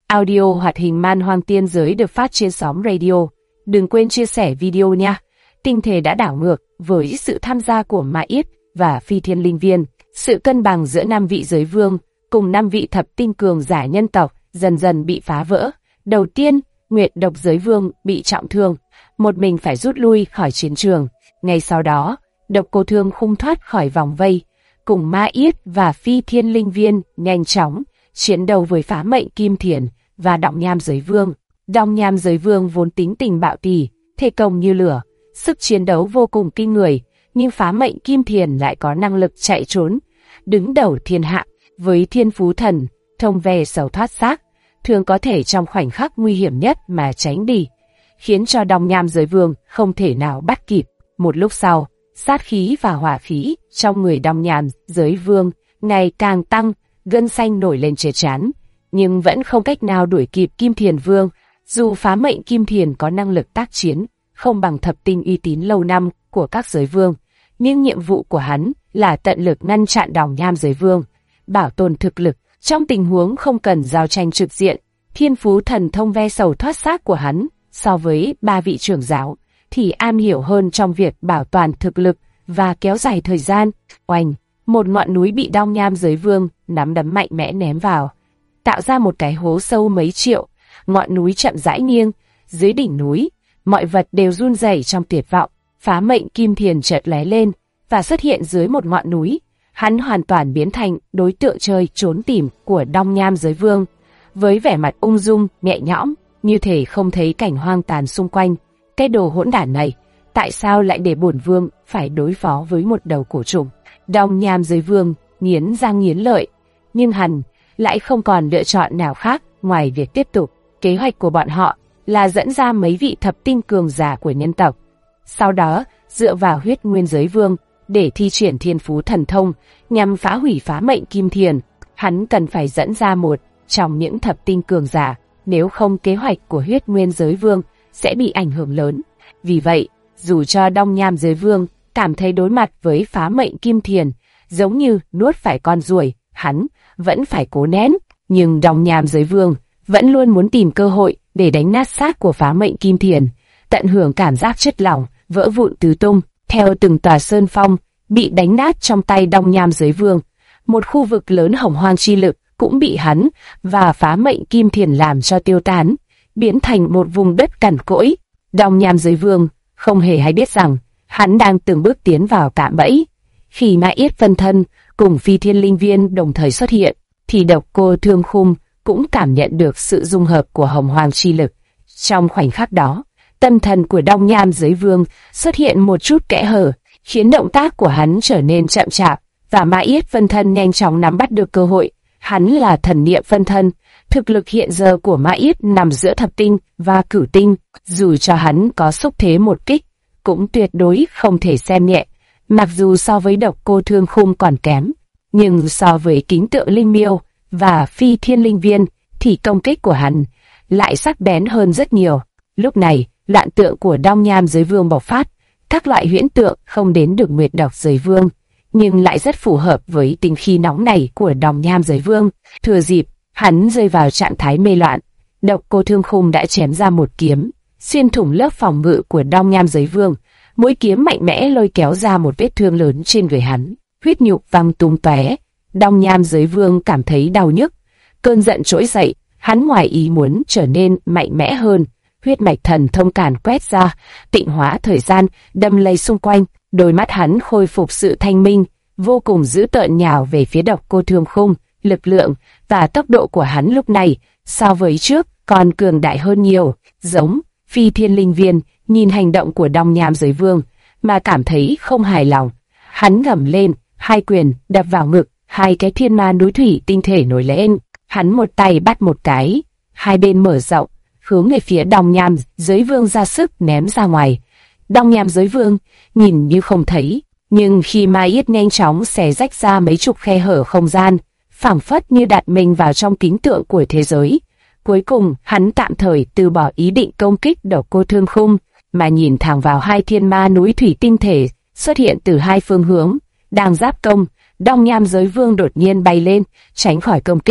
audio hoạt hình Man Hoang Tiên Giới được phát trên sóng radio. Đừng quên chia sẻ video nha. Tinh thể đã đảo ngược với sự tham gia của Ma Yết và Phi Thiên Linh Viên. Sự cân bằng giữa 5 vị giới vương cùng 5 vị thập tinh cường giả nhân tộc dần dần bị phá vỡ. Đầu tiên, Nguyệt Độc giới vương bị trọng thương, một mình phải rút lui khỏi chiến trường. Ngay sau đó, Độc Cô Thương khung thoát khỏi vòng vây, cùng Ma Yết và Phi Thiên Linh Viên nhanh chóng chiến đấu với Phá Mệnh Kim Thiền và Động Nham giới vương. Động Nham giới vương vốn tính tình bạo tỉ, thể công như lửa, sức chiến đấu vô cùng kinh người, nhưng Phá Mệnh Kim Thiền lại có năng lực chạy trốn, đứng đầu thiên hạ, với thiên phú thần, thông về sầu thoát xác, thường có thể trong khoảnh khắc nguy hiểm nhất mà tránh đi, khiến cho Động Nham giới vương không thể nào bắt kịp. Một lúc sau, sát khí và hỏa khí trong người Động Nham giới vương ngày càng tăng, gân xanh nổi lên trên trán, nhưng vẫn không cách nào đuổi kịp Kim Thiền vương. Dù Phá Mệnh Kim Thiền có năng lực tác chiến không bằng thập tinh uy tín lâu năm của các giới vương, nhưng nhiệm vụ của hắn là tận lực ngăn chặn Động Nham giới vương, bảo tồn thực lực trong tình huống không cần giao tranh trực diện. Thiên phú thần thông ve sầu thoát xác của hắn so với 3 vị trưởng giáo thì am hiểu hơn trong việc bảo toàn thực lực và kéo dài thời gian. Oanh, một ngọn núi bị Động Nham giới vương nắm đấm mạnh mẽ ném vào, tạo ra một cái hố sâu mấy triệu. Ngọn núi chậm rãi nghiêng, dưới đỉnh núi, mọi vật đều run rẩy trong tuyệt vọng. Phá Mệnh Kim Thiền chợt lóe lên và xuất hiện dưới một ngọn núi. Hắn hoàn toàn biến thành đối tượng chơi trốn tìm của Động Nham giới vương, với vẻ mặt ung dung, nhẹ nhõm, như thể không thấy cảnh hoang tàn xung quanh. Cái đồ hỗn đản này, tại sao lại để bổn vương phải đối phó với một đầu cổ trùng? Động Nham giới vương nghiến răng nghiến lợi, nhưng hắn lại không còn lựa chọn nào khác ngoài việc tiếp tục. Kế hoạch của bọn họ là dẫn ra mấy vị thập tinh cường giả của nhân tộc, sau đó dựa vào huyết nguyên giới vương để thi triển thiên phú thần thông nhằm phá hủy Phá Mệnh Kim Thiền. Hắn cần phải dẫn ra một trong những thập tinh cường giả, nếu không kế hoạch của huyết nguyên giới vương sẽ bị ảnh hưởng lớn. Vì vậy, dù cho Động Nham giới vương cảm thấy đối mặt với Phá Mệnh Kim Thiền giống như nuốt phải con ruồi, hắn vẫn phải cố nén. Nhưng Động Nham giới vương vẫn luôn muốn tìm cơ hội để đánh nát xác của Phá Mệnh Kim Thiền, tận hưởng cảm giác chất lỏng vỡ vụn tứ tung theo từng tòa sơn phong bị đánh nát trong tay Động Nham giới vương. Một khu vực lớn hồng hoang chi lực cũng bị hắn và Phá Mệnh Kim Thiền làm cho tiêu tán, biến thành một vùng đất cằn cỗi. Động Nham giới vương không hề hay biết rằng hắn đang từng bước tiến vào cạm bẫy. Khi Ma Yết phân thân cùng Phi Thiên Linh Viên đồng thời xuất hiện, thì Độc Cô Thương Khung cũng cảm nhận được sự dung hợp của hồng hoang chi lực. Trong khoảnh khắc đó, tâm thần của Động Nham giới vương xuất hiện một chút kẽ hở, khiến động tác của hắn trở nên chậm chạp, và Ma Yết phân thân nhanh chóng nắm bắt được cơ hội. Hắn là thần niệm phân thân, thực lực hiện giờ của Ma Yết nằm giữa thập tinh và cửu tinh, dù cho hắn có xúc thế một kích, cũng tuyệt đối không thể xem nhẹ. Mặc dù so với Độc Cô Thương Khung còn kém, nhưng so với Kính Tượng Linh Miêu và Phi Thiên Linh Viên thì công kích của hắn lại sắc bén hơn rất nhiều. Lúc này, loạn tượng của Động Nham giới vương bộc phát, các loại huyễn tượng không đến được Nguyệt Độc giới vương, nhưng lại rất phù hợp với tính khí nóng này của Động Nham giới vương. Thừa dịp hắn rơi vào trạng thái mê loạn, Độc Cô Thương Khung đã chém ra một kiếm, xuyên thủng lớp phòng ngự của Động Nham giới vương. Mũi kiếm mạnh mẽ lôi kéo ra một vết thương lớn trên người hắn, huyết nhục văng tung tóe. Động Nham giới vương cảm thấy đau nhức, cơn giận trỗi dậy, hắn ngoài ý muốn trở nên mạnh mẽ hơn. Huyết mạch thần thông càn quét ra, tịnh hóa thời gian, đâm lây xung quanh. Đôi mắt hắn khôi phục sự thanh minh, vô cùng dữ tợn nhào về phía Độc Cô Thương Khung. Lực lượng và tốc độ của hắn lúc này so với trước còn cường đại hơn nhiều. Giống Phi Thiên Linh Viên nhìn hành động của Động Nham giới vương mà cảm thấy không hài lòng. Hắn gầm lên, hai quyền đập vào ngực, hai cái thiên ma núi thủy tinh thể nổi lên. Hắn một tay bắt một cái, hai bên mở rộng, hướng về phía Động Nham giới vương ra sức ném ra ngoài. Động Nham giới vương nhìn như không thấy, nhưng khi Ma Yết nhanh chóng xé rách ra mấy chục khe hở không gian, phảng phất như đặt mình vào trong kính tượng của thế giới. Cuối cùng, hắn tạm thời từ bỏ ý định công kích Độc Cô Thương Khung, mà nhìn thẳng vào hai thiên ma núi thủy tinh thể xuất hiện từ hai phương hướng, đang giáp công. Động Nham giới vương đột nhiên bay lên, tránh khỏi công kích.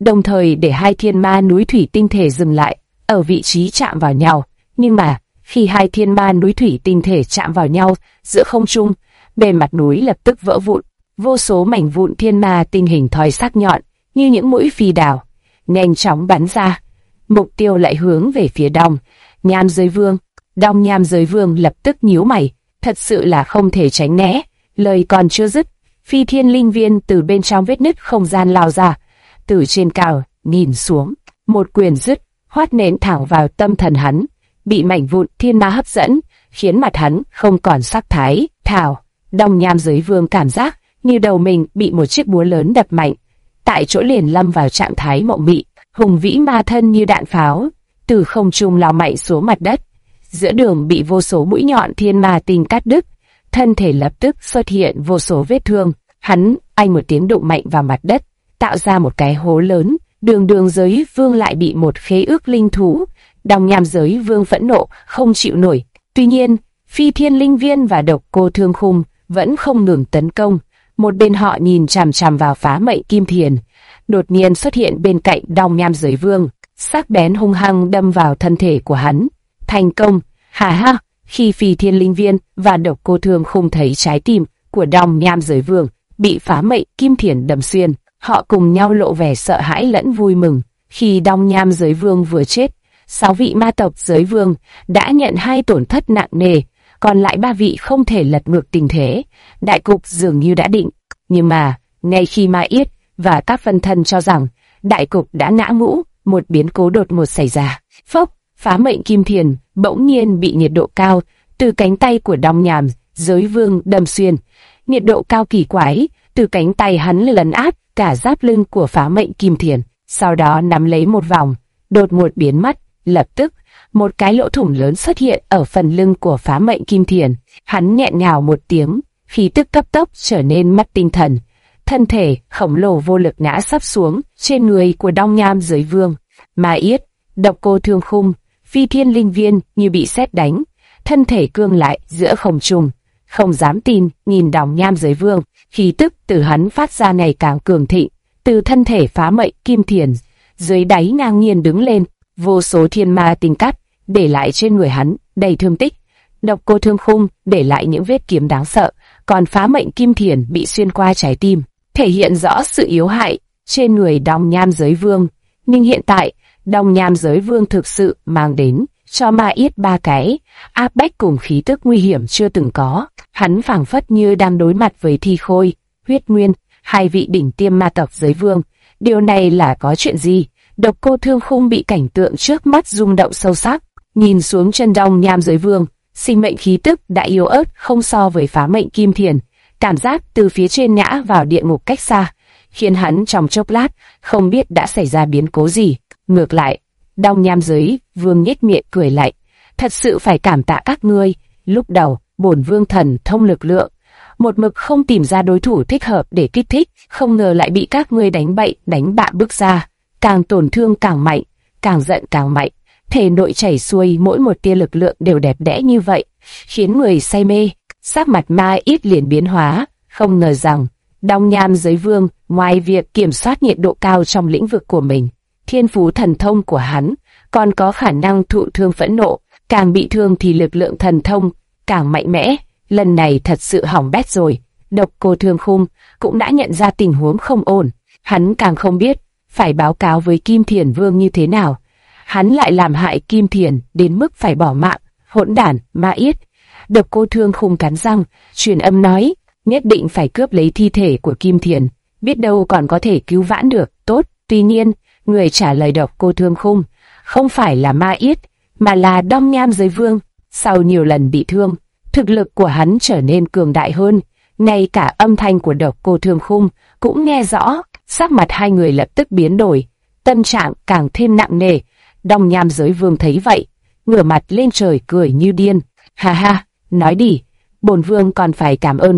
đồng thời để hai thiên ma núi thủy tinh thể dừng lại ở vị trí chạm vào nhau. Nhưng mà khi hai thiên ma núi thủy tinh thể chạm vào nhau giữa không trung, bề mặt núi lập tức vỡ vụn, vô số mảnh vụn thiên ma tinh hình thoi sắc nhọn như những mũi phi đào nhanh chóng bắn ra, mục tiêu lại hướng về phía Đông Nham Giới Vương. Đông Nham Giới Vương lập tức nhíu mày, thật sự là không thể tránh né. Lời còn chưa dứt, phi thiên linh viên từ bên trong vết nứt không gian lao ra, từ trên cao nhìn xuống, một quyền dứt khoát nện thẳng vào tâm thần hắn, bị mảnh vụn thiên ma hấp dẫn, khiến mặt hắn không còn sắc thái. Thảo, Đông Nham Giới Vương cảm giác như đầu mình bị một chiếc búa lớn đập mạnh, tại chỗ liền lâm vào trạng thái mộng mị. Hùng vĩ ma thân như đạn pháo từ không trung lao mạnh xuống mặt đất, giữa đường bị vô số mũi nhọn thiên ma tinh cắt đứt, thân thể lập tức xuất hiện vô số vết thương. Hắn anh một tiếng đụng mạnh vào mặt đất, tạo ra một cái hố lớn. Đường Giới Vương lại bị một khế ước linh thú. Đông Nham Giới Vương phẫn nộ không chịu nổi. Tuy nhiên, Phi Thiên Linh Viên và Độc Cô Thương Khung vẫn không ngừng tấn công. Một bên họ nhìn chằm chằm vào Phá Mệnh Kim Thiền, đột nhiên xuất hiện bên cạnh Đông Nham Giới Vương, sắc bén hung hăng đâm vào thân thể của hắn. Thành công! Hà ha! Khi Phi Thiên Linh Viên và Độc Cô Thương Khung thấy trái tim của Đông Nham Giới Vương bị Phá Mệnh Kim Thiền đâm xuyên, họ cùng nhau lộ vẻ sợ hãi lẫn vui mừng. Khi Đông Nham Giới Vương vừa chết, 6 vị ma tộc Giới Vương đã nhận 2 tổn thất nặng nề, còn lại 3 vị không thể lật ngược tình thế. Đại cục dường như đã định, nhưng mà ngay khi Ma Yết và các phân thân cho rằng đại cục đã ngã ngũ, một biến cố đột ngột xảy ra. Phốc! Phá Mệnh Kim Thiền bỗng nhiên bị nhiệt độ cao từ cánh tay của Đông Nham Giới Vương đâm xuyên. Nhiệt độ cao kỳ quái từ cánh tay hắn lấn át cả giáp lưng của Phá Mệnh Kim Thiền, sau đó nắm lấy một vòng, đột ngột biến mất. Lập tức, một cái lỗ thủng lớn xuất hiện ở phần lưng của Phá Mệnh Kim Thiền. Hắn nghẹn ngào một tiếng, khí tức cấp tốc trở nên mất tinh thần. Thân thể khổng lồ vô lực ngã sấp xuống trên người của Đông Nham Giới Vương. Ma Yết, Độc Cô Thương Khung, Phi Thiên Linh Viên như bị sét đánh, thân thể cương lại giữa không trung, không dám tin nhìn Đông Nham Giới Vương. Khí tức từ hắn phát ra ngày càng cường thịnh, từ thân thể Phá Mệnh Kim Thiền dưới đáy ngang nhiên đứng lên, vô số thiên ma tinh cắt để lại trên người hắn đầy thương tích. Độc Cô Thương Khung để lại những vết kiếm đáng sợ, còn Phá Mệnh Kim Thiền bị xuyên qua trái tim, thể hiện rõ sự yếu hại trên người Đông Nham Giới Vương. Nhưng hiện tại, Đông Nham Giới Vương thực sự mang đến cho Ma Yết 3 cái áp bách cùng khí tức nguy hiểm chưa từng có. Hắn phảng phất như đang đối mặt với Thi Khôi, Huyết Nguyên, 2 vị đỉnh tiêm ma tộc Giới Vương. Điều này là có chuyện gì? Độc Cô Thương Khung bị cảnh tượng trước mắt rung động sâu sắc, nhìn xuống chân Đông Nham Giới Vương, sinh mệnh khí tức đã yếu ớt không so với Phá Mệnh Kim Thiền. Cảm giác từ phía trên ngã vào địa ngục cách xa, khiến hắn trong chốc lát không biết đã xảy ra biến cố gì. Ngược lại, Đông Nham Giới Vương nhếch miệng cười lạnh, thật sự phải cảm tạ các ngươi. Lúc đầu, bổn vương thần thông lực lượng, một mực không tìm ra đối thủ thích hợp để kích thích, không ngờ lại bị các ngươi đánh bậy đánh bạ bước ra, càng tổn thương càng mạnh, càng giận càng mạnh, thể nội chảy xuôi mỗi một tia lực lượng đều đẹp đẽ như vậy, khiến người say mê. Sắc mặt Ma Yết liền biến hóa, không ngờ rằng Đông Nham Giới Vương ngoài việc kiểm soát nhiệt độ cao trong lĩnh vực của mình, thiên phú thần thông của hắn còn có khả năng thụ thương phẫn nộ, càng bị thương thì lực lượng thần thông càng mạnh mẽ. Lần này thật sự hỏng bét rồi. Độc Cô Thương Khung cũng đã nhận ra tình huống không ổn, hắn càng không biết phải báo cáo với Kim Thiền Vương như thế nào. Hắn lại làm hại Kim Thiền đến mức phải bỏ mạng. Hỗn đản, Ma Yết! Độc Cô Thương Khung cắn răng, truyền âm nói, nhất định phải cướp lấy thi thể của Kim Thiền, biết đâu còn có thể cứu vãn được. Tốt. Tuy nhiên, người trả lời Độc Cô Thương Khung không phải là Ma Yết, mà là Đông Nham Giới Vương. Sau nhiều lần bị thương, thực lực của hắn trở nên cường đại hơn, ngay cả âm thanh của Độc Cô Thương Khung cũng nghe rõ. Sắc mặt hai người lập tức biến đổi, tâm trạng càng thêm nặng nề. Đông Nham Giới Vương thấy vậy, ngửa mặt lên trời cười như điên. Ha ha, nói đi, bổn vương còn phải cảm ơn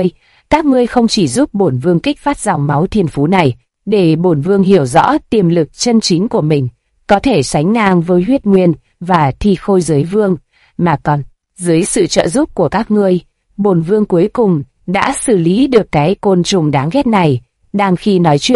các ngươi không chỉ giúp bổn vương kích phát dòng máu thiên phú này, để bổn vương hiểu rõ tiềm lực chân chính của mình, có thể sánh ngang với Huyết Nguyên và Thi Khôi Giới Vương, mà còn dưới sự trợ giúp của các ngươi, bổn vương cuối cùng đã xử lý được cái côn trùng đáng ghét này. Đang khi nói chuyện,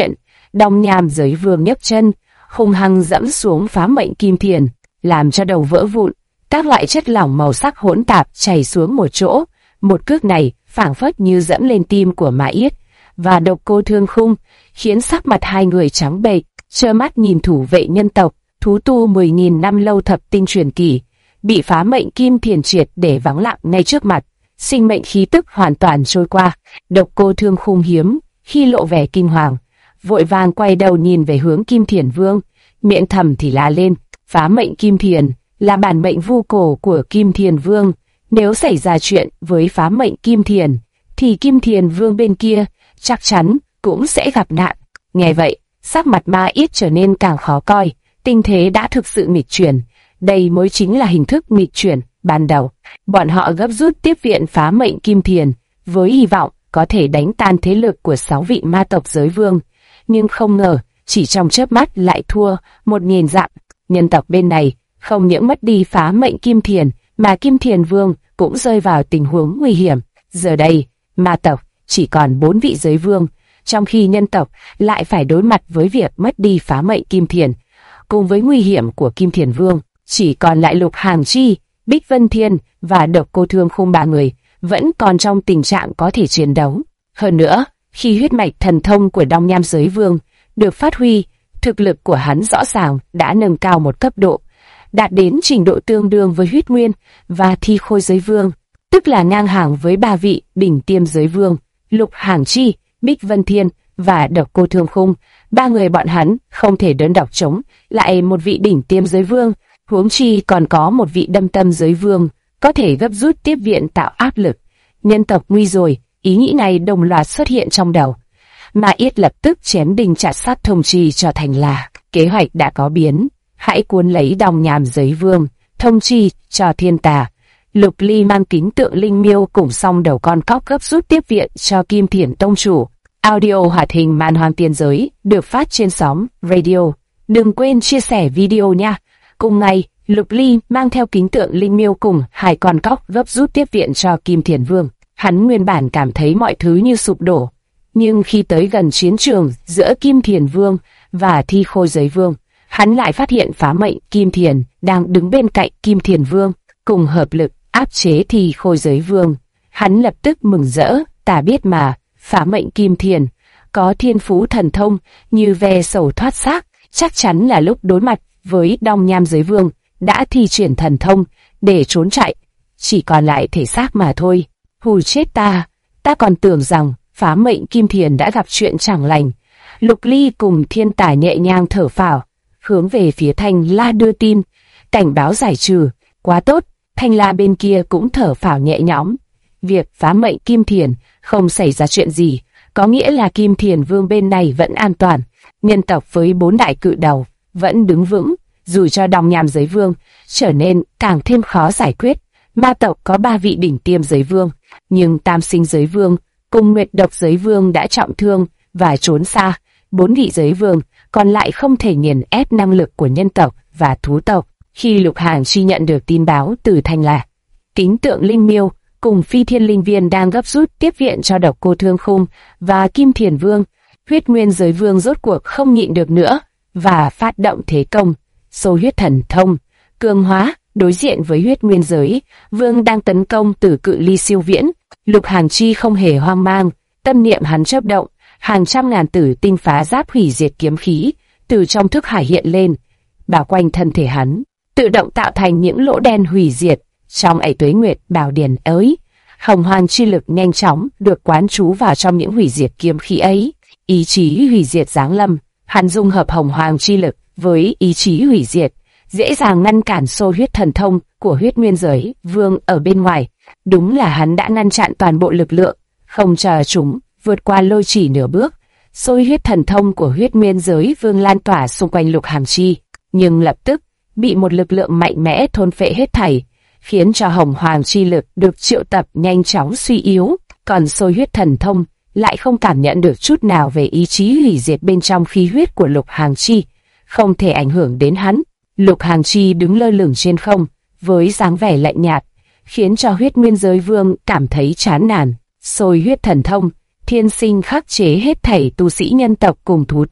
Đông Nham Giới Vương nhấc chân, hung hăng dẫm xuống phá mệnh kim thiền, làm cho đầu vỡ vụn, các loại chất lỏng màu sắc hỗn tạp chảy xuống một chỗ. Một cước này phảng phất như dẫm lên tim của Mã Yết và Độc Cô Thương Khung, khiến sắc mặt hai người trắng bệch, trơ mắt nhìn thủ vệ nhân tộc, thú tu 10.000 năm lâu thập tinh truyền kỳ, bị phá mệnh kim thiền triệt để vắng lặng ngay trước mặt, sinh mệnh khí tức hoàn toàn trôi qua. Độc Cô Thương Khung hiếm khi lộ vẻ kinh hoàng, vội vàng quay đầu nhìn về hướng Kim Thiền Vương, miệng thầm thì la lên, phá mệnh kim thiền là bản mệnh vu cổ của Kim Thiền Vương, nếu xảy ra chuyện với phá mệnh kim thiền, thì Kim Thiền Vương bên kia chắc chắn cũng sẽ gặp nạn. Nghe vậy, sắc mặt Ma Yết trở nên càng khó coi, tình thế đã thực sự nghịch chuyển, đây mới chính là hình thức nghịch chuyển ban đầu. Bọn họ gấp rút tiếp viện phá mệnh kim thiền, với hy vọng có thể đánh tan thế lực của 6 vị ma tộc giới vương, nhưng không ngờ, chỉ trong chớp mắt lại thua 1.000 dặm. Nhân tộc bên này không những mất đi phá mệnh kim thiền, mà Kim Thiền Vương cũng rơi vào tình huống nguy hiểm. Giờ đây, ma tộc chỉ còn 4 vị giới vương, trong khi nhân tộc lại phải đối mặt với việc mất đi phá mệnh kim thiền. Cùng với nguy hiểm của Kim Thiền Vương, chỉ còn lại Lục Hàng Chi, Bích Vân Thiên và Độc Cô Thương Khung ba người vẫn còn trong tình trạng có thể chiến đấu. Hơn nữa, khi huyết mạch thần thông của Đông Nham Giới Vương được phát huy, thực lực của hắn rõ ràng đã nâng cao một cấp độ, đạt đến trình độ tương đương với Huyết Nguyên và Thi Khôi Giới Vương, tức là ngang hàng với 3 vị đỉnh tiêm giới vương, Lục Hàng Chi, Bích Vân Thiên và Độc Cô Thương Khung. Ba người bọn hắn không thể đơn độc chống lại một vị đỉnh tiêm giới vương, huống chi còn có một vị đâm tâm giới vương có thể gấp rút tiếp viện tạo áp lực. Nhân tộc nguy rồi, ý nghĩ này đồng loạt xuất hiện trong đầu. Ma Yết lập tức chém đinh chặt sắt thông chi cho thành là kế hoạch đã có biến, hãy cuốn lấy Đông Nham Giới Vương, thông chi cho Thiên Tà. Lục Ly mang kính tượng linh miêu cùng song đầu con cóc gấp rút tiếp viện cho Kim Thiền Tông Chủ. Audio hoạt hình Man Hoang Tiên Giới được phát trên sóng radio. Đừng quên chia sẻ video nha. Cùng ngày, Lục Ly mang theo kính tượng linh miêu cùng 2 con cóc gấp rút tiếp viện cho Kim Thiền Vương. Hắn nguyên bản cảm thấy mọi thứ như sụp đổ, nhưng khi tới gần chiến trường giữa Kim Thiền Vương và Thi Khôi Giới Vương, hắn lại phát hiện phá mệnh Kim Thiền đang đứng bên cạnh Kim Thiền Vương, cùng hợp lực áp chế Thi Khôi Giới Vương. Hắn lập tức mừng rỡ, ta biết mà, phá mệnh Kim Thiền có thiên phú thần thông như ve sầu thoát xác, chắc chắn là lúc đối mặt với Đông Nham Giới Vương đã thi triển thần thông để trốn chạy, chỉ còn lại thể xác mà thôi. Hù chết ta còn tưởng rằng phá mệnh Kim Thiền đã gặp chuyện chẳng lành. Lục Ly cùng Thiên Tà nhẹ nhàng thở phào, hướng về phía Thanh La đưa tin, cảnh báo giải trừ. Quá tốt, Thanh La bên kia cũng thở phào nhẹ nhõm. Việc phá mệnh Kim Thiền không xảy ra chuyện gì, có nghĩa là Kim Thiền Vương bên này vẫn an toàn. Nhân tộc với 4 đại cự đầu vẫn đứng vững, dù cho Đông Nham Giới Vương trở nên càng thêm khó giải quyết. Ma tộc có 3 vị đỉnh tiêm giới vương, nhưng Tam Sinh Giới Vương cùng Nguyệt Độc Giới Vương đã trọng thương và trốn xa. 4 vị giới vương còn lại không thể nghiền ép năng lực của nhân tộc và thú tộc. Khi Lục Hàng Chi nhận được tin báo từ Thanh La, kính tượng linh miêu cùng Phi Thiên Linh Viên đang gấp rút tiếp viện cho Độc Cô Thương Khung và Kim Thiền Vương, Huyết Nguyên Giới Vương rốt cuộc không nhịn được nữa và phát động thế công. Xô huyết thần thông cường hóa đối diện với Huyết Nguyên Giới Vương đang tấn công từ cự ly siêu viễn. Lục Hàng Chi không hề hoang mang, tâm niệm hắn chớp động, hàng trăm ngàn tử tinh phá giáp hủy diệt kiếm khí từ trong thức hải hiện lên, bao quanh thân thể hắn, tự động tạo thành những lỗ đen hủy diệt. Trong ấy Tuế Nguyệt Bảo Điển ấy, hồng hoang chi lực nhanh chóng được quán trú vào trong những hủy diệt kiếm khí ấy. Ý chí hủy diệt giáng lâm, hắn dung hợp hồng hoang chi lực với ý chí hủy diệt, dễ dàng ngăn cản xô huyết thần thông của Huyết Nguyên Giới Vương ở bên ngoài. Đúng là hắn đã ngăn chặn toàn bộ lực lượng, không chờ chúng vượt qua lôi chỉ nửa bước. Xôi huyết thần thông của Huyết Nguyên Giới Vương lan tỏa xung quanh Lục Hàng Chi, nhưng lập tức bị một lực lượng mạnh mẽ thôn phệ hết thảy, khiến cho hồng hoàng chi lực được triệu tập nhanh chóng suy yếu. Còn xôi huyết thần thông lại không cảm nhận được chút nào về ý chí hủy diệt bên trong khí huyết của Lục Hàng Chi, không thể ảnh hưởng đến hắn. Lục Hàng Chi đứng lơ lửng trên không với dáng vẻ lạnh nhạt, khiến cho Huyết Nguyên Giới Vương cảm thấy chán nản. Xôi huyết thần thông thiên sinh khắc chế hết thảy tu sĩ nhân tộc cùng thú tộc,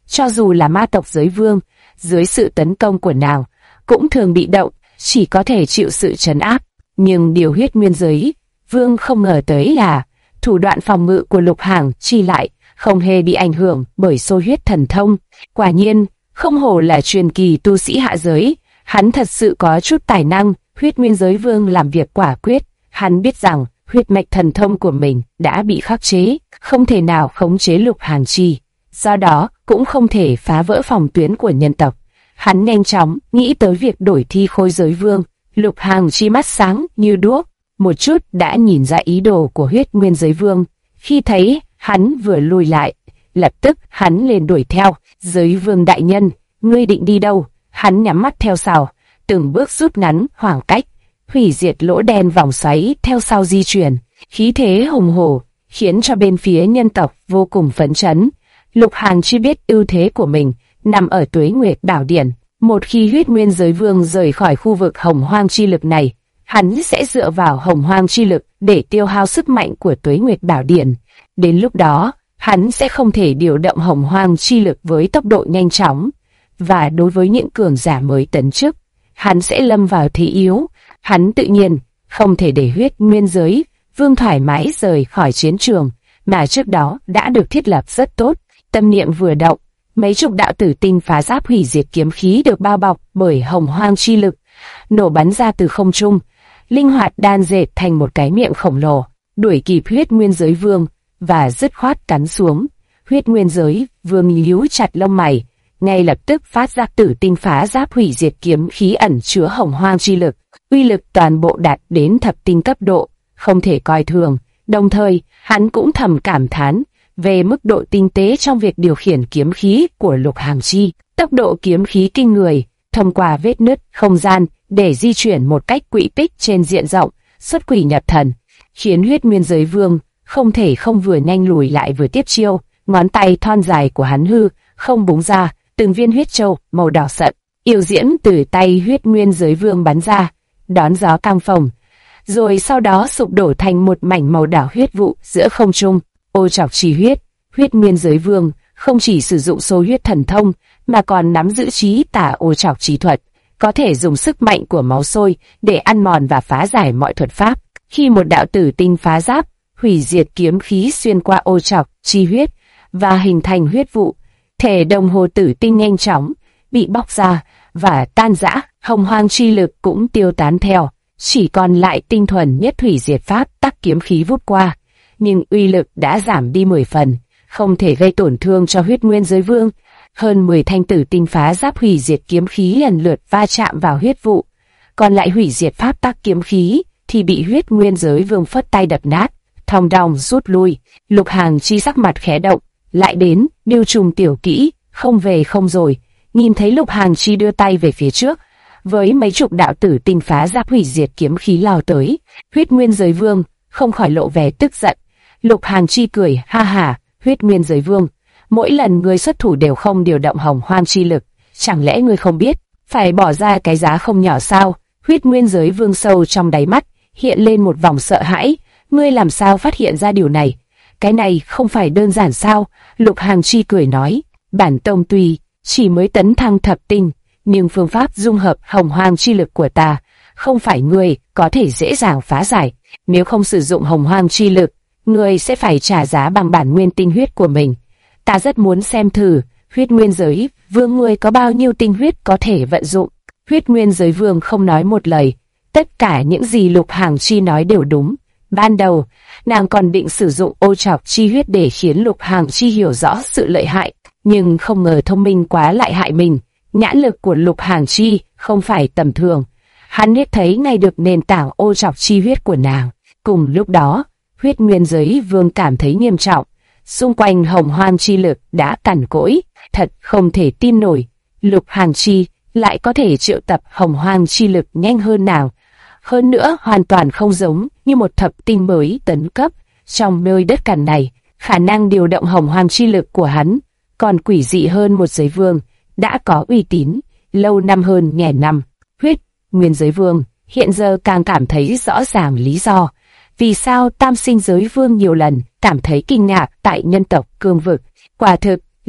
Cho dù là ma tộc giới vương, dưới sự tấn công của nàng, cũng thường bị động, chỉ có thể chịu sự trấn áp. Nhưng điều huyết nguyên giới vương không ngờ tới là thủ đoạn phòng ngự của Lục Hàng Chi lại không hề bị ảnh hưởng bởi xôi huyết thần thông. Quả nhiên, không hổ là truyền kỳ tu sĩ hạ giới, hắn thật sự có chút tài năng. Huyết nguyên giới vương làm việc quả quyết, hắn biết rằng huyết mạch thần thông của mình đã bị khắc chế, không thể nào khống chế Lục Hàng Chi, do đó cũng không thể phá vỡ phòng tuyến của nhân tộc. Hắn nhanh chóng nghĩ tới việc đổi thi khôi giới vương. Lục Hàng Chi mắt sáng như đuốc, một chút đã nhìn ra ý đồ của huyết nguyên giới vương. Khi thấy hắn vừa lùi lại, lập tức hắn liền đuổi theo. Giới vương đại nhân, ngươi định đi đâu? Hắn nhắm mắt theo sau, từng bước rút ngắn khoảng cách, hủy diệt lỗ đen vòng xoáy theo sau di chuyển, khí thế hùng hổ, khiến cho bên phía nhân tộc vô cùng phấn chấn. Lục Hàng Chi biết ưu thế của mình nằm ở Tuế Nguyệt Bảo Điển. Một khi huyết nguyên giới vương rời khỏi khu vực hồng hoang chi lực này, hắn sẽ dựa vào hồng hoang chi lực để tiêu hao sức mạnh của Tuế Nguyệt Bảo Điển. Đến lúc đó, hắn sẽ không thể điều động hồng hoang chi lực với tốc độ nhanh chóng. Và đối với những cường giả mới tấn chức, hắn sẽ lâm vào thế yếu. Hắn tự nhiên không thể để huyết nguyên giới vương thoải mái rời khỏi chiến trường mà trước đó đã được thiết lập rất tốt. Tâm niệm vừa động, mấy chục đạo tử tinh phá giáp hủy diệt kiếm khí được bao bọc bởi hồng hoang chi lực, nổ bắn ra từ không trung, linh hoạt đan dệt thành một cái miệng khổng lồ, đuổi kịp huyết nguyên giới vương và dứt khoát cắn xuống. Huyết nguyên giới vương nhíu chặt lông mày, ngay lập tức phát ra tử tinh phá giáp hủy diệt kiếm khí ẩn chứa hồng hoang chi lực, uy lực toàn bộ đạt đến thập tinh cấp độ, không thể coi thường. Đồng thời, hắn cũng thầm cảm thán về mức độ tinh tế trong việc điều khiển kiếm khí của Lục Hàng Chi. Tốc độ kiếm khí kinh người, thông qua vết nứt không gian để di chuyển một cách quỹ tích trên diện rộng, xuất quỷ nhập thần, khiến huyết nguyên giới vương không thể không vừa nhanh lùi lại vừa tiếp chiêu. Ngón tay thon dài của hắn hư không búng ra, từng viên huyết châu màu đỏ sậm yêu diễm từ tay huyết nguyên giới vương bắn ra, đón gió căng phồng, rồi sau đó sụp đổ thành một mảnh màu đỏ huyết vụ giữa không trung. Ô Trọc Chi huyết, huyết nguyên giới vương không chỉ sử dụng số huyết thần thông mà còn nắm giữ trí tả ô trọc chi thuật, có thể dùng sức mạnh của máu sôi để ăn mòn và phá giải mọi thuật pháp. Khi một đạo tử tinh phá giáp hủy diệt kiếm khí xuyên qua ô trọc chi huyết và hình thành huyết vụ, thể đồng hồ tử tinh nhanh chóng bị bóc ra và tan rã, hồng hoang chi lực cũng tiêu tán theo, chỉ còn lại tinh thuần nhất hủy diệt pháp tắc kiếm khí vút qua. Nhưng uy lực đã giảm đi 10 phần, không thể gây tổn thương cho huyết nguyên giới vương. Hơn 10 thanh tử tinh phá giáp hủy diệt kiếm khí lần lượt va chạm vào huyết vụ, còn lại hủy diệt pháp tắc kiếm khí thì bị huyết nguyên giới vương phất tay đập nát, thong dong rút lui. Lục Hàng Chi sắc mặt khẽ động, lại đến điêu trùng tiểu kỹ, không về không rồi. Nhìn thấy Lục Hàng Chi đưa tay về phía trước, với mấy chục đạo tử tinh phá giáp hủy diệt kiếm khí lao tới, huyết nguyên giới vương không khỏi lộ vẻ tức giận. Lục Hàng Chi cười ha hả, huyết nguyên giới vương, mỗi lần ngươi xuất thủ đều không điều động hồng hoang chi lực, chẳng lẽ ngươi không biết phải bỏ ra cái giá không nhỏ sao? Huyết nguyên giới vương sâu trong đáy mắt hiện lên một vòng sợ hãi. Ngươi làm sao phát hiện ra điều này? Cái này không phải đơn giản sao? Lục Hàng Chi cười nói, bản tông tuy chỉ mới tấn thăng thập tinh, nhưng phương pháp dung hợp hồng hoang chi lực của ta không phải ngươi có thể dễ dàng phá giải. Nếu không sử dụng hồng hoang chi lực, ngươi sẽ phải trả giá bằng bản nguyên tinh huyết của mình. Ta rất muốn xem thử huyết nguyên giới vương ngươi có bao nhiêu tinh huyết có thể vận dụng. Huyết nguyên giới vương không nói một lời, tất cả những gì Lục Hàng Chi nói đều đúng. Ban đầu, nàng còn định sử dụng ô trọc chi huyết để khiến Lục Hàng Chi hiểu rõ sự lợi hại, nhưng không ngờ thông minh quá lại hại mình. Nhãn lực của Lục Hàng Chi không phải tầm thường, hắn biết thấy ngay được nền tảng ô trọc chi huyết của nàng. Cùng lúc đó, huyết nguyên giới vương cảm thấy nghiêm trọng, xung quanh hồng hoang chi lực đã cằn cỗi, thật không thể tin nổi. Lục Hàng Chi lại có thể triệu tập hồng hoang chi lực nhanh hơn nàng, hơn nữa hoàn toàn không giống như một thập tinh mới tấn cấp. Trong nơi đất cằn này, khả năng điều động hồng hoang chi lực của hắn còn quỷ dị hơn một giới vương đã có uy tín lâu năm hơn ngàn năm. Huyết nguyên giới vương hiện giờ càng cảm thấy rõ ràng lý do vì sao tam sinh giới vương nhiều lần cảm thấy kinh ngạc tại nhân tộc cương vực. Quả thực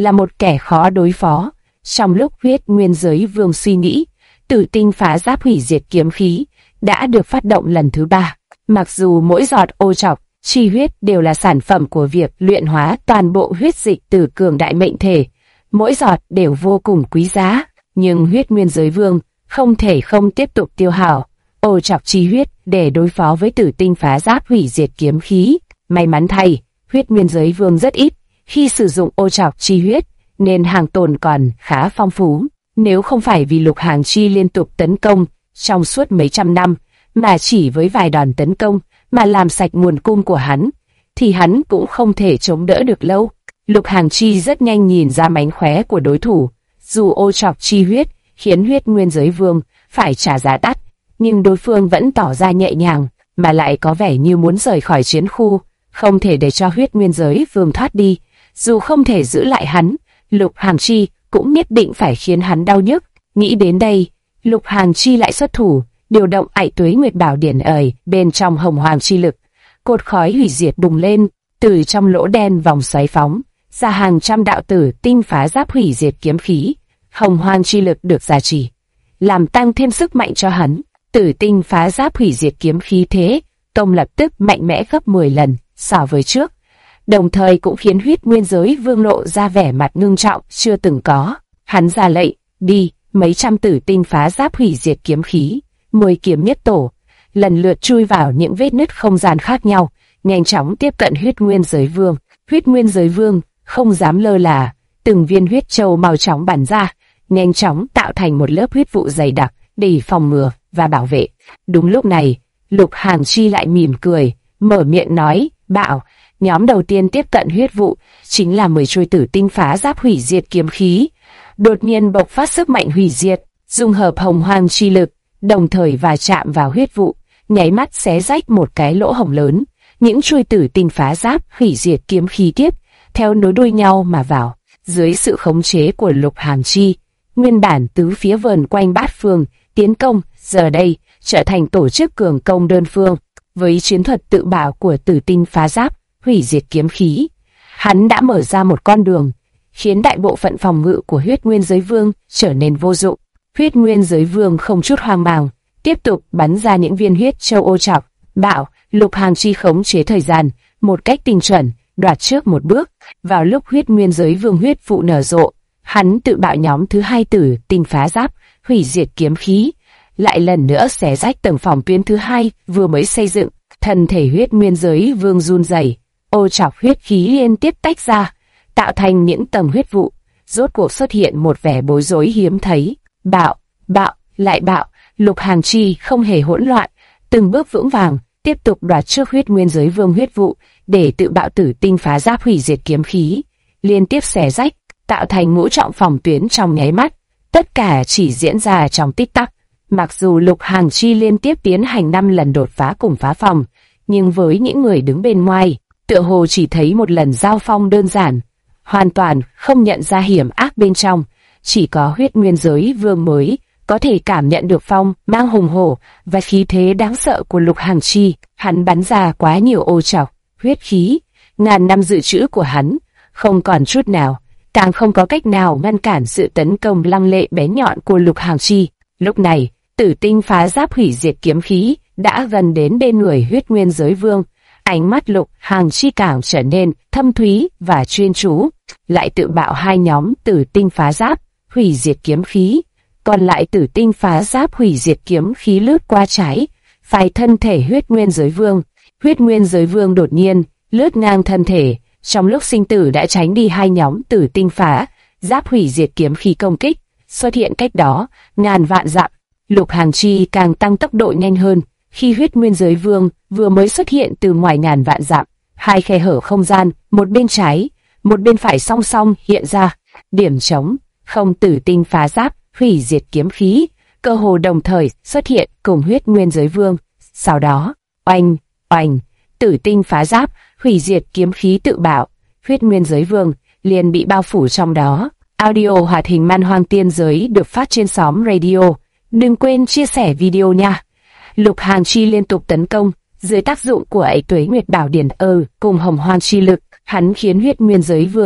là một kẻ khó đối phó. Trong lúc huyết nguyên giới vương suy nghĩ, tử tinh phá giáp hủy diệt kiếm khí đã được phát động lần thứ 3. Mặc dù mỗi giọt ô trọc chi huyết đều là sản phẩm của việc luyện hóa toàn bộ huyết dịch từ cường đại mệnh thể, mỗi giọt đều vô cùng quý giá, nhưng huyết nguyên giới vương không thể không tiếp tục tiêu hao ô trọc chi huyết để đối phó với tử tinh phá giáp hủy diệt kiếm khí. May mắn thay, huyết nguyên giới vương rất ít khi sử dụng ô trọc chi huyết, nên hàng tồn còn khá phong phú. Nếu không phải vì Lục Hàng Chi liên tục tấn công trong suốt mấy trăm năm, mà chỉ với vài đòn tấn công mà làm sạch nguồn cung của hắn, thì hắn cũng không thể chống đỡ được lâu. Lục Hàng Chi rất nhanh nhìn ra mánh khóe của đối thủ. Dù ô trọc chi huyết khiến huyết nguyên giới vương phải trả giá đắt, nhưng đối phương vẫn tỏ ra nhẹ nhàng, mà lại có vẻ như muốn rời khỏi chiến khu, không thể để cho huyết nguyên giới vương thoát đi. Dù không thể giữ lại hắn, Lục Hàng Chi cũng nhất định phải khiến hắn đau nhức. Nghĩ đến đây, Lục Hàng Chi lại xuất thủ, điều động Ải Tuế Nguyệt Bảo Điển ời bên trong hồng hoàng chi lực. Cột khói hủy diệt bùng lên, từ trong lỗ đen vòng xoáy phóng ra hàng trăm đạo tử tinh phá giáp hủy diệt kiếm khí. Hồng hoàng chi lực được gia trì, làm tăng thêm sức mạnh cho hắn. Tử tinh phá giáp hủy diệt kiếm khí thế công lập tức mạnh mẽ gấp 10 lần so với trước, đồng thời cũng khiến huyết nguyên giới vương lộ ra vẻ mặt ngưng trọng chưa từng có. Hắn ra lệnh, đi, mấy trăm tử tinh phá giáp hủy diệt kiếm khí, 10 kiếm nhất tổ, lần lượt chui vào những vết nứt không gian khác nhau, nhanh chóng tiếp cận huyết nguyên giới vương. Huyết nguyên giới vương không dám lơ là, từng viên huyết châu màu chóng bắn ra, nhanh chóng tạo thành một lớp huyết vụ dày đặc để phòng ngừa và bảo vệ. Đúng lúc này, Lục Hàng Chi lại mỉm cười, mở miệng nói, bảo, nhóm đầu tiên tiếp cận huyết vụ chính là 10 trôi tử tinh phá giáp hủy diệt kiếm khí. Đột nhiên bộc phát sức mạnh hủy diệt, dung hợp hồng hoang chi lực, đồng thời va chạm vào huyết vụ, nháy mắt xé rách một cái lỗ hổng lớn. Những trôi tử tinh phá giáp hủy diệt kiếm khí tiếp theo nối đuôi nhau mà vào. Dưới sự khống chế của Lục Hàng Chi, nguyên bản tứ phía vờn quanh bát phương tiến công giờ đây trở thành tổ chức cường công đơn phương. Với chiến thuật tự bảo của tử tinh phá giáp hủy diệt kiếm khí, hắn đã mở ra một con đường, khiến đại bộ phận phòng ngự của huyết nguyên giới vương trở nên vô dụng. Huyết nguyên giới vương không chút hoang mang, tiếp tục bắn ra những viên huyết châu ô trọc. Bảo, Lục Hàng Chi khống chế thời gian một cách tinh chuẩn, đoạt trước một bước. Vào lúc huyết nguyên giới vương huyết vụ nở rộ, hắn tự bạo nhóm thứ 2 tử tinh phá giáp hủy diệt kiếm khí, lại lần nữa xé rách tầng phòng tuyến thứ 2 vừa mới xây dựng. Thân thể huyết nguyên giới vương run rẩy, ô trọc huyết khí liên tiếp tách ra, tạo thành những tầng huyết vụ. Rốt cuộc xuất hiện một vẻ bối rối hiếm thấy. Bạo, bạo, lại bạo. Lục Hàng Chi không hề hỗn loạn, từng bước vững vàng, tiếp tục đoạt trước huyết nguyên giới vương huyết vụ để tự bạo tử tinh phá giáp hủy diệt kiếm khí, liên tiếp xé rách, tạo thành ngũ trọng phòng tuyến trong nháy mắt. Tất cả chỉ diễn ra trong tích tắc. Mặc dù Lục Hàng Chi liên tiếp tiến hành 5 lần đột phá cùng phá phòng, nhưng với những người đứng bên ngoài, tựa hồ chỉ thấy một lần giao phong đơn giản, hoàn toàn không nhận ra hiểm ác bên trong. Chỉ có huyết nguyên giới vương mới có thể cảm nhận được phong mang hùng hổ và khí thế đáng sợ của Lục Hàng Chi. Hắn bắn ra quá nhiều ô trọc huyết khí, ngàn năm dự trữ của hắn không còn chút nào, càng không có cách nào ngăn cản sự tấn công lăng lệ bén nhọn của Lục Hàng Chi. Lúc này, tử tinh phá giáp hủy diệt kiếm khí đã gần đến bên người huyết nguyên giới vương. Ánh mắt Lục Hàng Chi càng trở nên thâm thúy và chuyên chú, lại tự bạo 2 nhóm tử tinh phá giáp hủy diệt kiếm khí. Còn lại tử tinh phá giáp hủy diệt kiếm khí lướt qua trái phải thân thể huyết nguyên giới vương. Huyết nguyên giới vương đột nhiên lướt ngang thân thể, trong lúc sinh tử đã tránh đi 2 nhóm tử tinh phá giáp hủy diệt kiếm khí công kích, xuất hiện cách đó ngàn vạn dặm. Lục Hàng Chi càng tăng tốc độ nhanh hơn. Khi huyết nguyên giới vương vừa mới xuất hiện từ ngoài ngàn vạn dặm, 2 khe hở không gian, một bên trái, một bên phải song song hiện ra. Điểm trống, không tử tinh phá giáp hủy diệt kiếm khí, cơ hồ đồng thời xuất hiện cùng huyết nguyên giới vương. Sau đó, oanh, oanh, tử tinh phá giáp hủy diệt kiếm khí tự bạo, huyết nguyên giới vương liền bị bao phủ trong đó. Audio hoạt hình Man Hoang Tiên Giới được phát trên xóm radio. Đừng quên chia sẻ video nha. Lục Hàng Chi liên tục tấn công, dưới tác dụng của Ải Tuế Nguyệt Bảo Điển cùng hồng hoang chi lực, hắn khiến huyết nguyên giới vương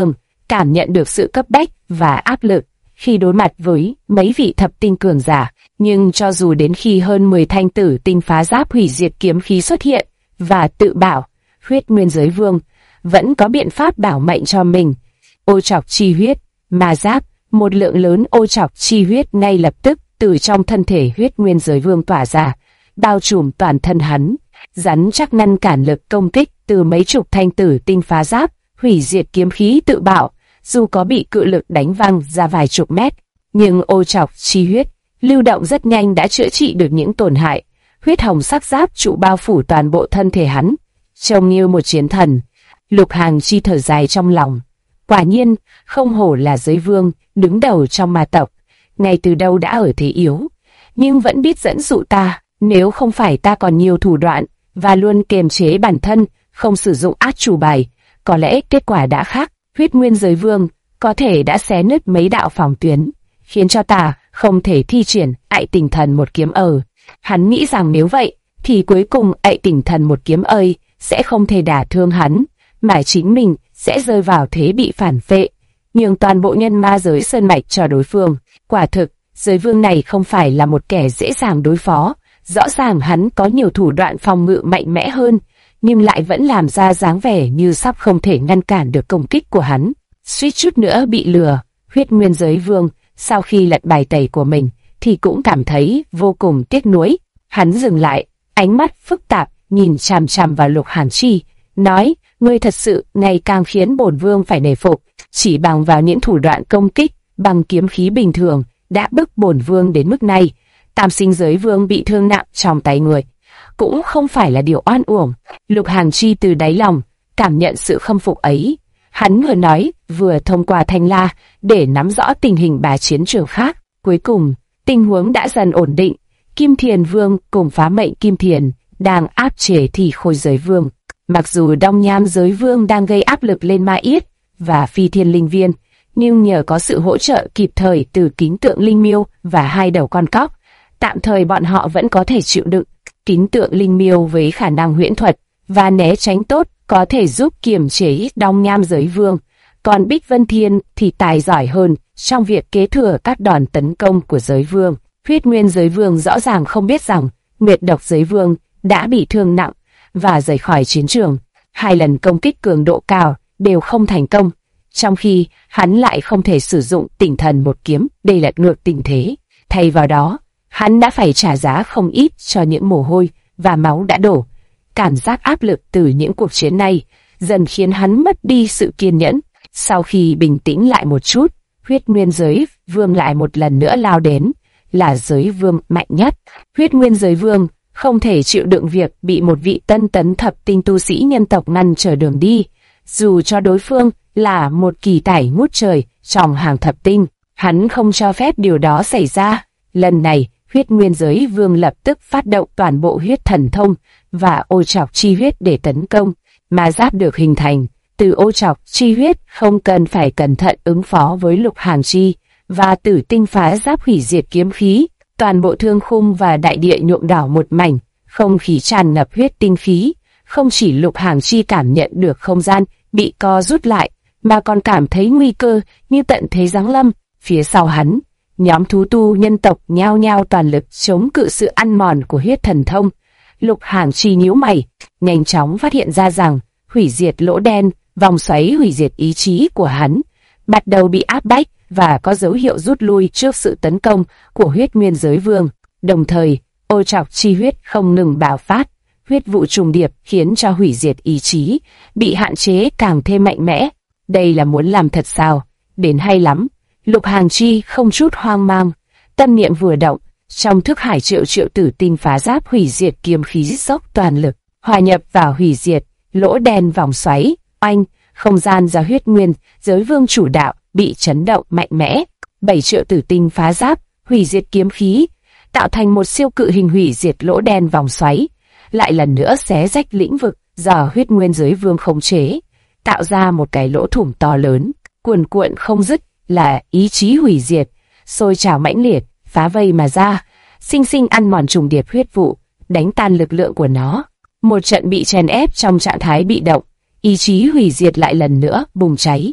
cảm nhận được sự cấp bách và áp lực khi đối mặt với mấy vị thập tinh cường giả. Nhưng cho dù đến khi hơn 10 thanh tử tinh phá giáp hủy diệt kiếm khí xuất hiện và tự bảo, Huyết Nguyên Giới Vương vẫn có biện pháp bảo mệnh cho mình. Ô trọc chi huyết, ma giáp, một lượng lớn ô trọc chi huyết ngay lập tức từ trong thân thể Huyết Nguyên Giới Vương tỏa ra, bao trùm toàn thân hắn, rắn chắc ngăn cản lực công kích từ mấy chục thanh tử tinh phá giáp hủy diệt kiếm khí tự bạo. Dù có bị cự lực đánh văng ra vài chục mét, nhưng ô trọc chi huyết lưu động rất nhanh đã chữa trị được những tổn hại. Huyết hồng sắc giáp trụ bao phủ toàn bộ thân thể hắn, trông như một chiến thần. Lục Hàng Chi thở dài trong lòng. Quả nhiên, không hổ là giới vương, đứng đầu trong ma tộc, ngay từ đâu đã ở thế yếu, nhưng vẫn biết dẫn dụ ta. Nếu không phải ta còn nhiều thủ đoạn và luôn kiềm chế bản thân, không sử dụng át chủ bài, có lẽ kết quả đã khác. Huyết Nguyên Giới Vương có thể đã xé nứt mấy đạo phòng tuyến, khiến cho ta không thể thi triển Ạy Tình Thần một kiếm ơi. Hắn nghĩ rằng nếu vậy, thì cuối cùng Ạy Tình Thần một kiếm ơi sẽ không thể đả thương hắn, mà chính mình sẽ rơi vào thế bị phản phệ, nhường toàn bộ nhân ma giới sơn mạch cho đối phương. Quả thực, giới vương này không phải là một kẻ dễ dàng đối phó. Rõ ràng hắn có nhiều thủ đoạn phòng ngự mạnh mẽ hơn, nhưng lại vẫn làm ra dáng vẻ như sắp không thể ngăn cản được công kích của hắn. Suýt chút nữa bị lừa. Huyết Nguyên Giới Vương sau khi lật bài tẩy của mình thì cũng cảm thấy vô cùng tiếc nuối. Hắn dừng lại, ánh mắt phức tạp nhìn chằm chằm vào Lục Hàn Chi, nói: ngươi thật sự ngày càng khiến bổn vương phải nể phục. Chỉ bằng vào những thủ đoạn công kích bằng kiếm khí bình thường đã bức bổn vương đến mức này. Tam Sinh Giới Vương bị thương nặng trong tay người cũng không phải là điều oan uổng. Lục Hàn Chi từ đáy lòng cảm nhận sự khâm phục ấy. Hắn vừa nói vừa thông qua Thanh La để nắm rõ tình hình 3 chiến trường khác. Cuối cùng, tình huống đã dần ổn định. Kim Thiền Vương cùng Phá Mệnh Kim Thiền đang áp chế Thì Khôi Giới Vương. Mặc dù Đông Nham Giới Vương đang gây áp lực lên Ma Yết và Phi Thiên Linh Viên, nhưng nhờ có sự hỗ trợ kịp thời từ Kính Tượng Linh Miêu và 2 đầu con cóc, tạm thời bọn họ vẫn có thể chịu đựng. Kính Tượng Linh Miêu với khả năng huyễn thuật và né tránh tốt có thể giúp kiềm chế Đông Nham Giới Vương, còn Bích Vân Thiên thì tài giỏi hơn trong việc kế thừa các đòn tấn công của Giới Vương. Huyết Nguyên Giới Vương rõ ràng không biết rằng Nguyệt Độc Giới Vương đã bị thương nặng và rời khỏi chiến trường. 2 lần công kích cường độ cao đều không thành công, trong khi hắn lại không thể sử dụng Tỉnh Thần một kiếm để lật ngược tình thế. Thay vào đó, hắn đã phải trả giá không ít cho những mồ hôi và máu đã đổ. Cảm giác áp lực từ những cuộc chiến này dần khiến hắn mất đi sự kiên nhẫn. Sau khi bình tĩnh lại một chút, Huyết Nguyên Giới Vương lại một lần nữa lao đến, là Giới Vương mạnh nhất. Huyết Nguyên Giới Vương không thể chịu đựng việc bị một vị tân tấn thập tinh tu sĩ nhân tộc ngăn trở đường đi, dù cho đối phương là một kỳ tài ngút trời trong hàng thập tinh. Hắn không cho phép điều đó xảy ra. Lần này, Huyết Nguyên Giới Vương lập tức phát động toàn bộ huyết thần thông và ô trọc chi huyết để tấn công. Ma giáp được hình thành từ ô trọc chi huyết, không cần phải cẩn thận ứng phó với Lục Hàn Chi và Tử Tinh phá giáp hủy diệt kiếm khí. Toàn bộ thương khung và đại địa nhuộm đỏ một mảnh, không khí tràn ngập huyết tinh khí. Không chỉ Lục Hàn Chi cảm nhận được không gian bị co rút lại, mà còn cảm thấy nguy cơ như tận thế giáng lâm. Phía sau hắn, nhóm thú tu nhân tộc nhao nhao toàn lực chống cự sự ăn mòn của huyết thần thông. Lục Hàn Chi nhíu mày, nhanh chóng phát hiện ra rằng hủy diệt lỗ đen, vòng xoáy hủy diệt ý chí của hắn, bắt đầu bị áp bách và có dấu hiệu rút lui trước sự tấn công của Huyết Nguyên Giới Vương. Đồng thời, ô trọc chi huyết không ngừng bạo phát, huyết vụ trùng điệp khiến cho hủy diệt ý chí bị hạn chế càng thêm mạnh mẽ. Đây là muốn làm thật sao? Đến hay lắm. Lục Hàn Chi không chút hoang mang, tâm niệm vừa động, trong thức hải triệu triệu tử tinh phá giáp hủy diệt kiếm khí dốc toàn lực, hòa nhập vào hủy diệt lỗ đen vòng xoáy. Oanh, không gian do Huyết Nguyên Giới Vương chủ đạo bị chấn động mạnh mẽ. 7 triệu tử tinh phá giáp hủy diệt kiếm khí tạo thành một siêu cự hình hủy diệt lỗ đen vòng xoáy, lại lần nữa xé rách lĩnh vực do Huyết Nguyên Giới Vương khống chế, tạo ra một cái lỗ thủng to lớn, cuồn cuộn không dứt là ý chí hủy diệt, sôi trào mãnh liệt, phá vây mà ra, sinh sinh ăn mòn trùng điệp huyết vụ, đánh tan lực lượng của nó. Một trận bị chèn ép trong trạng thái bị động, ý chí hủy diệt lại lần nữa bùng cháy,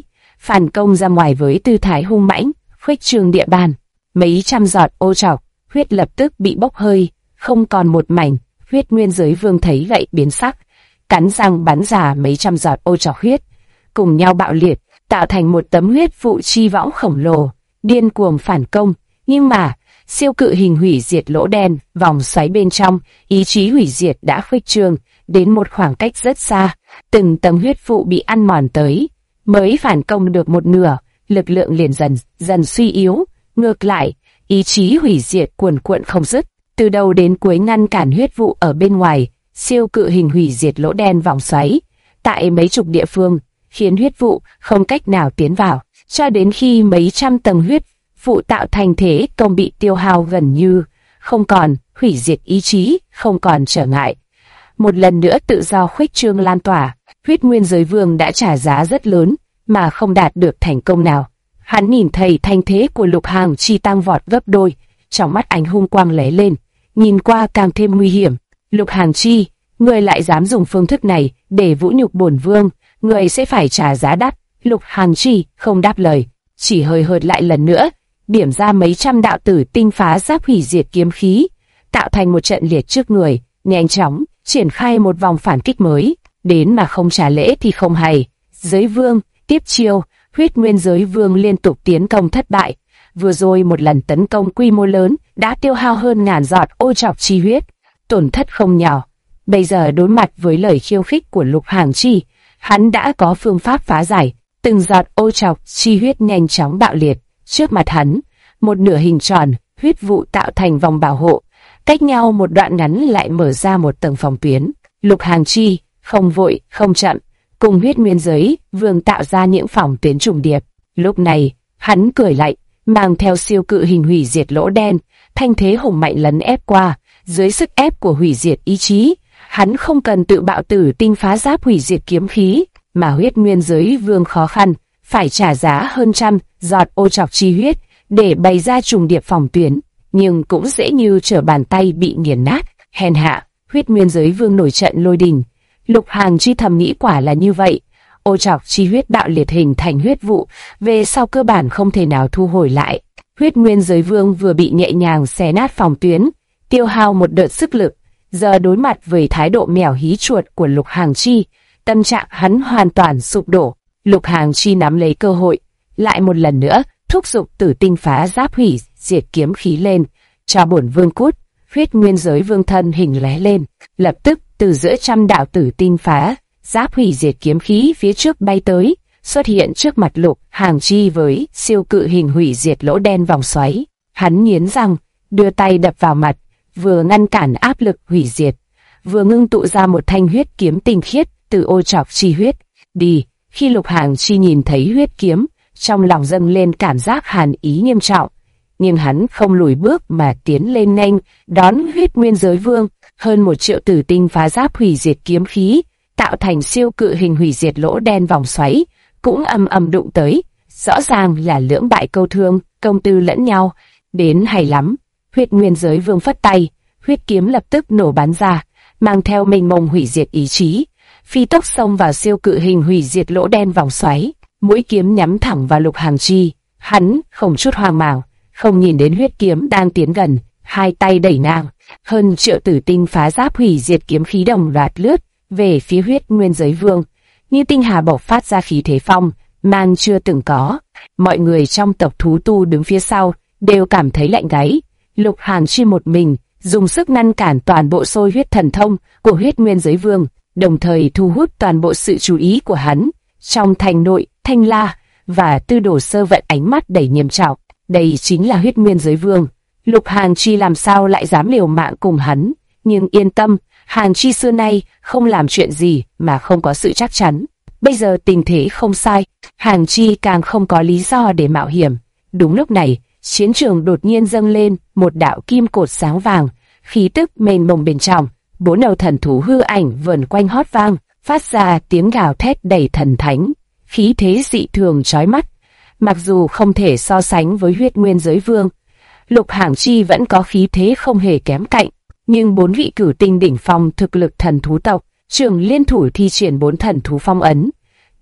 phản công ra ngoài với tư thái hung mãnh, khuếch trương địa bàn. Mấy trăm giọt ô trọc huyết lập tức bị bốc hơi, không còn một mảnh. Huyết Nguyên Giới Vương thấy vậy biến sắc, cắn răng bắn ra mấy trăm giọt ô trọc huyết, cùng nhau bạo liệt, tạo thành một tấm huyết vụ chi võng khổng lồ, điên cuồng phản công. Nhưng mà siêu cự hình hủy diệt lỗ đen vòng xoáy bên trong, ý chí hủy diệt đã khuếch trương đến một khoảng cách rất xa, từng tấm huyết vụ bị ăn mòn tới, mới phản công được một nửa, lực lượng liền dần suy yếu. Ngược lại, ý chí hủy diệt cuồn cuộn không dứt, từ đầu đến cuối ngăn cản huyết vụ ở bên ngoài. Siêu cự hình hủy diệt lỗ đen vòng xoáy tại mấy chục địa phương, khiến huyết vụ không cách nào tiến vào, cho đến khi mấy trăm tầng huyết vụ tạo thành thế công bị tiêu hao gần như không còn, hủy diệt ý chí không còn trở ngại. Một lần nữa tự do khuếch trương lan tỏa, Huyết Nguyên Giới Vương đã trả giá rất lớn mà không đạt được thành công nào. Hắn nhìn thấy thanh thế của Lục Hàng Chi tăng vọt gấp đôi, trong mắt ánh hung quang lóe lên, nhìn qua càng thêm nguy hiểm. Lục Hàng Chi, người lại dám dùng phương thức này để vũ nhục bổn vương, người sẽ phải trả giá đắt. Lục Hàng Chi không đáp lời, chỉ hơi hợt lại lần nữa, điểm ra mấy trăm đạo tử tinh phá giáp hủy diệt kiếm khí, tạo thành một trận liệt trước người, nhanh chóng triển khai một vòng phản kích mới. Đến mà không trả lễ thì không hay. Giới Vương tiếp chiêu. Huyết Nguyên Giới Vương liên tục tiến công thất bại. Vừa rồi một lần tấn công quy mô lớn đã tiêu hao hơn ngàn giọt ô trọc chi huyết, tổn thất không nhỏ. Bây giờ đối mặt với lời khiêu khích của Lục Hàng Chi, hắn đã có phương pháp phá giải. Từng giọt ô trọc chi huyết nhanh chóng bạo liệt. Trước mặt hắn, một nửa hình tròn huyết vụ tạo thành vòng bảo hộ, cách nhau một đoạn ngắn lại mở ra một tầng phòng tuyến. Lục Hàng Chi không vội không chậm, cùng Huyết Nguyên Giới Vương tạo ra những phòng tuyến trùng điệp. Lúc này, hắn cười lạnh, mang theo siêu cự hình hủy diệt lỗ đen, thanh thế hùng mạnh lấn ép qua. Dưới sức ép của hủy diệt ý chí, hắn không cần tự bạo tử tinh phá giáp hủy diệt kiếm khí, mà Huyết Nguyên Giới Vương khó khăn phải trả giá hơn trăm giọt ô trọc chi huyết để bày ra trùng điệp phòng tuyến, nhưng cũng dễ như trở bàn tay bị nghiền nát. Hèn hạ, Huyết Nguyên Giới Vương nổi trận lôi đình. Lục Hàng Chi thầm nghĩ quả là như vậy. Ô trọc chi huyết bạo liệt hình thành huyết vụ, về sau cơ bản không thể nào thu hồi lại. Huyết Nguyên Giới Vương vừa bị nhẹ nhàng xé nát phòng tuyến, tiêu hao một đợt sức lực, giờ đối mặt với thái độ mèo hí chuột của Lục Hàng Chi, tâm trạng hắn hoàn toàn sụp đổ. Lục Hàng Chi nắm lấy cơ hội, lại một lần nữa thúc giục tử tinh phá giáp hủy diệt kiếm khí lên, cho bổn vương cút. Huyết Nguyên Giới Vương thân hình lóe lên, lập tức từ giữa trăm đạo tử tinh phá giáp hủy diệt kiếm khí phía trước bay tới, xuất hiện trước mặt Lục Hàng Chi với siêu cự hình hủy diệt lỗ đen vòng xoáy. Hắn nghiến răng, đưa tay đập vào mặt, vừa ngăn cản áp lực hủy diệt, vừa ngưng tụ ra một thanh huyết kiếm tinh khiết từ ô trọc chi huyết. Đi. Khi Lục Hàng Chi nhìn thấy huyết kiếm, trong lòng dâng lên cảm giác hàn ý nghiêm trọng, nhưng hắn không lùi bước mà tiến lên nhanh đón Huyết Nguyên Giới Vương. Hơn 1 triệu tử tinh phá giáp hủy diệt kiếm khí tạo thành siêu cự hình hủy diệt lỗ đen vòng xoáy cũng ầm ầm đụng tới, rõ ràng là lưỡng bại câu thương, công tư lẫn nhau. Đến hay lắm. Huyết Nguyên Giới Vương phất tay, huyết kiếm lập tức nổ bắn ra, mang theo mênh mông hủy diệt ý chí, phi tốc xông vào siêu cự hình hủy diệt lỗ đen vòng xoáy. Mũi kiếm nhắm thẳng vào Lục Hàng Chi. Hắn không chút hoang mang, không nhìn đến huyết kiếm đang tiến gần, hai tay đẩy ngang, hơn triệu tử tinh phá giáp hủy diệt kiếm khí đồng loạt lướt về phía Huyết Nguyên Giới Vương, như tinh hà bộc phát ra khí thế phong mang chưa từng có. Mọi người trong tộc thú tu đứng phía sau đều cảm thấy lạnh gáy. Lục Hàng Chi một mình dùng sức ngăn cản toàn bộ xôi huyết thần thông của Huyết Nguyên Giới Vương, đồng thời thu hút toàn bộ sự chú ý của hắn. Trong thành nội, Thanh La và Tư Đồ Sơ vận ánh mắt đầy nghiêm trọng. Đây chính là Huyết Nguyên Giới Vương. Lục Hàng Chi làm sao lại dám liều mạng cùng hắn? Nhưng yên tâm, Hàng Chi xưa nay không làm chuyện gì mà không có sự chắc chắn. Bây giờ tình thế không sai, Hàng Chi càng không có lý do để mạo hiểm. Đúng lúc này, chiến trường đột nhiên dâng lên một đạo kim cột sáng vàng, khí tức mênh mông bên trong. 4 đầu thần thú hư ảnh vờn quanh hót vang, phát ra tiếng gào thét đầy thần thánh, khí thế dị thường chói mắt. Mặc dù không thể so sánh với Huyết Nguyên Giới Vương, Lục Hàng Chi vẫn có khí thế không hề kém cạnh. Nhưng 4 vị cửu tinh đỉnh phong thực lực thần thú tộc, trưởng liên thủ thi triển 4 thần thú phong ấn,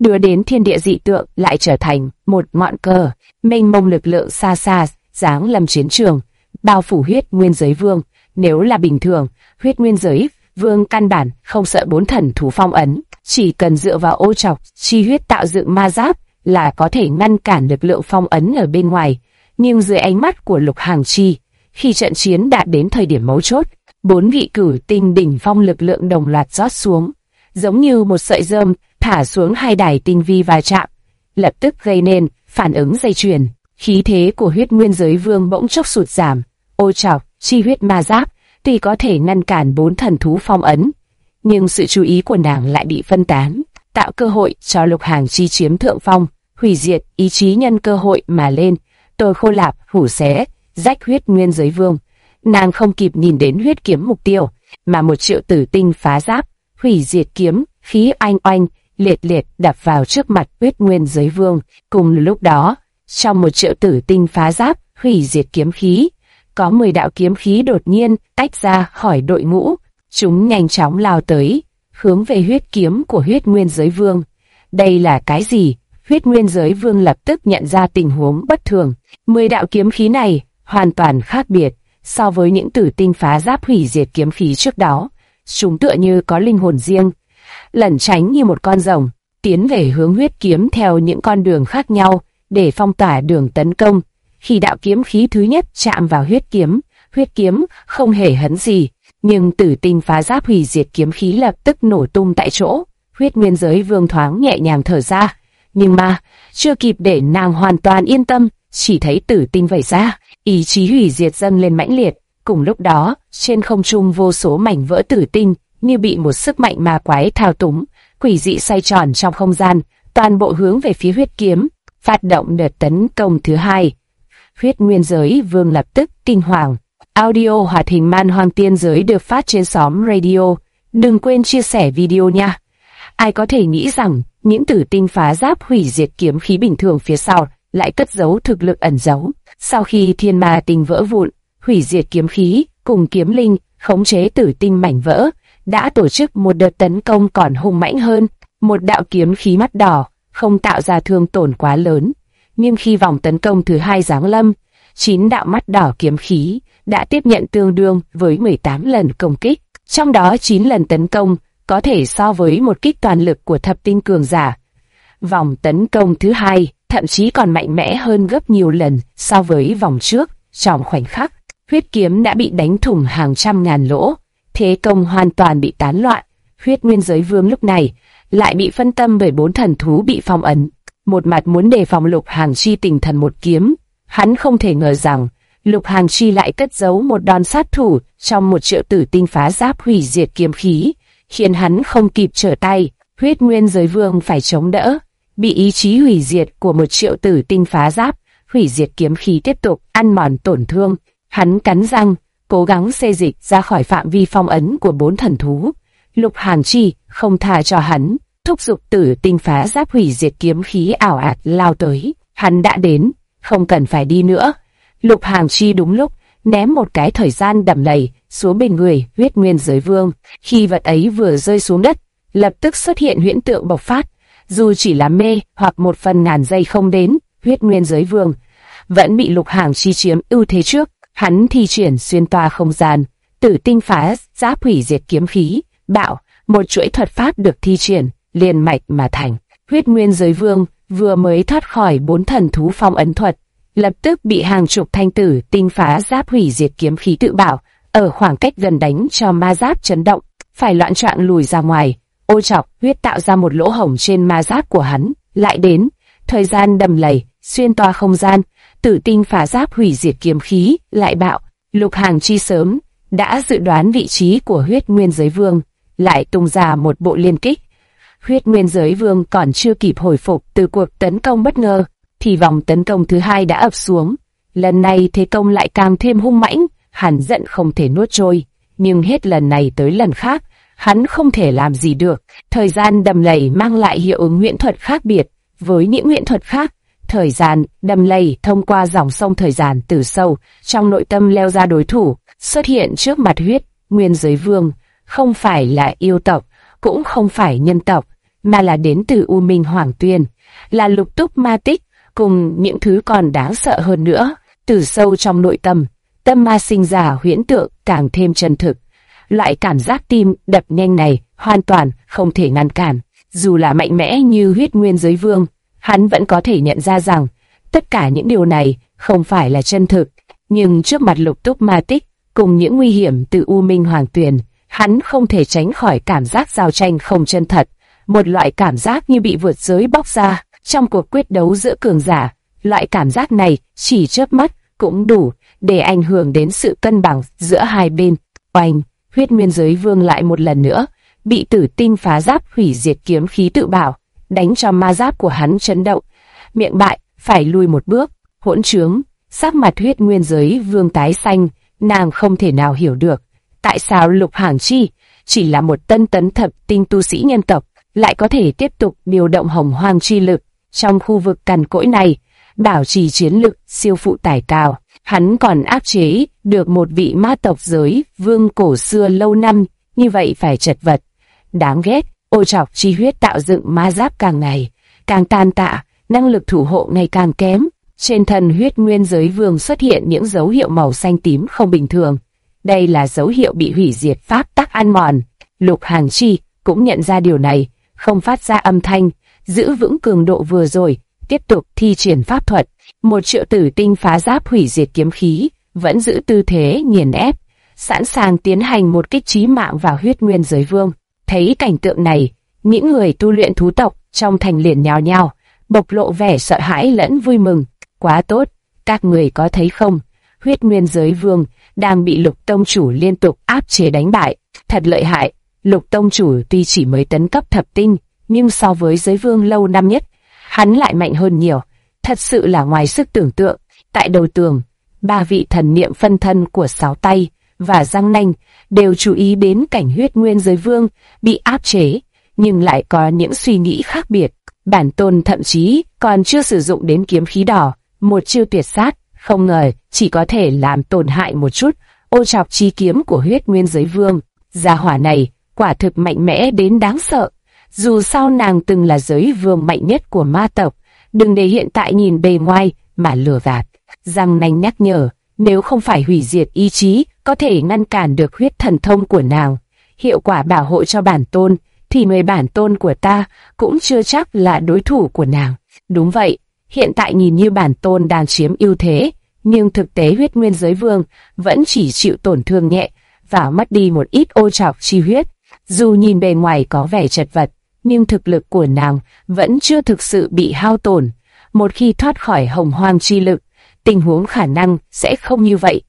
đưa đến thiên địa dị tượng lại trở thành một ngọn cờ, mênh mông lực lượng xa xa giáng lâm chiến trường, bao phủ huyết nguyên giới vương. Nếu là bình thường, huyết nguyên giới vương căn bản không sợ 4 thần thú phong ấn, chỉ cần dựa vào ô trọc chi huyết tạo dựng ma giáp là có thể ngăn cản lực lượng phong ấn ở bên ngoài. Nhưng dưới ánh mắt của Lục Hàng Chi, khi trận chiến đạt đến thời điểm mấu chốt, 4 vị cử tinh đỉnh phong lực lượng đồng loạt rót xuống, giống như một sợi rơm thả xuống hai đài tinh vi va chạm, lập tức gây nên phản ứng dây chuyền. Khí thế của huyết nguyên giới vương bỗng chốc sụt giảm. Ô trọc chi huyết ma giáp tuy có thể ngăn cản 4 thần thú phong ấn, nhưng sự chú ý của nàng lại bị phân tán, tạo cơ hội cho Lục Hàng Chi chiếm thượng phong. Hủy diệt ý chí nhân cơ hội mà lên, tôi khô lạp hủ xé rách huyết nguyên giới vương. Nàng không kịp nhìn đến huyết kiếm mục tiêu, mà một triệu tử tinh phá giáp hủy diệt kiếm khí oanh oanh liệt liệt đập vào trước mặt huyết nguyên giới vương. Cùng lúc đó, trong một triệu tử tinh phá giáp hủy diệt kiếm khí, có 10 đạo kiếm khí đột nhiên tách ra khỏi đội ngũ, chúng nhanh chóng lao tới, hướng về huyết kiếm của huyết nguyên giới vương. Đây là cái gì? Huyết nguyên giới vương lập tức nhận ra tình huống bất thường. 10 đạo kiếm khí này hoàn toàn khác biệt so với những tử tinh phá giáp hủy diệt kiếm khí trước đó. Chúng tựa như có linh hồn riêng, lẩn tránh như một con rồng, tiến về hướng huyết kiếm theo những con đường khác nhau để phong tỏa đường tấn công. Khi đạo kiếm khí thứ nhất chạm vào huyết kiếm không hề hấn gì, nhưng tử tinh phá giáp hủy diệt kiếm khí lập tức nổ tung tại chỗ. Huyết nguyên giới vương thoáng nhẹ nhàng thở ra, nhưng mà chưa kịp để nàng hoàn toàn yên tâm, chỉ thấy tử tinh vẩy ra, ý chí hủy diệt dâng lên mãnh liệt. Cùng lúc đó, trên không trung vô số mảnh vỡ tử tinh như bị một sức mạnh ma quái thao túng, quỷ dị xoay tròn trong không gian, toàn bộ hướng về phía huyết kiếm, phát động đợt tấn công thứ hai. Huyết nguyên giới vương lập tức kinh hoàng. Audio hoạt hình Man Hoang Tiên Giới được phát trên xóm radio. Đừng quên chia sẻ video nha. Ai có thể nghĩ rằng những tử tinh phá giáp hủy diệt kiếm khí bình thường phía sau lại cất giấu thực lực ẩn giấu. Sau khi thiên ma tinh vỡ vụn, hủy diệt kiếm khí cùng kiếm linh khống chế tử tinh mảnh vỡ đã tổ chức một đợt tấn công còn hung mãnh hơn. Một đạo kiếm khí mắt đỏ không tạo ra thương tổn quá lớn, nhưng khi vòng tấn công thứ hai giáng lâm, 9 đạo mắt đỏ kiếm khí đã tiếp nhận tương đương với 18 lần công kích. Trong đó 9 lần tấn công có thể so với một kích toàn lực của thập tinh cường giả. Vòng tấn công thứ hai thậm chí còn mạnh mẽ hơn gấp nhiều lần so với vòng trước. Trong khoảnh khắc, huyết kiếm đã bị đánh thủng hàng trăm ngàn lỗ, thế công hoàn toàn bị tán loạn. Huyết nguyên giới vương lúc này lại bị phân tâm bởi 4 thần thú bị phong ấn. Một mặt muốn đề phòng Lục Hàng Chi tinh thần một kiếm, hắn không thể ngờ rằng Lục Hàng Chi lại cất giấu một đòn sát thủ trong một triệu tử tinh phá giáp hủy diệt kiếm khí, khiến hắn không kịp trở tay. Huyết nguyên giới vương phải chống đỡ, bị ý chí hủy diệt của một triệu tử tinh phá giáp hủy diệt kiếm khí tiếp tục ăn mòn tổn thương. Hắn cắn răng, cố gắng xê dịch ra khỏi phạm vi phong ấn của 4 thần thú. Lục Hàng Chi không tha cho hắn, thúc giục tử tinh phá giáp hủy diệt kiếm khí ảo ạt lao tới. Hắn đã đến, không cần phải đi nữa. Lục Hàng Chi đúng lúc ném một cái thời gian đầm lầy xuống bên người huyết nguyên giới vương. Khi vật ấy vừa rơi xuống đất, lập tức xuất hiện huyễn tượng bộc phát. Dù chỉ là mê hoặc một phần ngàn giây không đến, huyết nguyên giới vương vẫn bị Lục Hàng Chi chiếm ưu thế trước. Hắn thi triển xuyên toa không gian, tử tinh phá giáp hủy diệt kiếm khí, bạo, một chuỗi thuật pháp được thi triển liền mạch mà thành. Huyết nguyên giới vương vừa mới thoát khỏi 4 thần thú phong ấn thuật, lập tức bị hàng chục thanh tử tinh phá giáp hủy diệt kiếm khí tự bảo ở khoảng cách gần đánh cho ma giáp chấn động, phải loạn choạng lùi ra ngoài. Ô chọc huyết tạo ra một lỗ hổng trên ma giáp của hắn. Lại đến thời gian đầm lầy, xuyên toa không gian, tử tinh phá giáp hủy diệt kiếm khí lại bạo. Lục Hàng Chi sớm đã dự đoán vị trí của huyết nguyên giới vương, lại tung ra một bộ liên kích. Huyết nguyên giới vương còn chưa kịp hồi phục từ cuộc tấn công bất ngờ, thì vòng tấn công thứ hai đã ập xuống. Lần này thế công lại càng thêm hung mãnh, hắn giận không thể nuốt trôi, nhưng hết lần này tới lần khác, hắn không thể làm gì được. Thời gian đầm lầy mang lại hiệu ứng huyễn thuật khác biệt với những huyễn thuật khác. Thời gian đầm lầy thông qua dòng sông thời gian từ sâu trong nội tâm leo ra đối thủ, xuất hiện trước mặt huyết nguyên giới vương. Không phải là yêu tộc, cũng không phải nhân tộc, mà là đến từ U Minh Hoàng Tuyền, là lục túc ma tích, cùng những thứ còn đáng sợ hơn nữa. Từ sâu trong nội tâm, tâm ma sinh ra huyễn tượng càng thêm chân thực. Loại cảm giác tim đập nhanh này hoàn toàn không thể ngăn cản. Dù là mạnh mẽ như Huyết Nguyên Giới Vương, hắn vẫn có thể nhận ra rằng tất cả những điều này không phải là chân thực. Nhưng trước mặt lục túc ma tích cùng những nguy hiểm từ U Minh Hoàng Tuyền, hắn không thể tránh khỏi cảm giác giao tranh không chân thật. Một loại cảm giác như bị vượt giới bóc ra trong cuộc quyết đấu giữa cường giả. Loại cảm giác này chỉ chớp mắt cũng đủ để ảnh hưởng đến sự cân bằng giữa hai bên. Oanh, Huyết Nguyên Giới Vương lại một lần nữa bị Tử Tinh Phá Giáp hủy diệt kiếm khí tự bảo, đánh cho ma giáp của hắn chấn động. Miệng bại, phải lùi một bước. Hỗn trướng, sắc mặt Huyết Nguyên Giới Vương tái xanh, nàng không thể nào hiểu được tại sao Lục Hàng Chi chỉ là một tân tấn thập tinh tu sĩ nhân tộc lại có thể tiếp tục điều động hồng hoang chi lực trong khu vực cằn cỗi này, bảo trì chiến lực siêu phụ tải cao. Hắn còn áp chế được một vị ma tộc giới vương cổ xưa lâu năm, như vậy phải chật vật. Đáng ghét, ô trọc chi huyết tạo dựng ma giáp càng ngày càng tan tạ, năng lực thủ hộ ngày càng kém. Trên thân Huyết Nguyên Giới Vương xuất hiện những dấu hiệu màu xanh tím không bình thường. Đây là dấu hiệu bị hủy diệt pháp tắc ăn mòn. Lục Hàng Chi cũng nhận ra điều này, không phát ra âm thanh, giữ vững cường độ vừa rồi, tiếp tục thi triển pháp thuật. Một triệu Tử Tinh Phá Giáp hủy diệt kiếm khí vẫn giữ tư thế nghiền ép, sẵn sàng tiến hành một kích chí mạng vào Huyết Nguyên Giới Vương. Thấy cảnh tượng này, những người tu luyện thú tộc trong thành liền nhao nhao, bộc lộ vẻ sợ hãi lẫn vui mừng. Quá tốt, các người có thấy không? Huyết Nguyên Giới Vương đang bị Lục Tông Chủ liên tục áp chế đánh bại. Thật lợi hại, Lục Tông Chủ tuy chỉ mới tấn cấp thập tinh, nhưng so với Giới Vương lâu năm nhất, hắn lại mạnh hơn nhiều. Thật sự là ngoài sức tưởng tượng. Tại đầu tường, ba vị thần niệm phân thân của Sáu Tay và Giang Nanh đều chú ý đến cảnh Huyết Nguyên Giới Vương bị áp chế, nhưng lại có những suy nghĩ khác biệt. Bản tôn thậm chí còn chưa sử dụng đến kiếm khí đỏ, một chiêu tuyệt sát, không ngờ chỉ có thể làm tổn hại một chút ô trọc chi kiếm của Huyết Nguyên Giới Vương. Gia hỏa này quả thực mạnh mẽ đến đáng sợ. Dù sao nàng từng là giới vương mạnh nhất của ma tộc, đừng để hiện tại nhìn bề ngoài mà lừa gạt. Giang Nanh nhắc nhở, nếu không phải hủy diệt ý chí có thể ngăn cản được huyết thần thông của nàng, hiệu quả bảo hộ cho bản tôn, thì người bản tôn của ta cũng chưa chắc là đối thủ của nàng. Đúng vậy, hiện tại nhìn như bản tôn đang chiếm ưu thế, nhưng thực tế Huyết Nguyên Giới Vương vẫn chỉ chịu tổn thương nhẹ và mất đi một ít ô trọc chi huyết. Dù nhìn bề ngoài có vẻ chật vật, nhưng thực lực của nàng vẫn chưa thực sự bị hao tổn. Một khi thoát khỏi hồng hoang chi lực, tình huống khả năng sẽ không như vậy.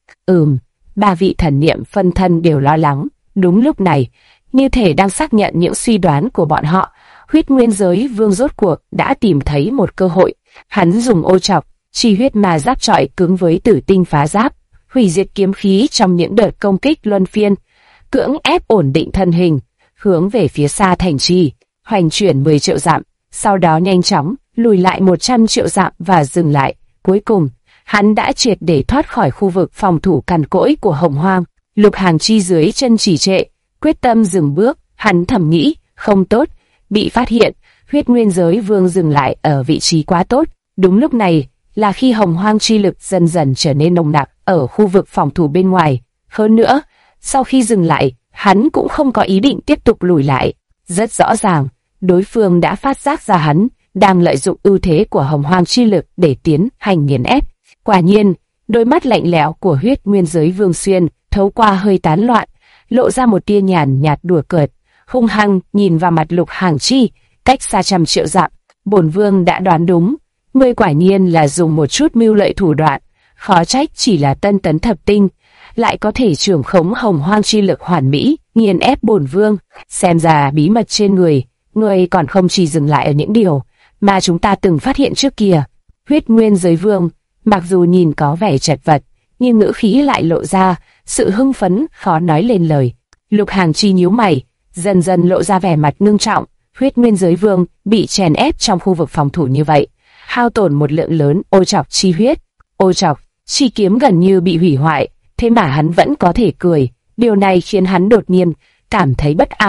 Ba vị thần niệm phân thân đều lo lắng. Đúng lúc này, như thể đang xác nhận những suy đoán của bọn họ, Huyết Nguyên Giới Vương rốt cuộc đã tìm thấy một cơ hội. Hắn dùng ô trọc chi huyết mà giáp chọi cứng với Tử Tinh Phá Giáp, hủy diệt kiếm khí trong những đợt công kích luân phiên, cưỡng ép ổn định thân hình, hướng về phía xa thành trì, hoành chuyển 10 triệu dặm, sau đó nhanh chóng lùi lại 100 triệu dặm và dừng lại. Cuối cùng, hắn đã triệt để thoát khỏi khu vực phòng thủ cằn cỗi của Hồng Hoang. Lục Hàng Chi dưới chân trì trệ, quyết tâm dừng bước. Hắn thầm nghĩ, không tốt, bị phát hiện. Huyết Nguyên Giới Vương dừng lại ở vị trí quá tốt. Đúng lúc này là khi hồng hoang chi lực dần dần trở nên nồng nặc ở khu vực phòng thủ bên ngoài. Hơn nữa, sau khi dừng lại, hắn cũng không có ý định tiếp tục lùi lại. Rất rõ ràng, đối phương đã phát giác ra hắn đang lợi dụng ưu thế của hồng hoang chi lực để tiến hành nghiền ép. Quả nhiên, đôi mắt lạnh lẽo của Huyết Nguyên Giới Vương xuyên thấu qua hơi tán loạn, lộ ra một tia nhàn nhạt đùa cợt, hung hăng nhìn vào mặt Lục Hàng Chi, cách xa trăm triệu dặm. Bổn vương đã đoán đúng, ngươi quả nhiên là dùng một chút mưu lợi thủ đoạn, khó trách chỉ là tân tấn thập tinh, lại có thể trưởng khống hồng hoang chi lực hoàn mỹ, nghiền ép bổn vương. Xem ra bí mật trên người, ngươi còn không chỉ dừng lại ở những điều mà chúng ta từng phát hiện trước kia. Huyết Nguyên Giới Vương, mặc dù nhìn có vẻ chật vật, nhưng ngữ khí lại lộ ra sự hưng phấn khó nói lên lời. Lục Hàng Chi nhíu mày, dần dần lộ ra vẻ mặt ngưng trọng. Huyết Nguyên Giới Vương bị chèn ép trong khu vực phòng thủ như vậy, hao tổn một lượng lớn ô trọc chi huyết, ô trọc chi kiếm gần như bị hủy hoại, thế mà hắn vẫn có thể cười. Điều này khiến hắn đột nhiên cảm thấy bất an.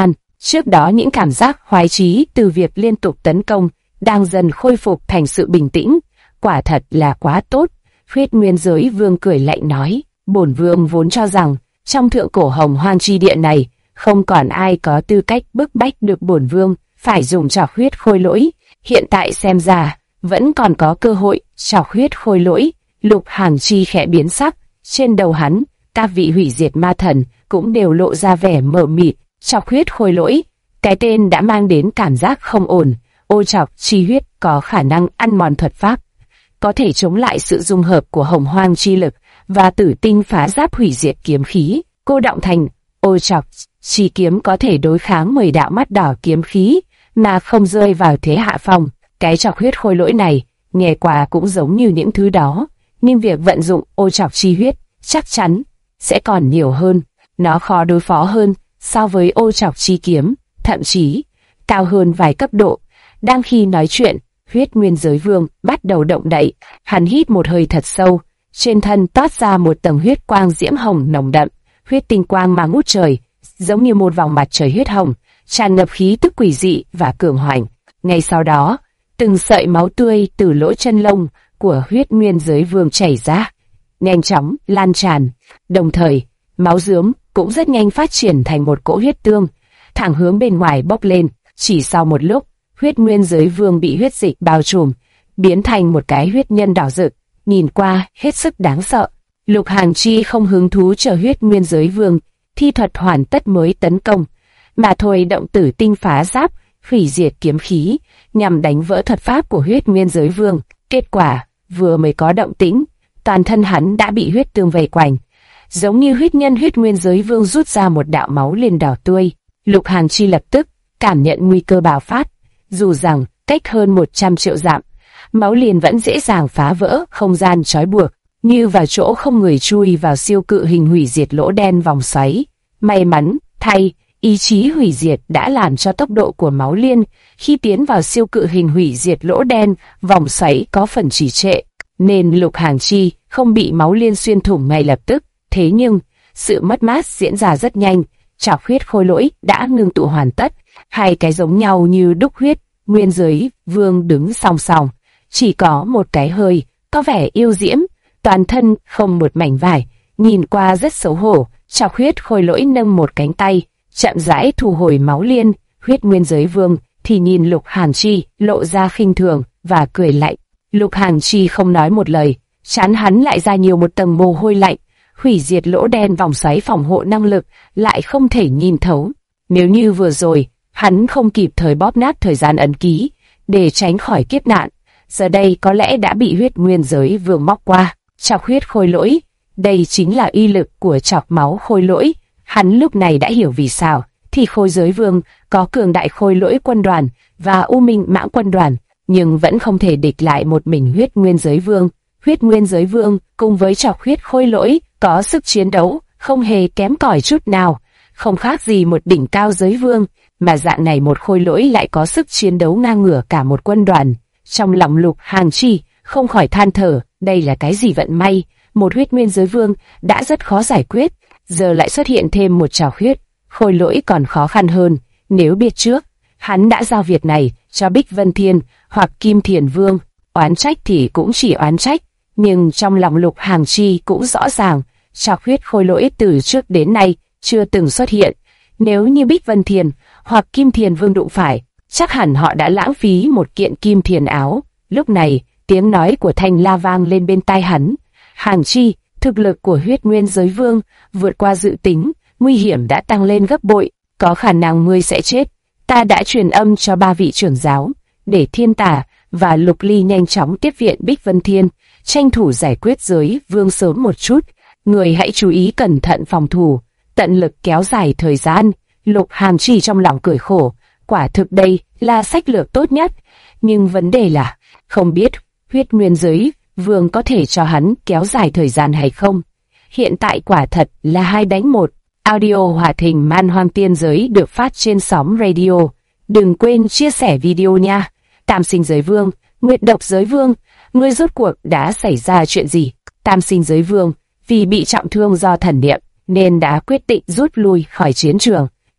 Trước đó những cảm giác khoái chí từ việc liên tục tấn công đang dần khôi phục thành sự bình tĩnh. Quả thật là quá tốt. Huyết Nguyên Giới Vương cười lạnh nói, bổn vương vốn cho rằng trong thượng cổ hồng hoang chi địa này không còn ai có tư cách bức bách được bổn vương phải dùng trọc huyết khôi lỗi. Hiện tại xem ra vẫn còn có cơ hội. Trọc huyết khôi lỗi. Lục Hàng Chi khẽ biến sắc, trên đầu hắn các vị hủy diệt ma thần cũng đều lộ ra vẻ mờ mịt. Trọc huyết khôi lỗi, cái tên đã mang đến cảm giác không ổn. Ô trọc chi huyết có khả năng ăn mòn thuật pháp, có thể chống lại sự dung hợp của hồng hoang chi lực và tử tinh phá giáp hủy diệt kiếm khí. Cô động thành ô trọc chi kiếm có thể đối kháng 10 đạo mắt đỏ kiếm khí mà không rơi vào thế hạ phong. Cái trọc huyết khôi lỗi này nghe qua cũng giống như những thứ đó, nhưng việc vận dụng ô trọc chi huyết chắc chắn sẽ còn nhiều hơn. Nó khó đối phó hơn so với ô trọc chi kiếm, thậm chí cao hơn vài cấp độ. Đang khi nói chuyện, Huyết Nguyên Giới Vương bắt đầu động đậy. Hắn hít một hơi thật sâu, trên thân toát ra một tầng huyết quang diễm hồng nồng đậm, huyết tinh quang mà ngút trời, giống như một vòng mặt trời huyết hồng, tràn ngập khí tức quỷ dị và cường hoành. Ngay sau đó, từng sợi máu tươi từ lỗ chân lông của Huyết Nguyên Giới Vương chảy ra, nhanh chóng lan tràn. Đồng thời, máu rướm cũng rất nhanh phát triển thành một cỗ huyết tương, thẳng hướng bên ngoài bốc lên. Chỉ sau một lúc, Huyết Nguyên Giới Vương bị huyết dịch bao trùm, biến thành một cái huyết nhân đỏ rực, nhìn qua hết sức đáng sợ. Lục Hàng Chi không hứng thú chờ Huyết Nguyên Giới Vương thi thuật hoàn tất mới tấn công, mà thôi động tử tinh phá giáp, hủy diệt kiếm khí, nhằm đánh vỡ thuật pháp của Huyết Nguyên Giới Vương. Kết quả, vừa mới có động tĩnh, toàn thân hắn đã bị huyết tương vây quanh, giống như huyết nhân. Huyết Nguyên Giới Vương rút ra một đạo máu liền đỏ tươi. Lục Hàng Chi lập tức cảm nhận nguy cơ bạo phát. Dù rằng cách hơn 100 triệu dặm, máu liền vẫn dễ dàng phá vỡ không gian trói buộc, như vào chỗ không người chui vào siêu cự hình hủy diệt lỗ đen vòng xoáy. May mắn thay, ý chí hủy diệt đã làm cho tốc độ của máu liên khi tiến vào siêu cự hình hủy diệt lỗ đen vòng xoáy có phần trì trệ, nên Lục Hàng Chi không bị máu liên xuyên thủng ngay lập tức. Thế nhưng, sự mất mát diễn ra rất nhanh. Trọc huyết khôi lỗi đã ngưng tụ hoàn tất, hai cái giống nhau như đúc. Huyết Nguyên Giới Vương đứng song song, chỉ có một cái hơi có vẻ yêu diễm, toàn thân không một mảnh vải, nhìn qua rất xấu hổ. Trọc huyết khôi lỗi nâng một cánh tay, chậm rãi thu hồi máu liên. Huyết Nguyên Giới Vương thì nhìn Lục Hàng Chi, lộ ra khinh thường và cười lạnh. Lục Hàng Chi không nói một lời, trán hắn lại ra nhiều một tầng mồ hôi lạnh. Hủy diệt lỗ đen vòng xoáy phòng hộ năng lực lại không thể nhìn thấu. Nếu như vừa rồi hắn không kịp thời bóp nát thời gian ấn ký để tránh khỏi kiếp nạn, giờ đây có lẽ đã bị Huyết Nguyên Giới Vương móc qua. Trọc huyết khôi lỗi, đây chính là uy lực của trọc máu khôi lỗi. Hắn lúc này đã hiểu vì sao thì Khôi Giới Vương có cường đại khôi lỗi quân đoàn và U Minh Mãng quân đoàn, nhưng vẫn không thể địch lại một mình Huyết Nguyên Giới Vương. Huyết Nguyên Giới Vương cùng với trọc huyết khôi lỗi có sức chiến đấu không hề kém cỏi chút nào, không khác gì một đỉnh cao giới vương, mà dạng này một khôi lỗi lại có sức chiến đấu ngang ngửa cả một quân đoàn. Trong lòng Lục Hàng Chi không khỏi than thở, đây là cái gì vận may, một Huyết Nguyên Giới Vương đã rất khó giải quyết, giờ lại xuất hiện thêm một trọc huyết khôi lỗi còn khó khăn hơn. Nếu biết trước, hắn đã giao việc này cho Bích Vân Thiên hoặc Kim Thiền Vương. Oán trách thì cũng chỉ oán trách, nhưng trong lòng Lục Hàng Chi cũng rõ ràng, trọc huyết khôi lỗi từ trước đến nay chưa từng xuất hiện. Nếu như Bích Vân Thiền hoặc Kim Thiền Vương đụng phải, chắc hẳn họ đã lãng phí một kiện kim thiền áo. Lúc này, tiếng nói của Thanh La vang lên bên tai hắn. Hàng Chi, thực lực của Huyết Nguyên Giới Vương vượt qua dự tính, nguy hiểm đã tăng lên gấp bội, có khả năng ngươi sẽ chết. Ta đã truyền âm cho 3 vị trưởng giáo, để Thiên Tả và Lục Ly nhanh chóng tiếp viện Bích Vân Thiên, tranh thủ giải quyết Giới Vương sớm một chút. Người hãy chú ý cẩn thận phòng thủ, tận lực kéo dài thời gian. Lục Hàng Chi trong lòng cười khổ, quả thực đây là sách lược tốt nhất, nhưng vấn đề là không biết Huyết Nguyên Giới Vương có thể cho hắn kéo dài thời gian hay không. Hiện tại quả thật là 2 đánh 1. Audio hoạt hình Man Hoang Tiên Giới được phát trên sóng radio. Đừng quên chia sẻ video nha. Tam Sinh Giới Vương, Nguyệt Độc Giới Vương, ngươi rốt cuộc đã xảy ra chuyện gì? Tam Sinh Giới Vương vì bị trọng thương do thần niệm nên đã quyết định rút lui khỏi chiến trường.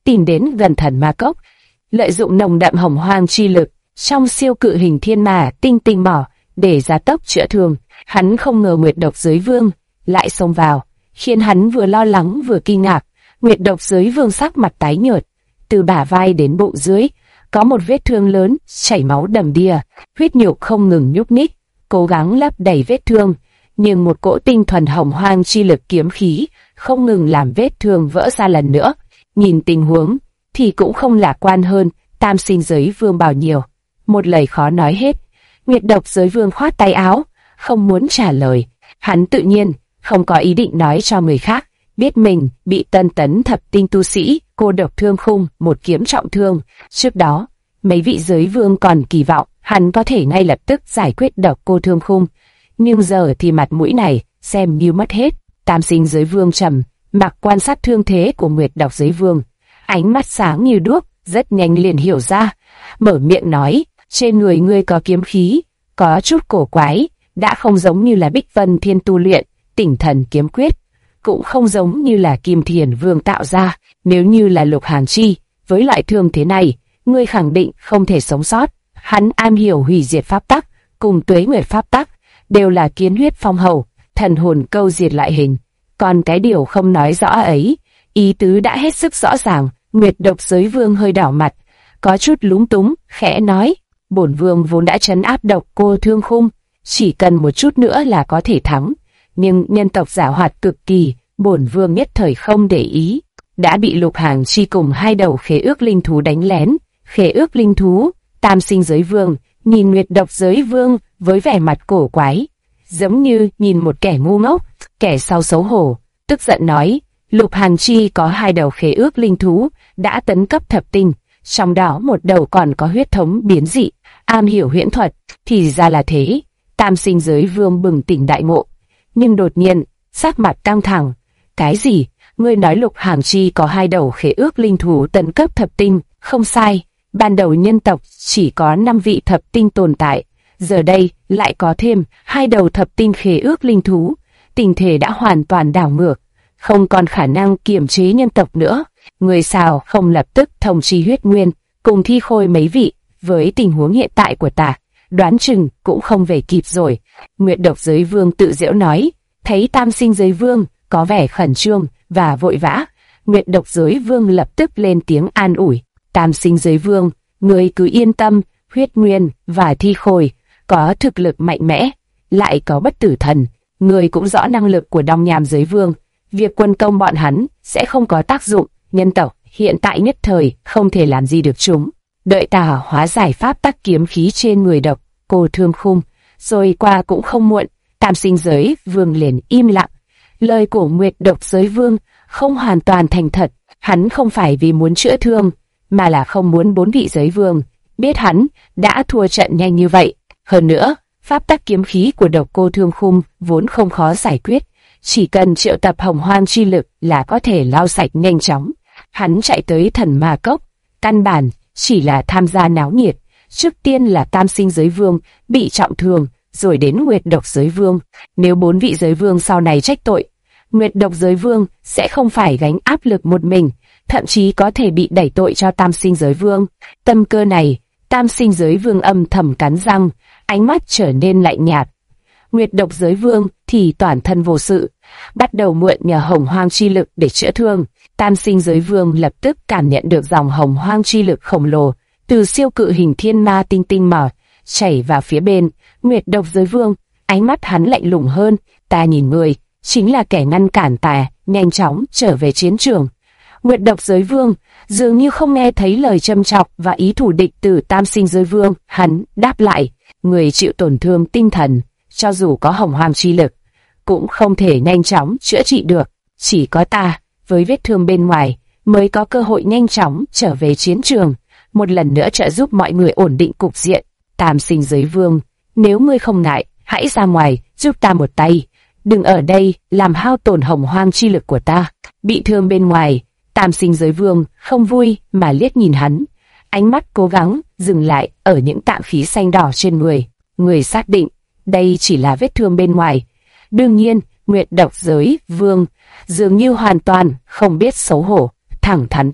tìm đến gần thần ma cốc, lợi dụng nồng đậm hồng hoang chi lực trong siêu cự hình thiên ma tinh tinh mỏ để gia tốc chữa thương. Hắn không ngờ Nguyệt Độc Giới Vương lại xông vào, khiến hắn vừa lo lắng vừa kinh ngạc. Nguyệt Độc Giới Vương sắc mặt tái nhợt, từ bả vai đến bụng dưới có một vết thương lớn, chảy máu đầm đìa, huyết nhục không ngừng nhúc nhích, cố gắng lấp đầy vết thương, nhưng một cỗ tinh thuần hồng hoang chi lực kiếm khí không ngừng làm vết thương vỡ ra lần nữa. Nhìn tình huống thì cũng không lạc quan hơn Tam Sinh Giới Vương bao nhiêu. Một lời khó nói hết. Nguyệt Độc Giới Vương khoát tay áo, không muốn trả lời. Hắn tự nhiên không có ý định nói cho người khác biết mình bị Tân Tấn Thập Tinh tu sĩ Cô Độc Thương Khung một kiếm trọng thương. Trước đó, mấy vị giới vương còn kỳ vọng hắn có thể ngay lập tức giải quyết Độc Cô Thương Khung, nhưng giờ thì mặt mũi này xem như mất hết. Tam Sinh Giới Vương trầm mặc quan sát thương thế của Nguyệt Độc Giới Vương, ánh mắt sáng như đuốc, rất nhanh liền hiểu ra, mở miệng nói: trên người ngươi có kiếm khí, có chút cổ quái, đã không giống như là Bích Vân Thiên tu luyện Tỉnh Thần Kiếm Quyết, cũng không giống như là Kim Thiền Vương tạo ra. Nếu như là Lục Hàn Chi, với loại thương thế này, ngươi khẳng định không thể sống sót. Hắn am hiểu hủy diệt pháp tắc, cùng Tuế Nguyệt pháp tắc, đều là kiến huyết phong hầu, thần hồn câu diệt lại hình. Còn cái điều không nói rõ ấy, ý tứ đã hết sức rõ ràng. Nguyệt Độc Giới Vương hơi đỏ mặt, có chút lúng túng, khẽ nói: bổn vương vốn đã trấn áp Độc Cô Thương Khung, chỉ cần một chút nữa là có thể thắng. Nhưng nhân tộc giảo hoạt cực kỳ, bổn vương nhất thời không để ý, đã bị Lục Hàn Chi cùng hai đầu khế ước linh thú đánh lén. Khế ước linh thú? Tam Sinh Giới Vương nhìn Nguyệt Độc Giới Vương với vẻ mặt cổ quái, giống như nhìn một kẻ ngu ngốc. Kẻ sau xấu hổ, tức giận nói: Lục Hàn Chi có hai đầu khế ước linh thú đã tấn cấp thập tinh, trong đó một đầu còn có huyết thống biến dị, am hiểu huyễn thuật. Thì ra là thế. Tam Sinh Giới Vương bừng tỉnh đại ngộ, nhưng đột nhiên sắc mặt căng thẳng. Cái gì? Ngươi nói Lục Hàn Chi có hai đầu khế ước linh thú tấn cấp thập tinh? Không sai, ban đầu nhân tộc chỉ có 5 vị thập tinh tồn tại, giờ đây lại có thêm hai đầu thập tinh khế ước linh thú. Tình thế đã hoàn toàn đảo ngược, không còn khả năng kiềm chế nhân tộc nữa. Người sao không lập tức thông chi Huyết Nguyên cùng Thi Khôi mấy vị? Với tình huống hiện tại của ta, đoán chừng cũng không về kịp rồi. Nguyệt Độc Giới Vương tự giễu nói. Thấy Tam Sinh Giới Vương có vẻ khẩn trương và vội vã, Nguyệt Độc Giới Vương lập tức lên tiếng an ủi: Tam Sinh Giới Vương, ngươi cứ yên tâm, Huyết Nguyên và Thi Khôi có thực lực mạnh mẽ, lại có Bất Tử Thần. Ngươi cũng rõ năng lực của Đông Nham Giới Vương, việc quân công bọn hắn sẽ không có tác dụng. Nhân tộc hiện tại nhất thời không thể làm gì được chúng. Đợi ta hóa giải pháp tắc kiếm khí trên người Độc Cô Thương Khung rồi qua cũng không muộn. Tam Sinh Giới Vương liền im lặng. Lời của Nguyệt Độc Giới Vương không hoàn toàn thành thật. Hắn không phải vì muốn chữa thương, mà là không muốn 4 vị giới vương biết hắn đã thua trận nhanh như vậy. Hơn nữa, pháp tắc kiếm khí của Độc Cô Thương Khung vốn không khó giải quyết, chỉ cần triệu tập hồng hoang chi lực là có thể lau sạch nhanh chóng. Hắn chạy tới Thần Ma Cốc, căn bản chỉ là tham gia náo nhiệt. Trước tiên là Tam Sinh Giới Vương bị trọng thương, rồi đến Nguyệt Độc Giới Vương. Nếu 4 vị giới vương sau này trách tội, Nguyệt Độc Giới Vương sẽ không phải gánh áp lực một mình, thậm chí có thể bị đẩy tội cho Tam Sinh Giới Vương. Tâm cơ này, Tam Sinh Giới Vương âm thầm cắn răng, ánh mắt trở nên lạnh nhạt. Nguyệt Độc Giới Vương thì toàn thân vô sự, bắt đầu mượn nhờ hồng hoang chi lực để chữa thương. Tam Sinh Giới Vương lập tức cảm nhận được dòng hồng hoang chi lực khổng lồ từ siêu cự hình thiên ma tinh tinh mỏ chảy vào phía bên Nguyệt Độc Giới Vương. Ánh mắt hắn lạnh lùng hơn: ta nhìn người chính là kẻ ngăn cản ta nhanh chóng trở về chiến trường. Nguyệt Độc Giới Vương dường như không nghe thấy lời châm chọc và ý thủ địch từ Tam Sinh Giới Vương. Hắn đáp lại: người chịu tổn thương tinh thần, cho dù có hồng hoang chi lực cũng không thể nhanh chóng chữa trị được. Chỉ có ta với vết thương bên ngoài mới có cơ hội nhanh chóng trở về chiến trường, một lần nữa trợ giúp mọi người ổn định cục diện. Tam Sinh Giới Vương, nếu ngươi không ngại, hãy ra ngoài giúp ta một tay, đừng ở đây làm hao tổn hồng hoang chi lực của ta. Bị thương bên ngoài, Tam Sinh Giới Vương không vui mà liếc nhìn hắn, ánh mắt cố gắng dừng lại ở những tạng khí xanh đỏ trên người. Người xác định đây chỉ là vết thương bên ngoài. Đương nhiên, Nguyệt Độc Giới Vương dường như hoàn toàn không biết xấu hổ, thẳng thắn đáp: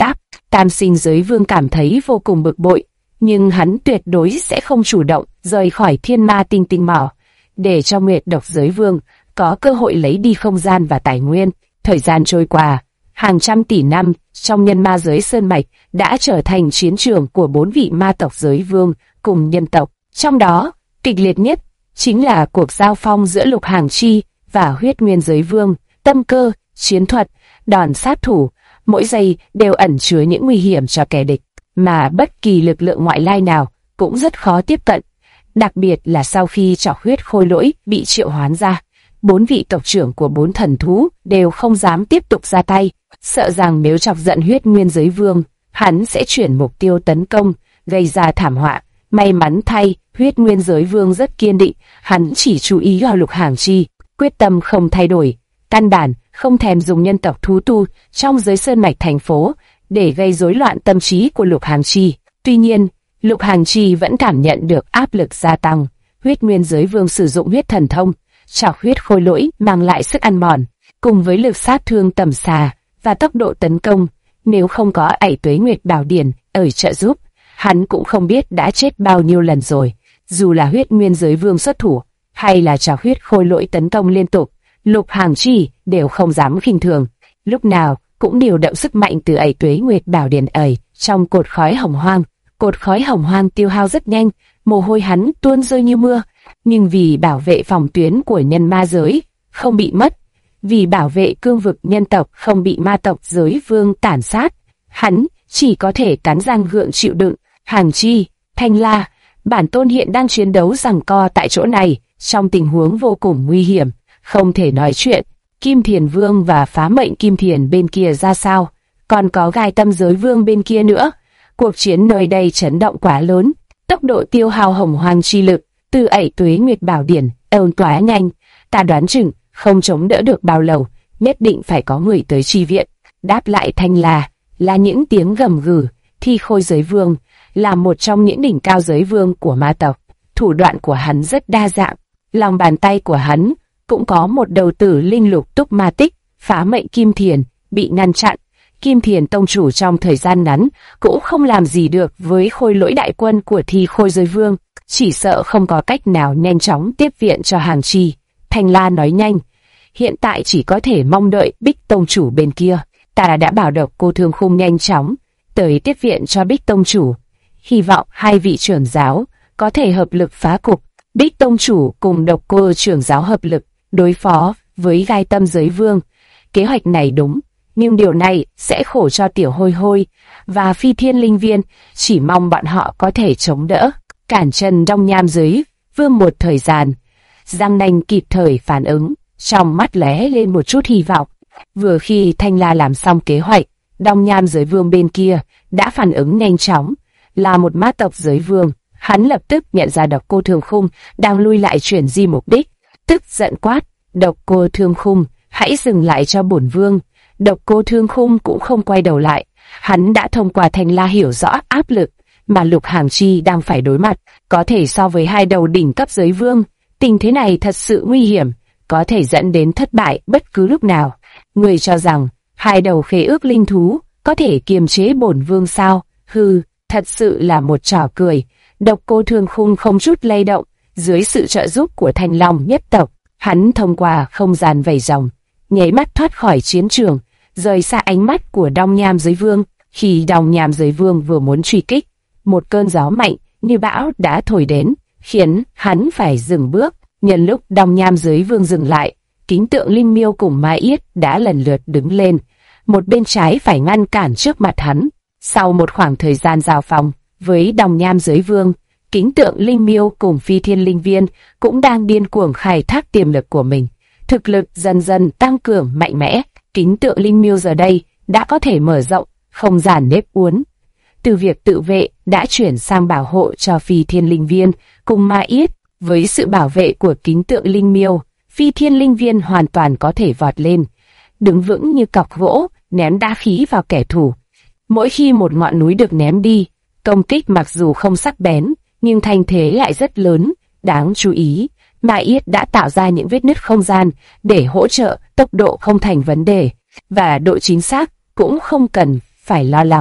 Tam Sinh Giới Vương cảm thấy vô cùng bực bội, nhưng hắn tuyệt đối sẽ không chủ động rời khỏi Thiên Ma Tinh Tinh Mỏ, để cho Nguyệt Độc Giới Vương có cơ hội lấy đi không gian và tài nguyên. Thời gian trôi qua, hàng trăm tỷ năm trong nhân ma giới sơn mạch đã trở thành chiến trường của 4 vị ma tộc giới vương cùng nhân tộc. Trong đó, kịch liệt nhất chính là cuộc giao phong giữa Lục Hàng Chi và Huyết Nguyên Giới Vương. Tâm cơ, chiến thuật, đòn sát thủ, mỗi giây đều ẩn chứa những nguy hiểm cho kẻ địch, mà bất kỳ lực lượng ngoại lai nào cũng rất khó tiếp cận. Đặc biệt là sau khi trọc huyết khôi lỗi bị triệu hoán ra, 4 vị tộc trưởng của 4 thần thú đều không dám tiếp tục ra tay, sợ rằng nếu chọc giận Huyết Nguyên Giới Vương, hắn sẽ chuyển mục tiêu tấn công, gây ra thảm họa. May mắn thay, Huyết Nguyên Giới Vương rất kiên định, hắn chỉ chú ý vào Lục Hàng Chi, quyết tâm không thay đổi, căn bản không thèm dùng nhân tộc thú tu trong giới sơn mạch thành phố để gây rối loạn tâm trí của Lục Hàng Chi. Tuy nhiên, Lục Hàng Chi vẫn cảm nhận được áp lực gia tăng. Huyết Nguyên Giới Vương sử dụng huyết thần thông, trọc huyết khôi lỗi mang lại sức ăn mòn, cùng với lực sát thương tầm xa và tốc độ tấn công. Nếu không có Ẩy Tuế Nguyệt Bảo Điển ở trợ giúp, hắn cũng không biết đã chết bao nhiêu lần rồi. Dù là Huyết Nguyên Giới Vương xuất thủ, hay là trọc huyết khôi lỗi tấn công liên tục, Lục Hàng Chi đều không dám khinh thường, lúc nào cũng điều động sức mạnh từ Ẩy Tuế Nguyệt Bảo Điển ẩy trong cột khói hồng hoang. Cột khói hồng hoang tiêu hao rất nhanh, mồ hôi hắn tuôn rơi như mưa, nhưng vì bảo vệ phòng tuyến của nhân ma giới không bị mất, vì bảo vệ cương vực nhân tộc không bị ma tộc giới vương tàn sát, hắn chỉ có thể cắn răng gượng chịu đựng. Hàng Chi, Thanh La, bản tôn hiện đang chiến đấu giằng co tại chỗ này, trong tình huống vô cùng nguy hiểm, không thể nói chuyện. Kim Thiền Vương và Phá Mệnh Kim Thiền bên kia ra sao? Còn có Gai Tâm Giới Vương bên kia nữa. Cuộc chiến nơi đây chấn động quá lớn, tốc độ tiêu hao hồng hoang chi lực từ Ẩy Tuế Nguyệt Bảo Điển ôn quá nhanh, ta đoán chừng không chống đỡ được bao lâu, nhất định phải có người tới chi viện. Đáp lại Thanh La là những tiếng gầm gừ. Thi Khôi Giới Vương là một trong những đỉnh cao giới vương của ma tộc, thủ đoạn của hắn rất đa dạng. Lòng bàn tay của hắn cũng có một đầu tử linh lục túc ma tích. Phá Mệnh Kim Thiền bị ngăn chặn, Kim Thiền tông chủ trong thời gian ngắn cũng không làm gì được với khôi lỗi đại quân của Thi Khôi Giới Vương, chỉ sợ không có cách nào nhanh chóng tiếp viện cho Hàng Chi. Thanh La nói nhanh, hiện tại chỉ có thể mong đợi Bích tông chủ bên kia. Ta đã bảo Độc Cô Thương Khung nhanh chóng tới tiếp viện cho Bích tông chủ, hy vọng hai vị trưởng giáo có thể hợp lực phá cục. Bích tông chủ cùng Độc Cô trưởng giáo hợp lực đối phó với Gai Tâm Giới Vương. Kế hoạch này đúng, nhưng điều này sẽ khổ cho Tiểu Hôi Hôi và Phi Thiên Linh Viên, chỉ mong bọn họ có thể chống đỡ, cản chân Đông Nham Giới Vương một thời gian. Giang Nanh kịp thời phản ứng, trong mắt lóe lên một chút hy vọng. Vừa khi Thanh La làm xong kế hoạch, Đông Nham Giới Vương bên kia đã phản ứng nhanh chóng, là một ma tộc giới vương. Hắn lập tức nhận ra Độc Cô Thương Khung đang lui lại chuyển di mục đích, tức giận quát, Độc Cô Thương Khung, hãy dừng lại cho bổn vương. Độc Cô Thương Khung cũng không quay đầu lại, hắn đã thông qua Thanh La hiểu rõ áp lực mà Lục Hàng Chi đang phải đối mặt, có thể so với hai đầu đỉnh cấp giới vương. Tình thế này thật sự nguy hiểm, có thể dẫn đến thất bại bất cứ lúc nào. Người cho rằng hai đầu khế ước linh thú có thể kiềm chế bổn vương sao? Hừ, thật sự là một trò cười. Độc Cô Thương Khung không chút lay động, dưới sự trợ giúp của Thanh Long nhất tộc, hắn thông qua không gian vảy rồng, nháy mắt thoát khỏi chiến trường, rời xa ánh mắt của Đông Nham Giới Vương. Khi Đông Nham Giới Vương vừa muốn truy kích, một cơn gió mạnh như bão đã thổi đến, khiến hắn phải dừng bước. Nhân lúc Đông Nham Giới Vương dừng lại, Kính Tượng Linh Miêu cùng Mai Yết đã lần lượt đứng lên, một bên trái phải ngăn cản trước mặt hắn. Sau một khoảng thời gian giao phong với Đông Nham Giới Vương, Kính Tượng Linh Miêu cùng Phi Thiên Linh Viên cũng đang điên cuồng khai thác tiềm lực của mình, thực lực dần dần tăng cường mạnh mẽ. Kính Tượng Linh Miêu giờ đây đã có thể mở rộng không gian nếp uốn, từ việc tự vệ đã chuyển sang bảo hộ cho Phi Thiên Linh Viên cùng Ma Yết. Với sự bảo vệ của Kính Tượng Linh Miêu, Phi Thiên Linh Viên hoàn toàn có thể vọt lên, đứng vững như cọc gỗ, ném đá khí vào kẻ thù. Mỗi khi một ngọn núi được ném đi, công kích mặc dù không sắc bén, nhưng thanh thế lại rất lớn. Đáng chú ý, Ma Yết đã tạo ra những vết nứt không gian để hỗ trợ, tốc độ không thành vấn đề, và độ chính xác cũng không cần phải lo lắng.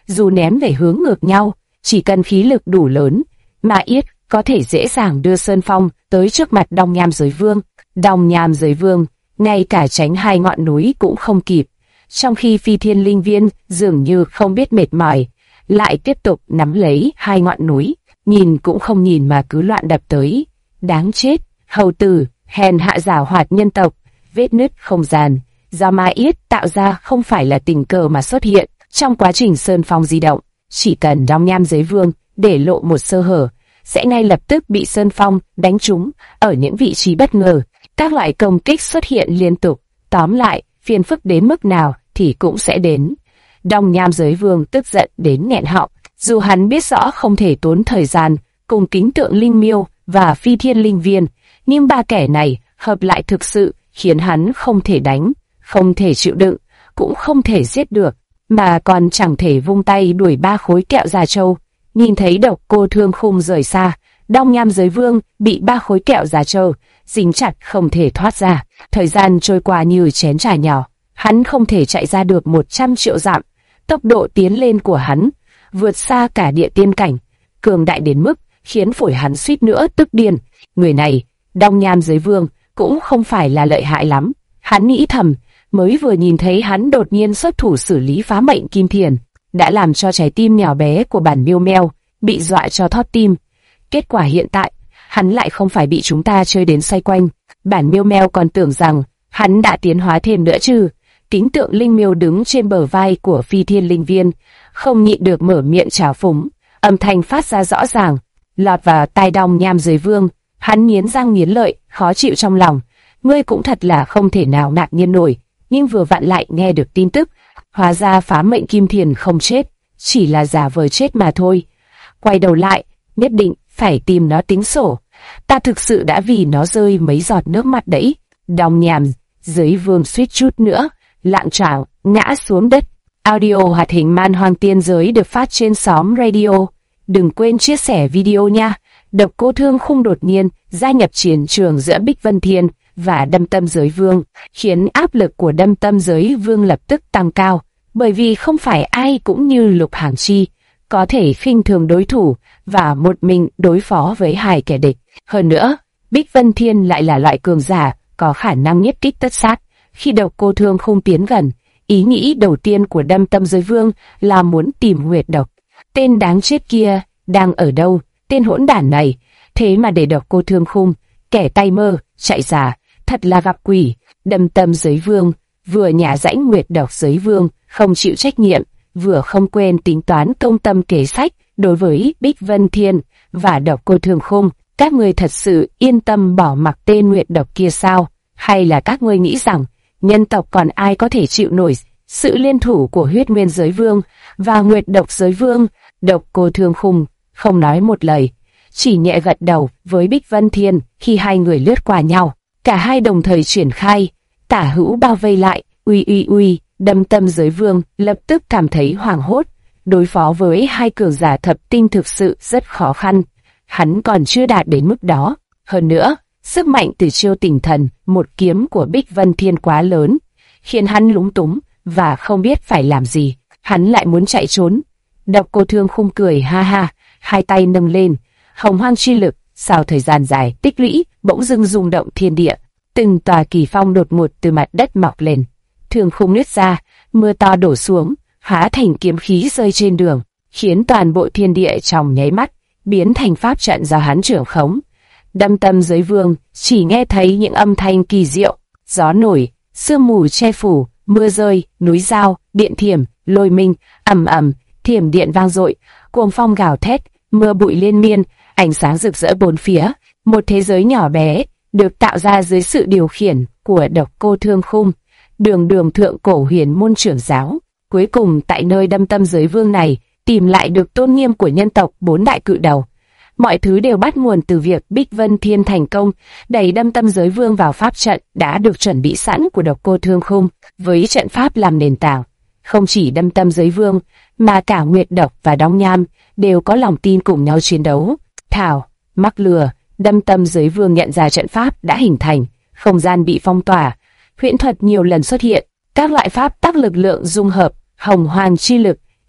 dù ném về hướng ngược nhau, chỉ cần khí lực đủ lớn, Ma Yết có thể dễ dàng đưa Sơn Phong tới trước mặt Đông Nham Giới Vương. Đông Nham Giới Vương ngay cả tránh hai ngọn núi cũng không kịp, trong khi Phi Thiên Linh Viên dường như không biết mệt mỏi, lại tiếp tục nắm lấy hai ngọn núi, nhìn cũng không nhìn mà cứ loạn đập tới. Đáng chết, hầu tử, hèn hạ giảo hoạt nhân tộc. Vết nứt không gian do Ma Yết tạo ra không phải là tình cờ mà xuất hiện trong quá trình Sơn Phong di động. Chỉ cần Đông Nham Giới Vương để lộ một sơ hở, sẽ ngay lập tức bị Sơn Phong đánh trúng ở những vị trí bất ngờ. Các loại công kích xuất hiện liên tục, tóm lại, phiền phức đến mức nào thì cũng sẽ đến. Đông Nham Giới Vương tức giận đến nghẹn họng, dù hắn biết rõ không thể tốn thời gian cùng Kính Tượng Linh Miêu và Phi Thiên Linh Viên, nhưng ba kẻ này hợp lại thực sự khiến hắn không thể đánh, không thể chịu đựng, cũng không thể giết được, mà còn chẳng thể vung tay đuổi ba khối kẹo già trâu. Nhìn thấy Độc Cô Thương Khung rời xa, Đông Nham Giới Vương bị ba khối kẹo già trâu dính chặt không thể thoát ra. Thời gian trôi qua như chén trà nhỏ, hắn không thể chạy ra được 100 triệu dặm. Tốc độ tiến lên của hắn vượt xa cả địa tiên cảnh, cường đại đến mức khiến phổi hắn suýt nữa tức điên. Người này, Đông Nham Giới Vương, cũng không phải là lợi hại lắm. Hắn nghĩ thầm, mới vừa nhìn thấy hắn đột nhiên xuất thủ xử lý phá mệnh kim thiền, đã làm cho trái tim nhỏ bé của bản Miêu Meo bị dọa cho thót tim. Kết quả hiện tại, hắn lại không phải bị chúng ta chơi đến xoay quanh. Bản Miêu Meo còn tưởng rằng hắn đã tiến hóa thêm nữa chứ. Kính Tượng Linh Miêu đứng trên bờ vai của Phi Thiên Linh Viên, không nhịn được mở miệng trào phúng, âm thanh phát ra rõ ràng, lọt vào tai Đông Nham Giới Vương. Hắn nghiến răng nghiến lợi, khó chịu trong lòng. Ngươi cũng thật là không thể nào ngạc nhiên nổi, nhưng vừa vặn lại nghe được tin tức, hóa ra phá mệnh kim thiền không chết, chỉ là giả vờ chết mà thôi. Quay đầu lại, nhất định phải tìm nó tính sổ. Ta thực sự đã vì nó rơi mấy giọt nước mắt đấy. Đông Nham Giới Vương suýt chút nữa lạng choạng ngã xuống đất. Audio hoạt hình Man Hoang Tiên Giới được phát trên xóm radio. Đừng quên chia sẻ video nha. Độc Cô Thương Khung đột nhiên gia nhập chiến trường giữa Bích Vân Thiên và Đâm Tâm Giới Vương, khiến áp lực của Đâm Tâm Giới Vương lập tức tăng cao, bởi vì không phải ai cũng như Lục Hàng Chi có thể khinh thường đối thủ và một mình đối phó với hai kẻ địch. Hơn nữa, Bích Vân Thiên lại là loại cường giả có khả năng nhất kích tất sát. Khi Độc Cô Thương Khung tiến gần, ý nghĩ đầu tiên của Đâm Tâm Giới Vương là muốn tìm Nguyệt Độc. Tên đáng chết kia đang ở đâu? Tên hỗn đản này, thế mà để Độc Cô Thương Khung, kẻ tay mơ, chạy ra, thật là gặp quỷ. Đâm Tâm Giới Vương vừa nhả rãnh Nguyệt Độc Giới Vương, không chịu trách nhiệm, vừa không quên tính toán công tâm kế sách đối với Bích Vân Thiên và Độc Cô Thương Khung. Các ngươi thật sự yên tâm bỏ mặc tên Nguyệt Độc kia sao? Hay là các ngươi nghĩ rằng nhân tộc còn ai có thể chịu nổi sự liên thủ của Huyết Nguyên Giới Vương và Nguyệt Độc Giới Vương? Độc Cô Thương Khung không nói một lời, chỉ nhẹ gật đầu với Bích Vân Thiên. Khi hai người lướt qua nhau, cả hai đồng thời triển khai tả hữu bao vây lại. Uy uy uy! Đâm Tâm Giới Vương lập tức cảm thấy hoảng hốt. Đối phó với hai cường giả thập tinh thực sự rất khó khăn. Hắn còn chưa đạt đến mức đó. Hơn nữa, sức mạnh từ chiêu Tình Thần một kiếm của Bích Vân Thiên quá lớn, khiến hắn lúng túng và không biết phải làm gì. Hắn lại muốn chạy trốn. Độc Cô Thương Khung cười ha ha, hai tay nâng lên, hồng hoang chi lực sau thời gian dài tích lũy bỗng dưng rung động thiên địa. Từng tòa kỳ phong đột ngột từ mặt đất mọc lên, Thương Khung nứt ra, mưa to đổ xuống, hóa thành kiếm khí rơi trên đường, khiến toàn bộ thiên địa trong nháy mắt biến thành pháp trận do hắn trưởng khống. Đâm Tâm Giới Vương chỉ nghe thấy những âm thanh kỳ diệu, gió nổi, sương mù che phủ, mưa rơi, núi dao, điện thiểm, lôi minh, ầm ầm, thiểm điện vang dội, cuồng phong gào thét, mưa bụi liên miên, ánh sáng rực rỡ bốn phía. Một thế giới nhỏ bé được tạo ra dưới sự điều khiển của Độc Cô Thương Khung, đường đường thượng cổ huyền môn trưởng giáo. Cuối cùng tại nơi Đâm Tâm Giới Vương này tìm lại được tôn nghiêm của nhân tộc bốn đại cự đầu. Mọi thứ đều bắt nguồn từ việc Bích Vân Thiên thành công đẩy Đâm Tâm Giới Vương vào pháp trận đã được chuẩn bị sẵn của Độc Cô Thương Khung. Với trận pháp làm nền tảng, không chỉ Đâm Tâm Giới Vương mà cả Nguyệt Độc và Đông Nham đều có lòng tin cùng nhau chiến đấu. Thảo, mắc lừa. Đâm Tâm Giới Vương nhận ra trận pháp đã hình thành, không gian bị phong tỏa, huyễn thuật nhiều lần xuất hiện, các loại pháp tắc lực lượng dung hợp, hồng hoang chi lực,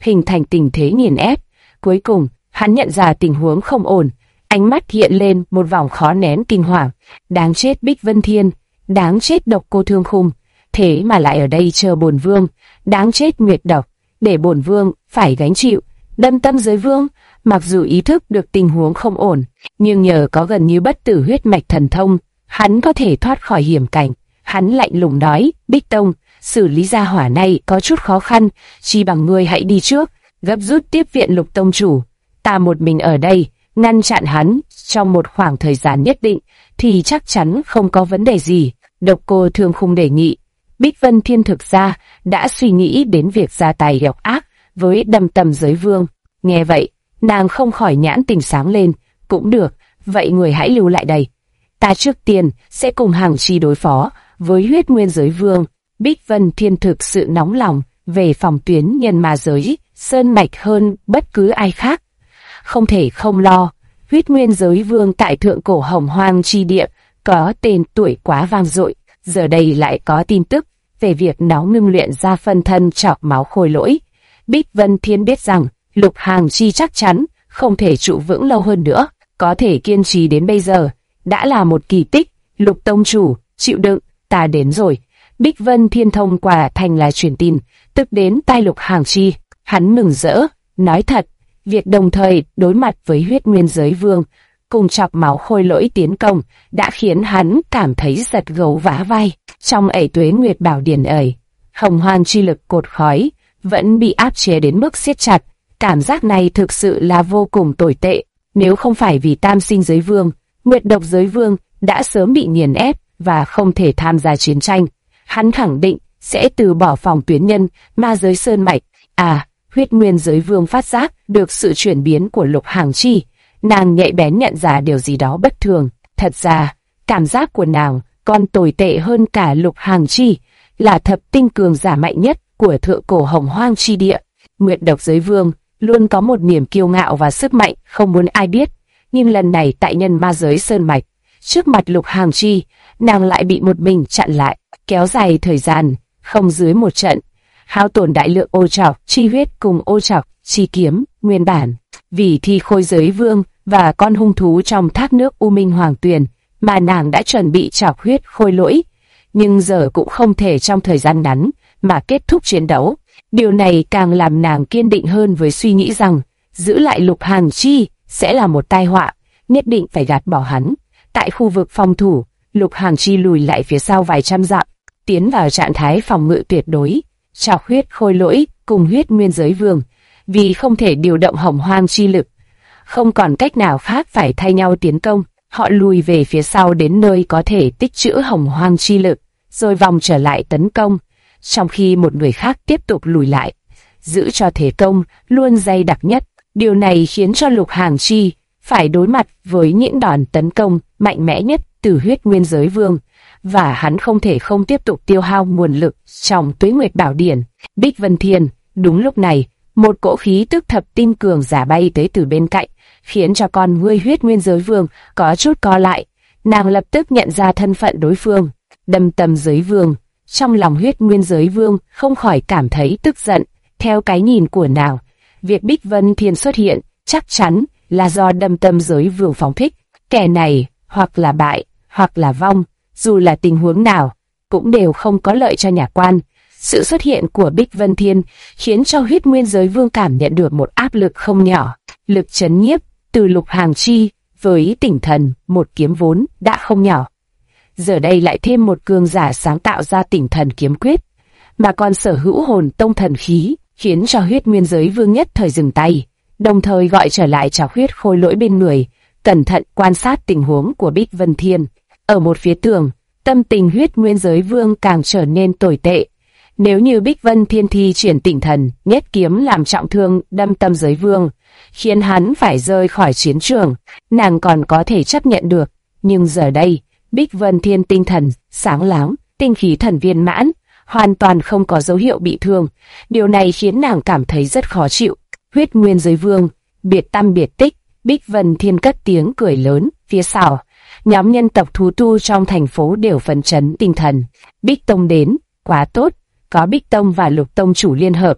hình thành tình thế nghiền ép. Cuối cùng, hắn nhận ra tình huống không ổn, ánh mắt hiện lên một vòng khó nén kinh hoàng. Đáng chết Bích Vân Thiên, đáng chết Độc Cô Thương Khung, thế mà lại ở đây chờ bổn vương, đáng chết Nguyệt Độc, để bổn vương phải gánh chịu. Đâm Tâm Giới Vương, mặc dù ý thức được tình huống không ổn, nhưng nhờ có gần như bất tử huyết mạch thần thông, hắn có thể thoát khỏi hiểm cảnh. Hắn lạnh lùng nói, Bích Tông, xử lý gia hỏa này có chút khó khăn, chi bằng ngươi hãy đi trước, gấp rút tiếp viện Lục Tông chủ. Ta một mình ở đây, ngăn chặn hắn trong một khoảng thời gian nhất định, thì chắc chắn không có vấn đề gì. Độc Cô Thương Khung đề nghị. Bích Vân Thiên thực ra đã suy nghĩ đến việc ra tay độc ác với Đâm Tâm Giới Vương. Nghe vậy, nàng không khỏi nhãn tình sáng lên. Cũng được, vậy người hãy lưu lại đây. Ta trước tiên sẽ cùng Hàng Chi đối phó với Huyết Nguyên Giới Vương. Bích Vân Thiên thực sự nóng lòng về phòng tuyến nhân ma giới sơn mạch hơn bất cứ ai khác. Không thể không lo, Huyết Nguyên Giới Vương tại thượng cổ Hồng Hoang chi địa có tên tuổi quá vang dội, giờ đây lại có tin tức về việc nó ngưng luyện ra phân thân chọc máu khôi lỗi. Bích Vân Thiên biết rằng Lục Hàng Chi chắc chắn không thể trụ vững lâu hơn nữa, có thể kiên trì đến bây giờ đã là một kỳ tích. Lục Tông chủ, chịu đựng, ta đến rồi. Bích Vân Thiên thông qua thành là truyền tin, tức đến tai Lục Hàng Chi. Hắn mừng rỡ, nói thật, việc đồng thời đối mặt với Huyết Nguyên Giới Vương cùng chọc máu khôi lỗi tiến công đã khiến hắn cảm thấy giật gấu vá vai. Trong ẩy Tuế Nguyệt Bảo Điển ẩy, Hồng Hoang chi lực cột khói vẫn bị áp chế đến mức siết chặt. Cảm giác này thực sự là vô cùng tồi tệ. Nếu không phải vì Tam Sinh Giới Vương, Nguyệt Độc Giới Vương đã sớm bị nghiền ép và không thể tham gia chiến tranh, hắn khẳng định sẽ từ bỏ phòng tuyến nhân ma giới sơn mạch. Huyết Nguyên Giới Vương phát giác được sự chuyển biến của Lục Hàng Chi, nàng nhạy bén nhận ra điều gì đó bất thường. Thật ra, cảm giác của nàng còn tồi tệ hơn cả Lục Hàng Chi, là thập tinh cường giả mạnh nhất của thượng cổ Hồng Hoang chi địa. Nguyệt Độc Giới Vương luôn có một niềm kiêu ngạo và sức mạnh không muốn ai biết, nhưng lần này tại nhân ma giới sơn mạch, trước mặt Lục Hàng Chi, nàng lại bị một mình chặn lại, kéo dài thời gian không dưới một trận, hao tổn đại lượng ô trọc chi huyết cùng ô trọc chi kiếm nguyên bản. Vì thi khôi giới vương và con hung thú trong thác nước U Minh Hoàng Tuyền mà nàng đã chuẩn bị chọc huyết khôi lỗi, nhưng giờ cũng không thể trong thời gian ngắn mà kết thúc chiến đấu. Điều này càng làm nàng kiên định hơn với suy nghĩ rằng giữ lại Lục Hàng Chi sẽ là một tai họa, nhất định phải gạt bỏ hắn. Tại khu vực phòng thủ, Lục Hàng Chi lùi lại phía sau vài trăm dặm, tiến vào trạng thái phòng ngự tuyệt đối. Chọc huyết khôi lỗi cùng Huyết Nguyên Giới Vương, vì không thể điều động Hồng Hoang chi lực, không còn cách nào khác phải thay nhau tiến công. Họ lùi về phía sau đến nơi có thể tích trữ Hồng Hoang chi lực, rồi vòng trở lại tấn công, trong khi một người khác tiếp tục lùi lại, giữ cho thế công luôn dày đặc nhất. Điều này khiến cho Lục Hàng Chi phải đối mặt với những đòn tấn công mạnh mẽ nhất từ Huyết Nguyên Giới Vương, và hắn không thể không tiếp tục tiêu hao nguồn lực trong Tuế Nguyệt Bảo Điển. Bích Vân Thiên, đúng lúc này, một cỗ khí tức thập tinh cường giả bay tới từ bên cạnh, khiến cho con ngươi Huyết Nguyên Giới Vương có chút co lại. Nàng lập tức nhận ra thân phận đối phương, Đâm Tâm Giới Vương. Trong lòng Huyết Nguyên Giới Vương không khỏi cảm thấy tức giận. Theo cái nhìn của nàng, việc Bích Vân Thiên xuất hiện chắc chắn là do Đâm Tâm Giới Vương phóng thích. Kẻ này hoặc là bại, hoặc là vong, dù là tình huống nào, cũng đều không có lợi cho nhà quan. Sự xuất hiện của Bích Vân Thiên khiến cho Huyết Nguyên Giới Vương cảm nhận được một áp lực không nhỏ. Lực chấn nhiếp từ Lục Hàng Chi với Tỉnh Thần, một kiếm vốn đã không nhỏ, giờ đây lại thêm một cường giả sáng tạo ra Tỉnh Thần kiếm quyết, mà còn sở hữu hồn tông thần khí, khiến cho Huyết Nguyên Giới Vương nhất thời dừng tay, đồng thời gọi trở lại Chọc huyết khôi lỗi bên người, cẩn thận quan sát tình huống của Bích Vân Thiên. Ở một phía tường, tâm tình Huyết Nguyên Giới Vương càng trở nên tồi tệ. Nếu như Bích Vân Thiên thi triển Tỉnh Thần, nhất kiếm làm trọng thương Đâm Tâm Giới Vương, khiến hắn phải rơi khỏi chiến trường, nàng còn có thể chấp nhận được. Nhưng giờ đây, Bích Vân Thiên tinh thần sáng láng, tinh khí thần viên mãn, hoàn toàn không có dấu hiệu bị thương. Điều này khiến nàng cảm thấy rất khó chịu. Huyết Nguyên Giới Vương, biệt tăm biệt tích. Bích Vân Thiên cất tiếng cười lớn. Phía sau, nhóm nhân tộc thú tu trong thành phố đều phấn chấn tinh thần. Bích Tông đến, quá tốt. Có Bích Tông và Lục Tông chủ liên hợp,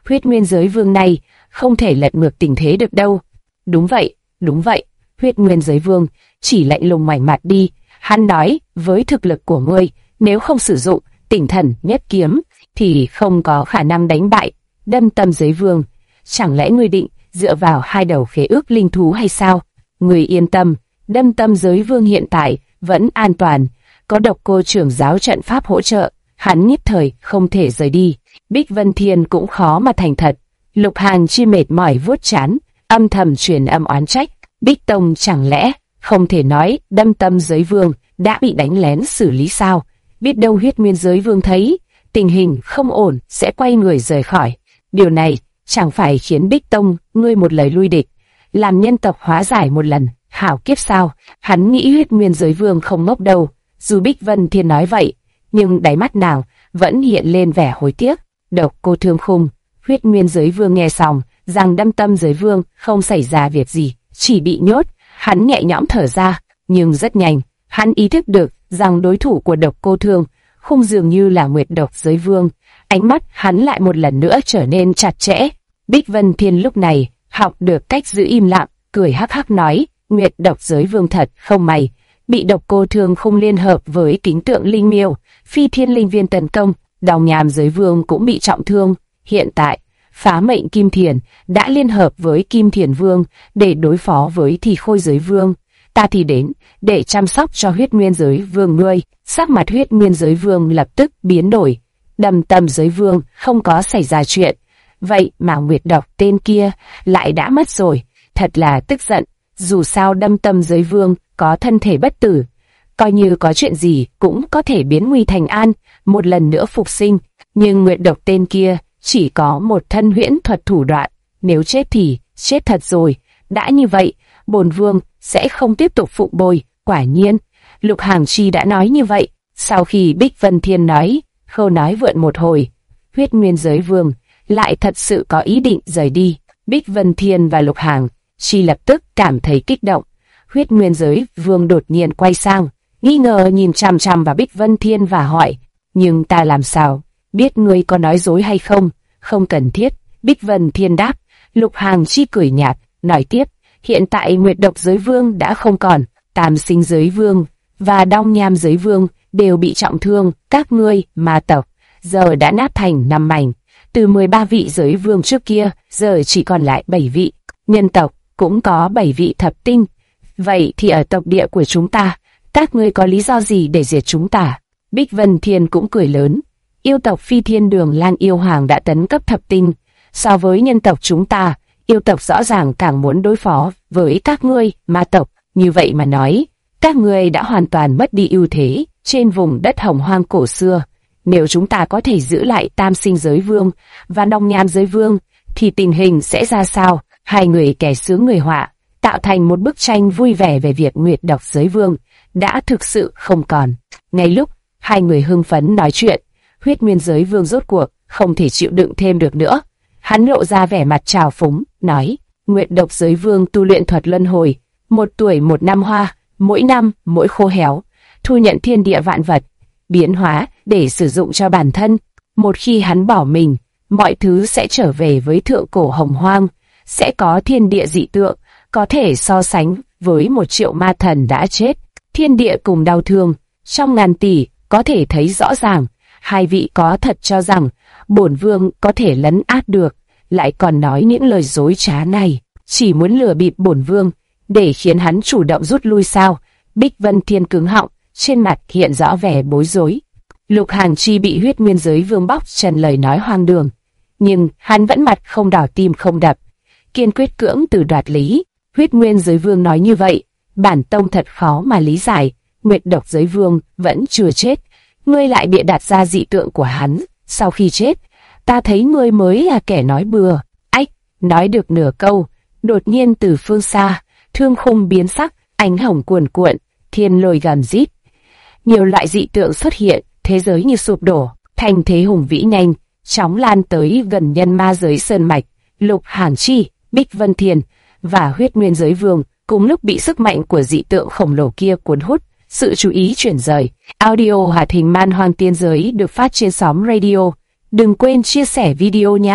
huyết nguyên giới vương này không thể lật ngược tình thế được đâu. Đúng vậy, huyết nguyên giới vương chỉ lạnh lùng ngoảnh mặt đi. Hắn nói, với thực lực của ngươi, nếu không sử dụng tinh thần nhất kiếm, thì không có khả năng đánh bại Đâm Tâm giới vương. Chẳng lẽ ngươi định dựa vào hai đầu khế ước linh thú hay sao? Ngươi yên tâm, Đâm Tâm giới vương hiện tại vẫn an toàn, có Độc Cô trưởng giáo trận pháp hỗ trợ, hắn nhất thời không thể rời đi. Bích Vân Thiên cũng khó mà thành thật. Lục Hàn Chi mệt mỏi vuốt trán, âm thầm truyền âm oán trách. Bích Tông chẳng lẽ không thể nói Đâm Tâm giới vương đã bị đánh lén xử lý sao? Biết đâu huyết nguyên giới vương thấy tình hình không ổn sẽ quay người rời khỏi. Điều này chẳng phải khiến Bích Tông ngươi một lời lui địch, làm nhân tộc hóa giải một lần hảo kiếp sao? Hắn nghĩ huyết nguyên giới vương không ngốc đâu. Dù Bích Vân Thiên nói vậy, nhưng đáy mắt nàng vẫn hiện lên vẻ hối tiếc. Độc Cô Thương Khung, huyết nguyên giới vương nghe xong rằng Đâm Tâm giới vương không xảy ra việc gì, chỉ bị nhốt, hắn nhẹ nhõm thở ra. Nhưng rất nhanh, hắn ý thức được rằng đối thủ của Độc Cô Thương Khung dường như là Nguyệt Độc giới vương. Ánh mắt hắn lại một lần nữa trở nên chặt chẽ. Bích Vân Thiên lúc này học được cách giữ im lặng, cười hắc hắc nói, Nguyệt Độc giới vương thật không may, bị Độc Cô Thương Khung liên hợp với Kính Tượng Linh Miêu, Phi Thiên Linh Viên tấn công, Đồng Nham giới vương cũng bị trọng thương. Hiện tại, Phá Mệnh Kim Thiền đã liên hợp với Kim Thiền Vương để đối phó với Thì Khôi giới vương. Ta thì đến để chăm sóc cho huyết nguyên giới vương ngươi. Sắc mặt huyết nguyên giới vương lập tức biến đổi. Đâm Tâm giới vương không có xảy ra chuyện, vậy mà Nguyệt Độc tên kia lại đã mất rồi. Thật là tức giận. Dù sao Đâm Tâm giới vương có thân thể bất tử, coi như có chuyện gì cũng có thể biến nguy thành an, một lần nữa phục sinh. Nhưng Nguyệt Độc tên kia chỉ có một thân huyễn thuật thủ đoạn, nếu chết thì chết thật rồi. Đã như vậy, bổn vương sẽ không tiếp tục phụng bồi. Quả nhiên, Lục Hàn Chi đã nói như vậy. Sau khi Bích Vân Thiên nói, khâu nói vượn một hồi, huyết nguyên giới vương lại thật sự có ý định rời đi. Bích Vân Thiên và Lục Hàn Chi lập tức cảm thấy kích động. Huyết nguyên giới vương đột nhiên quay sang, nghi ngờ nhìn chằm chằm vào Bích Vân Thiên và hỏi, nhưng ta làm sao biết ngươi có nói dối hay không? Không cần thiết, Bích Vân Thiên đáp. Lục Hàn Chi cười nhạt, nói tiếp, hiện tại Nguyệt Độc giới vương đã không còn, Tam Sinh giới vương và Đong Nham giới vương đều bị trọng thương, các ngươi ma tộc giờ đã nát thành 5 mảnh. Từ 13 vị giới vương trước kia, giờ chỉ còn lại 7 vị. Nhân tộc cũng có 7 vị thập tinh. Vậy thì ở tộc địa của chúng ta, các ngươi có lý do gì để diệt chúng ta? Bích Vân Thiên cũng cười lớn. Yêu tộc Phi Thiên Đường Lang yêu hoàng đã tấn cấp thập tinh. So với nhân tộc chúng ta, yêu tộc rõ ràng càng muốn đối phó với các ngươi ma tộc. Như vậy mà nói, các ngươi đã hoàn toàn mất đi ưu thế trên vùng đất hồng hoang cổ xưa. Nếu chúng ta có thể giữ lại Tam Sinh giới vương và Đong Nham giới vương, thì tình hình sẽ ra sao? Hai người kẻ sướng người họa, tạo thành một bức tranh vui vẻ về việc Nguyệt Độc giới vương đã thực sự không còn. Ngay lúc hai người hưng phấn nói chuyện, huyết nguyên giới vương rốt cuộc không thể chịu đựng thêm được nữa. Hắn lộ ra vẻ mặt trào phúng, nói, Nguyệt Độc giới vương tu luyện thuật luân hồi, 1 tuổi 1 năm hoa, mỗi năm mỗi khô héo, thu nhận thiên địa vạn vật, biến hóa để sử dụng cho bản thân. Một khi hắn bỏ mình, mọi thứ sẽ trở về với thượng cổ hồng hoang, sẽ có thiên địa dị tượng, có thể so sánh với 1 triệu ma thần đã chết. Thiên địa cùng đau thương, trong ngàn tỷ có thể thấy rõ ràng. Hai vị có thật cho rằng bổn vương có thể lấn át được, lại còn nói những lời dối trá này, chỉ muốn lừa bịp bổn vương để khiến hắn chủ động rút lui sao? Bích Vân Thiên cứng họng, trên mặt hiện rõ vẻ bối rối. Lục Hàn Chi bị huyết nguyên giới vương bóc trần lời nói hoang đường, nhưng hắn vẫn mặt không đỏ tim không đập, kiên quyết cưỡng từ đoạt lý. Huyết nguyên giới vương nói như vậy, bản tông thật khó mà lý giải. Nguyệt Độc giới vương vẫn chưa chết, ngươi lại bịa đặt ra dị tượng của hắn. Sau khi chết, ta thấy ngươi mới là kẻ nói bừa. Ách, nói được nửa câu, đột nhiên từ phương xa, thương khung biến sắc, ánh hồng cuồn cuộn, thiên lôi gầm rít. Nhiều loại dị tượng xuất hiện, thế giới như sụp đổ, thành thế hùng vĩ nhanh, chóng lan tới gần nhân ma giới sơn mạch. Lục Hàn Chi, Bích Vân Thiên và huyết nguyên giới vương cùng lúc bị sức mạnh của dị tượng khổng lồ kia cuốn hút, sự chú ý chuyển rời. Audio hoạt hình Man Hoang Tiên Giới được phát trên xóm radio. Đừng quên chia sẻ video nha.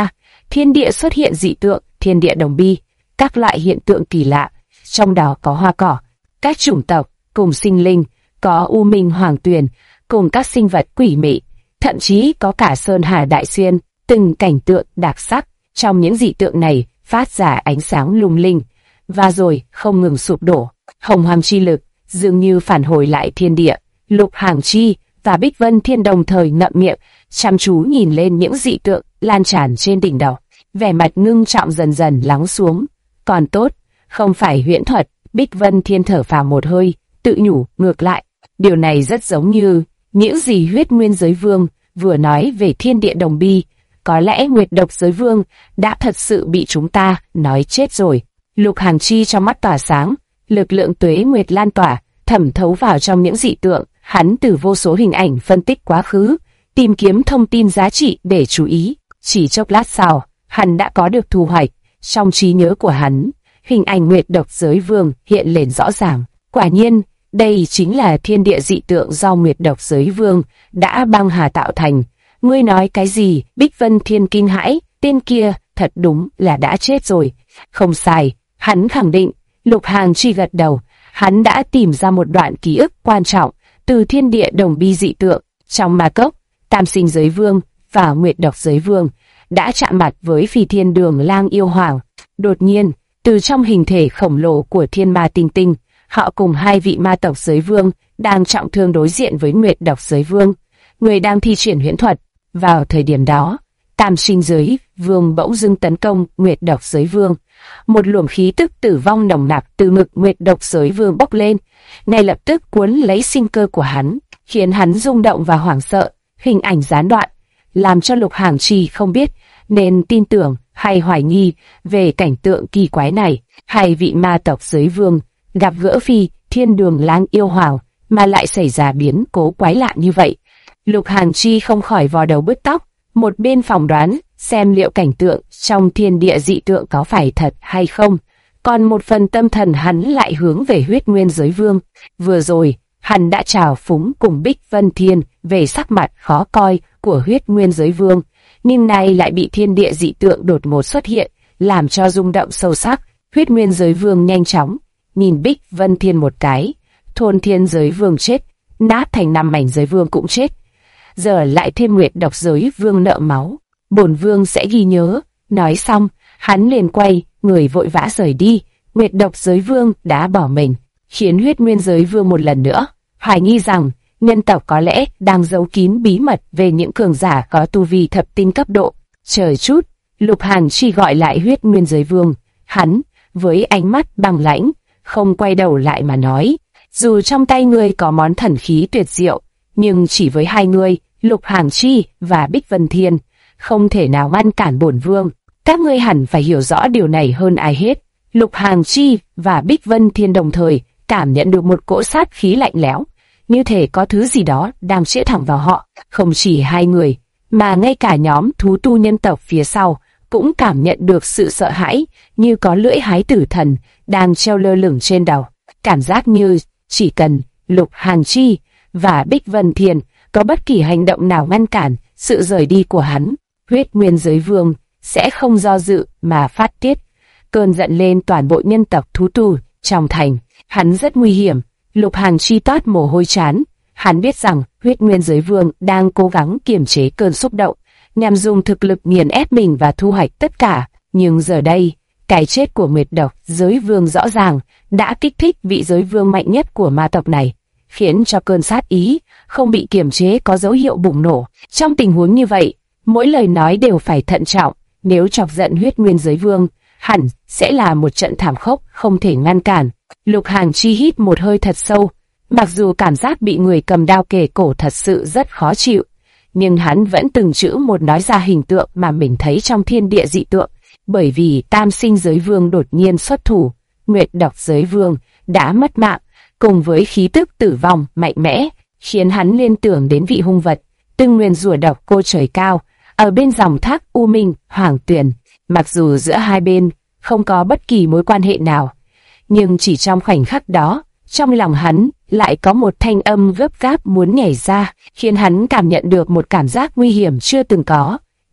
thiên địa xuất hiện dị tượng, thiên địa đồng bi, các loại hiện tượng kỳ lạ, trong đó có hoa cỏ, các chủng tộc cùng sinh linh, có u minh hoàng tuyền cùng các sinh vật quỷ mị, thậm chí có cả sơn hà đại xuyên, từng cảnh tượng đặc sắc. Trong những dị tượng này phát ra ánh sáng lung linh, và rồi không ngừng sụp đổ. Hồng hoang chi lực dường như phản hồi lại thiên địa. Lục Hàng Chi và Bích Vân Thiên đồng thời ngậm miệng, chăm chú nhìn lên những dị tượng lan tràn trên đỉnh đầu. Vẻ mặt ngưng trọng dần dần lắng xuống. Còn tốt, không phải huyễn thuật. Bích Vân Thiên thở phào một hơi, tự nhủ ngược lại. Điều này rất giống như những gì Huyết Nguyên Giới Vương vừa nói về thiên địa đồng bi. Có lẽ Nguyệt Độc Giới Vương đã thật sự bị chúng ta nói chết rồi. Lục Hàng Chi trong mắt tỏa sáng, lực lượng tuế nguyệt lan tỏa, thẩm thấu vào trong những dị tượng. Hắn từ vô số hình ảnh phân tích quá khứ, tìm kiếm thông tin giá trị để chú ý. Chỉ chốc lát sau, hắn đã có được thu hoạch. Trong trí nhớ của hắn, hình ảnh Nguyệt Độc Giới Vương hiện lên rõ ràng. Quả nhiên, đây chính là thiên địa dị tượng do Nguyệt Độc Giới Vương đã băng hà tạo thành. Ngươi nói cái gì? Bích Vân Thiên kinh hãi, tên kia thật đúng là đã chết rồi. Không sai, hắn khẳng định. Lục Hàng Chi gật đầu, hắn đã tìm ra một đoạn ký ức quan trọng từ thiên địa đồng bi dị tượng. Trong ma cốc, Tam Sinh Giới Vương và Nguyệt Độc Giới Vương đã chạm mặt với Phi Thiên Đường Lang yêu hoàng. Đột nhiên, từ trong hình thể khổng lồ của Thiên Ma Tinh Tinh, họ cùng hai vị ma tộc giới vương đang trọng thương đối diện với Nguyệt Độc Giới Vương, người đang thi triển huyễn thuật. Vào thời điểm đó, Tam Sinh Giới Vương bỗng dưng tấn công Nguyệt Độc Giới Vương. Một luồng khí tức tử vong nồng nặc từ ngực Nguyệt Độc Giới Vương bốc lên, ngay lập tức cuốn lấy sinh cơ của hắn, khiến hắn rung động và hoảng sợ. Hình ảnh gián đoạn, làm cho Lục Hàng Chi không biết nên tin tưởng hay hoài nghi về cảnh tượng kỳ quái này. Hai vị ma tộc giới vương gặp gỡ Phi Thiên Đường Lang yêu hoàng mà lại xảy ra biến cố quái lạ như vậy. Lục Hàng Chi không khỏi vò đầu bứt tóc, một bên phỏng đoán xem liệu cảnh tượng trong thiên địa dị tượng có phải thật hay không, còn một phần tâm thần hắn lại hướng về Huyết Nguyên Giới Vương. Vừa rồi, hắn đã trào phúng cùng Bích Vân Thiên về sắc mặt khó coi của Huyết Nguyên Giới Vương, nhưng nay lại bị thiên địa dị tượng đột ngột xuất hiện, làm cho rung động sâu sắc. Huyết Nguyên Giới Vương nhanh chóng nhìn Bích Vân Thiên một cái, Thôn Thiên Giới Vương chết, nát thành 5 mảnh Giới Vương cũng chết, giờ lại thêm Nguyệt Độc Giới Vương nợ máu, bổn vương sẽ ghi nhớ. Nói xong, hắn liền quay người vội vã rời đi. Nguyệt Độc Giới Vương đã bỏ mình, khiến Huyết Nguyên Giới Vương một lần nữa hoài nghi rằng nhân tộc có lẽ đang giấu kín bí mật về những cường giả có tu vi thập tinh cấp độ. Chờ chút, Lục Hàng Chi gọi lại Huyết Nguyên Giới Vương. Hắn với ánh mắt băng lãnh, không quay đầu lại mà nói: dù trong tay ngươi có món thần khí tuyệt diệu, nhưng chỉ với hai ngươi, Lục Hàng Chi và Bích Vân Thiên, không thể nào ngăn cản bổn vương. Các ngươi hẳn phải hiểu rõ điều này hơn ai hết. Lục Hàng Chi và Bích Vân Thiên đồng thời cảm nhận được một cỗ sát khí lạnh lẽo, như thể có thứ gì đó đang chĩa thẳng vào họ. Không chỉ hai người, mà ngay cả nhóm thú tu nhân tộc phía sau cũng cảm nhận được sự sợ hãi, như có lưỡi hái tử thần đang treo lơ lửng trên đầu. Cảm giác như chỉ cần Lục Hàng Chi và Bích Vân Thiên có bất kỳ hành động nào ngăn cản sự rời đi của hắn, Huyết Nguyên Giới Vương sẽ không do dự mà phát tiết cơn giận lên toàn bộ nhân tộc thú tu trong thành. Hắn rất nguy hiểm. Lục Hàng Chi toát mồ hôi trán. Hắn biết rằng Huyết Nguyên Giới Vương đang cố gắng kiềm chế cơn xúc động, nhằm dùng thực lực nghiền ép mình và thu hoạch tất cả. Nhưng giờ đây, cái chết của Nguyệt Độc Giới Vương rõ ràng đã kích thích vị giới vương mạnh nhất của ma tộc này, khiến cho cơn sát ý không bị kiềm chế có dấu hiệu bùng nổ. Trong tình huống như vậy, mỗi lời nói đều phải thận trọng. Nếu chọc giận Huyết Nguyên Giới Vương, hẳn sẽ là một trận thảm khốc không thể ngăn cản. Lục Hàng Chi hít một hơi thật sâu. Mặc dù cảm giác bị người cầm đao kề cổ thật sự rất khó chịu, nhưng hắn vẫn từng chữ một nói ra hình tượng mà mình thấy trong thiên địa dị tượng. Bởi vì Tam Sinh Giới Vương đột nhiên xuất thủ, Nguyệt Độc Giới Vương đã mất mạng, cùng với khí tức tử vong mạnh mẽ, khiến hắn liên tưởng đến vị hung vật từng nguyền rủa độc cô trời cao ở bên dòng thác U Minh Hoàng Tuyền. Mặc dù giữa hai bên không có bất kỳ mối quan hệ nào, nhưng chỉ trong khoảnh khắc đó, trong lòng hắn lại có một thanh âm gấp gáp muốn nhảy ra, khiến hắn cảm nhận được một cảm giác nguy hiểm chưa từng có.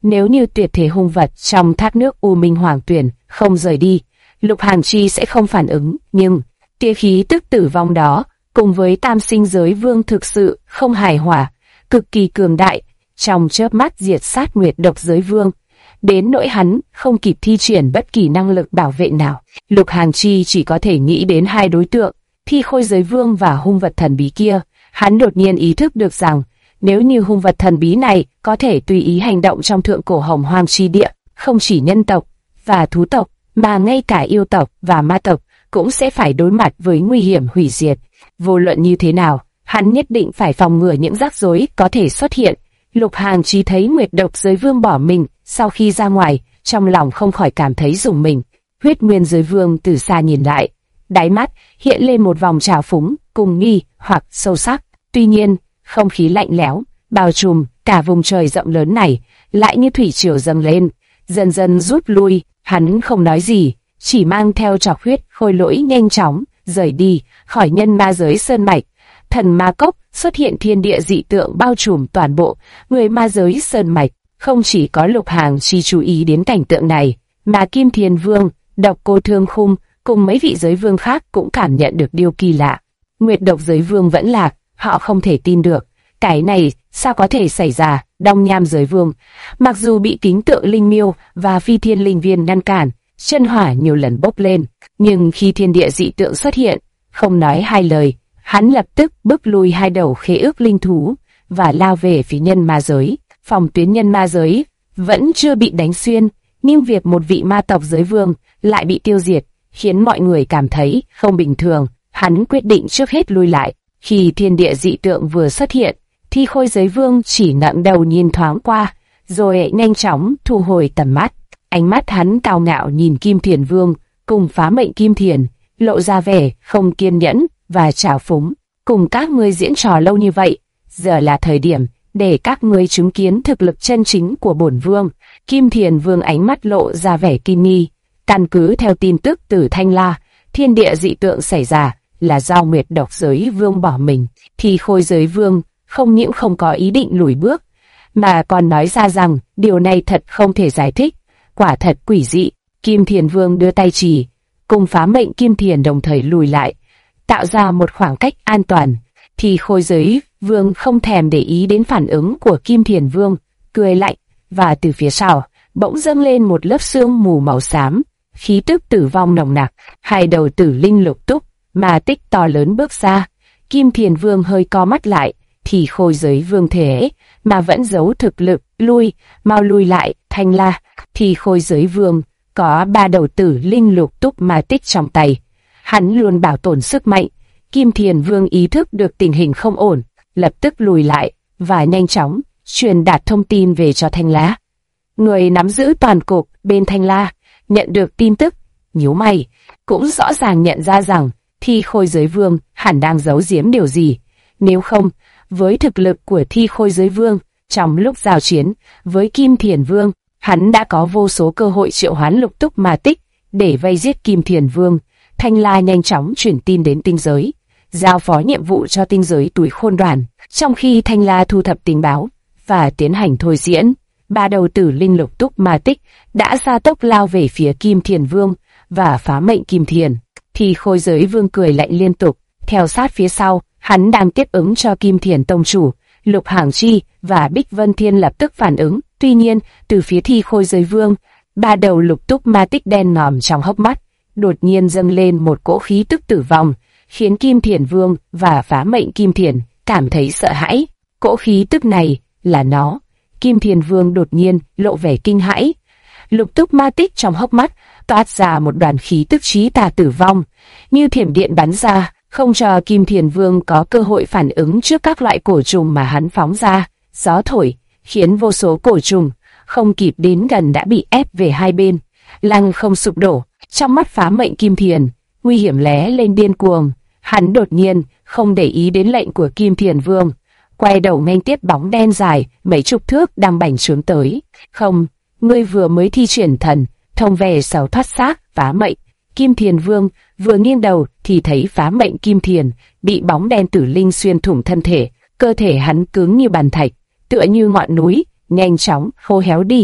Nếu như tuyệt thế hung vật trong thác nước U Minh Hoàng Tuyển không rời đi, Lục Hàn Chi sẽ không phản ứng, nhưng tia khí tức tử vong đó cùng với tam sinh giới vương thực sự không hài hòa, cực kỳ cường đại, trong chớp mắt diệt sát Nguyệt Độc giới vương, đến nỗi hắn không kịp thi triển bất kỳ năng lực bảo vệ nào. Lục Hàn Chi chỉ có thể nghĩ đến hai đối tượng, Thi Khôi giới vương và hung vật thần bí kia. Hắn đột nhiên ý thức được rằng, nếu như hung vật thần bí này có thể tùy ý hành động trong thượng cổ Hồng Hoang chi địa, không chỉ nhân tộc và thú tộc, mà ngay cả yêu tộc và ma tộc cũng sẽ phải đối mặt với nguy hiểm hủy diệt. Vô luận như thế nào, hắn nhất định phải phòng ngừa những rắc rối có thể xuất hiện. Lục Hàn Chi thấy Nguyệt Độc giới vương bỏ mình, sau khi ra ngoài, trong lòng không khỏi cảm thấy rùng mình. Huyết Nguyên giới vương từ xa nhìn lại, đáy mắt hiện lên một vòng trào phúng, cùng nghi hoặc sâu sắc. Tuy nhiên, không khí lạnh lẽo bao trùm cả vùng trời rộng lớn này, lại như thủy triều dâng lên, dần dần rút lui. Hắn không nói gì, chỉ mang theo trọc huyết khôi lỗi nhanh chóng rời đi khỏi nhân ma giới sơn mạch. Thần ma cốc xuất hiện, thiên địa dị tượng bao trùm toàn bộ người ma giới sơn mạch. Không chỉ có Lục Hàn Chi chú ý đến cảnh tượng này, mà Kim Thiền Vương, Độc Cô Thương Khung cùng mấy vị giới vương khác cũng cảm nhận được điều kỳ lạ. Nguyệt Độc giới vương vẫn lạc, họ không thể tin được. Cái này sao có thể xảy ra? Đông Nham giới vương, mặc dù bị kính tượng linh miêu và phi thiên linh viên ngăn cản, chân hỏa nhiều lần bốc lên, nhưng khi thiên địa dị tượng xuất hiện, không nói hai lời, hắn lập tức bức lui hai đầu khế ước linh thú và lao về phía nhân ma giới. Phòng tuyến nhân ma giới vẫn chưa bị đánh xuyên, nhưng việc một vị ma tộc giới vương lại bị tiêu diệt khiến mọi người cảm thấy không bình thường. Hắn quyết định trước hết lui lại. Khi thiên địa dị tượng vừa xuất hiện, Thi Khôi giới vương chỉ ngẩng đầu nhìn thoáng qua, rồi nhanh chóng thu hồi tầm mắt. Ánh mắt hắn cao ngạo nhìn Kim Thiền Vương cùng Phá Mệnh Kim Thiền, lộ ra vẻ không kiên nhẫn và trào phúng. Cùng các ngươi diễn trò lâu như vậy, giờ là thời điểm để các ngươi chứng kiến thực lực chân chính của bổn vương. Kim Thiền Vương ánh mắt lộ ra vẻ kinh nghi. Căn cứ theo tin tức từ Thanh La, thiên địa dị tượng xảy ra là do Nguyệt Độc giới vương bỏ mình. Thì Khôi giới vương không những không có ý định lùi bước, mà còn nói ra rằng điều này thật không thể giải thích, quả thật quỷ dị. Kim Thiền Vương đưa tay chỉ, cùng Phá Mệnh Kim Thiền đồng thời lùi lại, tạo ra một khoảng cách an toàn. Thì Khôi giới vương không thèm để ý đến phản ứng của Kim Thiền Vương, cười lạnh, và từ phía sau bỗng dâng lên một lớp sương mù màu xám, khí tức tử vong nồng nặc. Hai đầu tử linh lục túc ma tích to lớn bước ra. Kim Thiền Vương hơi co mắt lại, thì Khôi giới vương thế mà vẫn giấu thực lực, mau lui lại. Thanh La, thì Khôi giới vương có ba đầu tử linh lục túc ma tích trong tay, hắn luôn bảo tồn sức mạnh. Kim Thiền Vương ý thức được tình hình không ổn, lập tức lùi lại và nhanh chóng truyền đạt thông tin về cho Thanh La. Người nắm giữ toàn cục bên Thanh La nhận được tin tức, nhíu mày, cũng rõ ràng nhận ra rằng Thi Khôi giới vương hẳn đang giấu giếm điều gì. Nếu không, với thực lực của Thi Khôi giới vương, trong lúc giao chiến với Kim Thiền Vương, hắn đã có vô số cơ hội triệu hoán lục túc ma tích để vây giết Kim Thiền Vương. Thanh La nhanh chóng chuyển tin đến tinh giới, giao phó nhiệm vụ cho tinh giới Túi Khôn Đoàn. Trong khi Thanh La thu thập tình báo và tiến hành thôi diễn, ba đầu tử linh lục túc ma tích đã gia tốc lao về phía Kim Thiền Vương và Phá Mệnh Kim Thiền. Thì Khôi giới vương cười lạnh liên tục, theo sát phía sau, hắn đang tiếp ứng cho Kim Thiền tông chủ. Lục Hàn Chi và Bích Vân Thiên lập tức phản ứng. Tuy nhiên, từ phía Thi Khôi giới vương, ba đầu lục túc ma tích đen ngòm trong hốc mắt đột nhiên dâng lên một cỗ khí tức tử vong, khiến Kim Thiền Vương và Phá Mệnh Kim Thiền cảm thấy sợ hãi. Cỗ khí tức này là nó. Kim Thiền Vương đột nhiên lộ vẻ kinh hãi. Lục túc ma tích trong hốc mắt toát ra một đoàn khí tức chí tà tử vong, như thiểm điện bắn ra, không cho Kim Thiền Vương có cơ hội phản ứng trước các loại cổ trùng mà hắn phóng ra. Gió thổi, khiến vô số cổ trùng không kịp đến gần đã bị ép về hai bên, lăng không sụp đổ. Trong mắt Phá Mệnh Kim Thiền, nguy hiểm lóe lên điên cuồng. Hắn đột nhiên không để ý đến lệnh của Kim Thiền Vương, quay đầu nghênh tiếp bóng đen dài mấy chục thước đang bành trướng tới. Không, ngươi vừa mới thi triển thần thông về sầu thoát xác. Phá Mệnh Kim Thiền Vương vừa nghiêng đầu thì thấy Phá Mệnh Kim Thiền bị bóng đen tử linh xuyên thủng thân thể, cơ thể hắn cứng như bàn thạch, tựa như ngọn núi, nhanh chóng khô héo đi.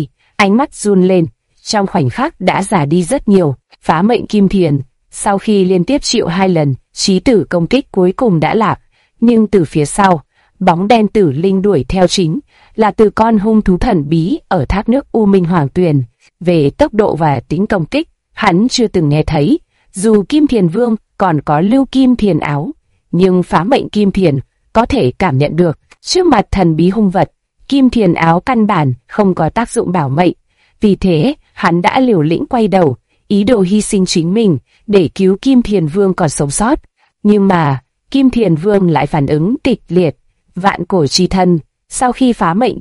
ánh mắt run lên, trong khoảnh khắc đã già đi rất nhiều. Phá mệnh kim thiền, sau khi liên tiếp chịu 2 lần chí tử công kích cuối cùng đã lạc, nhưng từ phía sau, bóng đen tử linh đuổi theo chính là từ con hung thú thần bí ở thác nước U Minh Hoàng Tuyền. Về tốc độ và tính công kích, hắn chưa từng nghe thấy, dù Kim Thiền Vương còn có lưu kim thiền áo, nhưng phá mệnh kim thiền có thể cảm nhận được, trước mặt thần bí hung vật, kim thiền áo căn bản không có tác dụng bảo mệnh. Vì thế, hắn đã liều lĩnh quay đầu, ý đồ hy sinh chính mình để cứu Kim Thiền Vương còn sống sót. Nhưng mà, Kim Thiền Vương lại phản ứng kịch liệt. Vạn cổ chi thân, sau khi phá mệnh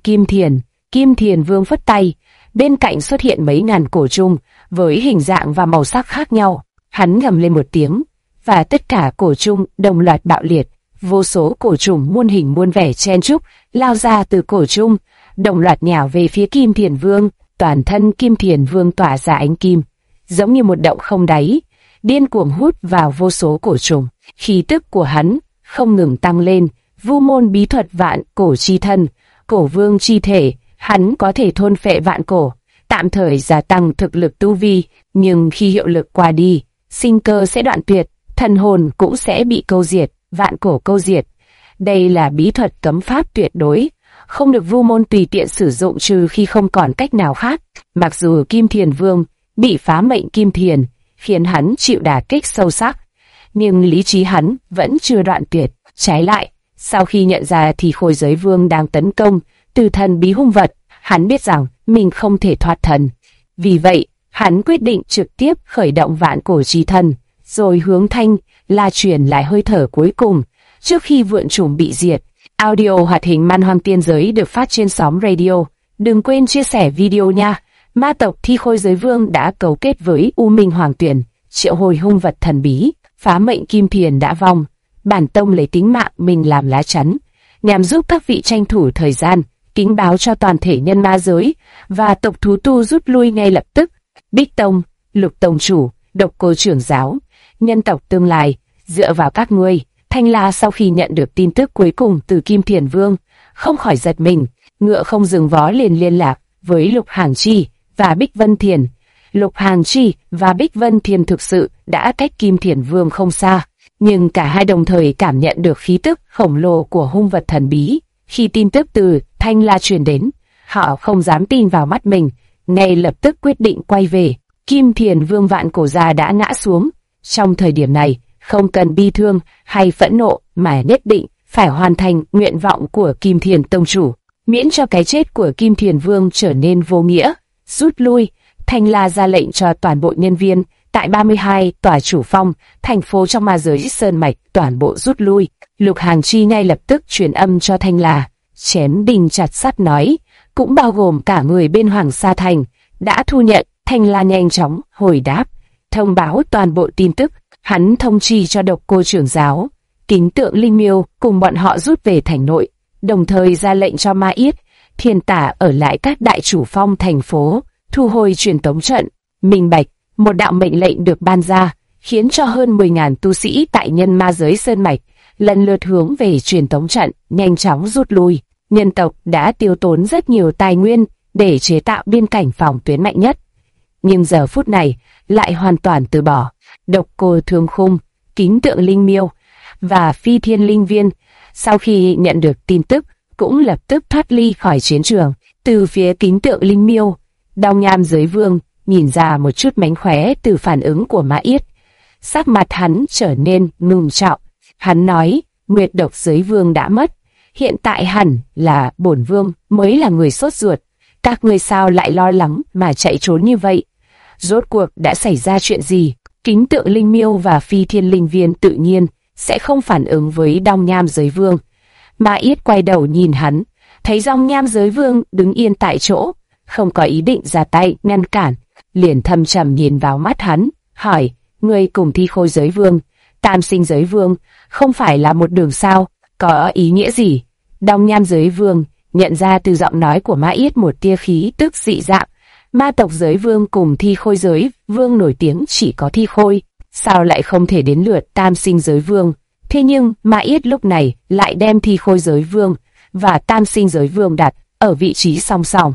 Kim Thiền Vương phất tay, bên cạnh xuất hiện mấy ngàn cổ trùng với hình dạng và màu sắc khác nhau. Hắn gầm lên một tiếng, và tất cả cổ trùng đồng loạt bạo liệt. Vô số cổ trùng muôn hình muôn vẻ chen chúc lao ra từ cổ trùng, đồng loạt nhào về phía Kim Thiền Vương. Toàn thân Kim Thiền Vương tỏa ra ánh kim, giống như một động không đáy, điên cuồng hút vào vô số cổ trùng. Khí tức của hắn không ngừng tăng lên, vu môn bí thuật vạn cổ chi thân, cổ vương chi thể, hắn có thể thôn phệ vạn cổ, tạm thời gia tăng thực lực tu vi, nhưng khi hiệu lực qua đi, sinh cơ sẽ đoạn tuyệt, thần hồn cũng sẽ bị câu diệt, vạn cổ câu diệt. Đây là bí thuật cấm pháp tuyệt đối, không được vu môn tùy tiện sử dụng trừ khi không còn cách nào khác. Mặc dù Kim Thiền Vương bị phá mệnh kim thiền, khiến hắn chịu đả kích sâu sắc, nhưng lý trí hắn vẫn chưa đoạn tuyệt. Trái lại, sau khi nhận ra thì Khôi Giới Vương đang tấn công từ thần bí hung vật, hắn biết rằng mình không thể thoát thần. Vì vậy, hắn quyết định trực tiếp khởi động vạn cổ chi thân, rồi hướng Thanh La truyền lại hơi thở cuối cùng trước khi vượn trùng bị diệt. Audio hoạt hình Man Hoang Tiên Giới được phát trên Xóm Radio. Đừng quên chia sẻ video nha. Ma tộc Thi Khôi Giới Vương đã cấu kết với U Minh Hoàng Tuyền, triệu hồi hung vật thần bí. Phá mệnh kim thiền đã vong. Bản tông lấy tính mạng mình làm lá chắn, nhằm giúp các vị tranh thủ thời gian, kính báo cho toàn thể nhân ma giới và tộc thú tu rút lui ngay lập tức. Bích Tông, Lục Tông Chủ, Độc Cô trưởng giáo, nhân tộc tương lai, dựa vào các ngươi. Thanh La sau khi nhận được tin tức cuối cùng từ Kim Thiền Vương, không khỏi giật mình, ngựa không dừng vó liền liên lạc với Lục Hàng Chi và Bích Vân Thiền. Lục Hàng Chi và Bích Vân Thiền thực sự đã cách Kim Thiền Vương không xa, nhưng cả hai đồng thời cảm nhận được khí tức khổng lồ của hung vật thần bí. Khi tin tức từ Thanh La truyền đến, họ không dám tin vào mắt mình, ngay lập tức quyết định quay về. Kim Thiền Vương vạn cổ già đã ngã xuống. Trong thời điểm này, không cần bi thương hay phẫn nộ mà nhất định phải hoàn thành nguyện vọng của Kim Thiền Tông Chủ, miễn cho cái chết của Kim Thiền Vương trở nên vô nghĩa. Rút lui, Thanh La ra lệnh cho toàn bộ nhân viên tại 32 tòa chủ phong, thành phố trong ma giới Sơn Mạch toàn bộ rút lui. Lục Hàng Chi ngay lập tức truyền âm cho Thanh La, chém đinh chặt sắt nói, cũng bao gồm cả người bên Hoàng Sa Thành, đã thu nhận. Thanh La nhanh chóng hồi đáp, thông báo toàn bộ tin tức. Hắn thông chi cho Độc Cô trưởng giáo, Kính Tượng Linh Miêu cùng bọn họ rút về thành nội, đồng thời ra lệnh cho Ma Yết, Thiên Tả ở lại các đại chủ phong thành phố, thu hồi truyền tống trận. Minh bạch, một đạo mệnh lệnh được ban ra, khiến cho hơn 10.000 tu sĩ tại nhân ma giới Sơn Mạch lần lượt hướng về truyền tống trận, nhanh chóng rút lui. Nhân tộc đã tiêu tốn rất nhiều tài nguyên để chế tạo biên cảnh phòng tuyến mạnh nhất, nhưng giờ phút này lại hoàn toàn từ bỏ. Độc Cô Thương Khung, Kính Tượng Linh Miêu và Phi Thiên Linh Viên sau khi nhận được tin tức cũng lập tức thoát ly khỏi chiến trường. Từ phía Kính Tượng Linh Miêu, Đao Nham Giới Vương nhìn ra một chút mánh khóe từ phản ứng của Ma Yết, sắc mặt hắn trở nên ngưng trọng. Hắn nói, Nguyệt Độc Giới Vương đã mất, hiện tại hẳn là bổn vương mới là người sốt ruột. Các ngươi sao lại lo lắng mà chạy trốn như vậy? Rốt cuộc đã xảy ra chuyện gì? Kính Tượng Linh Miêu và Phi Thiên Linh Viên tự nhiên sẽ không phản ứng với Đong Nham Giới Vương. Ma Yết quay đầu nhìn hắn, thấy Dong Nham Giới Vương đứng yên tại chỗ, không có ý định ra tay ngăn cản, liền thâm trầm nhìn vào mắt hắn, hỏi, ngươi cùng Thi Khôi Giới Vương, Tam Sinh Giới Vương, không phải là một đường sao? Có ý nghĩa gì? Dong Nham Giới Vương nhận ra từ giọng nói của Ma Yết một tia khí tức dị dạng. Ma tộc Giới Vương cùng Thi Khôi Giới Vương nổi tiếng chỉ có Thi Khôi, sao lại không thể đến lượt Tam Sinh Giới Vương? Thế nhưng Ma Yết lúc này lại đem Thi Khôi Giới Vương và Tam Sinh Giới Vương đặt ở vị trí song song.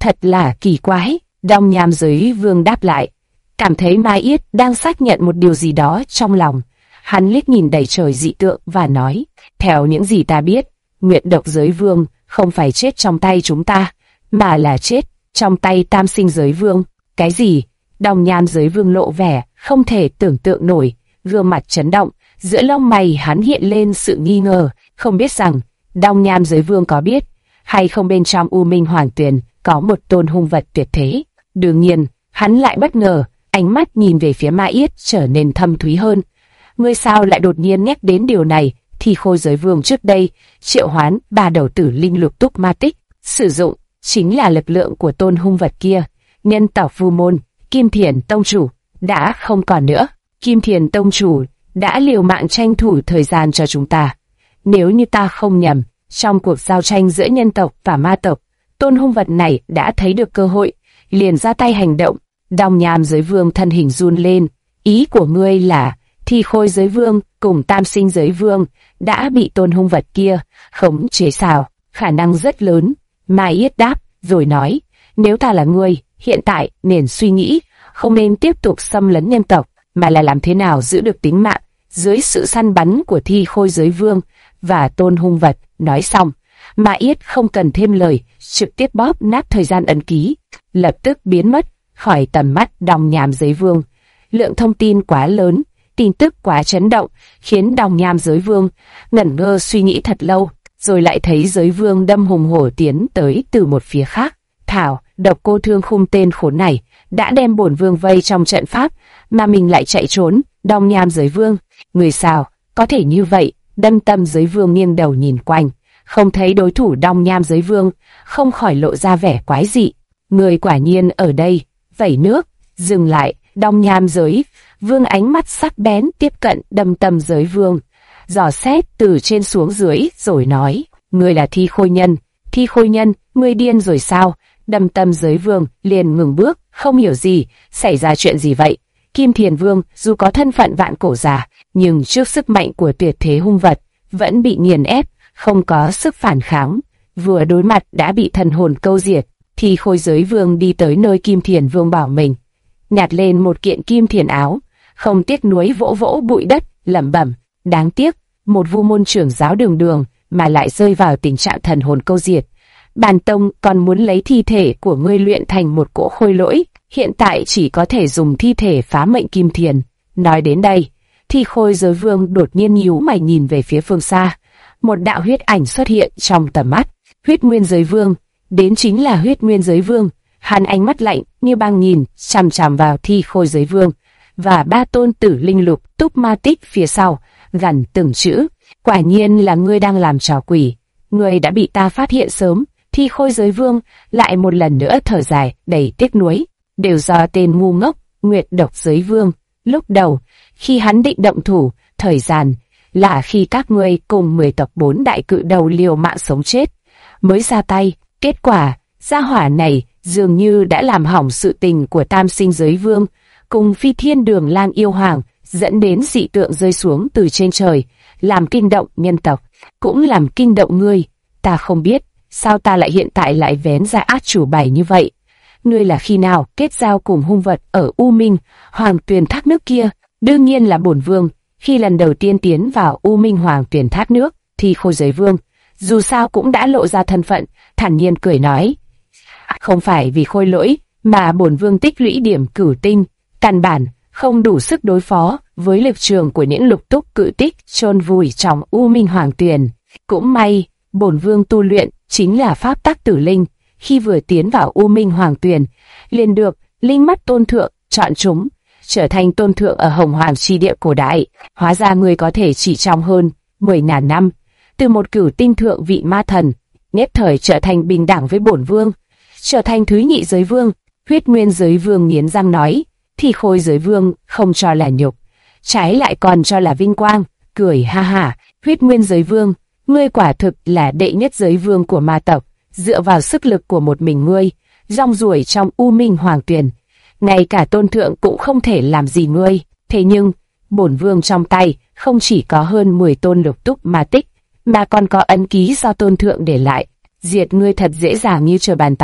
Thật là kỳ quái, Đông Nham Giới Vương đáp lại, cảm thấy Mai Yết đang xác nhận một điều gì đó trong lòng. Hắn liếc nhìn đầy trời dị tượng và nói, theo những gì ta biết, Nguyệt Độc Giới Vương không phải chết trong tay chúng ta, mà là chết trong tay Tam Sinh Giới Vương. Cái gì? Đông Nham Giới Vương lộ vẻ không thể tưởng tượng nổi, gương mặt chấn động, giữa lông mày hắn hiện lên sự nghi ngờ, không biết rằng Đông Nham Giới Vương có biết hay không bên trong U Minh Hoàng Tuyền có một tôn hung vật tuyệt thế. Đương nhiên, hắn lại bất ngờ, ánh mắt nhìn về phía Ma Yết trở nên thâm thúy hơn. Ngươi sao lại đột nhiên nhắc đến điều này? Thì Khôi Giới Vương trước đây triệu hoán 3 đầu tử linh lục túc ma tích, sử dụng chính là lực lượng của tôn hung vật kia. Nhân tộc Vu Môn, Kim Thiền Tông Chủ đã không còn nữa. Kim Thiền Tông Chủ đã liều mạng tranh thủ thời gian cho chúng ta. Nếu như ta không nhầm, trong cuộc giao tranh giữa nhân tộc và ma tộc, tôn hung vật này đã thấy được cơ hội, liền ra tay hành động. Đông Nham Giới Vương thân hình run lên. Ý của ngươi là Thi Khôi Giới Vương cùng Tam Sinh Giới Vương đã bị tôn hung vật kia khống chế sao? Khả năng rất lớn. Mai Yết đáp, rồi nói, nếu ta là ngươi, hiện tại nên suy nghĩ, không nên tiếp tục xâm lấn nhân tộc, mà là làm thế nào giữ được tính mạng dưới sự săn bắn của Thi Khôi Giới Vương và tôn hung vật. Nói xong, Mai Yết không cần thêm lời, trực tiếp bóp nát thời gian ấn ký, lập tức biến mất khỏi tầm mắt Đông Nham Giới Vương. Lượng thông tin quá lớn, tin tức quá chấn động, khiến Đông Nham Giới Vương ngẩn ngơ suy nghĩ thật lâu, rồi lại thấy Giới Vương đâm hùng hổ tiến tới từ một phía khác. Thảo, Độc Cô Thương Khung tên khốn này đã đem bổn vương vây trong trận pháp, mà mình lại chạy trốn. Đông Nham Giới Vương, người sao có thể như vậy? Đâm Tâm Giới Vương nghiêng đầu nhìn quanh, không thấy đối thủ Đông Nham Giới Vương, không khỏi lộ ra vẻ quái dị. Người quả nhiên ở đây. Vẩy nước, dừng lại. Đông Nham Giới Vương ánh mắt sắc bén tiếp cận Đâm Tâm Giới Vương, dò xét từ trên xuống dưới rồi nói, ngươi là Thi Khôi Nhân. Thi Khôi Nhân, ngươi điên rồi sao? Đâm Tâm Giới Vương liền ngừng bước, không hiểu gì, xảy ra chuyện gì vậy? Kim Thiền Vương dù có thân phận vạn cổ giả, nhưng trước sức mạnh của tuyệt thế hung vật, vẫn bị nghiền ép, không có sức phản kháng. Vừa đối mặt đã bị thần hồn câu diệt. Thi Khôi Giới Vương đi tới nơi Kim Thiền Vương bảo mình, nhặt lên một kiện kim thiền áo, không tiếc nuối vỗ vỗ bụi đất, lẩm bẩm, đáng tiếc, một Vu Môn trưởng giáo đường đường mà lại rơi vào tình trạng thần hồn câu diệt. Bản tông còn muốn lấy thi thể của ngươi luyện thành một cỗ khôi lỗi, hiện tại chỉ có thể dùng thi thể phá mệnh kim thiền. Nói đến đây, Thi Khôi Giới Vương đột nhiên nhíu mày nhìn về phía phương xa, một đạo huyết ảnh xuất hiện trong tầm mắt. Huyết Nguyên Giới Vương, đến chính là Huyết Nguyên Giới Vương. Hắn ánh mắt lạnh như băng nhìn chằm chằm vào Thi Khôi Giới Vương và 3 tôn tử linh lục túc ma tích phía sau, gằn từng chữ, quả nhiên là ngươi đang làm trò quỷ, ngươi đã bị ta phát hiện sớm. Thi Khôi Giới Vương lại một lần nữa thở dài đầy tiếc nuối, đều do tên ngu ngốc Nguyệt Độc Giới Vương. Lúc đầu khi hắn định động thủ, thời gian là khi các ngươi cùng 10 tộc 4 đại cự đầu liều mạng sống chết mới ra tay. Kết quả gia hỏa này dường như đã làm hỏng sự tình của Tam Sinh Giới Vương cùng Phi Thiên Đường Lang Yêu Hoàng, dẫn đến dị tượng rơi xuống từ trên trời, làm kinh động nhân tộc, cũng làm kinh động ngươi. Ta không biết sao ta lại hiện tại lại vén ra át chủ bài như vậy. Ngươi là khi nào kết giao cùng hung vật ở U Minh Hoàng Tuyền thác nước kia? Đương nhiên là bổn vương, khi lần đầu tiên tiến vào U Minh Hoàng Tuyền thác nước. Thi Khôi Giới Vương dù sao cũng đã lộ ra thân phận, thản nhiên cười nói, không phải vì khôi lỗi mà bổn vương tích lũy điểm cửu tinh, căn bản không đủ sức đối phó với lực trường của những lục túc cự tích chôn vùi trong U Minh Hoàng Tuyền. Cũng may bổn vương tu luyện chính là pháp tắc tử linh, khi vừa tiến vào U Minh Hoàng Tuyền liền được linh mắt tôn thượng chọn chúng, trở thành tôn thượng ở Hồng Hoàng chi địa cổ đại. Hóa ra người có thể chỉ trong hơn 10.000 năm, từ một cửu tinh thượng vị ma thần, nhất thời trở thành bình đẳng với bổn vương, trở thành thứ nhị giới vương. Huyết Nguyên Giới Vương nghiến răng nói, Thi Khôi Giới Vương không cho là nhục, trái lại còn cho là vinh quang, cười ha ha. Huyết Nguyên Giới Vương, ngươi quả thực là đệ nhất giới vương của ma tộc, dựa vào sức lực của một mình ngươi, rong ruổi trong U Minh Hoàng Tuyền, ngay cả tôn thượng cũng không thể làm gì ngươi. Thế nhưng bổn vương trong tay không chỉ có hơn 10 tôn lục túc ma tích, mà còn có ấn ký do tôn thượng để lại, diệt ngươi thật dễ dàng như trở bàn tay.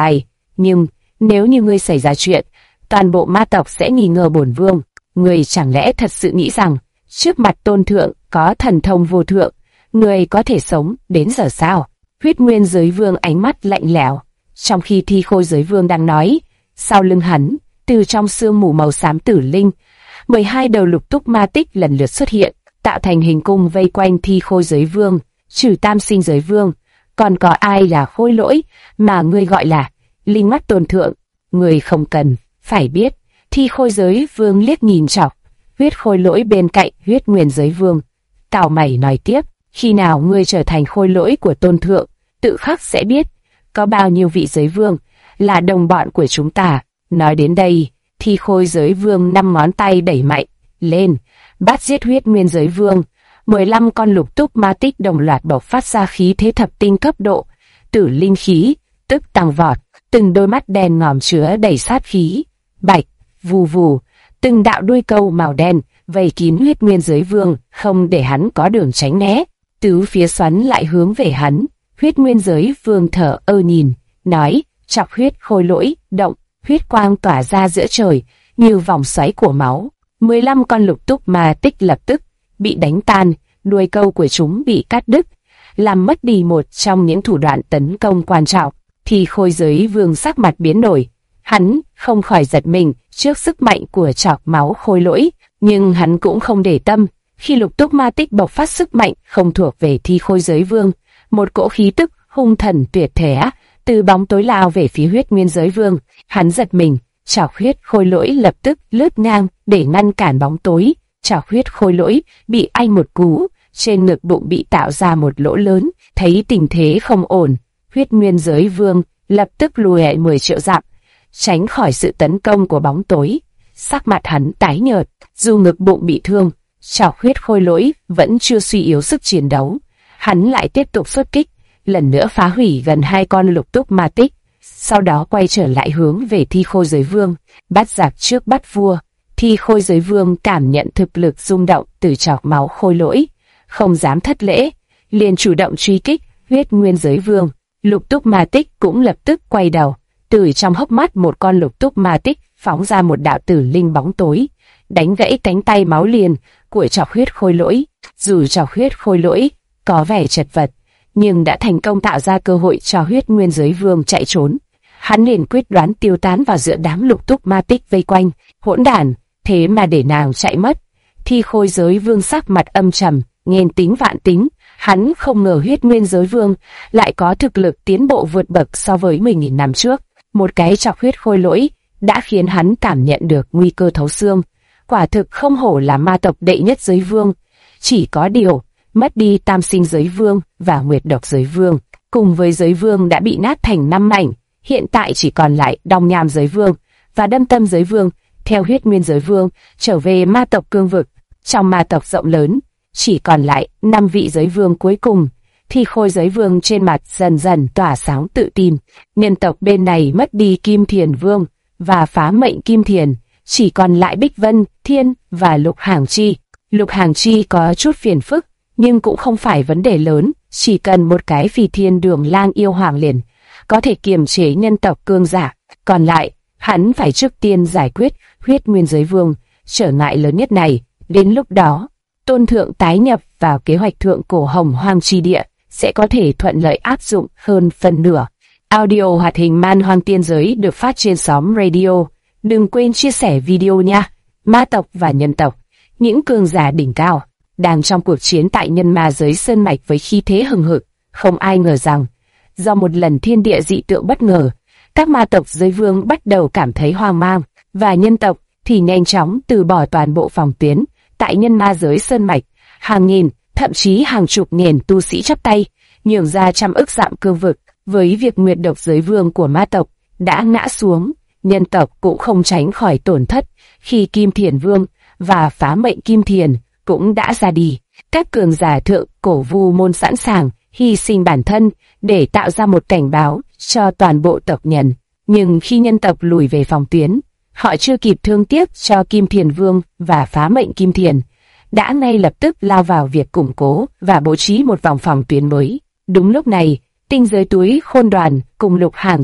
Nhưng nếu như ngươi xảy ra chuyện, toàn bộ ma tộc sẽ nghi ngờ bổn vương. Ngươi chẳng lẽ thật sự nghĩ rằng trước mặt tôn thượng có thần thông vô thượng, ngươi có thể sống đến giờ sao? Huyết Nguyên Giới Vương ánh mắt lạnh lẽo. Trong khi Thi Khôi Giới Vương đang nói, sau lưng hắn, từ trong sương mù màu xám tử linh, 12 đầu lục túc ma tích lần lượt xuất hiện, tạo thành hình cung vây quanh Thi Khôi Giới Vương, trừ Tam Sinh Giới Vương. Còn có ai là Khôi Lỗi mà ngươi gọi là linh mắt tôn thượng? Ngươi không cần phải biết. Thi Khôi Giới Vương liếc nhìn chọc Huyết Khôi Lỗi bên cạnh Huyết Nguyên Giới Vương. Cào mày nói tiếp, khi nào ngươi trở thành Khôi Lỗi của tôn thượng, tự khắc sẽ biết. Có bao nhiêu vị giới vương là đồng bọn của chúng ta. Nói đến đây, Thi Khôi Giới Vương 5 ngón tay đẩy mạnh lên, bắt giết Huyết Nguyên Giới Vương. 15 con lục túc ma tích đồng loạt bộc phát ra khí thế thập tinh cấp độ, tử linh khí, tức tăng vọt, từng đôi mắt đen ngòm chứa đầy sát khí. Bạch, vù vù, từng đạo đuôi câu màu đen vây kín Huyết Nguyên Giới Vương, không để hắn có đường tránh né. Tứ phía xoắn lại hướng về hắn. Huyết Nguyên Giới Vương thở ơ nhìn, nói, chọc huyết khôi lỗi, động, huyết quang tỏa ra giữa trời, như vòng xoáy của máu. 15 con lục túc ma tích lập tức bị đánh tan, đuôi câu của chúng bị cắt đứt, làm mất đi một trong những thủ đoạn tấn công quan trọng. Thì Khôi Giới Vương sắc mặt biến đổi, hắn không khỏi giật mình trước sức mạnh của chọc máu khôi lỗi, nhưng hắn cũng không để tâm. Khi lục túc ma tích bộc phát sức mạnh không thuộc về Thi Khôi Giới Vương, một cỗ khí tức hung thần tuyệt thể từ bóng tối lao về phía Huyết Nguyên Giới Vương. Hắn giật mình, chọc huyết khôi lỗi lập tức lướt ngang để ngăn cản bóng tối. Chọc huyết khôi lỗi bị anh một cú, trên ngực bụng bị tạo ra một lỗ lớn. Thấy tình thế không ổn, Huyết Nguyên Giới Vương lập tức lùi 10 triệu dặm, tránh khỏi sự tấn công của bóng tối. Sắc mặt hắn tái nhợt, dù ngực bụng bị thương, chọc huyết khôi lỗi vẫn chưa suy yếu sức chiến đấu. Hắn lại tiếp tục xuất kích, lần nữa phá hủy gần 2 con lục túc ma tích, sau đó quay trở lại hướng về Thi Khôi Giới Vương. Bắt giặc trước bắt vua. Thi Khôi Giới Vương cảm nhận thực lực rung động từ chọc máu khôi lỗi, không dám thất lễ, liền chủ động truy kích Huyết Nguyên Giới Vương. Lục túc ma tích cũng lập tức quay đầu, từ trong hốc mắt một con lục túc ma tích phóng ra một đạo tử linh bóng tối, đánh gãy cánh tay máu liền của chọc huyết khôi lỗi. Dù chọc huyết khôi lỗi có vẻ chật vật, nhưng đã thành công tạo ra cơ hội cho Huyết Nguyên Giới Vương chạy trốn. Hắn liền quyết đoán tiêu tán vào giữa đám lục túc ma tích vây quanh. Hỗn đản, thế mà để nàng chạy mất. Thi Khôi Giới Vương sắc mặt âm trầm, nghênh tính vạn tính. Hắn không ngờ Huyết Nguyên Giới Vương lại có thực lực tiến bộ vượt bậc so với 10.000 năm trước. Một cái chọc huyết khôi lỗi đã khiến hắn cảm nhận được nguy cơ thấu xương. Quả thực không hổ là ma tộc đệ nhất giới vương. Chỉ có điều, mất đi Tam Sinh Giới Vương và Nguyệt Độc Giới Vương, cùng với Giới Vương đã bị nát thành 5 mảnh, hiện tại chỉ còn lại Đong Nham Giới Vương và Đâm Tâm Giới Vương. Theo Huyết Nguyên Giới Vương trở về ma tộc cương vực, trong ma tộc rộng lớn chỉ còn lại 5 vị giới vương cuối cùng. Thi Khôi Giới Vương trên mặt dần dần tỏa sáng tự tin. Nhân tộc bên này mất đi Kim Thiền Vương và Phá Mệnh Kim Thiền, chỉ còn lại Bích Vân Thiên và Lục Hàng Chi. Lục Hàng Chi có chút phiền phức, nhưng cũng không phải vấn đề lớn, chỉ cần một cái Phi Thiên Đường Lang yêu hoàng liền có thể kiềm chế nhân tộc cương giả. Còn lại, hắn phải trước tiên giải quyết Huyết Nguyên Giới Vương, trở ngại lớn nhất này. Đến lúc đó, tôn thượng tái nhập vào kế hoạch thượng cổ Hồng Hoang Chi Địa sẽ có thể thuận lợi áp dụng hơn phần nửa. Audio hoạt hình Man Hoang Tiên Giới được phát trên xóm radio. Đừng quên chia sẻ video nha. Ma tộc và nhân tộc, những cường giả đỉnh cao, đang trong cuộc chiến tại nhân ma giới sơn mạch với khí thế hừng hực. Không ai ngờ rằng, do một lần thiên địa dị tượng bất ngờ, các ma tộc giới vương bắt đầu cảm thấy hoang mang, và nhân tộc thì nhanh chóng từ bỏ toàn bộ phòng tuyến. Tại nhân ma giới sơn mạch, hàng nghìn, thậm chí hàng chục nghìn tu sĩ chắp tay, nhường ra trăm ức dặm cương vực. Với việc Nguyệt Độc Giới Vương của ma tộc đã ngã xuống, nhân tộc cũng không tránh khỏi tổn thất khi Kim Thiền Vương và Phá Mệnh Kim Thiền cũng đã ra đi. Các cường giả thượng cổ vu môn sẵn sàng hy sinh bản thân để tạo ra một cảnh báo cho toàn bộ tộc nhân. Nhưng khi nhân tộc lùi về phòng tuyến, họ chưa kịp thương tiếc cho Kim Thiền Vương và Phá Mệnh Kim Thiền, đã ngay lập tức lao vào việc củng cố và bố trí một vòng phòng tuyến mới. Đúng lúc này, Tinh Giới Túi Khôn Đoàn cùng Lục Hàng Chi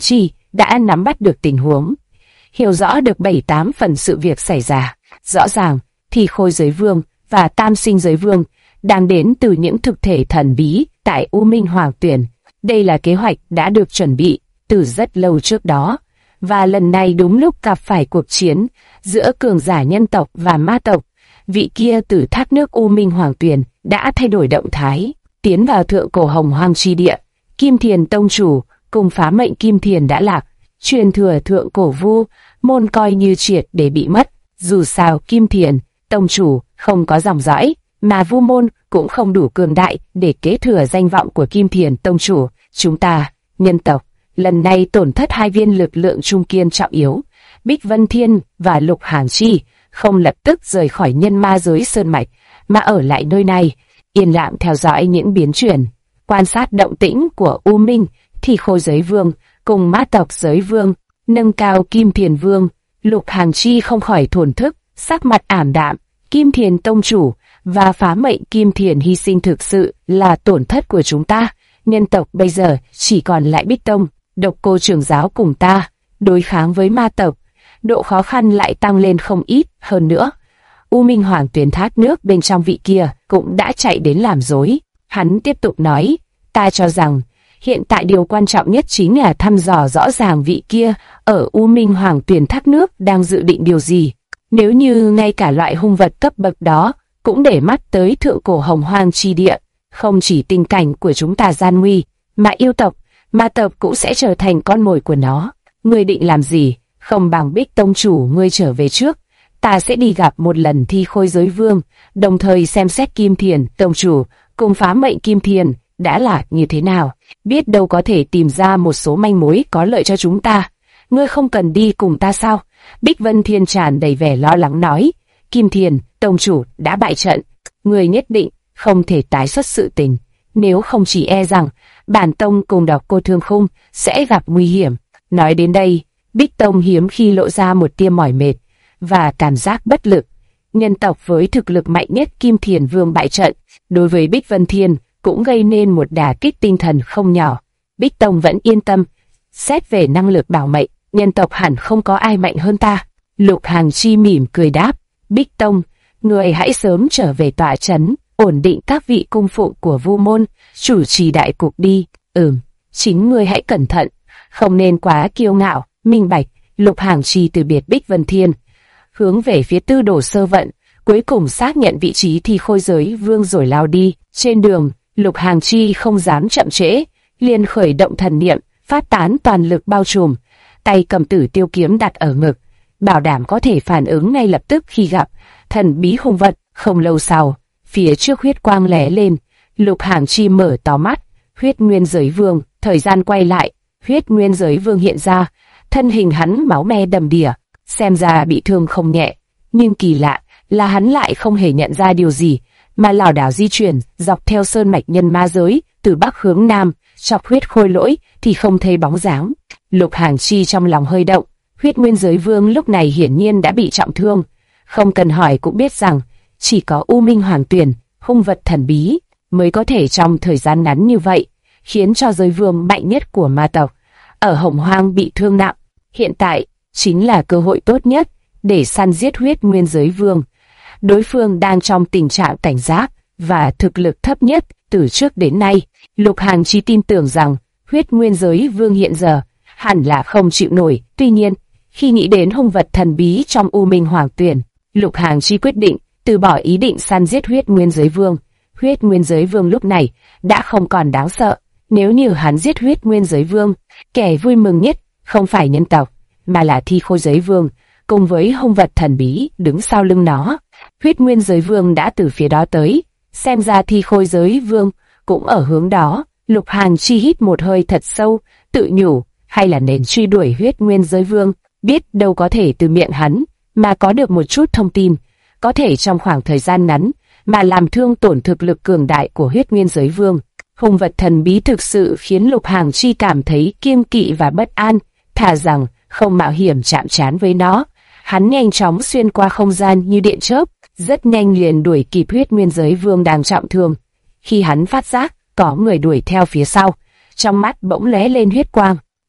đã nắm bắt được tình huống, hiểu rõ được 7-8 phần sự việc xảy ra. Rõ ràng, Thi Khôi Giới Vương và Tam Sinh Giới Vương đang đến từ những thực thể thần bí tại U Minh Hoàng Tuyền. Đây là kế hoạch đã được chuẩn bị từ rất lâu trước đó, và lần này đúng lúc gặp phải cuộc chiến giữa cường giả nhân tộc và ma tộc. Vị kia từ thác nước U Minh Hoàng Tuyền đã thay đổi động thái, tiến vào thượng cổ Hồng Hoang chi địa. Kim Thiền Tông chủ cùng phá mệnh Kim Thiền đã lạc, truyền thừa thượng cổ Vu môn coi như triệt để bị mất. Dù sao Kim Thiền Tông chủ không có dòng dõi, mà Vu môn cũng không đủ cường đại để kế thừa danh vọng của Kim Thiền Tông chủ. Chúng ta, nhân tộc, lần này tổn thất 2 viên lực lượng trung kiên trọng yếu. Bích Vân Thiên và Lục Hàng Chi không lập tức rời khỏi nhân ma giới sơn mạch, mà ở lại nơi này, yên lặng theo dõi những biến chuyển, quan sát động tĩnh của U Minh, Thi Khôi Giới Vương cùng Ma tộc Giới Vương, nâng cao Kim Thiền Vương. Lục Hàng Chi không khỏi thổn thức, sắc mặt ảm đạm. Kim Thiền Tông chủ và phá mệnh Kim Thiền hy sinh thực sự là tổn thất của chúng ta. Nhân tộc bây giờ chỉ còn lại Bích Tông, Độc Cô trưởng giáo cùng ta đối kháng với ma tộc, độ khó khăn lại tăng lên không ít. Hơn nữa, U Minh Hoàng Tuyền thác nước bên trong vị kia cũng đã chạy đến làm rối. Hắn tiếp tục nói, ta cho rằng hiện tại điều quan trọng nhất chính là thăm dò rõ ràng vị kia ở U Minh Hoàng Tuyền thác nước đang dự định điều gì. Nếu như ngay cả loại hung vật cấp bậc đó cũng để mắt tới thượng cổ Hồng Hoang chi địa, không chỉ tình cảnh của chúng ta gian nguy, mà yêu tộc, ma tộc cũng sẽ trở thành con mồi của nó. Ngươi định làm gì? Không bằng Bích Tông chủ ngươi trở về trước, ta sẽ đi gặp một lần Thi Khôi Giới Vương, đồng thời xem xét Kim Thiền Tông chủ cùng phá mệnh Kim Thiền đã là như thế nào, biết đâu có thể tìm ra một số manh mối có lợi cho chúng ta. Ngươi không cần đi cùng ta sao? Bích Vân Thiên tràn đầy vẻ lo lắng nói. Kim Thiền Tông chủ đã bại trận, ngươi nhất định không thể tái xuất sự tình, nếu không chỉ e rằng bản tông cùng Độc Cô Thương Khung sẽ gặp nguy hiểm. Nói đến đây, Bích Tông hiếm khi lộ ra một tia mỏi mệt và cảm giác bất lực. Nhân tộc với thực lực mạnh nhất Kim Thiền Vương bại trận, đối với Bích Vân Thiên cũng gây nên một đả kích tinh thần không nhỏ. Bích Tông vẫn yên tâm, xét về năng lực bảo mệnh, nhân tộc hẳn không có ai mạnh hơn ta. Lục Hàng Chi mỉm cười đáp, Bích Tông, người hãy sớm trở về tọa trấn, ổn định các vị cung phụng của Vu môn, chủ trì đại cục đi. Chính ngươi hãy cẩn thận, không nên quá kiêu ngạo. Minh bạch. Lục Hàng Chi từ biệt Bích Vân Thiên, hướng về phía Tư Đồ Sơ Vận, cuối cùng xác nhận vị trí Thi Khôi Giới Vương rồi lao đi. Trên đường, Lục Hàng Chi không dám chậm trễ, liền khởi động thần niệm, phát tán toàn lực bao trùm, tay cầm Tử Tiêu kiếm đặt ở ngực, bảo đảm có thể phản ứng ngay lập tức khi gặp thần bí hung vật. Không lâu sau, phía trước huyết quang lóe lên, Lục Hàng Chi mở to mắt. Huyết Nguyên Giới Vương. Thời gian quay lại, Huyết Nguyên Giới Vương hiện ra, thân hình hắn máu me đầm đìa, xem ra bị thương không nhẹ, nhưng kỳ lạ là hắn lại không hề nhận ra điều gì, mà lảo đảo di chuyển dọc theo sơn mạch nhân ma giới từ bắc hướng nam, chọc Huyết Khôi Lỗi thì không thấy bóng dáng. Lục Hàng Chi trong lòng hơi động. Huyết Nguyên Giới Vương lúc này hiển nhiên đã bị trọng thương, không cần hỏi cũng biết rằng chỉ có U Minh Hoàng Tuyền, hung vật thần bí, mới có thể trong thời gian ngắn như vậy khiến cho giới vương mạnh nhất của ma tộc ở Hồng Hoang bị thương nặng. Hiện tại chính là cơ hội tốt nhất để săn giết Huyết Nguyên Giới Vương. Đối phương đang trong tình trạng cảnh giác và thực lực thấp nhất từ trước đến nay. Lục Hàng Chi tin tưởng rằng Huyết Nguyên Giới Vương hiện giờ hẳn là không chịu nổi. Tuy nhiên, khi nghĩ đến hung vật thần bí trong U Minh Hoàng Tuyền, Lục Hàng Chi quyết định từ bỏ ý định săn giết Huyết Nguyên Giới Vương. Huyết Nguyên Giới Vương lúc này đã không còn đáng sợ. Nếu như hắn giết Huyết Nguyên Giới Vương, kẻ vui mừng nhất không phải nhân tộc, mà là Thi Khôi Giới Vương, cùng với hung vật thần bí đứng sau lưng nó. Huyết Nguyên Giới Vương đã từ phía đó tới, xem ra Thi Khôi Giới Vương cũng ở hướng đó. Lục Hàng Chi hít một hơi thật sâu, tự nhủ, hay là nên truy đuổi Huyết Nguyên Giới Vương, biết đâu có thể từ miệng hắn mà có được một chút thông tin, có thể trong khoảng thời gian ngắn mà làm thương tổn thực lực cường đại của Huyết Nguyên Giới Vương. Hung vật thần bí thực sự khiến Lục Hàng Chi cảm thấy kiêng kỵ và bất an, thà rằng không mạo hiểm chạm trán với nó. Hắn nhanh chóng xuyên qua không gian như điện chớp, rất nhanh liền đuổi kịp Huyết Nguyên Giới Vương đang trọng thương. Khi hắn phát giác có người đuổi theo phía sau, trong mắt bỗng lóe lên huyết quang,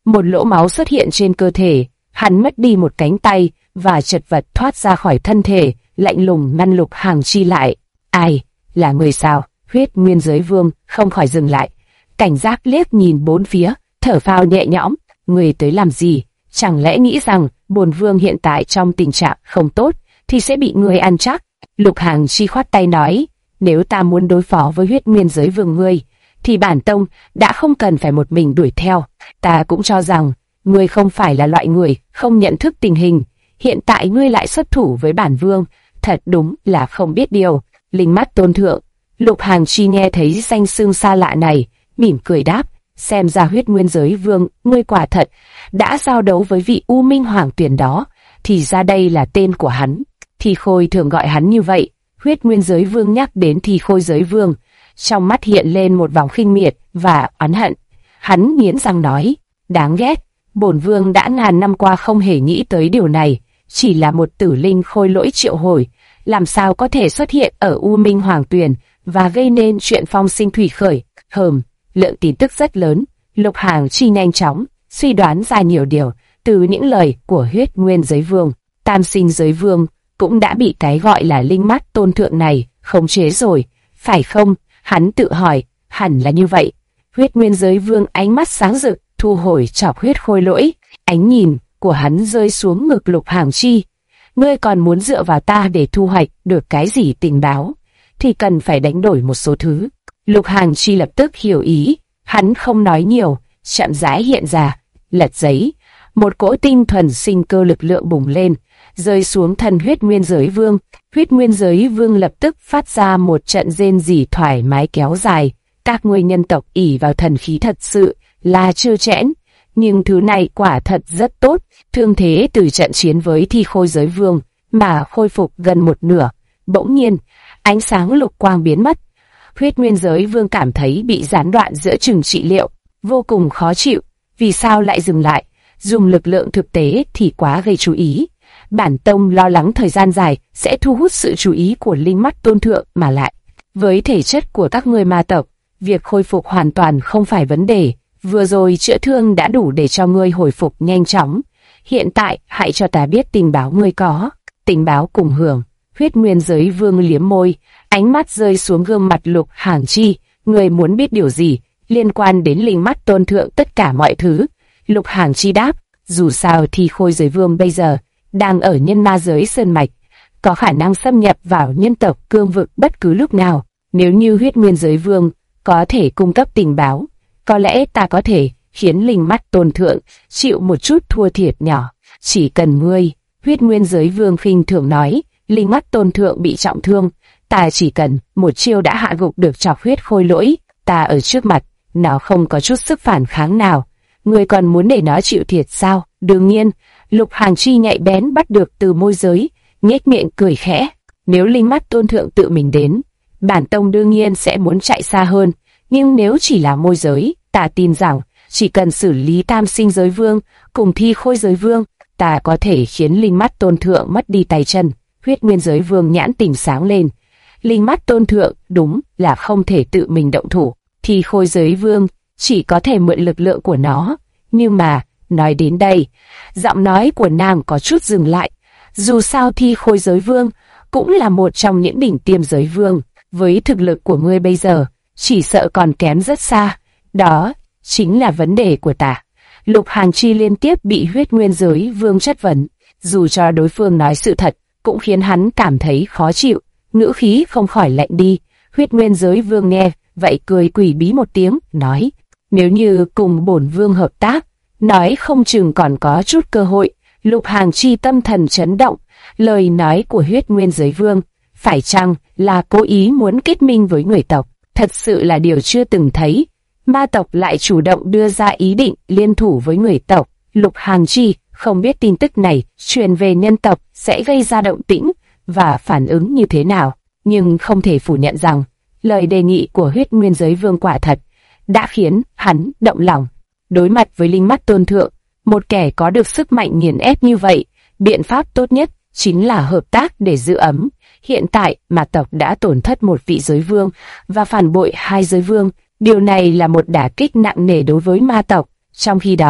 một lỗ máu xuất hiện trên cơ thể, hắn mất đi một cánh tay và chật vật thoát ra khỏi thân thể, lạnh lùng ngăn Lục Hàng Chi lại. Ai? Là người sao? Huyết Nguyên Giới Vương không khỏi dừng lại, cảnh giác liếc nhìn bốn phía, thở phào nhẹ nhõm. Người tới làm gì? Chẳng lẽ nghĩ rằng bổn vương hiện tại trong tình trạng không tốt thì sẽ bị người ăn chắc? Lục Hàng Chi khoát tay nói, nếu ta muốn đối phó với Huyết Nguyên Giới Vương ngươi, thì bản tông đã không cần phải một mình đuổi theo. Ta cũng cho rằng ngươi không phải là loại người không nhận thức tình hình, hiện tại ngươi lại xuất thủ với bản vương, thật đúng là không biết điều. Linh Mắt Tôn Thượng. Lục Hàng Chi nghe thấy danh xưng xa lạ này, mỉm cười đáp, xem ra Huyết Nguyên Giới Vương ngươi quả thật đã giao đấu với vị U Minh Hoàng Tuyển đó, thì ra đây là tên của hắn. Thi Khôi thường gọi hắn như vậy. Huyết Nguyên Giới Vương nhắc đến Thi Khôi Giới Vương, trong mắt hiện lên một vòng khinh miệt và oán hận. Hắn nghiến răng nói, đáng ghét, bổn vương đã ngàn năm qua không hề nghĩ tới điều này, chỉ là một tử linh khôi lỗi triệu hồi, làm sao có thể xuất hiện ở U Minh Hoàng Tuyền và gây nên chuyện phong sinh thủy khởi. Lượng tin tức rất lớn. Lục Hàng Chi nhanh chóng suy đoán ra nhiều điều từ những lời của Huyết Nguyên Giới Vương. Tam Sinh Giới Vương cũng đã bị cái gọi là Linh Mắt Tôn Thượng này khống chế rồi, phải không? Hắn tự hỏi, hẳn là như vậy. Huyết Nguyên Giới Vương ánh mắt sáng rực, thu hồi chọc huyết khôi lỗi, ánh nhìn của hắn rơi xuống ngực Lục Hàng Chi. Ngươi còn muốn dựa vào ta để thu hoạch được cái gì tình báo, thì cần phải đánh đổi một số thứ. Lục Hàng Chi lập tức hiểu ý, hắn không nói nhiều, chậm rãi hiện ra, lật giấy, một cỗ tinh thuần sinh cơ lực lượng bùng lên, rơi xuống thân Huyết Nguyên Giới Vương. Huyết Nguyên Giới Vương lập tức phát ra một trận rên rỉ thoải mái kéo dài. Các ngươi nhân tộc ỷ vào thần khí thật sự là trơ trẽn, nhưng thứ này quả thật rất tốt. Thương thế từ trận chiến với Thi Khôi Giới Vương mà khôi phục gần một nửa. Bỗng nhiên, ánh sáng lục quang biến mất. Huyết Nguyên Giới Vương cảm thấy bị gián đoạn giữa chừng trị liệu, vô cùng khó chịu. Vì sao lại dừng lại? Dùng lực lượng thực tế thì quá gây chú ý. Bản tông lo lắng thời gian dài sẽ thu hút sự chú ý của Linh Mắt Tôn Thượng, mà lại với thể chất của các ngươi ma tộc, việc khôi phục hoàn toàn không phải vấn đề. Vừa rồi chữa thương đã đủ để cho ngươi hồi phục nhanh chóng. Hiện tại hãy cho ta biết tình báo ngươi có. Tình báo cùng hưởng. Huyết Nguyên Giới Vương liếm môi, ánh mắt rơi xuống gương mặt Lục Hàng Chi. Ngươi muốn biết điều gì liên quan đến Linh Mắt Tôn Thượng? Tất cả mọi thứ. Lục Hàng Chi đáp, dù sao thì Khôi Giới Vương bây giờ đang ở nhân ma giới sơn mạch, có khả năng xâm nhập vào nhân tộc cương vực bất cứ lúc nào. Nếu như Huyết Nguyên Giới Vương có thể cung cấp tình báo, có lẽ ta có thể khiến Linh Mắt Tôn Thượng chịu một chút thua thiệt nhỏ. Chỉ cần ngươi. Huyết Nguyên Giới Vương khinh thường nói, Linh Mắt Tôn Thượng bị trọng thương, ta chỉ cần một chiêu đã hạ gục được chọc huyết khôi lỗi. Ta ở trước mặt, nó không có chút sức phản kháng nào. Ngươi còn muốn để nó chịu thiệt sao? Đương nhiên. Lục Hàng Chi nhạy bén bắt được từ môi giới, nhếch miệng cười khẽ. Nếu Linh Mắt Tôn Thượng tự mình đến, bản tông đương nhiên sẽ muốn chạy xa hơn. Nhưng nếu chỉ là môi giới, ta tin rằng chỉ cần xử lý Tam Sinh Giới Vương cùng Thi Khôi Giới Vương, ta có thể khiến Linh Mắt Tôn Thượng mất đi tay chân. Huyết Nguyên Giới Vương nhãn tỉnh sáng lên. Linh Mắt Tôn Thượng đúng là không thể tự mình động thủ. Thi Khôi Giới Vương chỉ có thể mượn lực lượng của nó. Nhưng mà, nói đến đây, giọng nói của nàng có chút dừng lại. Dù sao Thi Khôi Giới Vương cũng là một trong những đỉnh tiêm giới vương. Với thực lực của ngươi bây giờ, chỉ sợ còn kém rất xa. Đó chính là vấn đề của ta. Lục Hàng Chi liên tiếp bị Huyết Nguyên Giới Vương chất vấn. Dù cho đối phương nói sự thật, cũng khiến hắn cảm thấy khó chịu. Ngữ khí không khỏi lạnh đi. Huyết Nguyên Giới Vương nghe vậy cười quỷ bí một tiếng, nói, nếu như cùng bổn vương hợp tác, nói không chừng còn có chút cơ hội. Lục Hàng Chi tâm thần chấn động. Lời nói của Huyết Nguyên Giới Vương phải chăng là cố ý muốn kết minh với người tộc? Thật sự là điều chưa từng thấy. Ma tộc lại chủ động đưa ra ý định liên thủ với người tộc. Lục Hàng Chi không biết tin tức này truyền về nhân tộc sẽ gây ra động tĩnh và phản ứng như thế nào, nhưng không thể phủ nhận rằng lời đề nghị của Huyết Nguyên Giới Vương quả thật đã khiến hắn động lòng. Đối mặt với Linh Mắt Tôn Thượng, một kẻ có được sức mạnh nghiền ép như vậy, biện pháp tốt nhất chính là hợp tác để giữ ấm. Hiện tại, ma tộc đã tổn thất một vị giới vương và phản bội hai giới vương. Điều này là một đả kích nặng nề đối với ma tộc. Trong khi đó,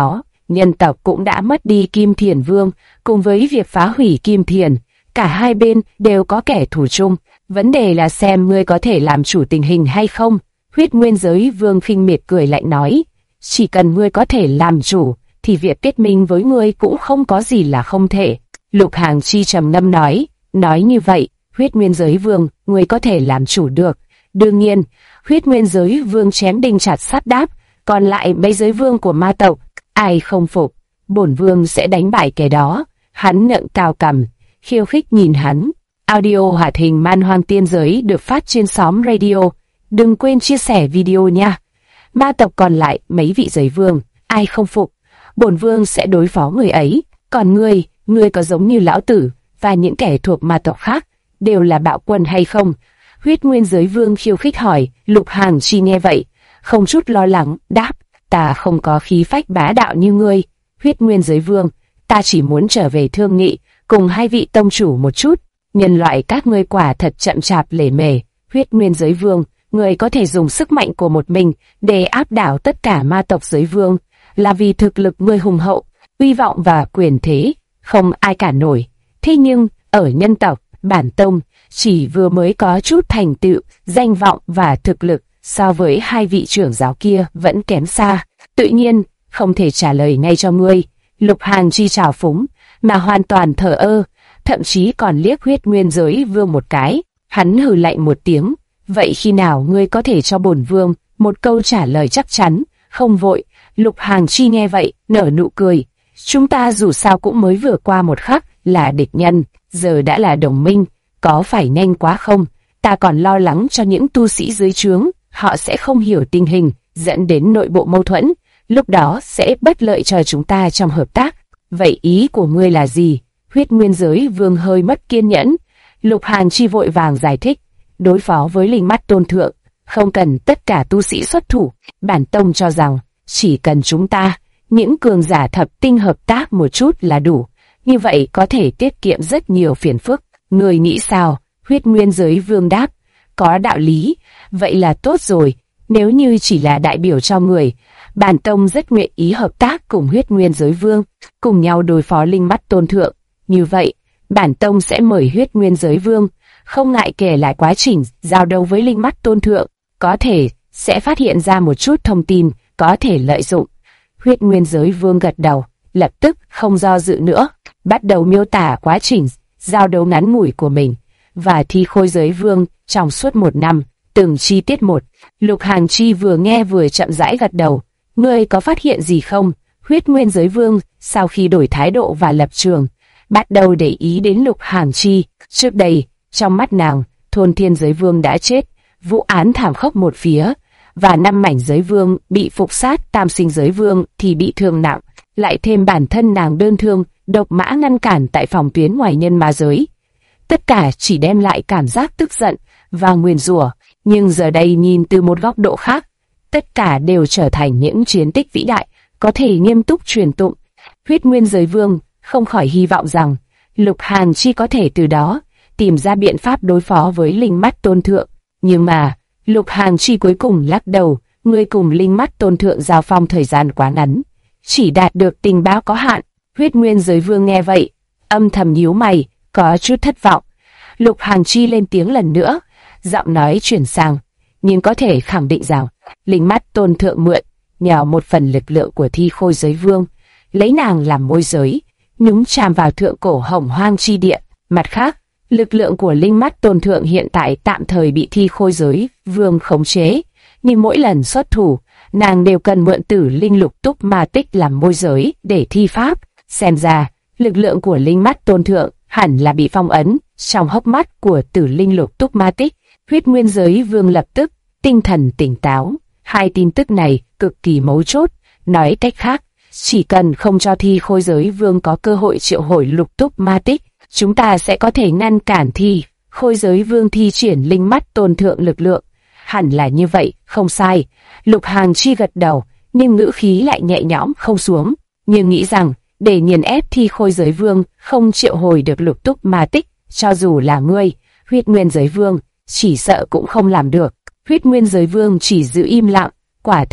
nhân tộc cũng đã mất đi Kim Thiền Vương, cùng với việc phá hủy Kim Thiền. Cả hai bên đều có kẻ thù chung, vấn đề là xem ngươi có thể làm chủ tình hình hay không. Huyết Nguyên Giới Vương khinh miệt cười lạnh nói, chỉ cần ngươi có thể làm chủ, thì việc kết minh với ngươi cũng không có gì là không thể. Lục Hàng Chi trầm ngâm nói như vậy, Huyết Nguyên Giới Vương, ngươi có thể làm chủ được. Đương nhiên, Huyết Nguyên Giới Vương chém đinh chặt sắt đáp, còn lại mấy giới vương của ma tộc, ai không phục, bổn vương sẽ đánh bại kẻ đó. Hắn ngẩng cao cằm, khiêu khích nhìn hắn. Audio hoạt hình Man Hoang Tiên Giới được phát trên xóm radio. Đừng quên chia sẻ video nha. Ma tộc còn lại mấy vị giới vương, ai không phục, bổn vương sẽ đối phó người ấy. Còn ngươi có giống như lão tử và những kẻ thuộc ma tộc khác, đều là bạo quân hay không? Huyết Nguyên Giới Vương khiêu khích hỏi. Lục Hàng Chi nghe vậy, không chút lo lắng, đáp, ta không có khí phách bá đạo như ngươi. Huyết Nguyên Giới Vương, ta chỉ muốn trở về thương nghị cùng hai vị tông chủ một chút. Nhân loại các ngươi quả thật chậm chạp lề mề. Huyết Nguyên Giới Vương, ngươi có thể dùng sức mạnh của một mình để áp đảo tất cả ma tộc giới vương, là vì thực lực ngươi hùng hậu, uy vọng và quyền thế, không ai cản nổi. Thế nhưng, ở nhân tộc, bản tông chỉ vừa mới có chút thành tựu, danh vọng và thực lực, so với hai vị trưởng giáo kia vẫn kém xa. Tự nhiên, không thể trả lời ngay cho ngươi. Lục Hàng Chi trào phúng, mà hoàn toàn thờ ơ, thậm chí còn liếc Huyết Nguyên Giới Vương một cái. Hắn hừ lạnh một tiếng, vậy khi nào ngươi có thể cho bổn vương một câu trả lời chắc chắn? Không vội. Lục Hàng Chi nghe vậy, nở nụ cười. Chúng ta dù sao cũng mới vừa qua một khắc là địch nhân, giờ đã là đồng minh, có phải nhanh quá không? Ta còn lo lắng cho những tu sĩ dưới trướng, họ sẽ không hiểu tình hình, dẫn đến nội bộ mâu thuẫn, lúc đó sẽ bất lợi cho chúng ta trong hợp tác. Vậy ý của ngươi là gì? Huyết Nguyên Giới Vương hơi mất kiên nhẫn. Lục Hàn Chi vội vàng giải thích, đối phó với Linh Mắt Tôn Thượng, không cần tất cả tu sĩ xuất thủ, bản tông cho rằng chỉ cần chúng ta, những cường giả thập tinh hợp tác một chút là đủ, như vậy có thể tiết kiệm rất nhiều phiền phức. Người nghĩ sao? Huyết Nguyên Giới Vương đáp, có đạo lý, vậy là tốt rồi, nếu như chỉ là đại biểu cho người, bản tông rất nguyện ý hợp tác cùng Huyết Nguyên Giới Vương, cùng nhau đối phó Linh Mắt Tôn Thượng. Như vậy, bản tông sẽ mời Huyết Nguyên Giới Vương, không ngại kể lại quá trình giao đấu với Linh Mắt Tôn Thượng, có thể sẽ phát hiện ra một chút thông tin có thể lợi dụng. Huyết Nguyên Giới Vương gật đầu, lập tức không do dự nữa, bắt đầu miêu tả quá trình giao đấu ngắn ngủi của mình và Thi Khôi Giới Vương trong suốt 1 năm, từng chi tiết một. Lục Hàng Chi vừa nghe vừa chậm rãi gật đầu. Ngươi có phát hiện gì không? Huyết Nguyên Giới Vương sau khi đổi thái độ và lập trường, bắt đầu để ý đến Lục Hàng Chi. Trước đây, trong mắt nàng, Thôn Thiên Giới Vương đã chết, vụ án thảm khốc một phía, và 5 mảnh giới vương bị phục sát, Tam Sinh Giới Vương thì bị thương nặng, lại thêm bản thân nàng đơn thương, độc mã ngăn cản tại phòng tuyến ngoài nhân ma giới. Tất cả chỉ đem lại cảm giác tức giận và nguyền rủa, nhưng giờ đây nhìn từ một góc độ khác, tất cả đều trở thành những chiến tích vĩ đại, có thể nghiêm túc truyền tụng. Huyết Nguyên Giới Vương không khỏi hy vọng rằng Lục Hàn Chi có thể từ đó tìm ra biện pháp đối phó với Linh Mắt Tôn Thượng. Nhưng mà, Lục Hàn Chi cuối cùng lắc đầu, người cùng Linh Mắt Tôn Thượng giao phong thời gian quá ngắn, chỉ đạt được tình báo có hạn. Huyết Nguyên Giới Vương nghe vậy, âm thầm nhíu mày, có chút thất vọng. Lục Hàn Chi lên tiếng lần nữa, giọng nói chuyển sang, nhưng có thể khẳng định rằng Linh Mắt Tôn Thượng mượn nhờ một phần lực lượng của Thi Khôi Giới Vương, lấy nàng làm môi giới, nhúng chàm vào thượng cổ Hồng Hoang chi địa. Mặt khác, lực lượng của Linh Mắt Tôn Thượng hiện tại tạm thời bị Thi Khôi Giới Vương khống chế, nhưng mỗi lần xuất thủ, nàng đều cần mượn Tử Linh Lục Túc Ma Tích làm môi giới để thi pháp. Xem ra, lực lượng của Linh Mắt Tôn Thượng hẳn là bị phong ấn trong hốc mắt của Tử Linh Lục Túc Ma Tích. Huyết Nguyên Giới Vương lập tức tinh thần tỉnh táo. Hai tin tức này cực kỳ mấu chốt. Nói cách khác, chỉ cần không cho Thi Khôi Giới Vương có cơ hội triệu hồi Lục Túc Ma Tích, chúng ta sẽ có thể ngăn cản Thi Khôi Giới Vương thi triển Linh Mắt Tôn Thượng lực lượng. Hẳn là như vậy, không sai. Lục Hàn Chi gật đầu, nhưng ngữ khí lại nhẹ nhõm không xuống. Nhưng nghĩ rằng, để nghiền ép Thi Khôi Giới Vương không triệu hồi được Lục Túc Ma Tích, cho dù là ngươi, Huyết Nguyên Giới Vương, chỉ sợ cũng không làm được. Huyết Nguyên Giới Vương chỉ giữ im lặng. Quả thật,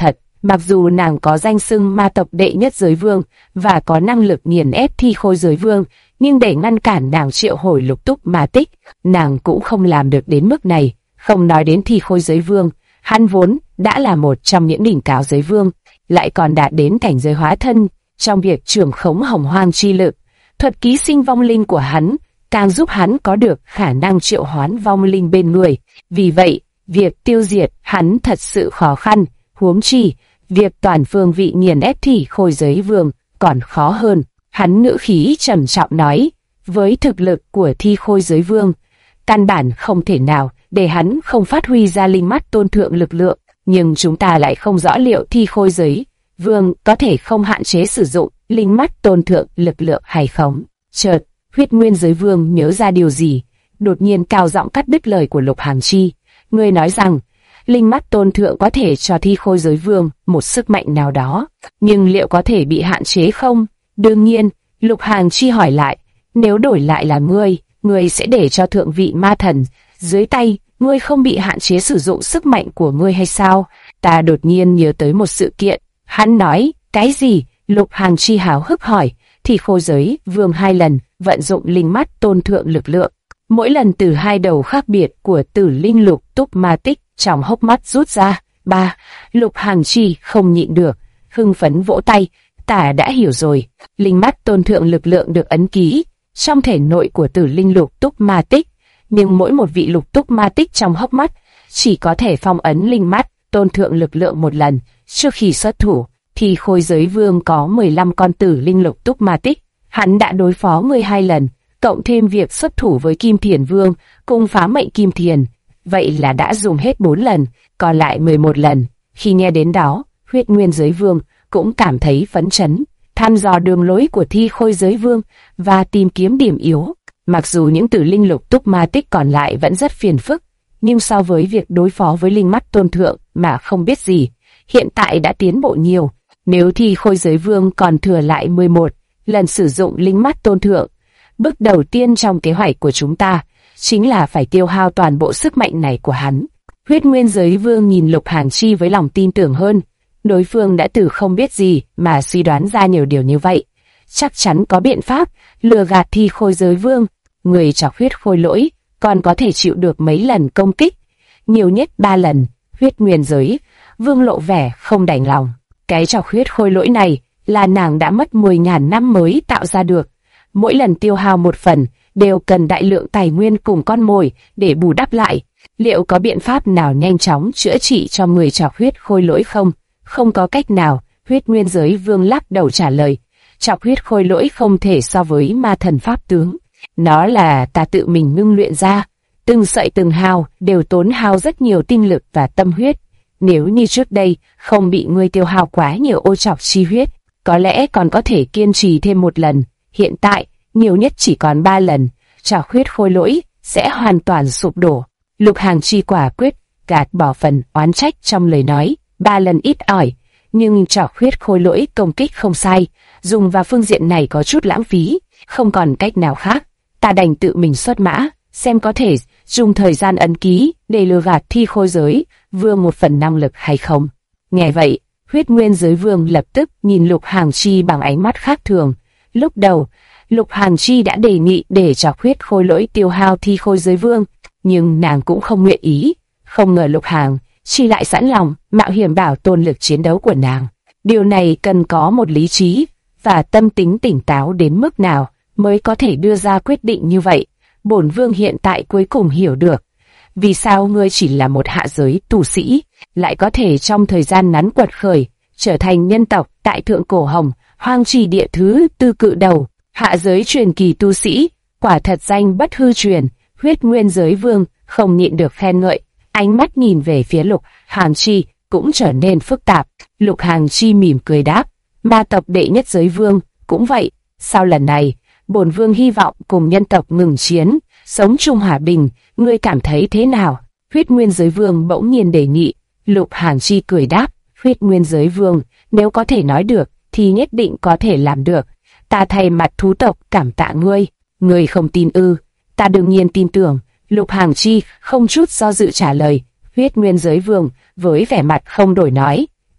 Mặc dù nàng có danh xưng ma tộc đệ nhất giới vương và có năng lực nghiền ép thi khôi giới vương, nhưng để ngăn cản nàng triệu hồi lục túc ma tích, nàng cũng không làm được đến mức này. Không nói đến thi khôi giới vương, hắn vốn đã là một trong những đỉnh cao giới vương, lại còn đạt đến cảnh giới hóa thân trong việc trưởng khống hồng hoang chi lực. Thuật ký sinh vong linh của hắn càng giúp hắn có được khả năng triệu hoán vong linh bên người. Vì vậy, việc tiêu diệt hắn thật sự khó khăn, huống chi việc toàn phương vị nghiền ép thi khôi giới vương còn khó hơn. Hắn ngữ khí trầm trọng nói, với thực lực của thi khôi giới vương, căn bản không thể nào để hắn không phát huy ra linh mắt tôn thượng lực lượng, nhưng chúng ta lại không rõ liệu thi khôi giới vương có thể không hạn chế sử dụng linh mắt tôn thượng lực lượng hay không. Chợt, Huyết Nguyên giới vương nhớ ra điều gì, đột nhiên cao giọng cắt đứt lời của Lục Hàm Chi. Ngươi nói rằng, linh mắt tôn thượng có thể cho thi khôi giới vương một sức mạnh nào đó, nhưng liệu có thể bị hạn chế không? Đương nhiên, Lục Hàm Chi hỏi lại, nếu đổi lại là ngươi sẽ để cho thượng vị ma thần dưới tay ngươi không bị hạn chế sử dụng sức mạnh của ngươi hay sao? Ta đột nhiên nhớ tới một sự kiện. Hắn nói, cái gì? Lục Hàm Chi háo hức hỏi. Thì khôi giới vương 2 lần vận dụng linh mắt tôn thượng lực lượng, mỗi lần từ 2 đầu khác biệt của tử linh lục túc ma tích trong hốc mắt rút ra. 3. Lục Hàm Chi không nhịn được, hưng phấn vỗ tay. Ta đã hiểu rồi. Linh mắt tôn thượng lực lượng được ấn ký trong thể nội của tử linh lục túc ma tích, nhưng mỗi một vị lục túc ma tích trong hốc mắt chỉ có thể phong ấn linh mắt tôn thượng lực lượng một lần. Trước khi xuất thủ, thì khôi giới vương có 15 con tử linh lục túc ma tích, hắn đã đối phó 12 lần, cộng thêm việc xuất thủ với Kim Thiền Vương cùng phá mệnh Kim Thiền, vậy là đã dùng hết 4 lần, còn lại 11 lần. Khi nghe đến đó, Huyết Nguyên giới vương cũng cảm thấy phấn chấn, thăm dò đường lối của thi khôi giới vương và tìm kiếm điểm yếu. Mặc dù những tử linh lục túc ma tích còn lại vẫn rất phiền phức, nhưng so với việc đối phó với linh mắt tôn thượng mà không biết gì, hiện tại đã tiến bộ nhiều. Nếu thi khôi giới vương còn thừa lại 11 lần sử dụng linh mắt tôn thượng, bước đầu tiên trong kế hoạch của chúng ta chính là phải tiêu hao toàn bộ sức mạnh này của hắn. Huyết Nguyên giới vương nhìn Lục Hàm Chi với lòng tin tưởng hơn. Đối phương đã từ không biết gì mà suy đoán ra nhiều điều như vậy, chắc chắn có biện pháp lừa gạt thi khôi giới vương. Người chọc huyết khôi lỗi còn có thể chịu được mấy lần công kích, nhiều nhất 3 lần. Huyết Nguyên giới vương lộ vẻ không đành lòng. Cái chọc huyết khôi lỗi này là nàng đã mất 10.000 năm mới tạo ra được. Mỗi lần tiêu hao một phần đều cần đại lượng tài nguyên cùng con mồi để bù đắp lại. Liệu có biện pháp nào nhanh chóng chữa trị cho người chọc huyết khôi lỗi không? Không có cách nào. Huyết Nguyên giới vương lắc đầu trả lời. Chọc huyết khôi lỗi không thể so với ma thần pháp tướng. Nó là ta tự mình ngưng luyện ra. Từng sợi từng hào đều tốn hao rất nhiều tinh lực và tâm huyết. Nếu như trước đây không bị ngươi tiêu hao quá nhiều ô chọc chi huyết, có lẽ còn có thể kiên trì thêm 1 lần. Hiện tại, nhiều nhất chỉ còn 3 lần, chọc huyết khôi lỗi sẽ hoàn toàn sụp đổ. Lục Hàm Chi quả quyết gạt bỏ phần oán trách trong lời nói. 3 lần ít ỏi, nhưng chọc huyết khôi lỗi công kích không sai, dùng vào phương diện này có chút lãng phí, không còn cách nào khác. Ta đành tự mình xuất mã, xem có thể dùng thời gian ấn ký để lừa gạt thi khôi giới vương 1 phần năng lực hay không. Nghe vậy, Huyết Nguyên giới vương lập tức nhìn Lục Hàm Chi bằng ánh mắt khác thường. Lúc đầu, Lục Hàm Chi đã đề nghị để chọc huyết khôi lỗi tiêu hao thi khôi giới vương, nhưng nàng cũng không nguyện ý. Không ngờ Lục Hàm Chi lại sẵn lòng mạo hiểm bảo tồn lực chiến đấu của nàng. Điều này cần có một lý trí và tâm tính tỉnh táo đến mức nào mới có thể đưa ra quyết định như vậy. Bổn vương hiện tại cuối cùng hiểu được vì sao ngươi chỉ là một hạ giới tu sĩ lại có thể trong thời gian ngắn quật khởi trở thành nhân tộc tại thượng cổ hồng hoang trì địa thứ 4 cự đầu. Hạ giới truyền kỳ tu sĩ, quả thật danh bất hư truyền. Huyết Nguyên giới vương không nhịn được khen ngợi, ánh mắt nhìn về phía Lục Hàm Chi cũng trở nên phức tạp. Lục Hàm Chi mỉm cười đáp, ma tộc đệ nhất giới vương cũng vậy. Sau lần này, bổn vương hy vọng cùng nhân tộc ngừng chiến, sống chung hòa bình. Ngươi cảm thấy thế nào? Huyết Nguyên giới vương bỗng nhiên đề nghị. Lục Hàm Chi cười đáp, Huyết Nguyên giới vương, nếu có thể nói được thì nhất định có thể làm được. Ta thay mặt thú tộc cảm tạ ngươi. Ngươi không tin ư? Ta đương nhiên tin tưởng. Lục Hàm Chi không chút do dự trả lời. Huyết Nguyên giới vương với vẻ mặt không đổi nói,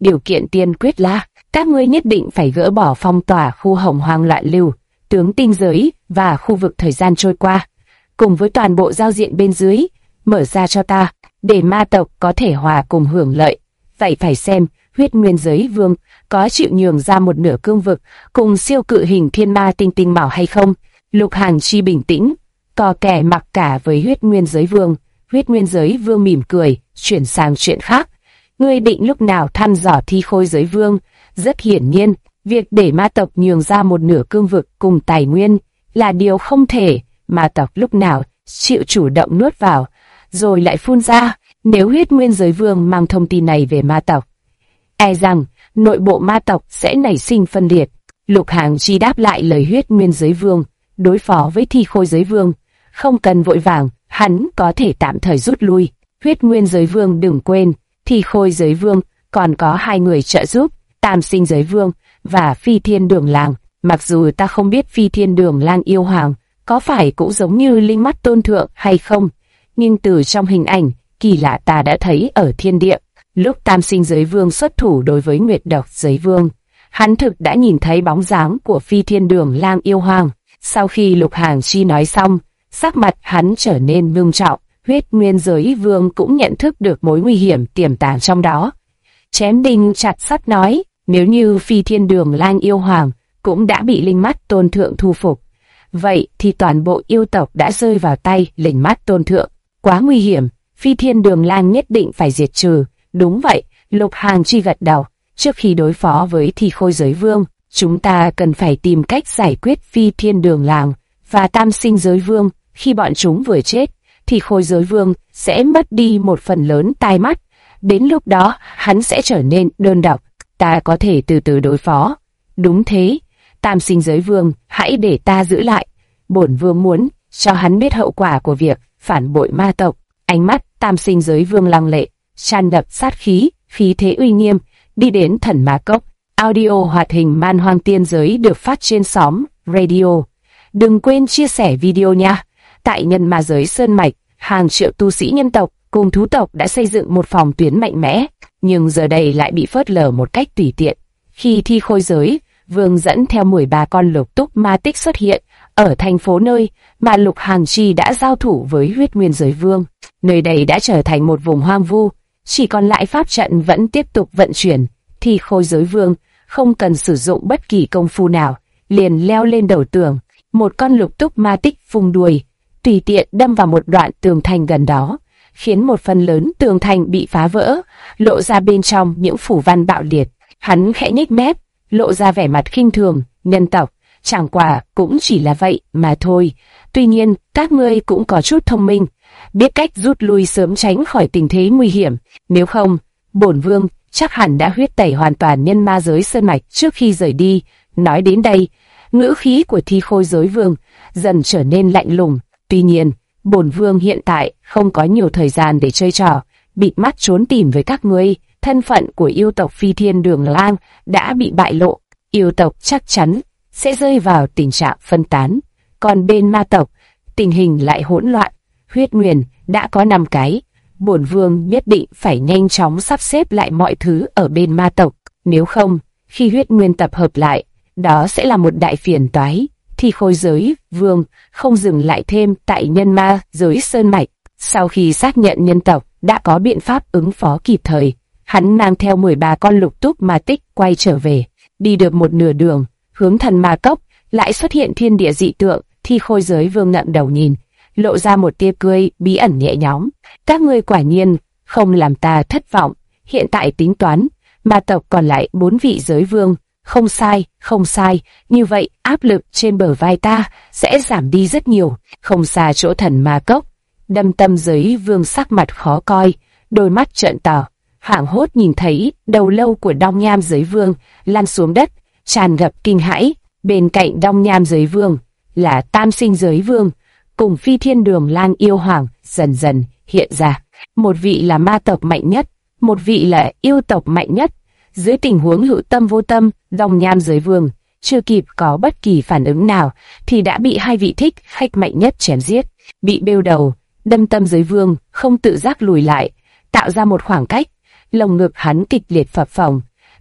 điều kiện tiên quyết là các ngươi nhất định phải gỡ bỏ phong tỏa khu hồng hoang loạn lưu, tướng tinh giới và khu vực thời gian trôi qua, cùng với toàn bộ giao diện bên dưới, mở ra cho ta, để ma tộc có thể hòa cùng hưởng lợi. Vậy phải xem Huyết Nguyên Giới Vương có chịu nhường ra một nửa cương vực cùng siêu cự hình thiên ma tinh tinh bảo hay không. Lục Hàn Chi bình tĩnh, có kẻ mặc cả với Huyết Nguyên Giới Vương. Huyết Nguyên Giới Vương mỉm cười, chuyển sang chuyện khác. Ngươi định lúc nào thăm dò Thi Khôi Giới Vương? Rất hiển nhiên, việc để ma tộc nhường ra một nửa cương vực cùng tài nguyên là điều không thể. Ma tộc lúc nào chịu chủ động nuốt vào, rồi lại phun ra. Nếu Huyết Nguyên Giới Vương mang thông tin này về ma tộc, e rằng nội bộ ma tộc sẽ nảy sinh phân liệt. Lục Hàn Chi đáp lại lời Huyết Nguyên Giới Vương, đối phó với Thi Khôi Giới Vương, không cần vội vàng, hắn có thể tạm thời rút lui. Huyết Nguyên Giới Vương đừng quên, Thi Khôi Giới Vương còn có hai người trợ giúp, Tam Sinh Giới Vương và Phi Thiên Đường Lang. Mặc dù ta không biết Phi Thiên Đường Lang yêu hoàng có phải cũng giống như Linh Mắt Tôn Thượng hay không, nhưng từ trong hình ảnh kỳ lạ ta đã thấy ở thiên địa, lúc Tam Sinh Giới Vương xuất thủ đối với Nguyệt Độc Giới Vương, hắn thực đã nhìn thấy bóng dáng của Phi Thiên Đường Lang yêu hoàng. Sau khi Lục Hàn Chi nói xong, sắc mặt hắn trở nên ngưng trọng. Huyết Nguyên Giới Vương cũng nhận thức được mối nguy hiểm tiềm tàng trong đó. Chém đinh chặt sắt nói, nếu như Phi Thiên Đường Lang yêu hoàng cũng đã bị Linh Mắt Tôn Thượng thu phục, vậy thì toàn bộ yêu tộc đã rơi vào tay Linh Mắt Tôn Thượng. Quá nguy hiểm, Phi Thiên Đường Lang nhất định phải diệt trừ. Đúng vậy, Lục Hàn Chi gật đầu. Trước khi đối phó với Thi Khôi Giới Vương, chúng ta cần phải tìm cách giải quyết Phi Thiên Đường Lang và Tam Sinh Giới Vương. Khi bọn chúng vừa chết, Thi Khôi Giới Vương sẽ mất đi một phần lớn tai mắt. Đến lúc đó, hắn sẽ trở nên đơn độc. Ta có thể từ từ đối phó. Đúng thế, Tam Sinh Giới Vương, hãy để ta giữ lại. Bổn vương muốn cho hắn biết hậu quả của việc phản bội ma tộc. Ánh mắt Tam Sinh Giới Vương lăng lệ, tràn ngập sát khí, khí thế uy nghiêm, đi đến Thần Ma Cốc. Audio hoạt hình Man Hoang Tiên Giới được phát trên xóm Radio. Đừng quên chia sẻ video nha. Tại Nhân Ma Giới Sơn Mạch, hàng triệu tu sĩ nhân tộc cùng thú tộc đã xây dựng một phòng tuyến mạnh mẽ, nhưng giờ đây lại bị phớt lờ một cách tùy tiện. Khi Thi Khôi Giới Vương dẫn theo 13 con lục túc ma tích xuất hiện ở thành phố nơi mà Lục Hàn Chi đã giao thủ với Huyết Nguyên Giới Vương, nơi đây đã trở thành một vùng hoang vu, chỉ còn lại pháp trận vẫn tiếp tục vận chuyển. Thi Khôi Giới Vương không cần sử dụng bất kỳ công phu nào, liền leo lên đầu tường, một con lục túc ma tích phung đuôi, tùy tiện đâm vào một đoạn tường thành gần đó, khiến một phần lớn tường thành bị phá vỡ, lộ ra bên trong những phủ văn bạo liệt. Hắn khẽ nhếch mép, lộ ra vẻ mặt khinh thường, nhân tộc, chẳng qua cũng chỉ là vậy mà thôi. Tuy nhiên, các ngươi cũng có chút thông minh, biết cách rút lui sớm tránh khỏi tình thế nguy hiểm. Nếu không, bổn vương chắc hẳn đã huyết tẩy hoàn toàn Nhân Ma Giới Sơn Mạch trước khi rời đi. Nói đến đây, ngữ khí của Thi Khôi Giới Vương dần trở nên lạnh lùng. Tuy nhiên, bổn vương hiện tại không có nhiều thời gian để chơi trò bịt mắt trốn tìm với các ngươi. Thân phận của yêu tộc Phi Thiên Đường Lang đã bị bại lộ, yêu tộc chắc chắn sẽ rơi vào tình trạng phân tán. Còn bên ma tộc, tình hình lại hỗn loạn. Huyết Nguyên đã có 5 cái. Bổn vương nhất định phải nhanh chóng sắp xếp lại mọi thứ ở bên ma tộc. Nếu không, khi Huyết Nguyên tập hợp lại, đó sẽ là một đại phiền toái. Thi Khôi Giới Vương không dừng lại thêm tại Nhân Ma Giới Sơn Mạch. Sau khi xác nhận nhân tộc đã có biện pháp ứng phó kịp thời, hắn mang theo 13 con lục túc ma tích quay trở về. Đi được một nửa đường, hướng Thần Ma Cốc, lại xuất hiện thiên địa dị tượng. Thi Khôi Giới Vương ngẩng đầu nhìn, lộ ra một tia cười bí ẩn nhẹ nhõm. Các ngươi quả nhiên không làm ta thất vọng. Hiện tại tính toán, ma tộc còn lại 4 vị giới vương. Không sai, không sai. Như vậy, áp lực trên bờ vai ta sẽ giảm đi rất nhiều. Không xa chỗ Thần Ma Cốc, Đâm Tâm Giới Vương sắc mặt khó coi, đôi mắt trợn to, hoảng hốt nhìn thấy đầu lâu của Đông Nham Giới Vương lăn xuống đất, tràn ngập kinh hãi. Bên cạnh Đông Nham Giới Vương là Tam Sinh Giới Vương cùng Phi Thiên Đường Lang yêu hoàng dần dần hiện ra. Một vị là ma tộc mạnh nhất, một vị là yêu tộc mạnh nhất. Dưới tình huống hữu tâm vô tâm, Đông Nham Giới Vương chưa kịp có bất kỳ phản ứng nào thì đã bị hai vị thích khách mạnh nhất chém giết. Bị bêu đầu, Đâm Tâm Giới Vương không tự giác lùi lại, tạo ra một khoảng cách. Lồng ngực hắn kịch liệt phập phồng,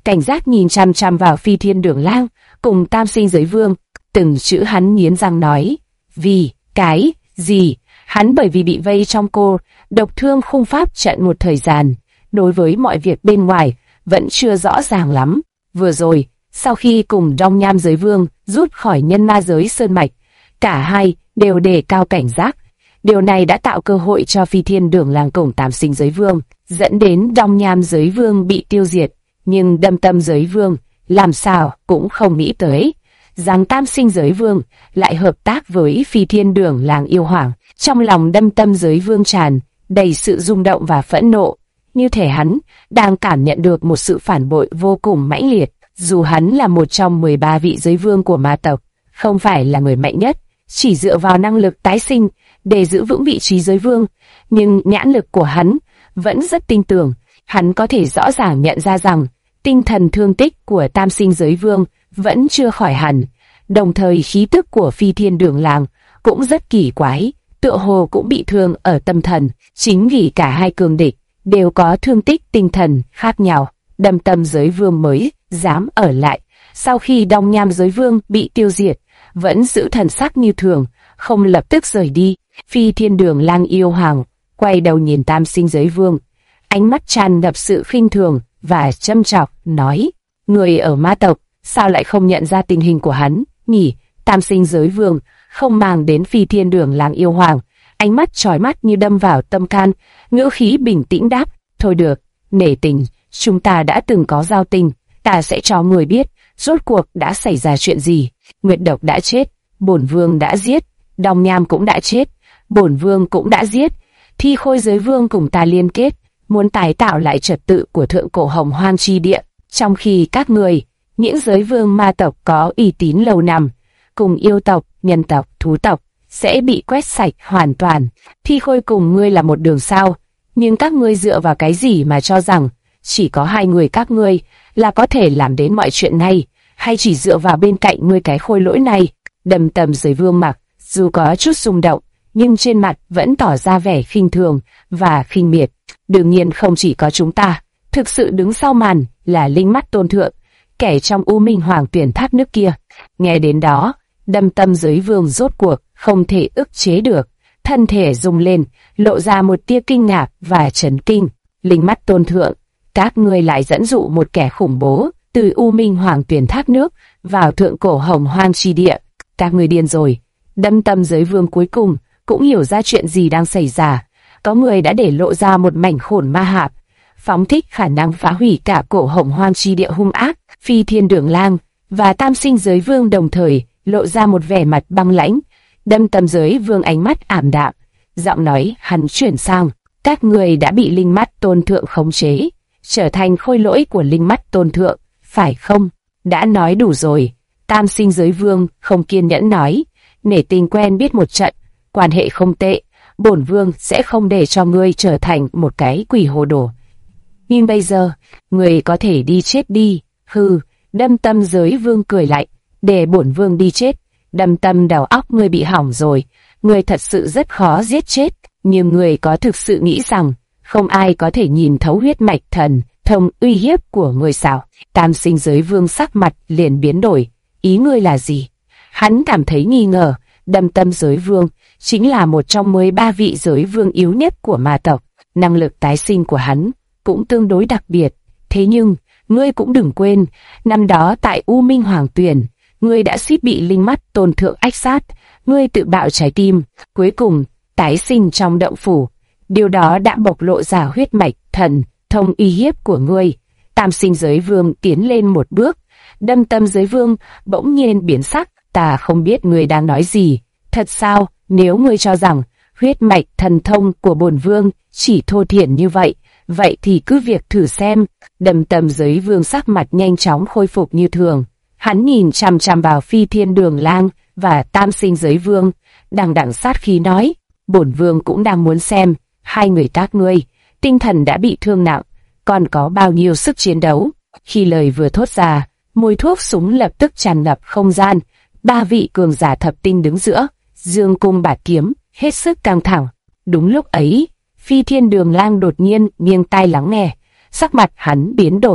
cảnh giác nhìn chằm chằm vào Phi Thiên Đường Lang cùng Tam Sinh Giới Vương, từng chữ hắn nghiến răng nói. Vì cái gì? Hắn bởi vì bị vây trong cô độc thương khung pháp trận một thời gian, đối với mọi việc bên ngoài vẫn chưa rõ ràng lắm. Vừa rồi, sau khi cùng Đông Nham Giới Vương rút khỏi Nhân Ma Giới Sơn Mạch, cả hai đều đề cao cảnh giác. Điều này đã tạo cơ hội cho Phi Thiên Đường Lang cùng Tam Sinh Giới Vương, dẫn đến Đông Nham Giới Vương bị tiêu diệt. Nhưng Đâm Tâm Giới Vương làm sao cũng không nghĩ tới rằng Tam Sinh Giới Vương lại hợp tác với Phi Thiên Đường Lang yêu hoàng. Trong lòng Đâm Tâm Giới Vương tràn đầy sự rung động và phẫn nộ, như thể hắn đang cảm nhận được một sự phản bội vô cùng mãnh liệt. Dù hắn là một trong 13 vị giới vương của ma tộc, không phải là người mạnh nhất, chỉ dựa vào năng lực tái sinh để giữ vững vị trí giới vương, nhưng nhãn lực của hắn vẫn rất tinh tường. Hắn có thể rõ ràng nhận ra rằng tinh thần thương tích của Tam Sinh Giới Vương vẫn chưa khỏi hẳn, đồng thời khí tức của Phi Thiên Đường Lang cũng rất kỳ quái, tựa hồ cũng bị thương ở tâm thần. Chính vì cả hai cường địch đều có thương tích tinh thần khác nhau, Đâm Tâm Giới Vương mới dám ở lại. Sau khi Đông Nham Giới Vương bị tiêu diệt, vẫn giữ thần sắc như thường, không lập tức rời đi. Phi Thiên Đường Lang yêu hoàng quay đầu nhìn Tam Sinh Giới Vương, ánh mắt tràn ngập sự khinh thường và châm chọc, nói: người ở ma tộc sao lại không nhận ra tình hình của hắn nhỉ? Tam Sinh Giới Vương không màng đến Phi Thiên Đường Lang yêu hoàng, ánh mắt chói mắt như đâm vào tâm can, ngữ khí bình tĩnh đáp: thôi được, nể tình, chúng ta đã từng có giao tình, ta sẽ cho người biết rốt cuộc đã xảy ra chuyện gì. Nguyệt Độc đã chết, bổn vương đã giết, Đông Nham cũng đã chết, bổn vương cũng đã giết. Thi Khôi Giới Vương cùng ta liên kết, muốn tái tạo lại trật tự của thượng cổ Hồng Hoang chi địa, trong khi các người, những giới vương ma tộc có uy tín lâu năm, cùng yêu tộc, nhân tộc, thú tộc, sẽ bị quét sạch hoàn toàn. Thi Khôi cùng ngươi là một đường sao, nhưng các ngươi dựa vào cái gì mà cho rằng chỉ có hai người các ngươi là có thể làm đến mọi chuyện này, hay chỉ dựa vào bên cạnh ngươi cái khôi lỗi này? Đâm Tâm Giới Vương mặc dù có chút rung động, nhưng trên mặt vẫn tỏ ra vẻ khinh thường và khinh miệt. Đương nhiên không chỉ có chúng ta, thực sự đứng sau màn là Linh Mắt Tôn Thượng, kẻ trong U Minh Hoàng Tuyển Thác nước kia. Nghe đến đó, Đâm Tâm Giới Vương rốt cuộc không thể ức chế được, thân thể rung lên, lộ ra một tia kinh ngạc và chấn kinh. Linh Mắt Tôn Thượng, các ngươi lại dẫn dụ một kẻ khủng bố từ U Minh Hoàng Tuyển Thác nước vào thượng cổ Hồng Hoang chi địa. Các ngươi điên rồi. Đâm Tâm Giới Vương cuối cùng cũng hiểu ra chuyện gì đang xảy ra. Có người đã để lộ ra một mảnh khổn ma hạp, phóng thích khả năng phá hủy cả cổ Hồng Hoang chi địa hung ác. Phi Thiên Đường Lang và Tam Sinh Giới Vương đồng thời lộ ra một vẻ mặt băng lãnh. Đâm Tâm Giới Vương ánh mắt ảm đạm, giọng nói hắn chuyển sang: các người đã bị Linh Mắt Tôn Thượng khống chế, trở thành khôi lỗi của Linh Mắt Tôn Thượng, phải không? Đã nói đủ rồi. Tam Sinh Giới Vương không kiên nhẫn nói: nể tình quen biết một trận, quan hệ không tệ, bổn vương sẽ không để cho ngươi trở thành một cái quỷ hồ đồ. Nhưng bây giờ, ngươi có thể đi chết đi. Hừ. Đâm Tâm Giới Vương cười lạnh: để bổn vương đi chết? Đâm Tâm, đầu óc ngươi bị hỏng rồi, ngươi thật sự rất khó giết chết. Nhưng ngươi có thực sự nghĩ rằng không ai có thể nhìn thấu huyết mạch thần thông uy hiếp của ngươi sao? Tam Sinh Giới Vương sắc mặt liền biến đổi. Ý ngươi là gì? Hắn cảm thấy nghi ngờ. Đâm Tâm Giới Vương chính là một trong 13 vị giới vương yếu nhất của ma tộc, năng lực tái sinh của hắn cũng tương đối đặc biệt. Thế nhưng, ngươi cũng đừng quên, năm đó tại U Minh Hoàng Tuyển, ngươi đã suýt bị Linh Mắt Tôn Thượng ách sát, ngươi tự bạo trái tim, cuối cùng tái sinh trong động phủ. Điều đó đã bộc lộ ra huyết mạch thần thông uy hiếp của ngươi. Tam Sinh Giới Vương tiến lên một bước. Đâm Tâm Giới Vương bỗng nhiên biến sắc: ta không biết ngươi đang nói gì. Thật sao? Nếu ngươi cho rằng huyết mạch thần thông của bổn vương chỉ thô thiển như vậy, vậy thì cứ việc thử xem. Đâm Tâm Giới Vương sắc mặt nhanh chóng khôi phục như thường. Hắn nhìn chằm chằm vào Phi Thiên Đường Lang và Tam Sinh Giới Vương, đằng đằng sát khí nói: bổn vương cũng đang muốn xem hai người các ngươi tinh thần đã bị thương nặng, còn có bao nhiêu sức chiến đấu. Khi lời vừa thốt ra, mùi thuốc súng lập tức tràn ngập không gian. 3 vị cường giả thập tinh đứng giữa, dương cung bạt kiếm, hết sức căng thẳng. Đúng lúc ấy, Phi Thiên Đường Lang đột nhiên nghiêng tai lắng nghe, sắc mặt hắn biến đổi,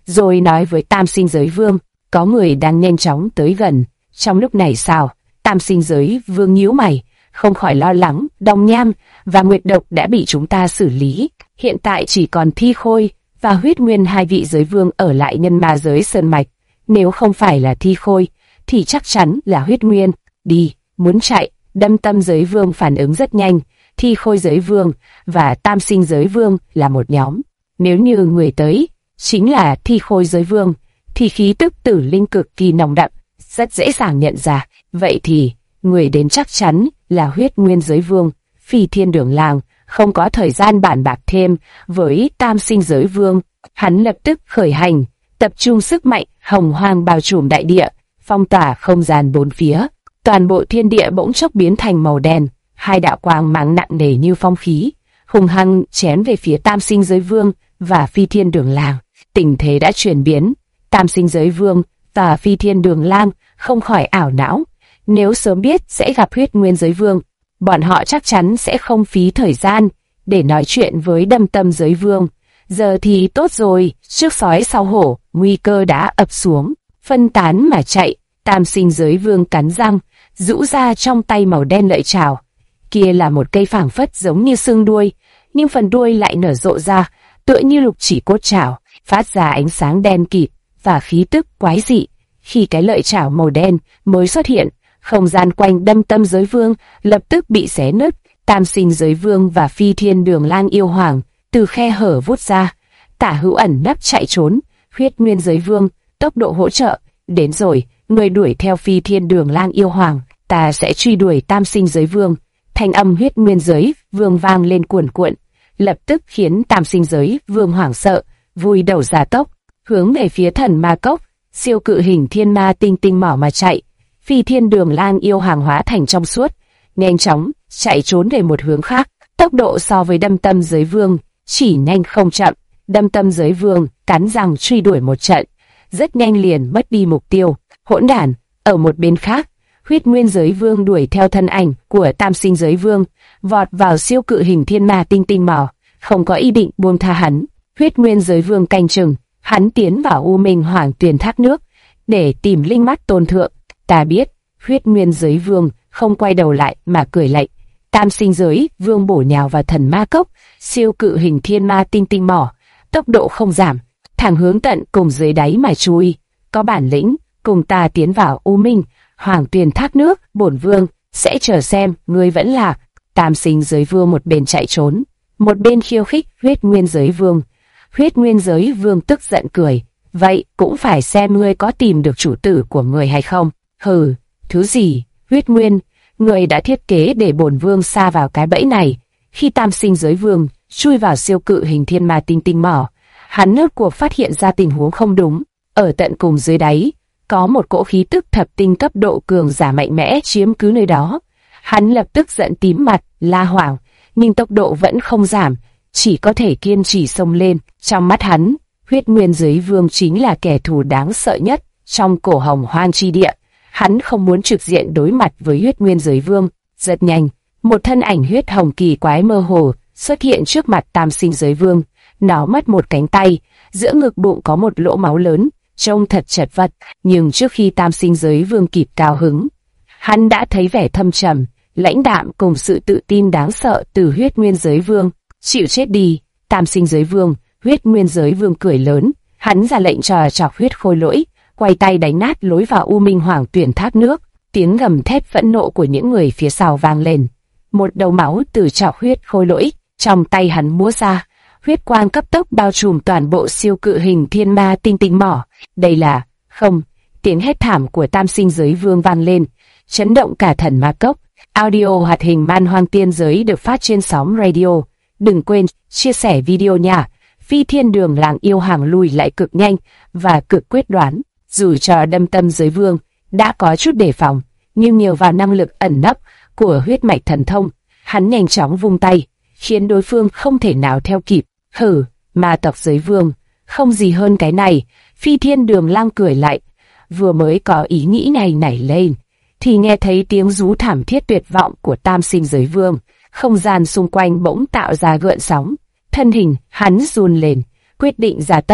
rồi nói với Tam Sinh Giới Vương, có người đang nhanh chóng tới gần. Trong lúc này sao? Tam Sinh Giới Vương nhíu mày, không khỏi lo lắng. Đồng Nham và Nguyệt Độc đã bị chúng ta xử lý, hiện tại chỉ còn Thi Khôi và Huyết Nguyên, hai vị giới vương ở lại nhân ma giới Sơn Mạch. Nếu không phải là Thi Khôi thì chắc chắn là Huyết Nguyên. Đi, muốn chạy. Đâm Tâm Giới Vương phản ứng rất nhanh. Thi Khôi Giới Vương và Tam Sinh Giới Vương là một nhóm. Nếu như người tới chính là Thi Khôi Giới Vương thì khí tức tử linh cực kỳ nồng đậm, rất dễ dàng nhận ra. Vậy thì người đến chắc chắn là Huyết Nguyên Giới Vương. Phi Thiên Đường Lang không có thời gian bàn bạc thêm với Tam Sinh Giới Vương, hắn lập tức khởi hành, tập trung sức mạnh, hồng hoang bao trùm đại địa, phong tỏa không gian bốn phía. Toàn bộ thiên địa bỗng chốc biến thành màu đen, hai đạo quang mang nặng nề như phong khí, hùng hăng chém về phía Tam Sinh Giới Vương và Phi Thiên Đường Lang. Tình thế đã chuyển biến, Tam Sinh Giới Vương và Phi Thiên Đường Lang không khỏi ảo não. Nếu sớm biết sẽ gặp Huyết Nguyên Giới Vương, bọn họ chắc chắn sẽ không phí thời gian để nói chuyện với Đâm Tâm Giới Vương. Giờ thì tốt rồi, trước sói sau hổ, nguy cơ đã ập xuống, phân tán mà chạy. Tam Sinh Giới Vương cắn răng, rũ ra trong tay màu đen lợi chảo. Kia là một cây phảng phất giống như xương đuôi, nhưng phần đuôi lại nở rộ ra, tựa như lục chỉ cốt chảo, phát ra ánh sáng đen kịt và khí tức quái dị. Khi cái lợi chảo màu đen mới xuất hiện, không gian quanh Đâm Tâm Giới Vương lập tức bị xé nứt. Tam Sinh Giới Vương và Phi Thiên Đường Lang yêu hoàng từ khe hở vút ra, tả hữu ẩn nấp chạy trốn. Huyết Nguyên Giới Vương, tốc độ hỗ trợ, đến rồi, người đuổi theo Phi Thiên Đường Lang yêu hoàng, ta sẽ truy đuổi Tam Sinh Giới Vương. Thanh âm Huyết Nguyên Giới Vương vang lên cuồn cuộn, lập tức khiến Tam Sinh Giới Vương hoảng sợ, vùi đầu ra tốc, hướng về phía Thần Ma Cốc, siêu cự hình thiên ma tinh tinh mỏ mà chạy. Phi Thiên Đường Lang yêu hoàng hóa thành trong suốt, nhanh chóng chạy trốn về một hướng khác. Tốc độ so với Đâm Tâm Giới Vương chỉ nhanh không chậm. Đâm Tâm Giới Vương cắn răng truy đuổi một trận, rất nhanh liền mất đi mục tiêu. Hỗn đản! Ở một bên khác, Huyết Nguyên Giới Vương đuổi theo thân ảnh của Tam Sinh Giới Vương, vọt vào siêu cự hình thiên ma tinh tinh mỏ, không có ý định buông tha hắn. Huyết Nguyên Giới Vương canh chừng, hắn tiến vào U Minh Hoàng Tuyền thác nước để tìm linh mắt tôn thượng. Ta biết. Huyết Nguyên Giới Vương không quay đầu lại mà cười lạnh. Tam Sinh Giới Vương bổ nhào vào Thần Ma Cốc, siêu cự hình thiên ma tinh tinh mỏ, tốc độ không giảm, thẳng hướng tận cùng dưới đáy mà chui. Có bản lĩnh, cùng ta tiến vào U Minh Hoàng Tuyền thác nước, bổn vương sẽ chờ xem ngươi vẫn lạc. Tam Sinh Giới Vương một bên chạy trốn, một bên khiêu khích Huyết Nguyên Giới Vương. Huyết Nguyên Giới Vương tức giận cười, vậy cũng phải xem ngươi có tìm được chủ tử của ngươi hay không. Hừ, thứ gì? Huyết Nguyên, ngươi đã thiết kế để bổn vương sa vào cái bẫy này. Khi Tam Sinh Giới Vương chui vào siêu cự hình thiên ma tinh tinh mỏ, hắn rốt cuộc phát hiện ra tình huống không đúng. Ở tận cùng dưới đáy, có một cỗ khí tức thập tinh cấp độ cường giả mạnh mẽ chiếm cứ nơi đó. Hắn lập tức giận tím mặt, la hoảng, nhưng tốc độ vẫn không giảm, chỉ có thể kiên trì xông lên. Trong mắt hắn, Huyết Nguyên Giới Vương chính là kẻ thù đáng sợ nhất trong cổ hồng hoang chi địa. Hắn không muốn trực diện đối mặt với Huyết Nguyên Giới Vương. Rất nhanh, một thân ảnh huyết hồng kỳ quái mơ hồ xuất hiện trước mặt Tam Sinh Giới Vương. Nó mất một cánh tay, giữa ngực bụng có một lỗ máu lớn, trông thật chật vật. Nhưng trước khi Tam Sinh Giới Vương kịp cao hứng, hắn đã thấy vẻ thâm trầm, lãnh đạm cùng sự tự tin đáng sợ từ Huyết Nguyên Giới Vương. Chịu chết đi, Tam Sinh Giới Vương. Huyết Nguyên Giới Vương cười lớn, hắn ra lệnh cho Trọc Huyết Khôi Lỗi quay tay đánh nát lối vào U Minh Hoàng Tuyền thác nước. Tiếng gầm thét phẫn nộ của những người phía sau vang lên. Một đầu máu từ Trọc Huyết Khôi Lỗi trong tay hắn múa ra, huyết quang cấp tốc bao trùm toàn bộ siêu cự hình thiên ma tinh tinh mỏ. Đây là không! Tiếng hét thảm của Tam Sinh Giới Vương vang lên, chấn động cả Thần Ma Cốc. Audio hoạt hình Man Hoang Tiên Giới được phát trên sóng radio. Đừng quên chia sẻ video nha. Phi Thiên Đường Lang yêu hoàng lùi lại cực nhanh và cực quyết đoán. Dù cho Đâm Tâm Giới Vương đã có chút đề phòng, nhưng nhờ vào năng lực ẩn nấp của huyết mạch thần thông, hắn nhanh chóng vung tay, khiến đối phương không thể nào theo kịp. Hừ, ma tộc Giới Vương, không gì hơn cái này. Phi Thiên Đường Lang cười lại, vừa mới có ý nghĩ này nảy lên, thì nghe thấy tiếng rú thảm thiết tuyệt vọng của Tam Sinh Giới Vương. Không gian xung quanh bỗng tạo ra gợn sóng, thân hình hắn run lên, quyết định gia tốc,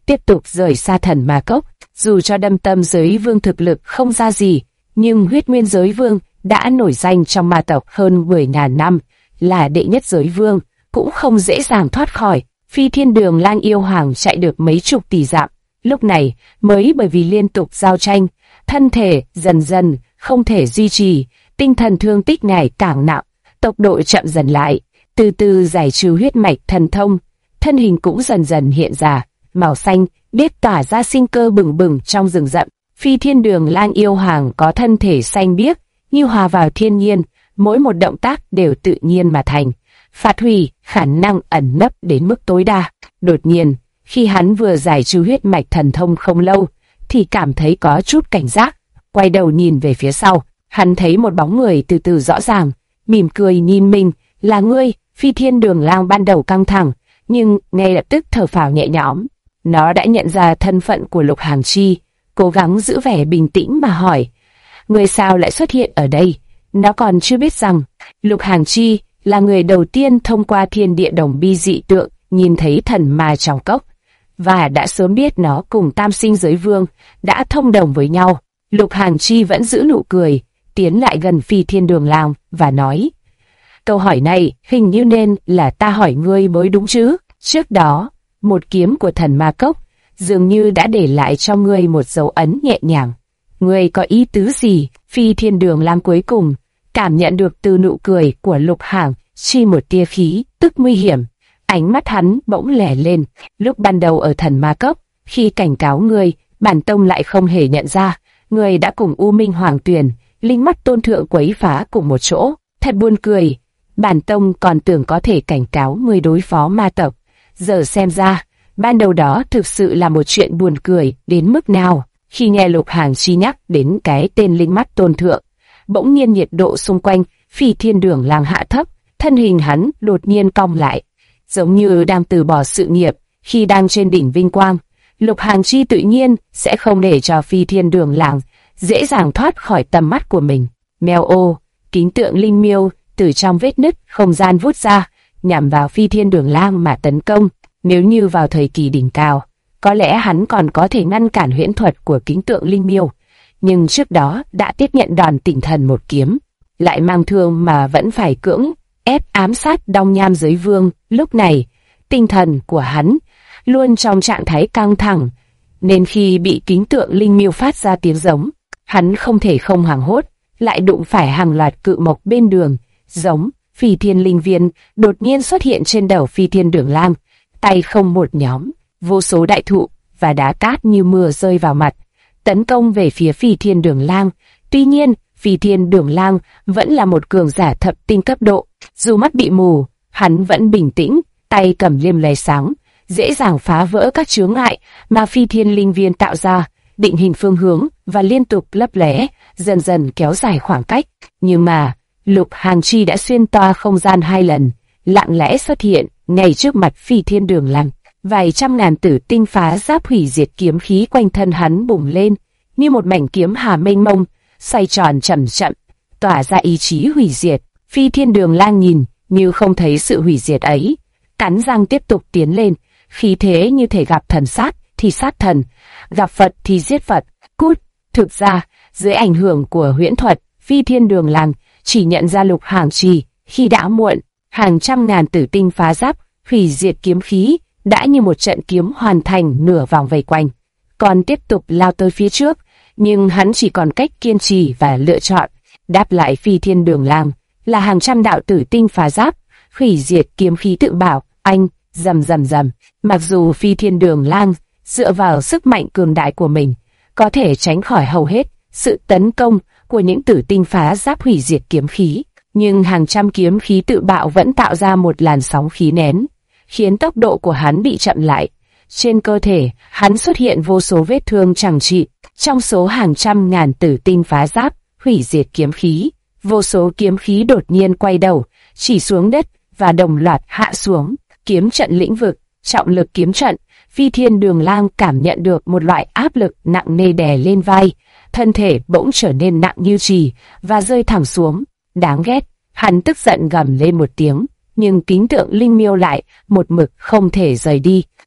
tiếp tục rời xa thần ma cốc. Dù cho Đâm Tâm giới vương thực lực không ra gì, nhưng Huyết Nguyên giới vương đã nổi danh trong ma tộc hơn 10.000 năm, là đệ nhất giới vương, cũng không dễ dàng thoát khỏi. Phi Thiên Đường Lang yêu hoàng chạy được mấy chục tỷ dặm, lúc này mới bởi vì liên tục giao tranh, thân thể dần dần không thể duy trì, tinh thần thương tích ngày càng nặng, tốc độ chậm dần lại, từ từ giải trừ huyết mạch thần thông, thân hình cũng dần dần hiện ra, màu xanh, biết tỏa ra sinh cơ bừng bừng trong rừng rậm. Phi Thiên Đường Lang yêu hoàng có thân thể xanh biếc, như hòa vào thiên nhiên, mỗi một động tác đều tự nhiên mà thành, phát huy khả năng ẩn nấp đến mức tối đa. Đột nhiên, khi hắn vừa giải trừ huyết mạch thần thông không lâu, thì cảm thấy có chút cảnh giác, quay đầu nhìn về phía sau, hắn thấy một bóng người từ từ rõ ràng, mỉm cười nhìn mình, là ngươi. Phi Thiên Đường Lang ban đầu căng thẳng, nhưng ngay lập tức thở phào nhẹ nhõm. Nó đã nhận ra thân phận của Lục Hàng Chi, cố gắng giữ vẻ bình tĩnh mà hỏi, ngươi sao lại xuất hiện ở đây? Nó còn chưa biết rằng, Lục Hàng Chi là người đầu tiên thông qua thiên địa đồng bi dị tượng nhìn thấy thần ma trong cốc, và đã sớm biết nó cùng Tam Sinh giới vương đã thông đồng với nhau. Lục Hàng Chi vẫn giữ nụ cười, tiến lại gần Phi Thiên Đường Lang và nói, câu hỏi này hình như nên là ta hỏi ngươi mới đúng chứ? Trước đó, một kiếm của thần ma cốc dường như đã để lại cho ngươi một dấu ấn nhẹ nhàng. Ngươi có ý tứ gì? Phi Thiên Đường Lang cuối cùng cảm nhận được từ nụ cười của Lục Hàng Chi một tia khí tức nguy hiểm. Ánh mắt hắn bỗng lẻ lên. Lúc ban đầu ở thần ma cốc, khi cảnh cáo ngươi, bản tông lại không hề nhận ra. Ngươi đã cùng U Minh Hoàng Tuyền, linh mắt tôn thượng quấy phá cùng một chỗ. Thật buồn cười. Bản tông còn tưởng có thể cảnh cáo ngươi đối phó ma tộc. Giờ xem ra, ban đầu đó thực sự là một chuyện buồn cười đến mức nào. Khi nghe Lục Hàng Chi nhắc đến cái tên linh mắt tôn thượng, bỗng nhiên nhiệt độ xung quanh Phi Thiên Đường Lang hạ thấp, thân hình hắn đột nhiên cong lại, giống như đang từ bỏ sự nghiệp. Khi đang trên đỉnh vinh quang, Lục Hàng Chi tự nhiên sẽ không để cho Phi Thiên Đường Lang dễ dàng thoát khỏi tầm mắt của mình. Mèo ô, kính tượng linh miêu từ trong vết nứt không gian vút ra, nhằm vào Phi Thiên Đường Lang mà tấn công. Nếu như vào thời kỳ đỉnh cao, có lẽ hắn còn có thể ngăn cản huyễn thuật của kính tượng linh miêu, nhưng trước đó đã tiếp nhận đòn tỉnh thần một kiếm, lại mang thương mà vẫn phải cưỡng ép ám sát Đông Nham giới vương. Lúc này, tinh thần của hắn luôn trong trạng thái căng thẳng, nên khi bị kính tượng linh miêu phát ra tiếng giống, hắn không thể không hoảng hốt, lại đụng phải hàng loạt cự mộc bên đường. Giống Phi Thiên Linh Viên đột nhiên xuất hiện trên đầu Phi Thiên Đường Lang, tay không một nhóm, vô số đại thụ và đá cát như mưa rơi vào mặt, tấn công về phía Phi Thiên Đường Lang. Tuy nhiên, Phi Thiên Đường Lang vẫn là một cường giả thập tinh cấp độ, dù mắt bị mù, hắn vẫn bình tĩnh, tay cầm liêm lóe sáng, dễ dàng phá vỡ các chướng ngại mà Phi Thiên Linh Viên tạo ra, định hình phương hướng và liên tục lấp lóe, dần dần kéo dài khoảng cách. Nhưng mà Lục Hàng Chi đã xuyên toa không gian 2 lần, lặng lẽ xuất hiện ngay trước mặt Phi Thiên Đường Lang. Vài trăm ngàn tử tinh phá giáp hủy diệt kiếm khí quanh thân hắn bùng lên, như một mảnh kiếm hà mênh mông, xoay tròn chậm chậm, tỏa ra ý chí hủy diệt. Phi Thiên Đường Lang nhìn như không thấy sự hủy diệt ấy, cắn răng tiếp tục tiến lên, khí thế như thể gặp thần sát thì sát thần, gặp Phật thì giết Phật. Cút! Thực ra, dưới ảnh hưởng của huyễn thuật, Phi Thiên Đường Lang chỉ nhận ra Lục Hàng Chi khi đã muộn. Hàng trăm ngàn tử tinh phá giáp hủy diệt kiếm khí đã như một trận kiếm hoàn thành nửa vòng vây quanh, còn tiếp tục lao tới phía trước, nhưng hắn chỉ còn cách kiên trì và lựa chọn. Đáp lại Phi Thiên Đường Lang là hàng trăm đạo tử tinh phá giáp hủy diệt kiếm khí tự bảo anh rầm rầm rầm. Mặc dù Phi Thiên Đường Lang dựa vào sức mạnh cường đại của mình có thể tránh khỏi hầu hết sự tấn công của những tử tinh phá giáp hủy diệt kiếm khí, nhưng hàng trăm kiếm khí tự bạo vẫn tạo ra một làn sóng khí nén, khiến tốc độ của hắn bị chậm lại. Trên cơ thể, hắn xuất hiện vô số vết thương chằng trị. Trong số hàng trăm ngàn tử tinh phá giáp hủy diệt kiếm khí, vô số kiếm khí đột nhiên quay đầu, chỉ xuống đất và đồng loạt hạ xuống. Kiếm trận lĩnh vực, trọng lực kiếm trận. Phi Thiên Đường Lang cảm nhận được một loại áp lực nặng nề đè lên vai, thân thể bỗng trở nên nặng như chì và rơi thẳng xuống. Đáng ghét! Hắn tức giận gầm lên một tiếng, nhưng kính tượng linh miêu lại một mực không thể rời đi.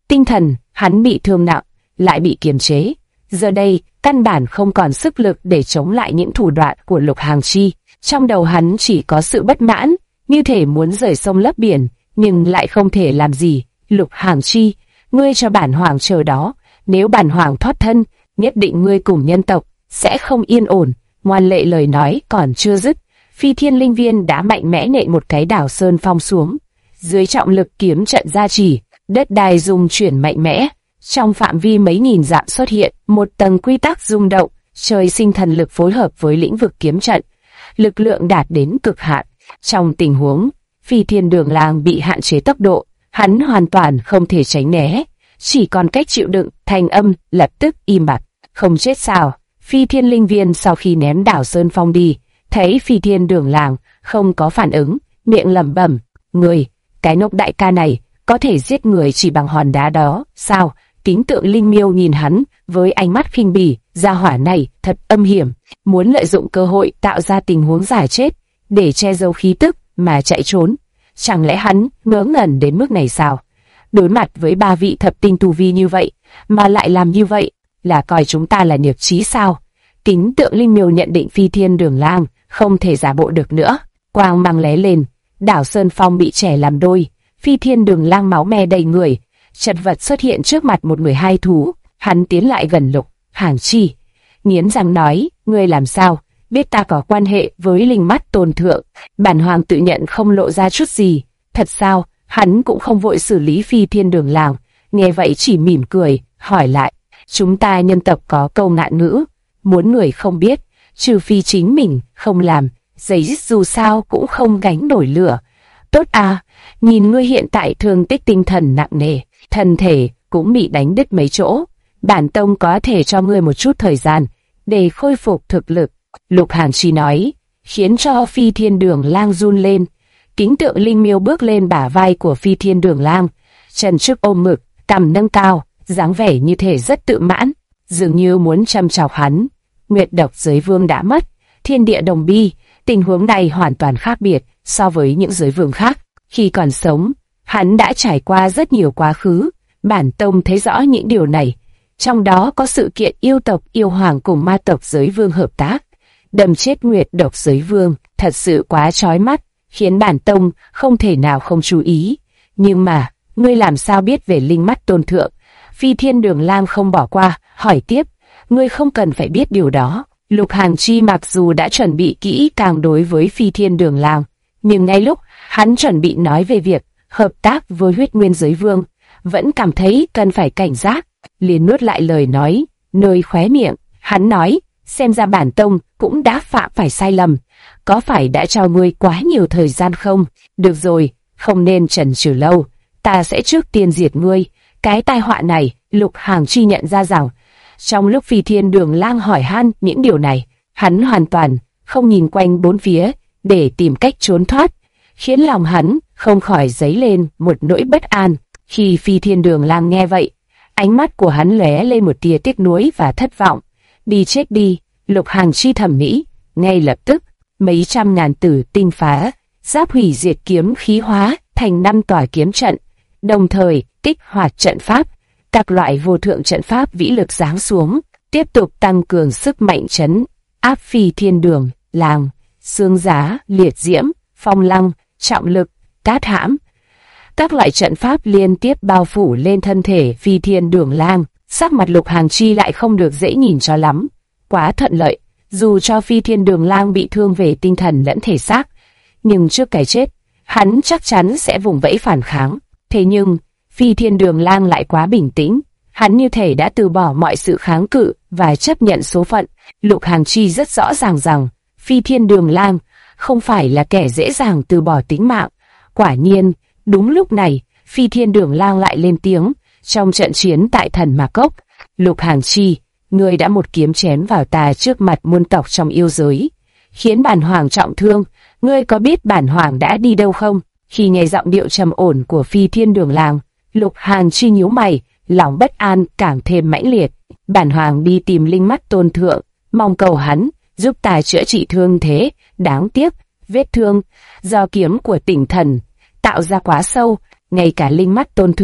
Tinh thần, hắn bị thương nặng, lại bị kiềm chế. Giờ đây, căn bản không còn sức lực để chống lại những thủ đoạn của Lục Hàng Chi. Trong đầu hắn chỉ có sự bất mãn, như thể muốn rời sông lấp biển, nhưng lại không thể làm gì. Lục Hàng Chi, ngươi cho bản hoàng chờ đó, nếu bản hoàng thoát thân, nhất định ngươi cùng nhân tộc sẽ không yên ổn. Ngoan lệ lời nói còn chưa dứt, Phi Thiên Linh Viên đã mạnh mẽ nện một cái đảo sơn phong xuống. Dưới trọng lực kiếm trận gia trì, đất đai rung chuyển mạnh mẽ. Trong phạm vi mấy nghìn dặm xuất hiện một tầng quy tắc rung động, trời sinh thần lực phối hợp với lĩnh vực kiếm trận, lực lượng đạt đến cực hạn. Trong tình huống Phi Thiên Đường Lang bị hạn chế tốc độ, hắn hoàn toàn không thể tránh né, chỉ còn cách chịu đựng. Thanh âm lập tức im bặt. Không chết sao? Phi Thiên Linh Viên sau khi ném đảo sơn phong đi, thấy Phi Thiên Đường Lang không có phản ứng, miệng lẩm bẩm: "Người, cái nốc đại ca này có thể giết người chỉ bằng hòn đá đó, sao?" Kính Tượng Linh Miêu nhìn hắn với ánh mắt khinh bỉ, gia hỏa này thật âm hiểm, muốn lợi dụng cơ hội tạo ra tình huống giả chết để che giấu khí tức mà chạy trốn. Chẳng lẽ hắn ngớ ngẩn đến mức này sao? Đối mặt với 3 vị thập tinh tu vi như vậy mà lại làm như vậy, là coi chúng ta là nhược trí sao? Kính Tượng Linh Miêu nhận định Phi Thiên Đường Lang không thể giả bộ được nữa, quang mang lóe lên, đảo sơn phong bị chẻ làm đôi. Phi Thiên Đường Lang máu me đầy người, chật vật xuất hiện trước mặt một người hai thú. Hắn tiến lại gần Lục Hàng Chi, nghiến răng nói: "Ngươi làm sao biết ta có quan hệ với linh mắt tôn thượng?" Bản hoàng tự nhận không lộ ra chút gì. Thật sao? Hắn cũng không vội xử lý Phi Thiên Đường Lang, nghe vậy chỉ mỉm cười, hỏi lại: "Chúng ta nhân tộc có câu ngạn ngữ, muốn người không biết, trừ phi chính mình không làm, giấy dù sao cũng không gánh nổi lửa. Tốt à, nhìn ngươi hiện tại thương tích tinh thần nặng nề, thân thể cũng bị đánh đứt mấy chỗ. Bản tông có thể cho ngươi một chút thời gian để khôi phục thực lực." Lục Hàng Chi nói, khiến cho Phi Thiên Đường Lang run lên. Kính Tượng Linh Miêu bước lên bả vai của Phi Thiên Đường Lang, chân trước ôm ngực, cằm nâng cao, dáng vẻ như thể rất tự mãn, dường như muốn châm chọc hắn. Nguyệt Độc Giới Vương đã mất, thiên địa đồng bi, tình huống này hoàn toàn khác biệt so với những giới vương khác. Khi còn sống, hắn đã trải qua rất nhiều quá khứ, bản tông thấy rõ những điều này. Trong đó có sự kiện yêu tộc yêu hoàng cùng ma tộc giới vương hợp tác, đâm chết Nguyệt Độc Giới Vương, thật sự quá chói mắt, khiến bản tông không thể nào không chú ý. Nhưng mà, ngươi làm sao biết về linh mắt tôn thượng? Phi Thiên Đường Lang không bỏ qua, hỏi tiếp: "Ngươi không cần phải biết điều đó." Lục Hàng Chi mặc dù đã chuẩn bị kỹ càng đối với Phi Thiên Đường Lang, nhưng ngay lúc hắn chuẩn bị nói về việc hợp tác với Huyết Nguyên Giới Vương, vẫn cảm thấy cần phải cảnh giác, liền nuốt lại lời nói, nơi khóe miệng. Hắn nói: "Xem ra bản tông cũng đã phạm phải sai lầm, có phải đã cho ngươi quá nhiều thời gian không? Được rồi, không nên chần chừ lâu, ta sẽ trước tiên diệt ngươi." Cái tai họa này, Lục Hàng Chi nhận ra rằng, trong lúc Phi Thiên Đường Lang hỏi han những điều này, hắn hoàn toàn không nhìn quanh bốn phía để tìm cách trốn thoát, khiến lòng hắn không khỏi dấy lên một nỗi bất an. Khi Phi Thiên Đường Lang nghe vậy, ánh mắt của hắn lóe lên một tia tiếc nuối và thất vọng. "Đi chết đi!" Lục Hàng Chi thầm nghĩ. Ngay lập tức, mấy trăm ngàn tử tinh phá giáp hủy diệt kiếm khí hóa thành 5 tòa kiếm trận, đồng thời kích hoạt trận pháp. Các loại vô thượng trận pháp vĩ lực giáng xuống, tiếp tục tăng cường sức mạnh trấn áp Phi Thiên Đường Lang. Xương giá, liệt diễm, phong lăng, trọng lực, cát hãm, các loại trận pháp liên tiếp bao phủ lên thân thể Phi Thiên Đường Lang. Sắc mặt Lục Hàng Chi lại không được dễ nhìn cho lắm. Quá thuận lợi, dù cho Phi Thiên Đường Lang bị thương về tinh thần lẫn thể xác, nhưng trước cái chết, hắn chắc chắn sẽ vùng vẫy phản kháng. Thế nhưng, Phi Thiên Đường Lang lại quá bình tĩnh, hắn như thể đã từ bỏ mọi sự kháng cự và chấp nhận số phận. Lục Hàng Chi rất rõ ràng rằng Phi Thiên Đường Lang không phải là kẻ dễ dàng từ bỏ tính mạng. Quả nhiên, đúng lúc này, Phi Thiên Đường Lang lại lên tiếng. Trong trận chiến tại Thần Ma Cốc, Lục Hàng Chi, ngươi đã một kiếm chém vào ta trước mặt muôn tộc trong yêu giới, khiến bản hoàng trọng thương. Ngươi có biết bản hoàng đã đi đâu không? Khi nghe giọng điệu trầm ổn của Phi Thiên Đường Lang, Lục Hàng Chi nhíu mày, lòng bất an càng thêm mãnh liệt. Bản hoàng đi tìm linh mắt tôn thượng, mong cầu hắn giúp ta chữa trị thương thế. Đáng tiếc, vết thương do kiếm của Tỉnh Thần tạo ra quá sâu, ngay cả linh mắt tôn thượng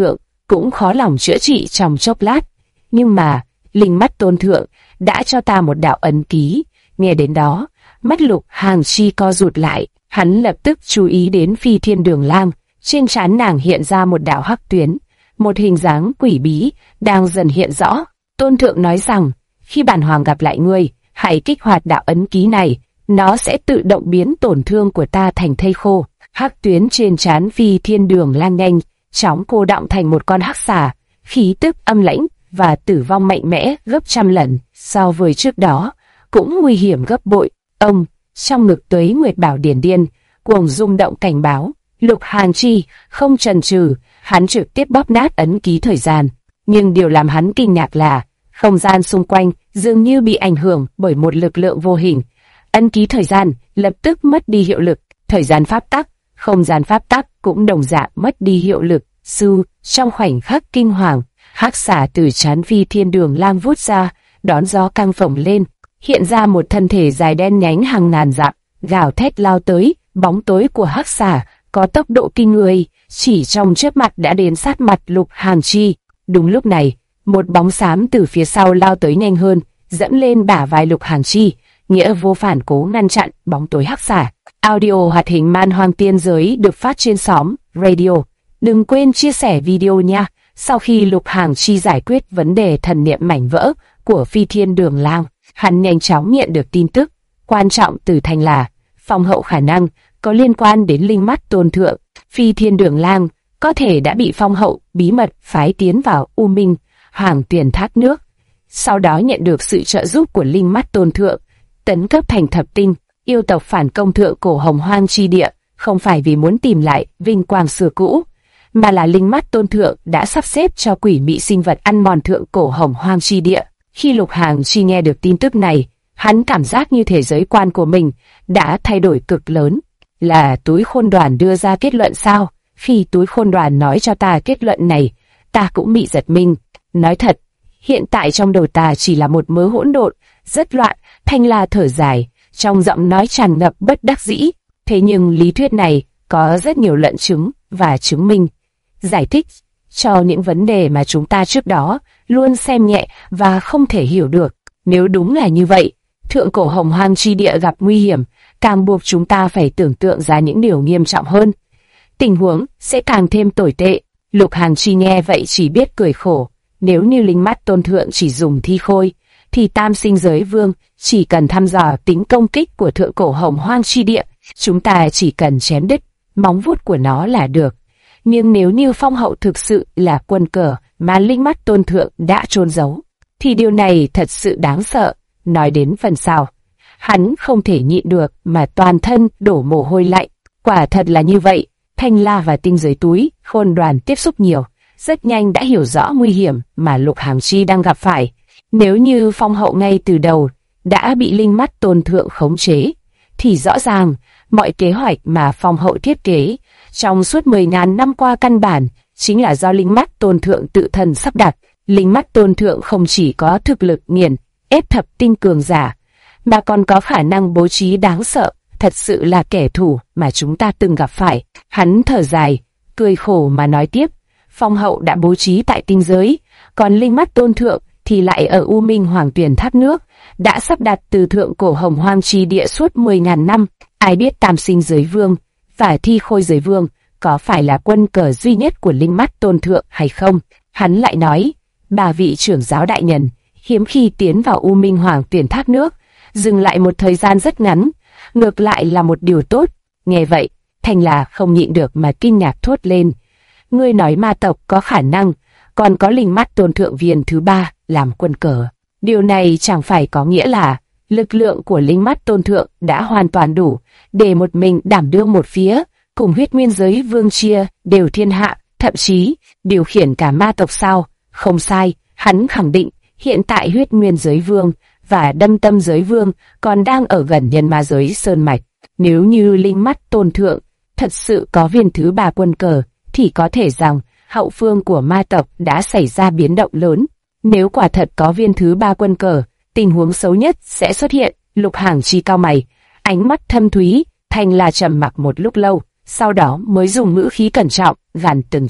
cũng khó lòng chữa trị trong chốc lát. Nhưng mà, linh mắt tôn thượng đã cho ta một đạo ấn ký. Nghe đến đó, mắt Lục Hàng Chi co rụt lại, hắn lập tức chú ý đến Phi Thiên Đường Lang. Trên trán nàng hiện ra một đạo hắc tuyến, một hình dáng quỷ bí đang dần hiện rõ. Tôn thượng nói rằng, khi bản hoàng gặp lại ngươi, hãy kích hoạt đạo ấn ký này, nó sẽ tự động biến tổn thương của ta thành thây khô. Hắc tuyến trên trán Phi Thiên Đường Lang nhanh chóng cô đọng thành một con hắc xà, khí tức âm lãnh và tử vong mạnh mẽ gấp trăm lần so với trước đó, cũng nguy hiểm gấp bội. Ông, trong ngực Tuế Nguyệt Bảo Điển Điên, cuồng rung động cảnh báo. Lục Hàn Chi không chần chừ, hắn trực tiếp bóp nát ấn ký thời gian. Nhưng điều làm hắn kinh ngạc là, không gian xung quanh dường như bị ảnh hưởng bởi một lực lượng vô hình. Ấn ký thời gian lập tức mất đi hiệu lực, thời gian pháp tắc, không gian pháp tắc cũng đồng dạng mất đi hiệu lực. Trong khoảnh khắc kinh hoàng, hắc xà từ trán Phi Thiên Đường Lang vút ra, đón gió căng phồng lên, hiện ra một thân thể dài đen nhánh hàng ngàn dặm, gào thét lao tới. Bóng tối của hắc xà có tốc độ kinh người, chỉ trong chớp mắt đã đến sát mặt Lục Hàn Chi. Đúng lúc này, một bóng xám từ phía sau lao tới nhanh hơn, dẫm lên bả vai Lục Hàn Chi. Nghĩa vô phản cố ngăn chặn bóng tối hắc xà. Audio hoạt hình Man Hoang Tiên Giới được phát trên xóm Radio. Đừng quên chia sẻ video nha. Sau khi Lục Hàn Chi giải quyết vấn đề thần niệm mảnh vỡ của Phi Thiên Đường Lang, hắn nhanh chóng nhận được tin tức quan trọng từ Thanh là phong hậu khả năng có liên quan đến linh mắt tôn thượng. Phi Thiên Đường Lang có thể đã bị phong hậu bí mật phái tiến vào U Minh Hoàng Tuyền Thác Nước, sau đó nhận được sự trợ giúp của linh mắt tôn thượng, tấn cấp thành thập tinh. Yêu tộc phản công thượng cổ Hồng Hoang chi địa không phải vì muốn tìm lại vinh quang xưa cũ, mà là linh mắt tôn thượng đã sắp xếp cho quỷ mị sinh vật ăn mòn thượng cổ Hồng Hoang chi địa. Khi Lục Hàn Chi nghe được tin tức này, hắn cảm giác như thể giới quan của mình đã thay đổi cực lớn. Là Túi Khôn Đoàn đưa ra kết luận sao? Khi Túi Khôn Đoàn nói cho ta kết luận này, ta cũng bị giật mình. Nói thật, hiện tại trong đầu ta chỉ là một mớ hỗn độn, rất loạn. Thanh La thở dài, trong giọng nói tràn ngập bất đắc dĩ. Thế nhưng lý thuyết này có rất nhiều luận chứng và chứng minh, giải thích cho những vấn đề mà chúng ta trước đó luôn xem nhẹ và không thể hiểu được. Nếu đúng là như vậy, thượng cổ Hồng Hoang chi địa gặp nguy hiểm, càng buộc chúng ta phải tưởng tượng ra những điều nghiêm trọng hơn. Tình huống sẽ càng thêm tồi tệ. Lục Hàn Chi nghe vậy chỉ biết cười khổ. Nếu như linh mắt tôn thượng chỉ dùng thi khôi, thì Tam Sinh Giới Vương chỉ cần thăm dò tính công kích của thượng cổ Hồng Hoang chi địa, chúng ta chỉ cần chém đứt móng vuốt của nó là được. Nhưng nếu như phong hậu thực sự là quân cờ mà linh mắt tôn thượng đã chôn giấu, thì điều này thật sự đáng sợ. Nói đến phần sau, hắn không thể nhịn được mà toàn thân đổ mồ hôi lạnh. Quả thật là như vậy. Thanh La và Tinh Giới Túi Khôn Đoàn tiếp xúc nhiều, rất nhanh đã hiểu rõ nguy hiểm mà Lục Hàn Chi đang gặp phải. Nếu như phong hậu ngay từ đầu đã bị linh mắt tôn thượng khống chế, thì rõ ràng mọi kế hoạch mà phong hậu thiết kế trong suốt 10.000 năm qua căn bản chính là do linh mắt tôn thượng tự thân sắp đặt. Linh mắt tôn thượng không chỉ có thực lực nghiền ép thập tinh cường giả, mà còn có khả năng bố trí đáng sợ, thật sự là kẻ thù mà chúng ta từng gặp phải. Hắn thở dài, cười khổ mà nói tiếp, phong hậu đã bố trí tại tinh giới, còn linh mắt tôn thượng thì lại ở U Minh Hoàng Tuyền Thác Nước, đã sắp đặt từ thượng cổ Hồng Hoang chi địa suốt 10.000 năm. Ai biết Tam Sinh Giới Vương và Thi Khôi Giới Vương có phải là quân cờ duy nhất của linh mắt tôn thượng hay không? Hắn lại nói, 3 vị trưởng giáo đại nhân hiếm khi tiến vào U Minh Hoàng Tuyền Thác Nước, dừng lại một thời gian rất ngắn, ngược lại là một điều tốt. Nghe vậy, Thanh La không nhịn được mà kinh ngạc thốt lên. Ngươi nói ma tộc có khả năng, còn có linh mắt tôn thượng viên thứ 3 làm quân cờ. Điều này chẳng phải có nghĩa là lực lượng của linh mắt tôn thượng đã hoàn toàn đủ để một mình đảm đương một phía, cùng Huyết Nguyên Giới Vương chia đều thiên hạ, thậm chí điều khiển cả ma tộc sao? Không sai, hắn khẳng định hiện tại Huyết Nguyên Giới Vương và Đâm Tâm Giới Vương còn đang ở gần Nhân Ma Giới Sơn Mạch. Nếu như linh mắt tôn thượng thật sự có viên thứ 3 quân cờ, thì có thể rằng hậu phương của ma tộc đã xảy ra biến động lớn. Nếu quả thật có viên thứ 3 quân cờ, tình huống xấu nhất sẽ xuất hiện. Lục Hàn Chi cau mày, ánh mắt thâm thúy. Thanh La trầm mặc một lúc lâu, sau đó mới dùng ngữ khí cẩn trọng gằn từng chữ.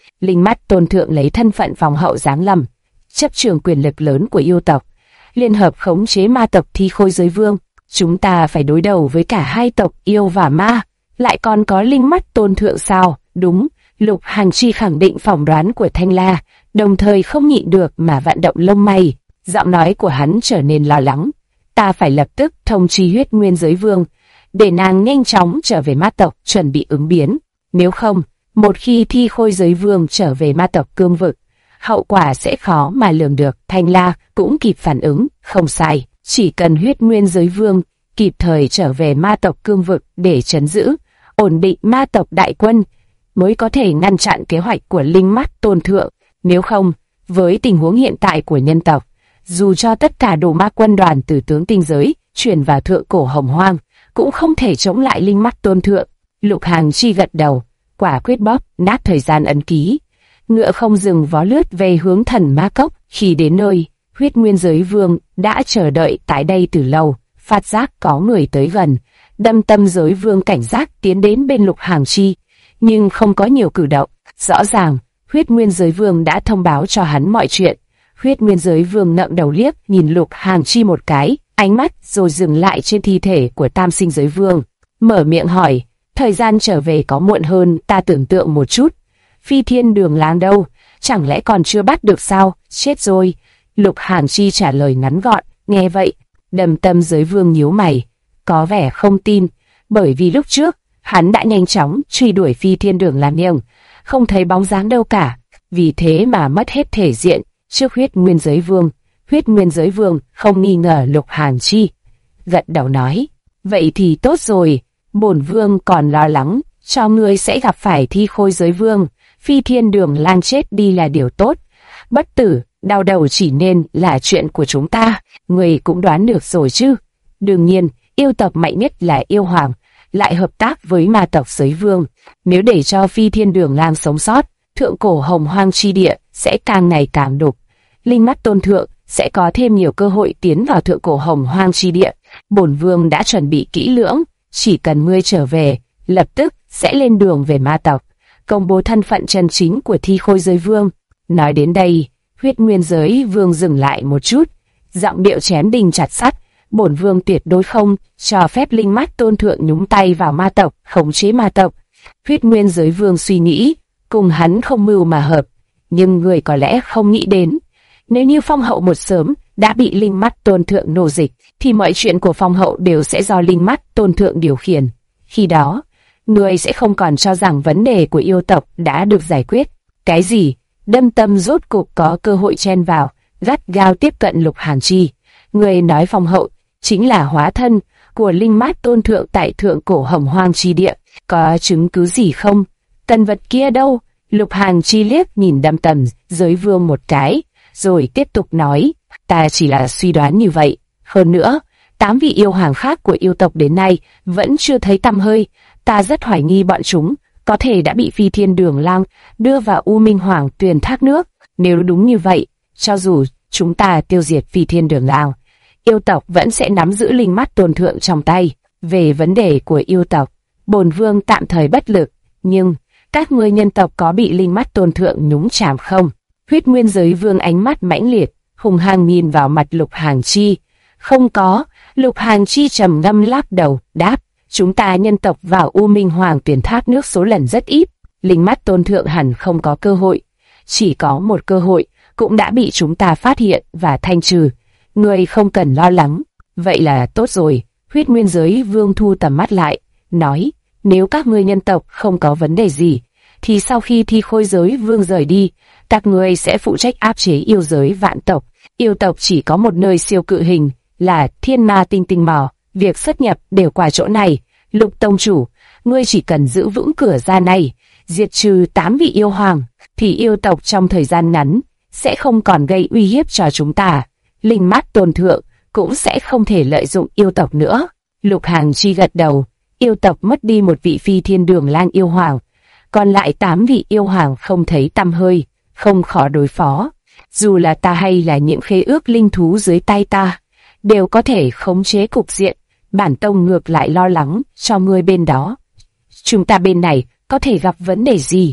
Linh mắt tôn thượng lấy thân phận phòng hậu giáng lâm, chấp trường quyền lực lớn của yêu tộc, liên hợp khống chế ma tộc Thi Khôi Giới Vương. Chúng ta phải đối đầu với cả hai tộc yêu và ma, lại còn có linh mắt tôn thượng sao? Đúng, Lục Hàn Chi khẳng định phỏng đoán của Thanh La, đồng thời không nhịn được mà vận động lông mày. Giọng nói của hắn trở nên lo lắng. Ta phải lập tức thông chi Huyết Nguyên Giới Vương, để nàng nhanh chóng trở về ma tộc chuẩn bị ứng biến. Nếu không, một khi Thi Khôi Giới Vương trở về ma tộc cương vực, hậu quả sẽ khó mà lường được. Thanh La cũng kịp phản ứng, không sai, chỉ cần Huyết Nguyên Giới Vương kịp thời trở về ma tộc cương vực để trấn giữ, ổn định ma tộc đại quân, mới có thể ngăn chặn kế hoạch của linh mắt tôn thượng. Nếu không, với tình huống hiện tại của nhân tộc, dù cho tất cả đồ ma quân đoàn từ tướng tinh giới chuyển vào thượng cổ hồng hoang, cũng không thể chống lại linh mắt tôn thượng. Lục Hàn Chi gật đầu, quả quyết bóp nát thời gian ấn ký, ngựa không dừng vó lướt về hướng Thần Ma Cốc. Khi đến nơi, Huyết Nguyên Giới Vương đã chờ đợi tại đây từ lâu, phát giác có người tới gần, Đâm Tâm Giới Vương cảnh giác tiến đến bên Lục Hàn Chi, nhưng không có nhiều cử động. Rõ ràng, Huyết Nguyên Giới Vương đã thông báo cho hắn mọi chuyện. Huyết Nguyên Giới Vương ngẩng đầu liếc nhìn Lục Hàn Chi một cái, ánh mắt rồi dừng lại trên thi thể của Tam Sinh Giới Vương, mở miệng hỏi, thời gian trở về có muộn hơn ta tưởng tượng một chút. Phi Thiên Đường Lang đâu, chẳng lẽ còn chưa bắt được sao? Chết rồi. Lục Hàn Chi trả lời ngắn gọn. Nghe vậy, Đâm Tâm Giới Vương nhíu mày, có vẻ không tin, bởi vì lúc trước hắn đã nhanh chóng truy đuổi Phi Thiên Đường Lang nhưng không thấy bóng dáng đâu cả, vì thế mà mất hết thể diện trước Huyết Nguyên Giới Vương. Huyết Nguyên Giới Vương không nghi ngờ Lục Hàn Chi, gật đầu nói, vậy thì tốt rồi, bổn vương còn lo lắng cho ngươi sẽ gặp phải Thi Khôi Giới Vương. Phi Thiên Đường Lang chết đi là điều tốt, bất tử đau đầu chỉ nên là chuyện của chúng ta, ngươi cũng đoán được rồi chứ. Đương nhiên, yêu tộc mạnh nhất là yêu hoàng, lại hợp tác với ma tộc Giới Vương. Nếu để cho Phi Thiên Đường Lang sống sót, thượng cổ hồng hoang chi địa sẽ càng ngày càng đục. Linh mắt tôn thượng sẽ có thêm nhiều cơ hội tiến vào thượng cổ hồng hoang chi địa. Bổn vương đã chuẩn bị kỹ lưỡng, chỉ cần ngươi trở về, lập tức sẽ lên đường về ma tộc, công bố thân phận chân chính của Thi Khôi Giới Vương. Nói đến đây, Huyết Nguyên Giới Vương dừng lại một chút, giọng điệu chém đinh chặt sắt. Bổn vương tuyệt đối không cho phép linh mắt tôn thượng nhúng tay vào ma tộc, khống chế ma tộc. Huyết Nguyên Giới Vương suy nghĩ, cùng hắn không mưu mà hợp, nhưng người có lẽ không nghĩ đến, nếu như phong hậu một sớm đã bị linh mắt tôn thượng nô dịch, thì mọi chuyện của phong hậu đều sẽ do linh mắt tôn thượng điều khiển. Khi đó, người sẽ không còn cho rằng vấn đề của yêu tộc đã được giải quyết. Cái gì? Đâm Tâm rốt cục có cơ hội chen vào, gắt gao tiếp cận Lục Hàn Chi. Người nói phong hậu chính là hóa thân của linh mắt tôn thượng tại thượng cổ hồng hoang chi địa, có chứng cứ gì không? Tần vật kia đâu? Lục Hàn Chi liếc nhìn Đâm Tâm Giới Vương một cái, rồi tiếp tục nói, ta chỉ là suy đoán như vậy. Hơn nữa, 8 vị yêu hoàng khác của yêu tộc đến nay vẫn chưa thấy tăm hơi. Ta rất hoài nghi bọn chúng có thể đã bị Phi Thiên Đường Lang đưa vào U Minh Hoàng Tuyền thác nước. Nếu đúng như vậy, cho dù chúng ta tiêu diệt Phi Thiên Đường Lang, yêu tộc vẫn sẽ nắm giữ linh mắt tôn thượng trong tay. Về vấn đề của yêu tộc, bổn vương tạm thời bất lực, nhưng các ngươi nhân tộc có bị linh mắt tôn thượng nhúng chàm không? Huyết Nguyên Giới Vương ánh mắt mãnh liệt, hung hăng nhìn vào mặt Lục Hàn Chi. Không có. Lục Hàn Chi trầm ngâm lắc đầu, đáp, chúng ta nhân tộc vào U Minh Hoàng Tuyền thác nước số lần rất ít, linh mắt tôn thượng hẳn không có cơ hội. Chỉ có một cơ hội, cũng đã bị chúng ta phát hiện và thanh trừ. Ngươi không cần lo lắng. Vậy là tốt rồi. Huyết Nguyên Giới Vương thu tầm mắt lại, nói, nếu các ngươi nhân tộc không có vấn đề gì, thì sau khi Thi Khôi Giới Vương rời đi, các ngươi sẽ phụ trách áp chế yêu giới vạn tộc. Yêu tộc chỉ có một nơi siêu cự hình, là Thiên Ma Tinh Tinh Mỏ, việc xuất nhập đều qua chỗ này. Lục tông chủ, ngươi chỉ cần giữ vững cửa ra này, diệt trừ 8 vị yêu hoàng, thì yêu tộc trong thời gian ngắn sẽ không còn gây uy hiếp cho chúng ta. Linh mắt tôn thượng cũng sẽ không thể lợi dụng yêu tộc nữa. Lục Hàn Chi gật đầu, yêu tộc mất đi một vị Phi Thiên Đường Lang yêu hoàng, còn lại 8 vị yêu hoàng không thấy tăm hơi, không khó đối phó. Dù là ta hay là những khế ước linh thú dưới tay ta, đều có thể khống chế cục diện. Bản tông ngược lại lo lắng cho ngươi bên đó. Chúng ta bên này có thể gặp vấn đề gì?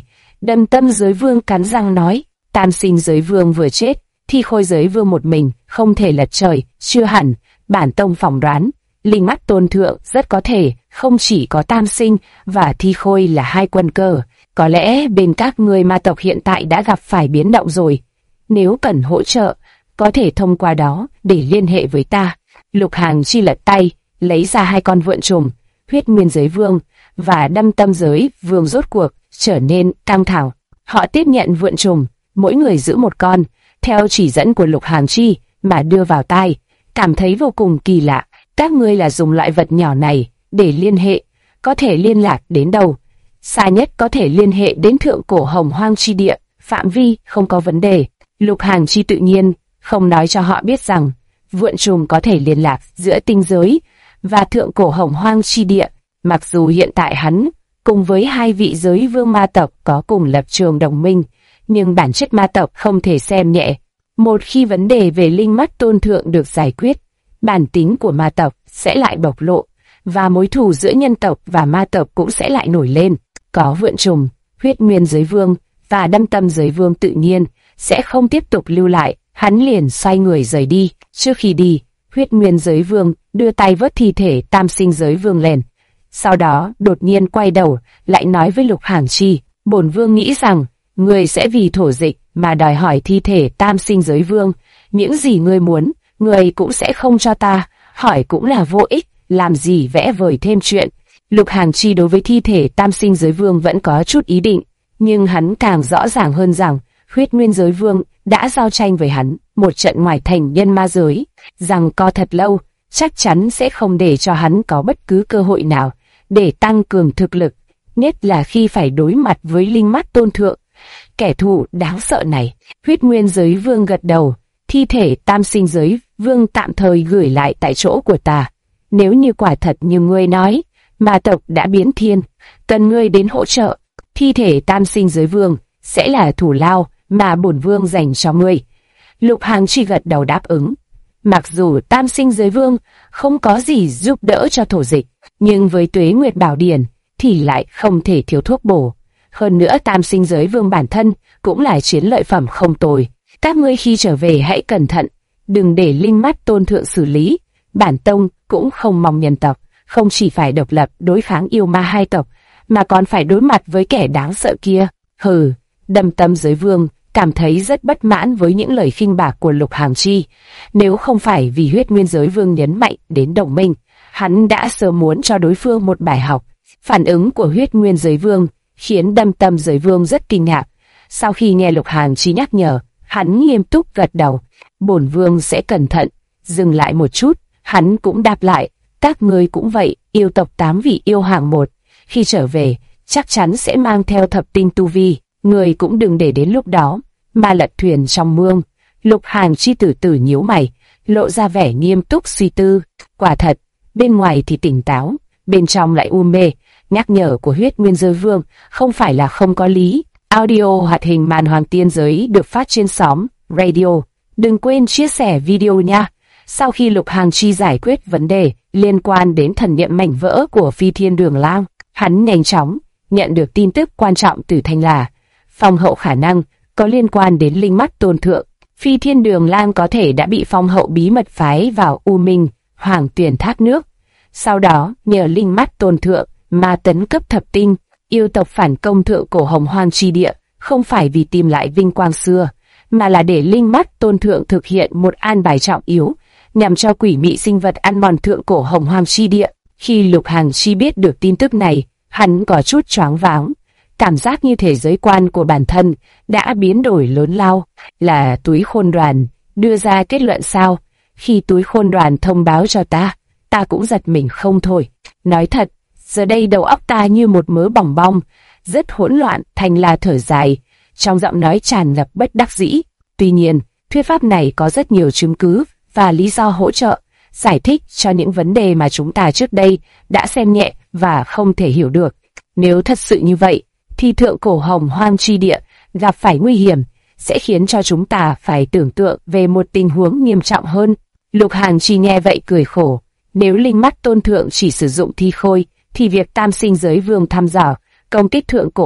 Đâm tâm giới vương cắn răng nói, tam sinh giới vương vừa chết, thi khôi giới vương một mình, không thể lật trời, chưa hẳn, bản tông phỏng đoán. Linh mắt tôn thượng rất có thể không chỉ có tam sinh và thi khôi là hai quân cờ. Có lẽ bên các ngươi ma tộc hiện tại đã gặp phải biến động rồi. Nếu cần hỗ trợ, có thể thông qua đó để liên hệ với ta. Lục Hàng Chi lật tay, lấy ra hai con vượn trùng, huyết nguyên giới vương và đâm tâm giới vương rốt cuộc trở nên căng thẳng. Họ tiếp nhận vượn trùng, mỗi người giữ một con, theo chỉ dẫn của Lục Hàng Chi mà đưa vào tai, cảm thấy vô cùng kỳ lạ. Các ngươi là dùng loại vật nhỏ này để liên hệ, có thể liên lạc đến đâu? Xa nhất có thể liên hệ đến thượng cổ hồng hoang chi địa, phạm vi không có vấn đề. Lục Hàng Chi tự nhiên không nói cho họ biết rằng vượn trùng có thể liên lạc giữa tinh giới và thượng cổ hồng hoang chi địa. Mặc dù hiện tại hắn cùng với hai vị giới vương ma tộc có cùng lập trường đồng minh, nhưng bản chất ma tộc không thể xem nhẹ. Một khi vấn đề về linh mắt tôn thượng được giải quyết, bản tính của ma tộc sẽ lại bộc lộ, và mối thù giữa nhân tộc và ma tộc cũng sẽ lại nổi lên. Có vượn trùng, huyết nguyên giới vương và đâm tâm giới vương tự nhiên sẽ không tiếp tục lưu lại, hắn liền xoay người rời đi. Trước khi đi, huyết nguyên giới vương đưa tay vớt thi thể tam sinh giới vương lên. Sau đó đột nhiên quay đầu, lại nói với Lục Hàng Chi, bổn vương nghĩ rằng người sẽ vì thổ dịch mà đòi hỏi thi thể tam sinh giới vương. Những gì ngươi muốn, người cũng sẽ không cho ta, hỏi cũng là vô ích, làm gì vẽ vời thêm chuyện. Lục Hàng Chi đối với thi thể tam sinh giới vương vẫn có chút ý định, nhưng hắn càng rõ ràng hơn rằng huyết nguyên giới vương đã giao tranh với hắn một trận ngoài thành nhân ma giới, rằng co thật lâu, chắc chắn sẽ không để cho hắn có bất cứ cơ hội nào để tăng cường thực lực, nhất là khi phải đối mặt với linh mắt tôn thượng, kẻ thù đáng sợ này. Huyết nguyên giới vương gật đầu, thi thể tam sinh giới vương tạm thời gửi lại tại chỗ của ta. Nếu như quả thật như ngươi nói, ma tộc đã biến thiên, cần ngươi đến hỗ trợ, thi thể tam sinh giới vương sẽ là thủ lao mà bổn vương dành cho ngươi. Lục Hàng Chi gật đầu đáp ứng. Mặc dù tam sinh giới vương không có gì giúp đỡ cho thổ dịch, nhưng với Tuế Nguyệt Bảo Điển thì lại không thể thiếu thuốc bổ. Hơn nữa tam sinh giới vương bản thân cũng là chiến lợi phẩm không tồi. Các ngươi khi trở về hãy cẩn thận, đừng để linh mắt tôn thượng xử lý. Bản tông cũng không mong nhân tộc không chỉ phải độc lập đối kháng yêu ma hai tộc, mà còn phải đối mặt với kẻ đáng sợ kia. Hừ, đâm tâm giới vương cảm thấy rất bất mãn với những lời khinh bạc của Lục Hàng Chi. Nếu không phải vì huyết nguyên giới vương nhấn mạnh đến đồng minh, hắn đã sớm muốn cho đối phương một bài học. Phản ứng của huyết nguyên giới vương khiến đâm tâm giới vương rất kinh ngạc. Sau khi nghe Lục Hàng Chi nhắc nhở, hắn nghiêm túc gật đầu. Bổn vương sẽ cẩn thận. Dừng lại một chút, hắn cũng đáp lại, các ngươi cũng vậy, yêu tộc 8 vị yêu hàng một. Khi trở về, chắc chắn sẽ mang theo thập tinh tu vi. Người cũng đừng để đến lúc đó mà lật thuyền trong mương. Lục Hàng Chi từ từ nhíu mày, lộ ra vẻ nghiêm túc suy tư. Quả thật, bên ngoài thì tỉnh táo, bên trong lại u mê. Nhắc nhở của huyết nguyên giới vương không phải là không có lý. Audio hoạt hình màn Hoàng Tiên Giới được phát trên xóm Radio. Đừng quên chia sẻ video nha. Sau khi Lục Hàng Chi giải quyết vấn đề liên quan đến thần niệm mảnh vỡ của Phi Thiên Đường Lang, hắn nhanh chóng nhận được tin tức quan trọng từ Thanh là phong hậu khả năng có liên quan đến linh mắt tôn thượng. Phi Thiên Đường Lang có thể đã bị phong hậu bí mật phái vào U Minh Hoàng Tuyền thác nước. Sau đó nhờ linh mắt tôn thượng mà tấn cấp thập tinh. Yêu tộc phản công thượng cổ hồng hoang chi địa không phải vì tìm lại vinh quang xưa, mà là để linh mắt tôn thượng thực hiện một an bài trọng yếu nhằm cho quỷ mị sinh vật ăn mòn thượng cổ hồng hoang chi địa. Khi Lục Hàng Chi biết được tin tức này, hắn có chút choáng váng, cảm giác như thể giới quan của bản thân đã biến đổi lớn lao. Là túi khôn đoàn đưa ra kết luận sao? Khi túi khôn đoàn thông báo cho ta cũng giật mình không thôi. Nói thật, giờ đây đầu óc ta như một mớ bòng bong, rất hỗn loạn. Thành là thở dài, trong giọng nói tràn ngập bất đắc dĩ. Tuy nhiên, thuyết pháp này có rất nhiều chứng cứ và lý do hỗ trợ, giải thích cho những vấn đề mà chúng ta trước đây đã xem nhẹ và không thể hiểu được. Nếu thật sự như vậy, thì thượng cổ hồng hoang chi địa gặp phải nguy hiểm, sẽ khiến cho chúng ta phải tưởng tượng về một tình huống nghiêm trọng hơn. Lục Hàng Chi nghe vậy cười khổ. Nếu linh mắt tôn thượng chỉ sử dụng thi khôi, thì việc tam sinh giới vương thăm dò, công kích thượng cổ hồng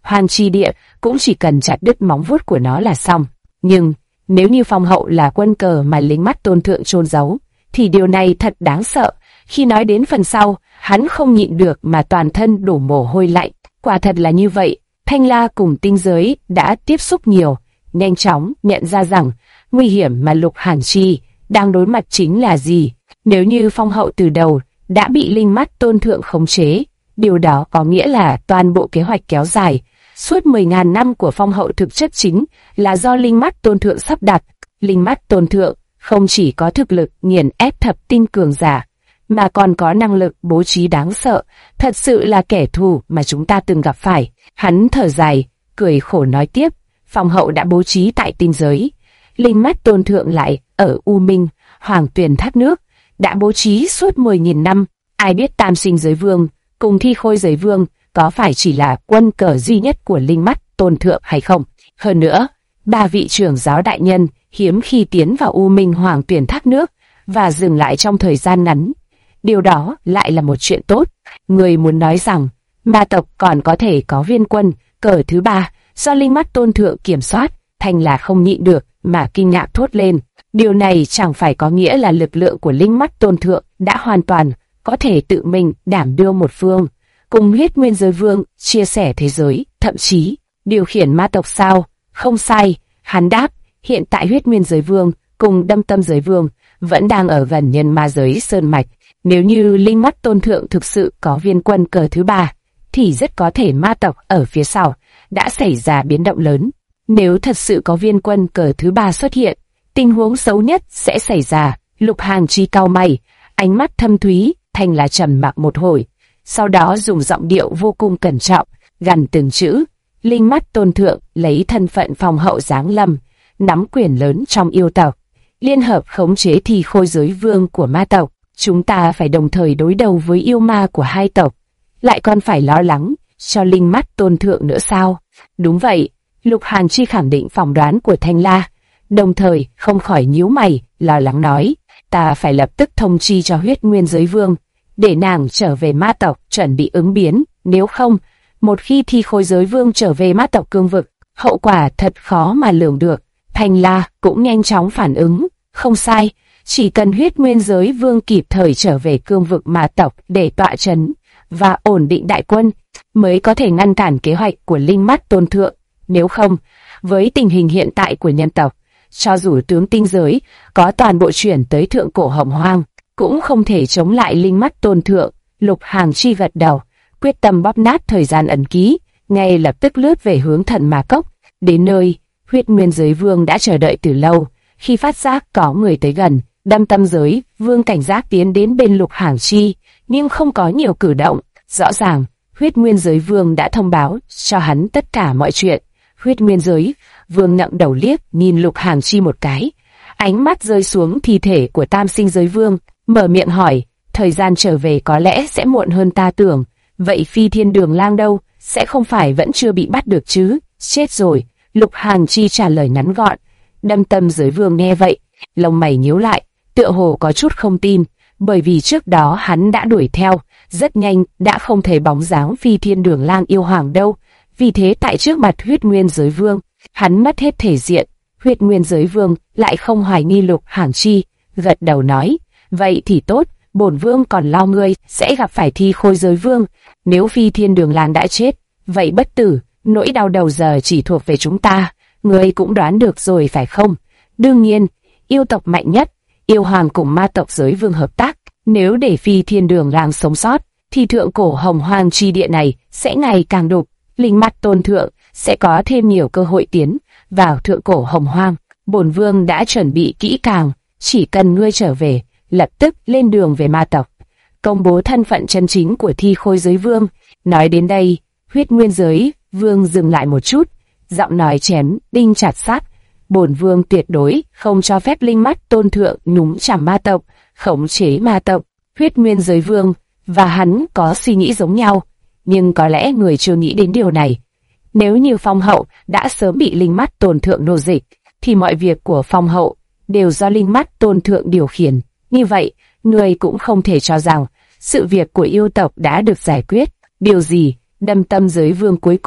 Hoang chi địa cũng chỉ cần chặt đứt móng vuốt của nó là xong. Nhưng nếu như phong hậu là quân cờ mà lính mắt tôn thượng chôn giấu, thì điều này thật đáng sợ. Khi nói đến phần sau, hắn không nhịn được mà toàn thân đổ mồ hôi lạnh. Quả thật là như vậy, Thanh La cùng tinh giới đã tiếp xúc nhiều, nhanh chóng nhận ra rằng nguy hiểm mà Lục Hàn Chi đang đối mặt chính là gì. Nếu như phong hậu từ đầu đã bị linh mắt tôn thượng khống chế, điều đó có nghĩa là toàn bộ kế hoạch kéo dài suốt 10.000 năm của phong hậu thực chất chính là do linh mắt tôn thượng sắp đặt. Linh mắt tôn thượng không chỉ có thực lực nghiền ép thập tinh cường giả, mà còn có năng lực bố trí đáng sợ, thật sự là kẻ thù mà chúng ta từng gặp phải. Hắn thở dài, cười khổ nói tiếp, phong hậu đã bố trí tại tinh giới, linh mắt tôn thượng lại ở U Minh, Hoàng Tuyền Thác Nước, đã bố trí suốt 10.000 năm. Ai biết tam sinh giới vương cùng thi khôi giới vương có phải chỉ là quân cờ duy nhất của linh mắt tôn thượng hay không? Hơn nữa, 3 vị trưởng giáo đại nhân hiếm khi tiến vào U Minh Hoàng Tuyền Thác Nước và dừng lại trong thời gian ngắn. Điều đó lại là một chuyện tốt. Người muốn nói rằng ma tộc còn có thể có viên quân cờ thứ 3 do linh mắt tôn thượng kiểm soát. Thanh là không nhịn được mà kinh ngạc thốt lên. Điều này chẳng phải có nghĩa là lực lượng của linh mắt tôn thượng đã hoàn toàn có thể tự mình đảm đương một phương, cùng huyết nguyên giới vương chia sẻ thế giới, thậm chí điều khiển ma tộc sao? Không sai, hắn đáp, hiện tại huyết nguyên giới vương cùng đâm tâm giới vương vẫn đang ở gần nhân ma giới sơn mạch. Nếu như linh mắt tôn thượng thực sự có viên quân cờ thứ 3, thì rất có thể ma tộc ở phía sau đã xảy ra biến động lớn. Nếu thật sự có viên quân cờ thứ 3 xuất hiện, tình huống xấu nhất sẽ xảy ra. Lục Hàn Chi cau mày, ánh mắt thâm thúy. Thanh là trầm mặc một hồi, sau đó dùng giọng điệu vô cùng cẩn trọng, gằn từng chữ. Linh mắt tôn thượng lấy thân phận phong hậu giáng lâm, nắm quyền lớn trong yêu tộc, liên hợp khống chế thi khôi giới vương của ma tộc. Chúng ta phải đồng thời đối đầu với yêu ma của hai tộc, lại còn phải lo lắng cho linh mắt tôn thượng nữa sao? Đúng vậy, Lục Hàn Chi khẳng định phỏng đoán của Thanh La, đồng thời không khỏi nhíu mày, lo lắng nói, ta phải lập tức thông chi cho huyết nguyên giới vương, để nàng trở về ma tộc chuẩn bị ứng biến, nếu không, một khi thi khôi giới vương trở về ma tộc cương vực, hậu quả thật khó mà lường được. Thanh La cũng nhanh chóng phản ứng, không sai, chỉ cần huyết nguyên giới vương kịp thời trở về cương vực ma tộc để tọa trấn và ổn định đại quân, mới có thể ngăn cản kế hoạch của linh mắt tôn thượng. Nếu không, với tình hình hiện tại của nhân tộc, cho dù tướng tinh giới có toàn bộ chuyển tới thượng cổ hồng hoang, cũng không thể chống lại linh mắt tôn thượng. Lục Hàn Chi gật đầu, quyết tâm bóp nát thời gian ẩn ký, ngay lập tức lướt về hướng Thần Ma Cốc. Đến nơi, huyết nguyên giới vương đã chờ đợi từ lâu. Khi phát giác có người tới gần, đâm tâm giới vương cảnh giác tiến đến bên Lục Hàn Chi, nhưng không có nhiều cử động. Rõ ràng, huyết nguyên giới vương đã thông báo cho hắn tất cả mọi chuyện. Huyết nguyên giới vương ngẩng đầu liếc nhìn Lục Hàn Chi một cái, ánh mắt rơi xuống thi thể của tam sinh giới vương, mở miệng hỏi, thời gian trở về có lẽ sẽ muộn hơn ta tưởng, vậy Phi Thiên Đường Lang đâu, sẽ không phải vẫn chưa bị bắt được chứ? Chết rồi. Lục Hàn Chi trả lời ngắn gọn. Đâm tâm giới vương nghe vậy, lông mày nhíu lại, tựa hồ có chút không tin, bởi vì trước đó hắn đã đuổi theo, rất nhanh đã không thấy bóng dáng Phi Thiên Đường Lang yêu hoàng đâu. Vì thế tại trước mặt huyết nguyên giới vương, hắn mất hết thể diện. Huyết nguyên giới vương lại không hoài nghi Lục Hàn Chi, gật đầu nói, vậy thì tốt, bổn vương còn lo ngươi sẽ gặp phải thi khôi giới vương. Nếu Phi Thiên Đường Lang đã chết, vậy bất tử, nỗi đau đầu giờ chỉ thuộc về chúng ta. Ngươi cũng đoán được rồi phải không? Đương nhiên, yêu tộc mạnh nhất, yêu hoàng cùng ma tộc giới vương hợp tác. Nếu để Phi Thiên Đường Lang sống sót, thì thượng cổ hồng hoang chi địa này sẽ ngày càng đục. Linh mắt tôn thượng sẽ có thêm nhiều cơ hội tiến vào thượng cổ hồng hoang. Bổn vương đã chuẩn bị kỹ càng, chỉ cần ngươi trở về, lập tức lên đường về ma tộc, công bố thân phận chân chính của thi khôi giới vương. Nói đến đây, huyết nguyên giới vương dừng lại một chút, giọng nói chém đinh chặt sắt. Bổn vương tuyệt đối không cho phép linh mắt tôn thượng nhúng chàm ma tộc, khống chế ma tộc. Huyết nguyên giới vương và hắn có suy nghĩ giống nhau, nhưng có lẽ người chưa nghĩ đến điều này. Nếu như phong hậu đã sớm bị linh mắt tôn thượng nô dịch, thì mọi việc của phong hậu đều do linh mắt tôn thượng điều khiển. Như vậy, người cũng không thể cho rằng sự việc của yêu tộc đã được giải quyết. Điều gì? Đâm tâm giới vương cuối cùng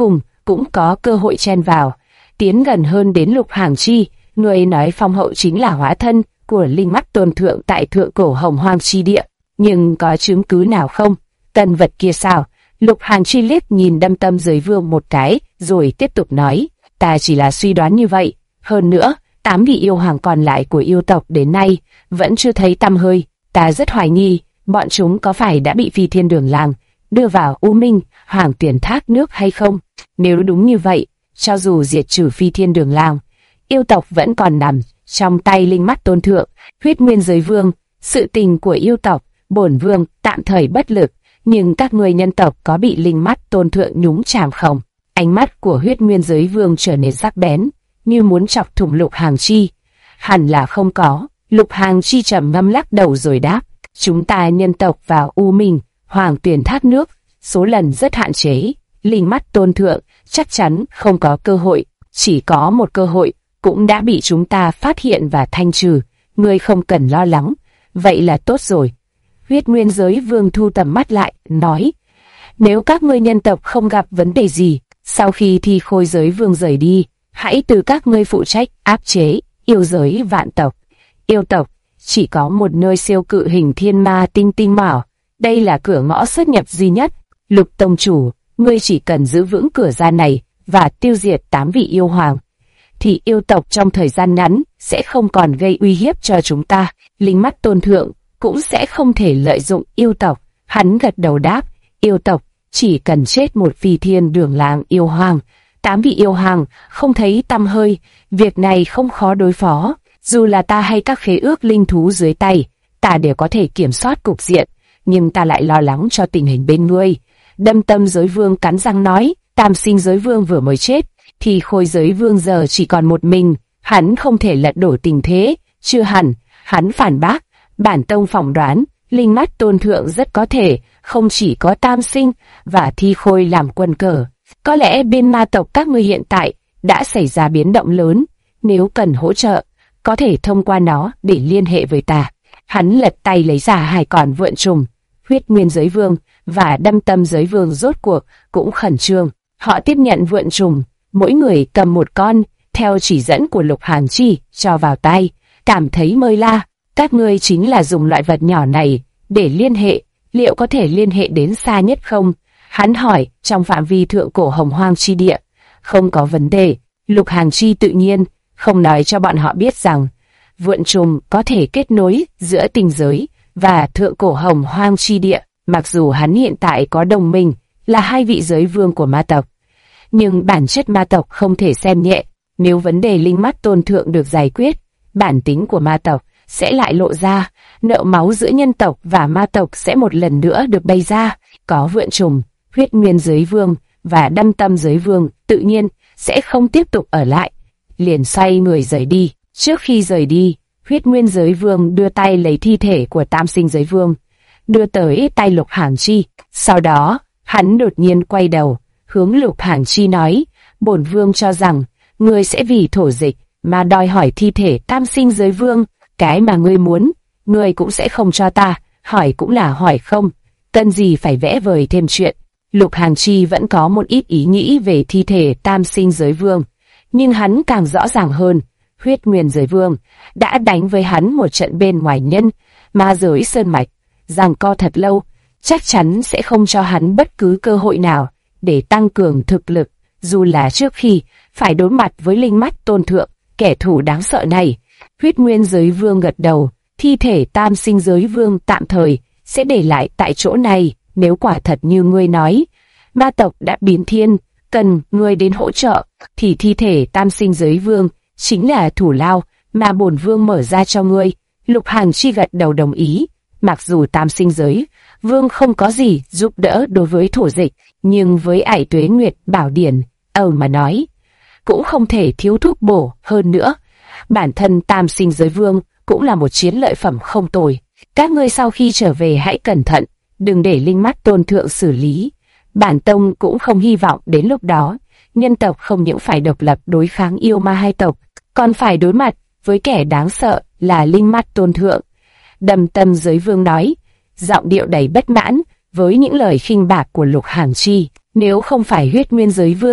cũng có cơ hội chen vào, tiến gần hơn đến Lục Hàng Chi. Người nói phong hậu chính là hóa thân của linh mắt tôn thượng tại thượng cổ hồng hoang chi địa, nhưng có chứng cứ nào không? Tân vật kia sao? Lục Hàng Chi liếc nhìn Đâm Tâm Giới Vương một cái, rồi tiếp tục nói, ta chỉ là suy đoán như vậy. Hơn nữa, 8 vị yêu hoàng còn lại của yêu tộc đến nay vẫn chưa thấy tăm hơi. Ta rất hoài nghi, bọn chúng có phải đã bị Phi Thiên Đường Làng đưa vào U Minh Hoàng Tuyển Thác nước hay không? Nếu đúng như vậy, cho dù diệt trừ Phi Thiên Đường Làng, yêu tộc vẫn còn nằm trong tay linh mắt tôn thượng, Huyết Nguyên Giới Vương. Sự tình của yêu tộc, bổn vương tạm thời bất lực, nhưng các ngươi nhân tộc có bị linh mắt tôn thượng nhúng chàm không? Ánh mắt của Huyết Nguyên Giới Vương trở nên sắc bén, như muốn chọc thủng Lục Hàng Chi. Hẳn là không có. Lục Hàng Chi trầm ngâm lắc đầu rồi đáp, chúng ta nhân tộc vào U Minh Hoàng Tuyển Thác nước số lần rất hạn chế, linh mắt tôn thượng chắc chắn không có cơ hội, chỉ có một cơ hội cũng đã bị chúng ta phát hiện và thanh trừ. Ngươi không cần lo lắng, vậy là tốt rồi. Huyết Nguyên Giới Vương thu tầm mắt lại, nói, nếu các ngươi nhân tộc không gặp vấn đề gì, sau khi Thi Khôi Giới Vương rời đi, hãy từ các ngươi phụ trách áp chế yêu giới vạn tộc. Yêu tộc chỉ có một nơi siêu cự hình thiên ma tinh tinh mỏ, đây là cửa ngõ xuất nhập duy nhất. Lục tông chủ, ngươi chỉ cần giữ vững cửa ra này và tiêu diệt 8 vị yêu hoàng, thì yêu tộc trong thời gian ngắn sẽ không còn gây uy hiếp cho chúng ta. Linh mắt tôn thượng cũng sẽ không thể lợi dụng yêu tộc. Hắn gật đầu đáp, yêu tộc chỉ cần chết một Phi Thiên Đường Làng yêu hoàng, 8 vị yêu hoàng không thấy tăm hơi, việc này không khó đối phó. Dù là ta hay các khế ước linh thú dưới tay, ta đều có thể kiểm soát cục diện, nhưng ta lại lo lắng cho tình hình bên ngươi. Đâm Tâm Giới Vương cắn răng nói, Tam Sinh Giới Vương vừa mới chết, thì Khôi Giới Vương giờ chỉ còn một mình, hắn không thể lật đổ tình thế. Chưa hẳn. Hắn phản bác, bản tông phỏng đoán, linh mắt tôn thượng rất có thể không chỉ có Tam Sinh và Thi Khôi làm quân cờ. Có lẽ bên ma tộc các ngươi hiện tại đã xảy ra biến động lớn, nếu cần hỗ trợ, có thể thông qua nó để liên hệ với ta. Hắn lật tay lấy ra 2 con vượn trùng. Huyết Nguyên Giới Vương và Đâm Tâm Giới Vương rốt cuộc cũng khẩn trương. Họ tiếp nhận vượn trùng, mỗi người cầm một con, theo chỉ dẫn của Lục Hàng Chi, cho vào tay, cảm thấy mơi la. Các ngươi chính là dùng loại vật nhỏ này để liên hệ, liệu có thể liên hệ đến xa nhất không? Hắn hỏi. Trong phạm vi thượng cổ hồng hoang chi địa, không có vấn đề. Lục Hàng Chi tự nhiên không nói cho bọn họ biết rằng vượn trùng có thể kết nối giữa tinh giới và thượng cổ hồng hoang chi địa. Mặc dù hắn hiện tại có đồng minh là 2 vị giới vương của ma tộc, nhưng bản chất ma tộc không thể xem nhẹ. Nếu vấn đề linh mắt tôn thượng được giải quyết, bản tính của ma tộc sẽ lại lộ ra, nợ máu giữa nhân tộc và ma tộc sẽ một lần nữa được bày ra. Có vượn trùng, Huyết Nguyên Giới Vương và Đâm Tâm Giới Vương tự nhiên sẽ không tiếp tục ở lại, liền xoay người rời đi. Trước khi rời đi, Huyết Nguyên Giới Vương đưa tay lấy thi thể của Tam Sinh Giới Vương, đưa tới tay Lục Hàng Chi. Sau đó, hắn đột nhiên quay đầu, hướng Lục Hàng Chi nói, bổn vương cho rằng, ngươi sẽ vì thổ dịch mà đòi hỏi thi thể Tam Sinh Giới Vương. Cái mà ngươi muốn, ngươi cũng sẽ không cho ta, hỏi cũng là hỏi không, cần gì phải vẽ vời thêm chuyện. Lục Hàng Chi vẫn có một ít ý nghĩ về thi thể Tam Sinh Giới Vương, nhưng hắn càng rõ ràng hơn, Huyết Nguyên Giới Vương đã đánh với hắn một trận bên ngoài nhân ma giới sơn mạch, giằng co thật lâu, chắc chắn sẽ không cho hắn bất cứ cơ hội nào để tăng cường thực lực, dù là trước khi phải đối mặt với linh mắt tôn thượng, kẻ thù đáng sợ này. Huyết Nguyên Giới Vương gật đầu, thi thể Tam Sinh Giới Vương tạm thời sẽ để lại tại chỗ này. Nếu quả thật như ngươi nói, ma tộc đã biến thiên, cần ngươi đến hỗ trợ, thì thi thể Tam Sinh Giới Vương chính là thủ lao mà bổn vương mở ra cho ngươi. Lục Hàng Chi gật đầu đồng ý. Mặc dù Tam Sinh Giới Vương không có gì giúp đỡ đối với thổ dịch, nhưng với Ải Tuế Nguyệt Bảo Điển mà nói, cũng không thể thiếu thuốc bổ. Hơn nữa, bản thân Tam Sinh Giới Vương cũng là một chiến lợi phẩm không tồi. Các ngươi sau khi trở về hãy cẩn thận, đừng để linh mắt tôn thượng xử lý. Bản tông cũng không hy vọng đến lúc đó, nhân tộc không những phải độc lập đối kháng yêu ma hai tộc, còn phải đối mặt với kẻ đáng sợ là linh mắt tôn thượng. Đâm Tâm Giới Vương nói, giọng điệu đầy bất mãn với những lời khinh bạc của Lục Hàng Chi. Nếu không phải Huyết Nguyên Giới Vương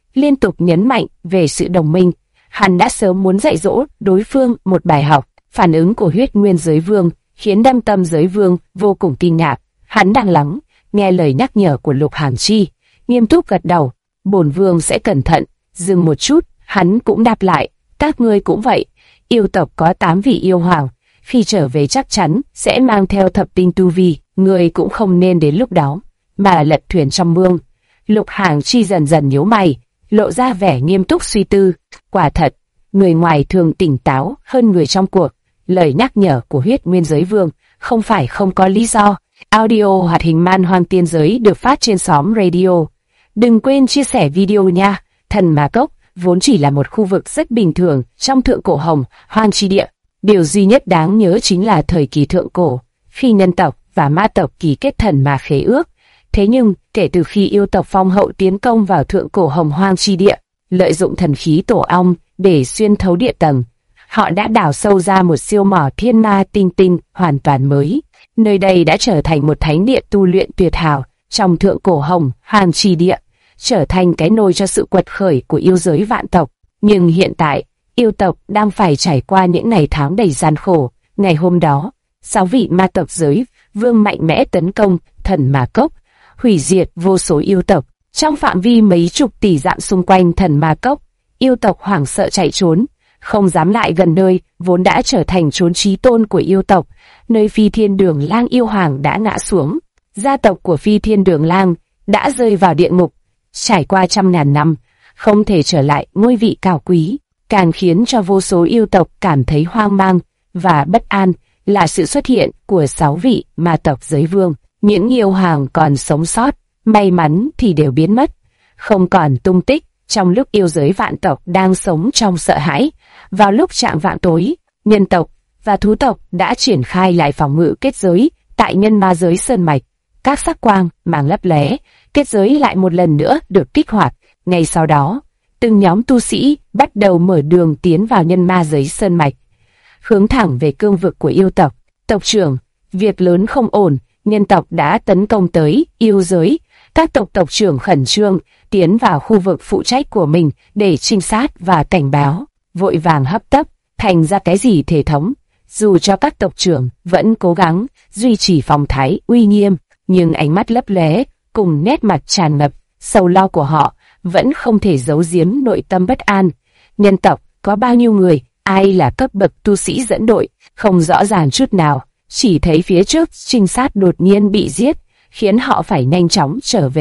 liên tục nhấn mạnh về sự đồng minh. Hắn đã sớm muốn dạy dỗ đối phương một bài học. Phản ứng của huyết nguyên giới vương khiến Đâm Tâm giới vương vô cùng kinh ngạc. Hắn đang lắng nghe lời nhắc nhở của Lục Hàm Chi, nghiêm túc gật đầu. Bổn vương sẽ cẩn thận. Dừng một chút, hắn cũng đáp lại, các ngươi cũng vậy. Yêu tộc có 8 vị yêu hoàng, khi trở về chắc chắn sẽ mang theo thập tinh tu vi. Ngươi cũng không nên đến lúc đó mà lật thuyền trong mương. Lục Hàm Chi dần dần nhíu mày, lộ ra vẻ nghiêm túc suy tư. Quả thật, người ngoài thường tỉnh táo hơn người trong cuộc. Lời nhắc nhở của huyết nguyên giới vương không phải không có lý do. Audio hoạt hình Man Hoang Tiên Giới được phát trên xóm radio. Đừng quên chia sẻ video nha. Thần Ma Cốc vốn chỉ là một khu vực rất bình thường trong thượng cổ Hồng Hoang chi địa. Điều duy nhất đáng nhớ chính là thời kỳ thượng cổ, khi nhân tộc và ma tộc ký kết thần ma khế ước. Thế nhưng, kể từ khi yêu tộc Phong Hậu tiến công vào thượng cổ Hồng Hoang chi địa, lợi dụng thần khí tổ ong để xuyên thấu địa tầng, họ đã đào sâu ra một siêu mỏ thiên ma tinh tinh hoàn toàn mới. Nơi đây đã trở thành một thánh địa tu luyện tuyệt hảo trong thượng cổ Hồng Hoang chi địa, trở thành cái nôi cho sự quật khởi của yêu giới vạn tộc. Nhưng hiện tại, yêu tộc đang phải trải qua những ngày tháng đầy gian khổ. Ngày hôm đó, 6 vị ma tộc giới vương mạnh mẽ tấn công thần Ma Cốc, hủy diệt vô số yêu tộc. Trong phạm vi mấy chục tỷ dặm xung quanh thần Ma Cốc, yêu tộc hoảng sợ chạy trốn, không dám lại gần nơi vốn đã trở thành chốn chí tôn của yêu tộc, nơi Phi Thiên Đường Lang yêu hoàng đã ngã xuống. Gia tộc của Phi Thiên Đường Lang đã rơi vào địa ngục, trải qua trăm ngàn năm, không thể trở lại ngôi vị cao quý. Càng khiến cho vô số yêu tộc cảm thấy hoang mang và bất an là sự xuất hiện của 6 vị ma tộc giới vương. Những yêu hoàng còn sống sót, may mắn thì đều biến mất, không còn tung tích. Trong lúc yêu giới vạn tộc đang sống trong sợ hãi, vào lúc chạng vạng tối, nhân tộc và thú tộc đã triển khai lại phòng ngự kết giới tại nhân ma giới sơn mạch. Các sắc quang màng lấp lóe, kết giới lại một lần nữa được kích hoạt. Ngay sau đó, từng nhóm tu sĩ bắt đầu mở đường tiến vào nhân ma giới sơn mạch, hướng thẳng về cương vực của yêu tộc. Tộc trưởng, việc lớn không ổn, nhân tộc đã tấn công tới yêu giới. Các tộc trưởng khẩn trương tiến vào khu vực phụ trách của mình để trinh sát và cảnh báo, vội vàng hấp tấp thành ra cái gì thể thống. Dù cho các tộc trưởng vẫn cố gắng duy trì phong thái uy nghiêm, nhưng ánh mắt lấp lóe cùng nét mặt tràn ngập sầu lo của họ vẫn không thể giấu giếm nội tâm bất an. Nhân tộc có bao nhiêu người, ai là cấp bậc tu sĩ dẫn đội, không rõ ràng chút nào. Chỉ thấy phía trước trinh sát đột nhiên bị giết, khiến họ phải nhanh chóng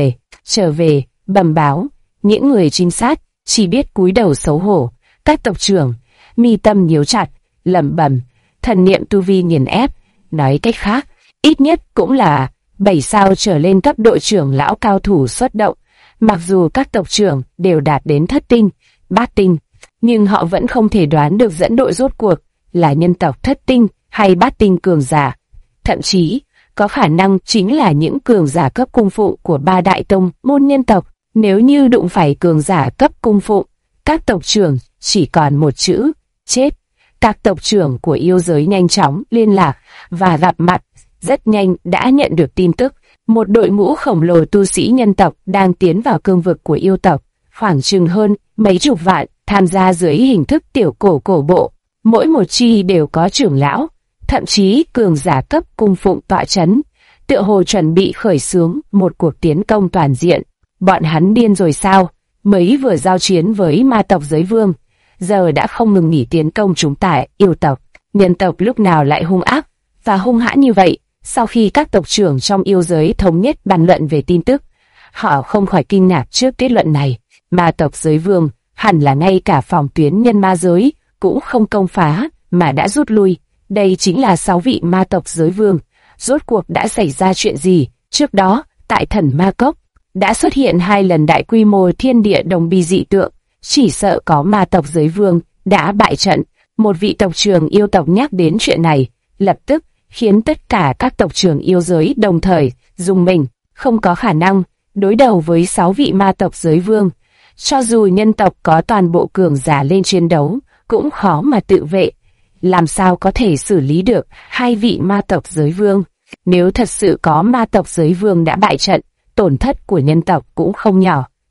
trở về, bẩm báo. Những người trinh sát chỉ biết cúi đầu xấu hổ. Các tộc trưởng mi tâm nhíu chặt, lẩm bẩm, thần niệm tu vi nghiền ép. Nói cách khác, ít nhất cũng là 7 sao trở lên cấp đội trưởng lão cao thủ xuất động. Mặc dù các tộc trưởng đều đạt đến thất tinh, bát tinh, nhưng họ vẫn không thể đoán được dẫn đội rốt cuộc là nhân tộc thất tinh hay bát tinh cường giả. Thậm chí, có khả năng chính là những cường giả cấp cung phụng của 3 đại tông môn nhân tộc. Nếu như đụng phải cường giả cấp cung phụng, các tộc trưởng chỉ còn một chữ, chết. Các tộc trưởng của yêu giới nhanh chóng liên lạc và gặp mặt, rất nhanh đã nhận được tin tức. Một đội ngũ khổng lồ tu sĩ nhân tộc đang tiến vào cương vực của yêu tộc, khoảng chừng hơn mấy chục vạn, tham gia dưới hình thức tiểu cổ bộ. Mỗi một chi đều có trưởng lão, thậm chí cường giả cấp cung phụng tọa chấn, tựa hồ chuẩn bị khởi xướng một cuộc tiến công toàn diện. Bọn hắn điên rồi sao? Mới vừa giao chiến với ma tộc giới vương, giờ đã không ngừng nghỉ tiến công chúng ta yêu tộc. Nhân tộc lúc nào lại hung ác và hung hãn như vậy? Sau khi các tộc trưởng trong yêu giới thống nhất bàn luận về tin tức, họ không khỏi kinh ngạc trước kết luận này. Ma tộc giới vương hẳn là ngay cả phòng tuyến nhân ma giới cũng không công phá mà đã rút lui. Đây chính là 6 vị ma tộc giới vương. Rốt cuộc đã xảy ra chuyện gì? Trước đó, tại thần Ma Cốc, đã xuất hiện 2 lần đại quy mô thiên địa đồng bi dị tượng. Chỉ sợ có ma tộc giới vương đã bại trận. Một vị tộc trưởng yêu tộc nhắc đến chuyện này, lập tức khiến tất cả các tộc trưởng yêu giới đồng thời rùng mình. Không có khả năng đối đầu với 6 vị ma tộc giới vương. Cho dù nhân tộc có toàn bộ cường giả lên chiến đấu, cũng khó mà tự vệ. Làm sao có thể xử lý được 2 vị ma tộc giới vương? Nếu thật sự có ma tộc giới vương đã bại trận, tổn thất của nhân tộc cũng không nhỏ.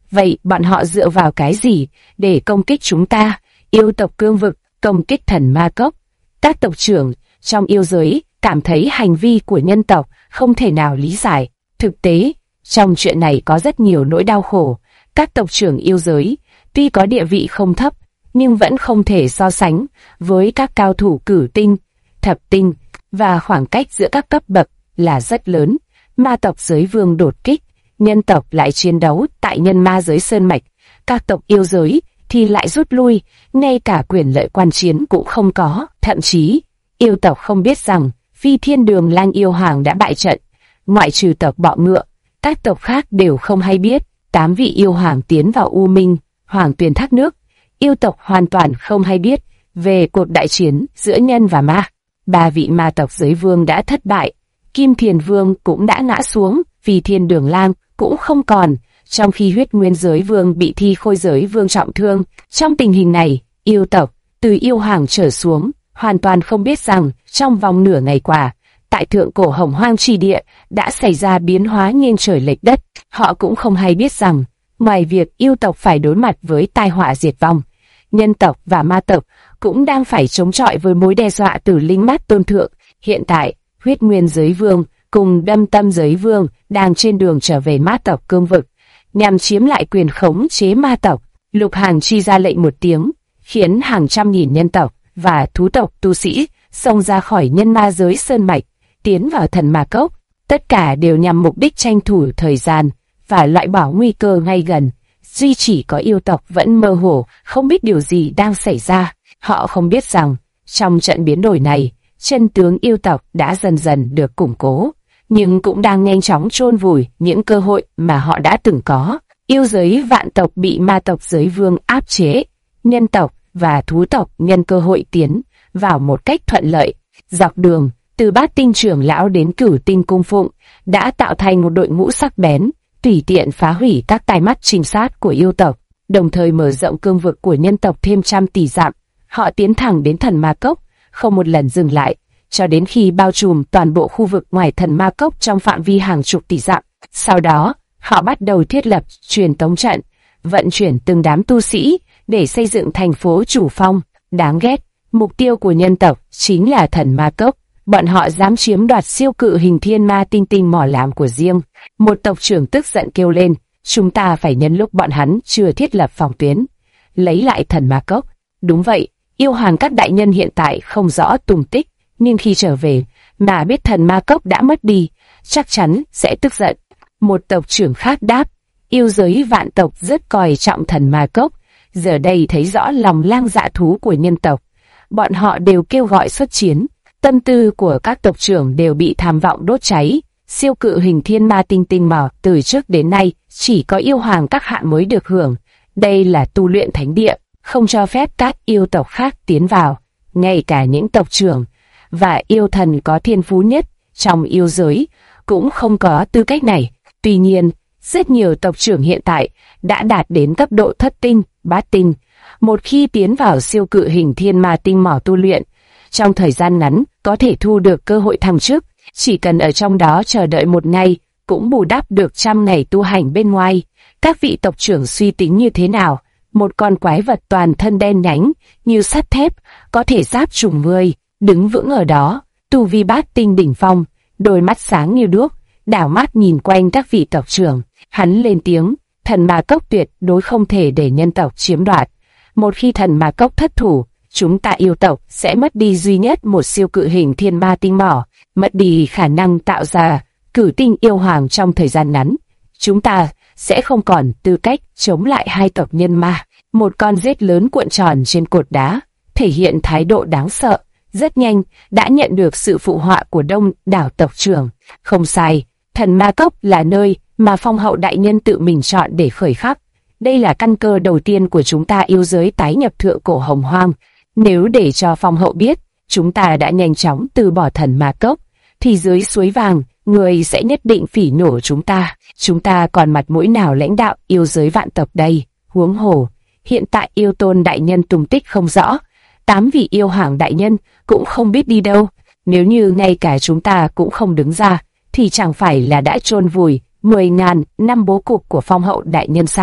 Vậy bọn họ dựa vào cái gì để công kích chúng ta? Yêu tộc Cương Vực công kích thần ma cốc. Các tộc trưởng trong yêu giới cảm thấy hành vi của nhân tộc không thể nào lý giải. Thực tế, trong chuyện này có rất nhiều nỗi đau khổ. Các tộc trưởng yêu giới tuy có địa vị không thấp, nhưng vẫn không thể so sánh với các cao thủ cửu tinh, thập tinh, và khoảng cách giữa các cấp bậc là rất lớn. Ma tộc giới vương đột kích, nhân tộc lại chiến đấu tại nhân ma giới sơn mạch, các tộc yêu giới thì lại rút lui, ngay cả quyền lợi quan chiến cũng không có. Thậm chí, yêu tộc không biết rằng Phi Thiên Đường Lang yêu hoàng đã bại trận, ngoại trừ tộc Bọ Ngựa, các tộc khác đều không hay biết. 8 vị yêu hoàng tiến vào U Minh Hoàng Tuyền Thác Nước, yêu tộc hoàn toàn không hay biết về cuộc đại chiến giữa nhân và ma. 3 vị ma tộc giới vương đã thất bại, Kim Thiền Vương cũng đã ngã xuống, Phi Thiên Đường Lang cũng không còn, trong khi Huyết Nguyên giới vương bị Thi Khôi giới vương trọng thương. Trong tình hình này, yêu tộc từ yêu hoàng trở xuống hoàn toàn không biết rằng trong vòng nửa ngày qua, tại thượng cổ Hồng Hoang Trì Địa đã xảy ra biến hóa nghiêng trời lệch đất. Họ cũng không hay biết rằng, ngoài việc yêu tộc phải đối mặt với tai họa diệt vong, nhân tộc và ma tộc cũng đang phải chống chọi với mối đe dọa từ linh mát tôn thượng. Hiện tại, Huyết Nguyên giới vương cùng Đâm Tâm giới vương đang trên đường trở về ma tộc Cương Vực, nhằm chiếm lại quyền khống chế ma tộc. Lục Hàn chi ra lệnh một tiếng, khiến hàng trăm nghìn nhân tộc và thú tộc tu sĩ xông ra khỏi nhân ma giới sơn mạch, tiến vào thần ma cốc. Tất cả đều nhằm mục đích tranh thủ thời gian và loại bỏ nguy cơ ngay gần. Duy chỉ có yêu tộc vẫn mơ hồ, không biết điều gì đang xảy ra. Họ không biết rằng, trong trận biến đổi này, chân tướng yêu tộc đã dần dần được củng cố, nhưng cũng đang nhanh chóng chôn vùi những cơ hội mà họ đã từng có. Yêu giới vạn tộc bị ma tộc giới vương áp chế, nhân tộc và thú tộc nhân cơ hội tiến vào một cách thuận lợi. Dọc đường, từ Bát Tinh trưởng lão đến Cửu Tinh cung phụng, đã tạo thành một đội ngũ sắc bén, tùy tiện phá hủy các tai mắt trinh sát của yêu tộc, đồng thời mở rộng cương vực của nhân tộc thêm trăm tỷ dặm. Họ tiến thẳng đến thần ma cốc, không một lần dừng lại, cho đến khi bao trùm toàn bộ khu vực ngoài thần ma cốc trong phạm vi hàng chục tỷ dặm. Sau đó, họ bắt đầu thiết lập truyền tống trận, vận chuyển từng đám tu sĩ để xây dựng thành phố chủ phong. Đáng ghét, mục tiêu của nhân tộc chính là thần ma cốc. Bọn họ dám chiếm đoạt siêu cự hình thiên ma tinh tinh mỏ làm của riêng. Một tộc trưởng tức giận kêu lên, chúng ta phải nhân lúc bọn hắn chưa thiết lập phòng tuyến, lấy lại thần ma cốc. Đúng vậy, yêu hoàng các đại nhân hiện tại không rõ tung tích, nhưng khi trở về mà biết thần ma cốc đã mất đi, chắc chắn sẽ tức giận. Một tộc trưởng khác đáp, yêu giới vạn tộc rất coi trọng thần ma cốc, giờ đây thấy rõ lòng lang dạ thú của nhân tộc, bọn họ đều kêu gọi xuất chiến. Tâm tư của các tộc trưởng đều bị tham vọng đốt cháy. Siêu cự hình thiên ma tinh tinh mỏ từ trước đến nay chỉ có yêu hoàng các hạ mới được hưởng. Đây là tu luyện thánh địa, không cho phép các yêu tộc khác tiến vào. Ngay cả những tộc trưởng và yêu thần có thiên phú nhất trong yêu giới cũng không có tư cách này. Tuy nhiên, rất nhiều tộc trưởng hiện tại đã đạt đến cấp độ thất tinh, bát tinh. Một khi tiến vào siêu cự hình thiên ma tinh mỏ tu luyện, trong thời gian ngắn có thể thu được cơ hội thăng chức, chỉ cần ở trong đó chờ đợi một ngày cũng bù đắp được trăm ngày tu hành bên ngoài. Các vị tộc trưởng suy tính như thế nào? Một con quái vật toàn thân đen nhánh như sắt thép, có thể giáp trùng người, đứng vững ở đó, tu vi bát tinh đỉnh phong, đôi mắt sáng như đuốc, đảo mắt nhìn quanh các vị tộc trưởng. Hắn lên tiếng, thần ma cốc tuyệt đối không thể để nhân tộc chiếm đoạt. Một khi thần ma cốc thất thủ, chúng ta yêu tộc sẽ mất đi duy nhất một siêu cự hình thiên ma tinh mỏ, mất đi khả năng tạo ra cửu tinh yêu hoàng trong thời gian ngắn. Chúng ta sẽ không còn tư cách chống lại hai tộc nhân ma. Một con rết lớn cuộn tròn trên cột đá, thể hiện thái độ đáng sợ, rất nhanh đã nhận được sự phụ họa của đông đảo tộc trưởng. Không sai, thần ma cốc là nơi mà phong hậu đại nhân tự mình chọn để khởi khắc. Đây là căn cơ đầu tiên của chúng ta yêu giới tái nhập thượng cổ hồng hoang. Nếu để cho phong hậu biết chúng ta đã nhanh chóng từ bỏ thần ma cốc, thì dưới suối vàng, người sẽ nhất định phỉ nhổ chúng ta. Chúng ta còn mặt mũi nào lãnh đạo yêu giới vạn tộc đây? Huống hồ, hiện tại yêu tôn đại nhân tung tích không rõ, 8 vị yêu hoàng đại nhân cũng không biết đi đâu. Nếu như ngay cả chúng ta cũng không đứng ra, thì chẳng phải là đã chôn vùi 10.000 năm bố cục của phong hậu đại nhân sao?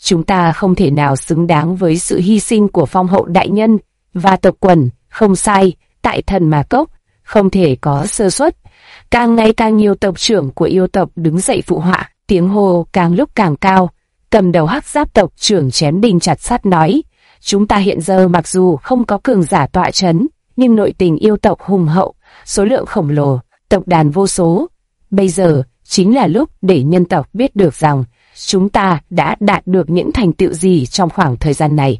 Chúng ta không thể nào xứng đáng với sự hy sinh của phong hậu đại nhân và tộc quần. Không sai, tại Thần Ma Cốc không thể có sơ suất. Càng ngày càng nhiều tộc trưởng của yêu tộc đứng dậy phụ họa, tiếng hô càng lúc càng cao. Cầm đầu Hắc Giáp tộc trưởng chém đinh chặt sắt nói: chúng ta hiện giờ mặc dù không có cường giả tọa chấn, nhưng nội tình yêu tộc hùng hậu, số lượng khổng lồ, tộc đàn vô số. Bây giờ chính là lúc để nhân tộc biết được rằng chúng ta đã đạt được những thành tựu gì trong khoảng thời gian này.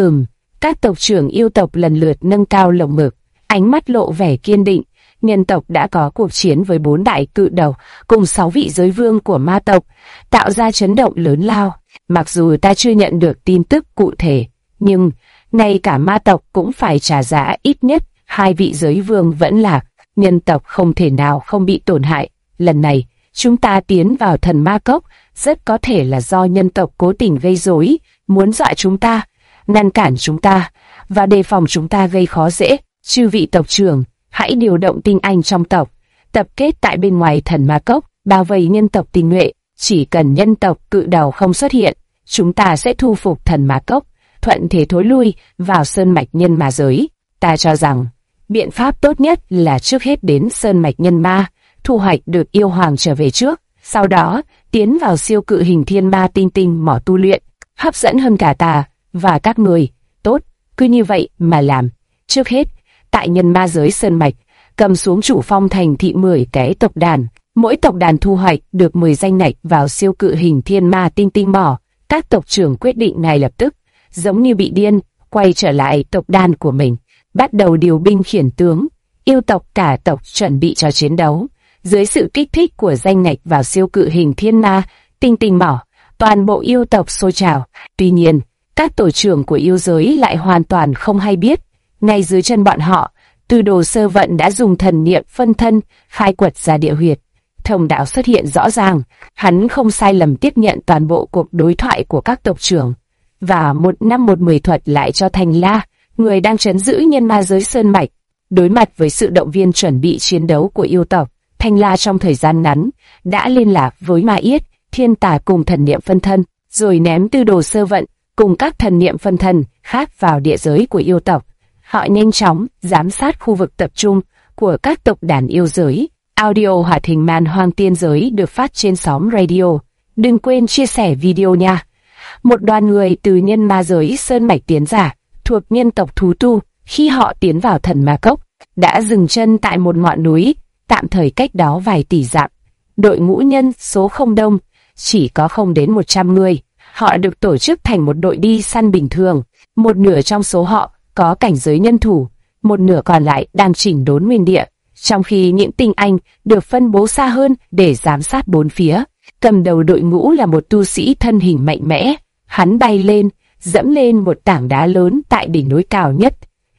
Các tộc trưởng yêu tộc lần lượt nâng cao lồng ngực, ánh mắt lộ vẻ kiên định. Nhân tộc đã có cuộc chiến với 4 đại cự đầu cùng 6 vị giới vương của ma tộc, tạo ra chấn động lớn lao. Mặc dù ta chưa nhận được tin tức cụ thể, nhưng ngay cả ma tộc cũng phải trả giá. Ít nhất 2 vị giới vương vẫn lạc, nhân tộc không thể nào không bị tổn hại. Lần này chúng ta tiến vào Thần Ma Cốc rất có thể là do nhân tộc cố tình gây rối, muốn dọa chúng ta, ngăn cản chúng ta và đề phòng chúng ta gây khó dễ. Chư vị tộc trưởng, hãy điều động tinh anh trong tộc, tập kết tại bên ngoài Thần Ma Cốc, bao vây nhân tộc tinh nhuệ. Chỉ cần nhân tộc cự đầu không xuất hiện, chúng ta sẽ thu phục Thần Ma Cốc, thuận thế thối lui vào sơn mạch nhân ma giới. Ta cho rằng biện pháp tốt nhất là trước hết đến sơn mạch nhân ma, thu hoạch được yêu hoàng trở về trước, sau đó tiến vào siêu cự hình thiên ma tinh tinh mỏ tu luyện, hấp dẫn hơn cả ta và các người. Tốt, cứ như vậy mà làm. Trước hết, tại nhân ma giới sơn mạch, cầm xuống chủ phong thành thị 10 cái tộc đàn, mỗi tộc đàn thu hoạch được 10 danh ngạch vào siêu cự hình thiên ma tinh tinh mỏ. Các tộc trưởng quyết định ngay lập tức, giống như bị điên, quay trở lại tộc đàn của mình, bắt đầu điều binh khiển tướng. Yêu tộc cả tộc chuẩn bị cho chiến đấu. Dưới sự kích thích của danh ngạch vào siêu cự hình thiên ma tinh tinh mỏ, toàn bộ yêu tộc sôi trào. Tuy nhiên, các tổ trưởng của yêu giới lại hoàn toàn không hay biết. Ngay dưới chân bọn họ, Tư Đồ Sơ Vận đã dùng thần niệm phân thân khai quật ra địa huyệt. Thông đạo xuất hiện rõ ràng, hắn không sai lầm tiếp nhận toàn bộ cuộc đối thoại của các tộc trưởng, và 1/10 thuật lại cho Thành La, người đang trấn giữ nhân ma giới sơn mạch. Đối mặt với sự động viên chuẩn bị chiến đấu của yêu tộc, Thành La trong thời gian ngắn đã liên lạc với Ma Yết, Thiên Tà cùng thần niệm phân thân, rồi ném Tư Đồ Sơ Vận cùng các thần niệm phân thân khác vào địa giới của yêu tộc. Họ nhanh chóng giám sát khu vực tập trung của các tộc đàn yêu giới. Audio hoạt hình Man Hoang Tiên Giới được phát trên xóm radio. Đừng quên chia sẻ video nha. Một đoàn người từ nhân ma giới sơn mạch tiến giả, thuộc nhân tộc thú tu, khi họ tiến vào Thần Ma Cốc, đã dừng chân tại một ngọn núi, tạm thời cách đó vài tỷ dặm. Đội ngũ nhân số không đông, chỉ có không đến 100 người. Họ được tổ chức thành một đội đi săn bình thường. Một nửa trong số họ có cảnh giới nhân thủ, một nửa còn lại đang chỉnh đốn nguyên địa, trong khi những tinh anh được phân bố xa hơn để giám sát bốn phía. Cầm đầu đội ngũ là một tu sĩ thân hình mạnh mẽ. Hắn bay lên, dẫm lên một tảng đá lớn tại đỉnh núi cao nhất,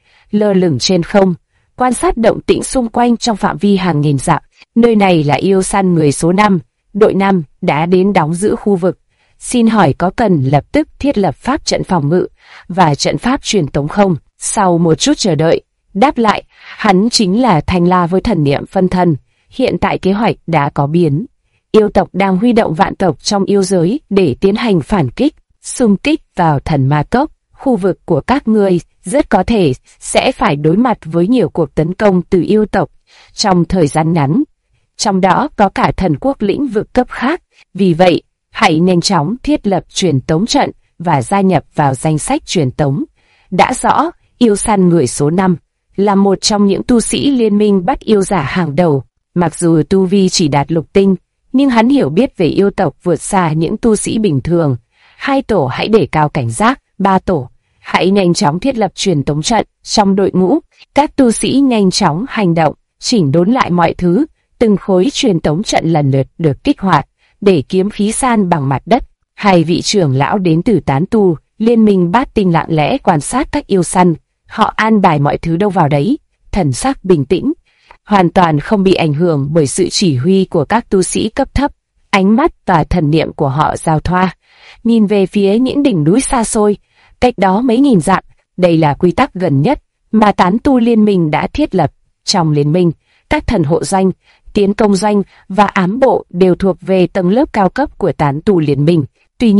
lơ lửng trên không, quan sát động tĩnh xung quanh trong phạm vi hàng nghìn dặm. Nơi này là yêu săn người số 5, đội 5 đã đến đóng giữ khu vực. Xin hỏi có cần lập tức thiết lập pháp trận phòng ngự và trận pháp truyền tống không? Sau một chút chờ đợi, đáp lại, hắn chính là Thành La với thần niệm phân thân. Hiện tại kế hoạch đã có biến. Yêu tộc đang huy động vạn tộc trong yêu giới để tiến hành phản kích, xung kích vào Thần Ma Cốc. Khu vực của các ngươi rất có thể sẽ phải đối mặt với nhiều cuộc tấn công từ yêu tộc trong thời gian ngắn. Trong đó có cả thần quốc lĩnh vực cấp khác. Vì vậy, hãy nhanh chóng thiết lập truyền tống trận và gia nhập vào danh sách truyền tống. Đã rõ, yêu săn người số 5 là một trong những tu sĩ liên minh bắt yêu giả hàng đầu. Mặc dù tu vi chỉ đạt lục tinh, nhưng hắn hiểu biết về yêu tộc vượt xa những tu sĩ bình thường. 2 tổ hãy để cao cảnh giác, 3 tổ hãy nhanh chóng thiết lập truyền tống trận trong đội ngũ. Các tu sĩ nhanh chóng hành động, chỉnh đốn lại mọi thứ. Từng khối truyền tống trận lần lượt được kích hoạt để kiếm khí san bằng mặt đất. 2 vị trưởng lão đến từ tán tu liên minh bát tinh lặng lẽ quan sát các yêu săn. Họ an bài mọi thứ đâu vào đấy, thần sắc bình tĩnh, hoàn toàn không bị ảnh hưởng bởi sự chỉ huy của các tu sĩ cấp thấp. Ánh mắt và thần niệm của họ giao thoa, nhìn về phía những đỉnh núi xa xôi, cách đó mấy nghìn dặm. Đây là quy tắc gần nhất mà tán tu liên minh đã thiết lập. Trong liên minh, các thần hộ doanh, tiến công doanh và ám bộ đều thuộc về tầng lớp cao cấp của tán tu liên minh. Tuy nhiên,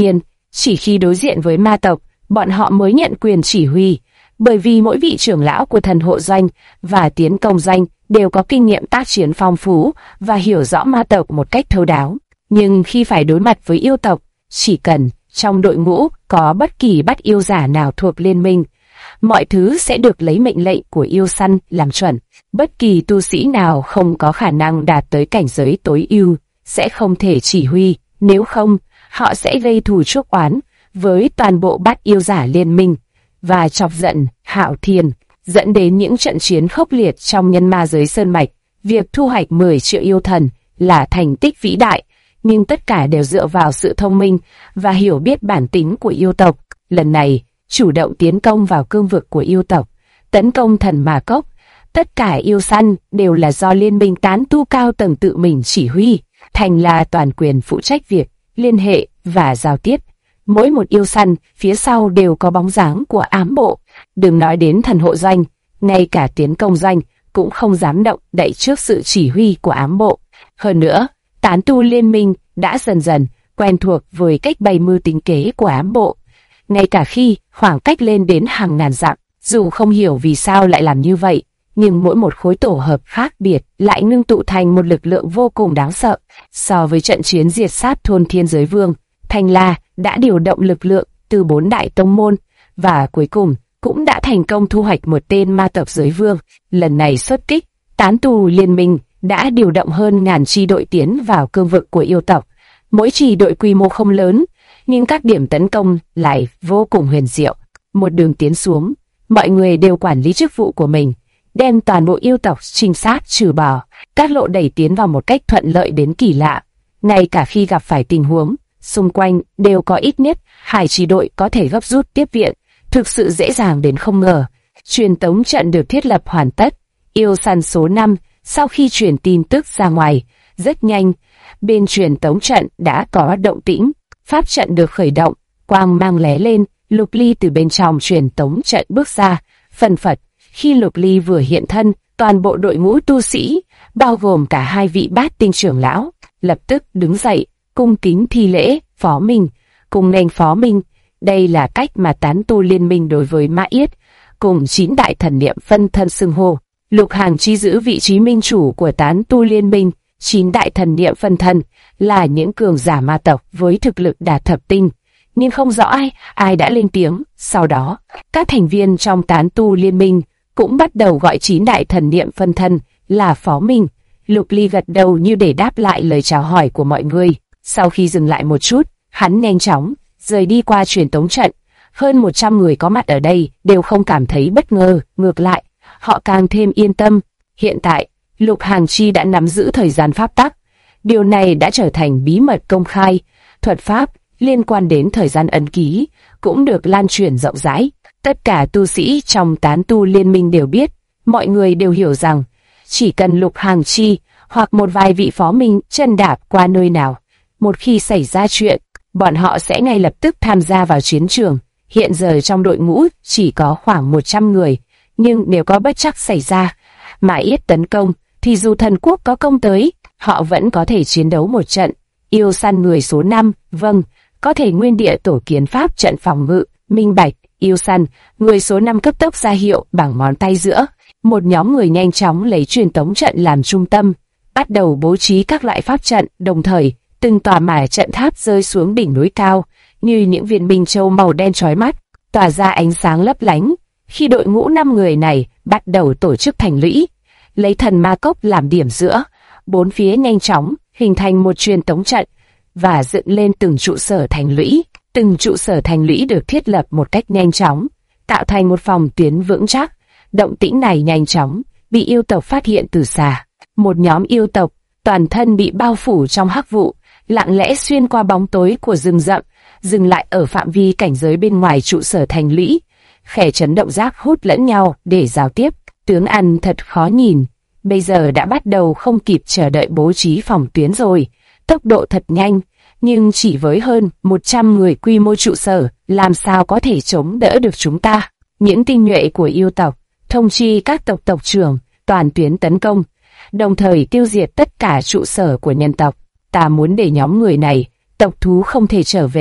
Chỉ khi đối diện với ma tộc, bọn họ mới nhận quyền chỉ huy, bởi vì mỗi vị trưởng lão của thần hộ doanh và tiến công doanh đều có kinh nghiệm tác chiến phong phú và hiểu rõ ma tộc một cách thấu đáo. Nhưng khi phải đối mặt với yêu tộc, chỉ cần trong đội ngũ có bất kỳ bắt yêu giả nào thuộc liên minh, mọi thứ sẽ được lấy mệnh lệnh của yêu săn làm chuẩn. Bất kỳ tu sĩ nào không có khả năng đạt tới cảnh giới tối ưu sẽ không thể chỉ huy, nếu không, họ sẽ gây thù chuốc oán với toàn bộ bắt yêu giả liên minh và chọc giận Hạo Thiên, dẫn đến những trận chiến khốc liệt trong nhân ma giới sơn mạch. Việc thu hoạch 10 triệu yêu thần là thành tích vĩ đại, nhưng tất cả đều dựa vào sự thông minh và hiểu biết bản tính của yêu tộc. Lần này, chủ động tiến công vào cương vực của yêu tộc, tấn công thần ma cốc. Tất cả yêu săn đều là do liên minh tán tu cao tầng tự mình chỉ huy, thành là toàn quyền phụ trách việc liên hệ và giao tiếp. Mỗi một yêu săn phía sau đều có bóng dáng của ám bộ. Đừng nói đến thần hộ doanh, ngay cả tiến công doanh cũng không dám động đậy trước sự chỉ huy của ám bộ. Hơn nữa, tán tu liên minh đã dần dần quen thuộc với cách bày mưu tính kế của ám bộ. Ngay cả khi khoảng cách lên đến hàng ngàn dặm, dù không hiểu vì sao lại làm như vậy, nhưng mỗi một khối tổ hợp khác biệt lại ngưng tụ thành một lực lượng vô cùng đáng sợ. So với trận chiến diệt sát thôn Thiên Giới Vương, Thanh La đã điều động lực lượng từ 4 đại tông môn và cuối cùng cũng đã thành công thu hoạch một tên ma tộc giới vương. Lần này xuất kích, tán tu liên minh đã điều động hơn ngàn chi đội tiến vào cương vực của yêu tộc. Mỗi chi đội quy mô không lớn, nhưng các điểm tấn công lại vô cùng huyền diệu. Một đường tiến xuống, mọi người đều quản lý chức vụ của mình, đem toàn bộ yêu tộc trinh sát trừ bỏ, các lộ đẩy tiến vào một cách thuận lợi đến kỳ lạ. Ngay cả khi gặp phải tình huống, xung quanh đều có ít nhất 2 chi đội có thể gấp rút tiếp viện, thực sự dễ dàng đến không ngờ. Truyền tống trận được thiết lập hoàn tất. Yêu săn số 5 sau khi truyền tin tức ra ngoài, rất nhanh, bên truyền tống trận đã có động tĩnh. Pháp trận được khởi động, quang mang lóe lên, Lục Ly từ bên trong truyền tống trận bước ra, phân phật. Khi Lục Ly vừa hiện thân, toàn bộ đội ngũ tu sĩ, bao gồm cả 2 vị bát tinh trưởng lão, lập tức đứng dậy, cung kính thi lễ. Phó Minh, cùng nghênh Phó Minh. Đây là cách mà tán tu liên minh đối với Ma Yết, cùng 9 đại thần niệm phân thân xưng hô. Lục Hàng Chi giữ vị trí minh chủ của tán tu liên minh. 9 đại thần niệm phân thân là những cường giả ma tộc với thực lực đạt thập tinh, nhưng không rõ ai đã lên tiếng. Sau đó, các thành viên trong tán tu liên minh cũng bắt đầu gọi 9 đại thần niệm phân thân là Phó Minh. Lục Ly gật đầu như để đáp lại lời chào hỏi của mọi người. Sau khi dừng lại một chút, hắn nhanh chóng rời đi qua truyền tống trận. Hơn 100 người có mặt ở đây đều không cảm thấy bất ngờ, ngược lại, họ càng thêm yên tâm. Hiện tại, Lục Hàng Chi đã nắm giữ thời gian pháp tắc. Điều này đã trở thành bí mật công khai. Thuật pháp liên quan đến thời gian ấn ký cũng được lan truyền rộng rãi. Tất cả tu sĩ trong tán tu liên minh đều biết, mọi người đều hiểu rằng chỉ cần Lục Hàng Chi hoặc một vài vị Phó Minh chân đạp qua nơi nào, một khi xảy ra chuyện, bọn họ sẽ ngay lập tức tham gia vào chiến trường. Hiện giờ trong đội ngũ chỉ có khoảng 100 người, nhưng nếu có bất trắc xảy ra, mà Yết tấn công, thì dù thần quốc có công tới, họ vẫn có thể chiến đấu một trận. Yêu săn người số 5, vâng, có thể nguyên địa tổ kiến pháp trận phòng ngự, minh bạch. Yêu săn, người số 5 cấp tốc ra hiệu bằng ngón tay giữa. Một nhóm người nhanh chóng lấy truyền tống trận làm trung tâm, bắt đầu bố trí các loại pháp trận, đồng thời từng tòa mái trận tháp rơi xuống đỉnh núi cao, như những viên minh châu màu đen chói mắt, tỏa ra ánh sáng lấp lánh. Khi đội ngũ 5 người này bắt đầu tổ chức thành lũy, lấy thần ma cốc làm điểm giữa, 4 phía nhanh chóng hình thành một truyền tống trận và dựng lên từng trụ sở thành lũy. Từng trụ sở thành lũy được thiết lập một cách nhanh chóng, tạo thành một phòng tuyến vững chắc. Động tĩnh này nhanh chóng bị yêu tộc phát hiện từ xa. Một nhóm yêu tộc toàn thân bị bao phủ trong hắc vụ, lặng lẽ xuyên qua bóng tối của rừng rậm, dừng lại ở phạm vi cảnh giới bên ngoài trụ sở thành lũy, khẽ chấn động giác hút lẫn nhau để giao tiếp. Tướng ăn thật khó nhìn, bây giờ đã bắt đầu không kịp chờ đợi bố trí phòng tuyến rồi, tốc độ thật nhanh, nhưng chỉ với hơn 100 người quy mô trụ sở, làm sao có thể chống đỡ được chúng ta. Những tinh nhuệ của yêu tộc thông chi các tộc trưởng toàn tuyến tấn công, đồng thời tiêu diệt tất cả trụ sở của nhân tộc. Ta muốn để nhóm người này, tộc thú không thể trở về,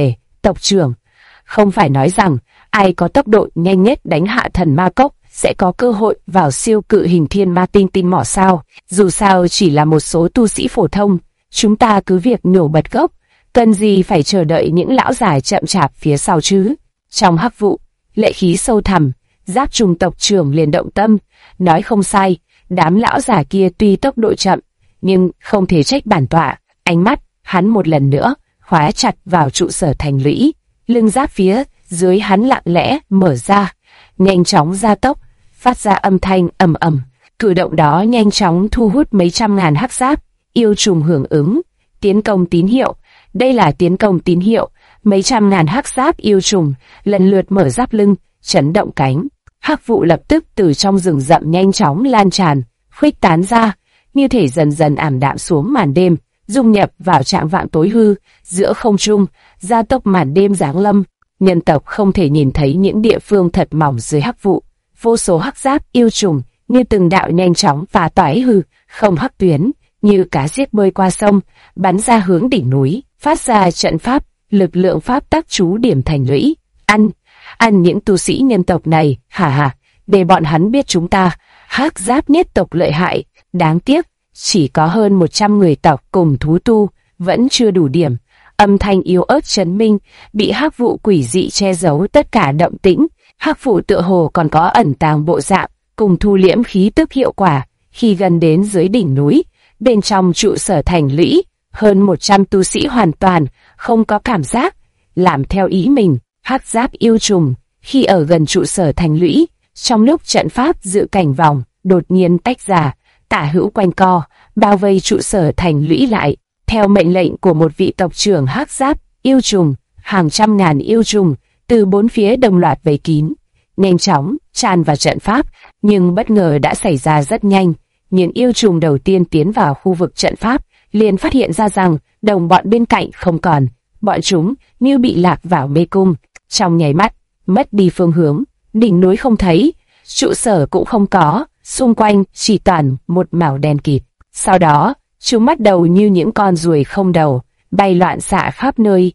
Tộc trưởng, không phải nói rằng ai có tốc độ nhanh nhất đánh hạ thần ma cốc sẽ có cơ hội vào siêu cự hình thiên ma tinh tinh mỏ sao? Dù sao chỉ là một số tu sĩ phổ thông, chúng ta cứ việc nổ bật gốc, cần gì phải chờ đợi những lão già chậm chạp phía sau chứ? Trong hắc vụ, lệ khí sâu thẳm, Giáp Trùng tộc trưởng liền động tâm, nói không sai, đám lão già kia tuy tốc độ chậm, nhưng không thể trách bản tọa. Ánh mắt hắn một lần nữa khóa chặt vào trụ sở thành lũy, lưng giáp phía dưới hắn lặng lẽ mở ra, nhanh chóng gia tốc, phát ra âm thanh ầm ầm. Cử động đó nhanh chóng thu hút mấy trăm ngàn hắc giáp yêu trùng hưởng ứng. Tiến công tín hiệu. Đây là tiến công tín hiệu. Mấy trăm ngàn hắc giáp yêu trùng lần lượt mở giáp lưng, chấn động cánh. Hắc vụ lập tức từ trong rừng rậm nhanh chóng lan tràn, khuếch tán ra, như thể dần dần ảm đạm xuống màn đêm, dung nhập vào trạng vạng tối hư giữa không trung, gia tốc màn đêm giáng lâm. Nhân tộc không thể nhìn thấy những địa phương thật mỏng dưới hắc vụ. Vô số hắc giáp yêu trùng như từng đạo nhanh chóng phá toái hư không hắc tuyến, như cá giết bơi qua sông, bắn ra hướng đỉnh núi, phát ra trận pháp, lực lượng pháp tắc chú điểm thành lũy. Ăn những tu sĩ nhân tộc này, hả, để bọn hắn biết chúng ta, hắc giáp nhất tộc lợi hại. Đáng tiếc, chỉ có hơn 100 người tộc cùng thú tu, vẫn chưa đủ điểm. Âm thanh yếu ớt chấn minh, bị hắc vụ quỷ dị che giấu tất cả động tĩnh. Hắc vụ tựa hồ còn có ẩn tàng bộ dạng, cùng thu liễm khí tức hiệu quả. Khi gần đến dưới đỉnh núi, bên trong trụ sở thành lũy, hơn 100 tu sĩ hoàn toàn không có cảm giác, làm theo ý mình. Hắc giáp yêu trùng, khi ở gần trụ sở thành lũy, trong lúc trận pháp dự cảnh vòng, đột nhiên tách ra, tả hữu quanh co, bao vây trụ sở thành lũy lại. Theo mệnh lệnh của một vị tộc trưởng hắc giáp yêu trùng, hàng trăm ngàn yêu trùng từ bốn phía đồng loạt vây kín, nhanh chóng tràn vào trận pháp. Nhưng bất ngờ đã xảy ra rất nhanh. Những yêu trùng đầu tiên tiến vào khu vực trận pháp liền phát hiện ra rằng đồng bọn bên cạnh không còn. Bọn chúng như bị lạc vào mê cung, trong nháy mắt mất đi phương hướng. Đỉnh núi không thấy, trụ sở cũng không có, xung quanh chỉ toàn một màu đen kịt. Sau đó chúng bắt đầu như những con ruồi không đầu, bay loạn xạ khắp nơi.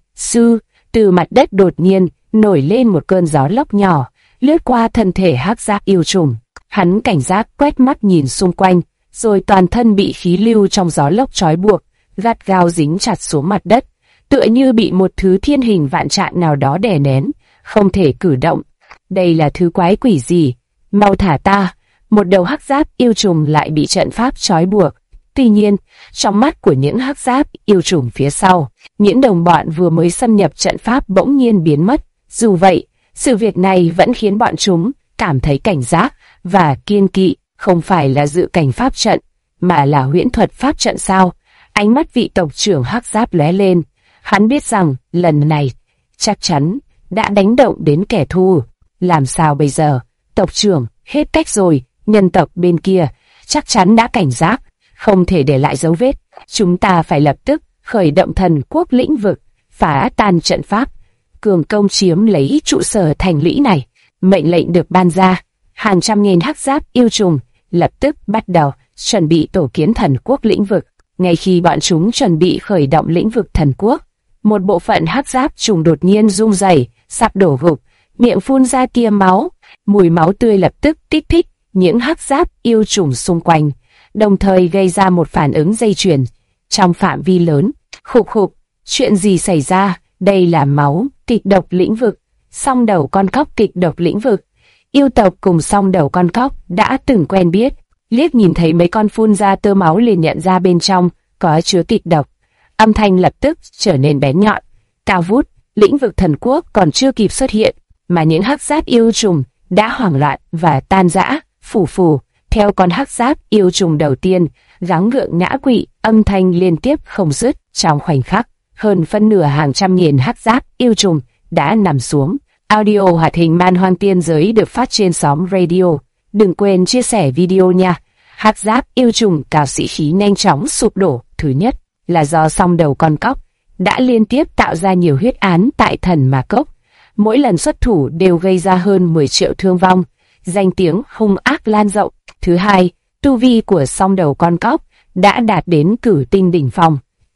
Từ mặt đất đột nhiên nổi lên một cơn gió lốc nhỏ, lướt qua thân thể hắc giáp yêu trùng. Hắn cảnh giác quét mắt nhìn xung quanh, rồi toàn thân bị khí lưu trong gió lốc trói buộc, gắt gao dính chặt xuống mặt đất, tựa như bị một thứ thiên hình vạn trạng nào đó đè nén, không thể cử động. Đây là thứ quái quỷ gì? Mau thả ta! Một đầu hắc giáp yêu trùng lại bị trận pháp trói buộc. Tuy nhiên, trong mắt của những hắc giáp yêu trùng phía sau, những đồng bọn vừa mới xâm nhập trận pháp bỗng nhiên biến mất. Dù vậy, sự việc này vẫn khiến bọn chúng cảm thấy cảnh giác và kiêng kỵ. Không phải là dự cảnh pháp trận, mà là huyễn thuật pháp trận sao? Ánh mắt vị tộc trưởng hắc giáp lóe lên. Hắn biết rằng lần này chắc chắn đã đánh động đến kẻ thù. Làm sao bây giờ? Tộc trưởng, hết cách rồi. Nhân tộc bên kia chắc chắn đã cảnh giác, không thể để lại dấu vết. Chúng ta phải lập tức khởi động thần quốc lĩnh vực, phá tan trận pháp, cường công chiếm lấy trụ sở thành lũy này. Mệnh lệnh được ban ra, hàng trăm nghìn hắc giáp yêu trùng lập tức bắt đầu chuẩn bị tổ kiến thần quốc lĩnh vực. Ngay khi bọn chúng chuẩn bị khởi động lĩnh vực thần quốc, một bộ phận hắc giáp trùng đột nhiên rung rẩy, sắp đổ gục, miệng phun ra tia máu. Mùi máu tươi lập tức kích thích những hắc giáp yêu trùng xung quanh, đồng thời gây ra một phản ứng dây chuyền trong phạm vi lớn. Khục khục, chuyện gì xảy ra? Đây là máu kịch độc lĩnh vực, song đầu con cóc kịch độc lĩnh vực. Yêu tộc cùng song đầu con cóc đã từng quen biết, liếc nhìn thấy mấy con phun ra tơ máu liền nhận ra bên trong có chứa kịch độc. Âm thanh lập tức trở nên bén nhọn, cao vút. Lĩnh vực thần quốc còn chưa kịp xuất hiện, mà những hắc giáp yêu trùng đã hoảng loạn và tan rã. Phù phù, theo con hắc giáp yêu trùng đầu tiên gắng gượng ngã quỵ, âm thanh liên tiếp không dứt. Trong khoảnh khắc, hơn phân nửa hàng trăm nghìn hắc giáp yêu trùng đã nằm xuống. Audio hoạt hình Man Hoang Tiên Giới được phát trên xóm radio. Đừng quên chia sẻ video nha. Hắc giáp yêu trùng cao sĩ khí nhanh chóng sụp đổ. Thứ nhất là do song đầu con cóc đã liên tiếp tạo ra nhiều huyết án tại thần ma cốc. Mỗi lần xuất thủ đều gây ra hơn 10 triệu thương vong, danh tiếng hung ác lan rộng. Thứ hai, tu vi của song đầu con cóc đã đạt đến cửu tinh đỉnh phong.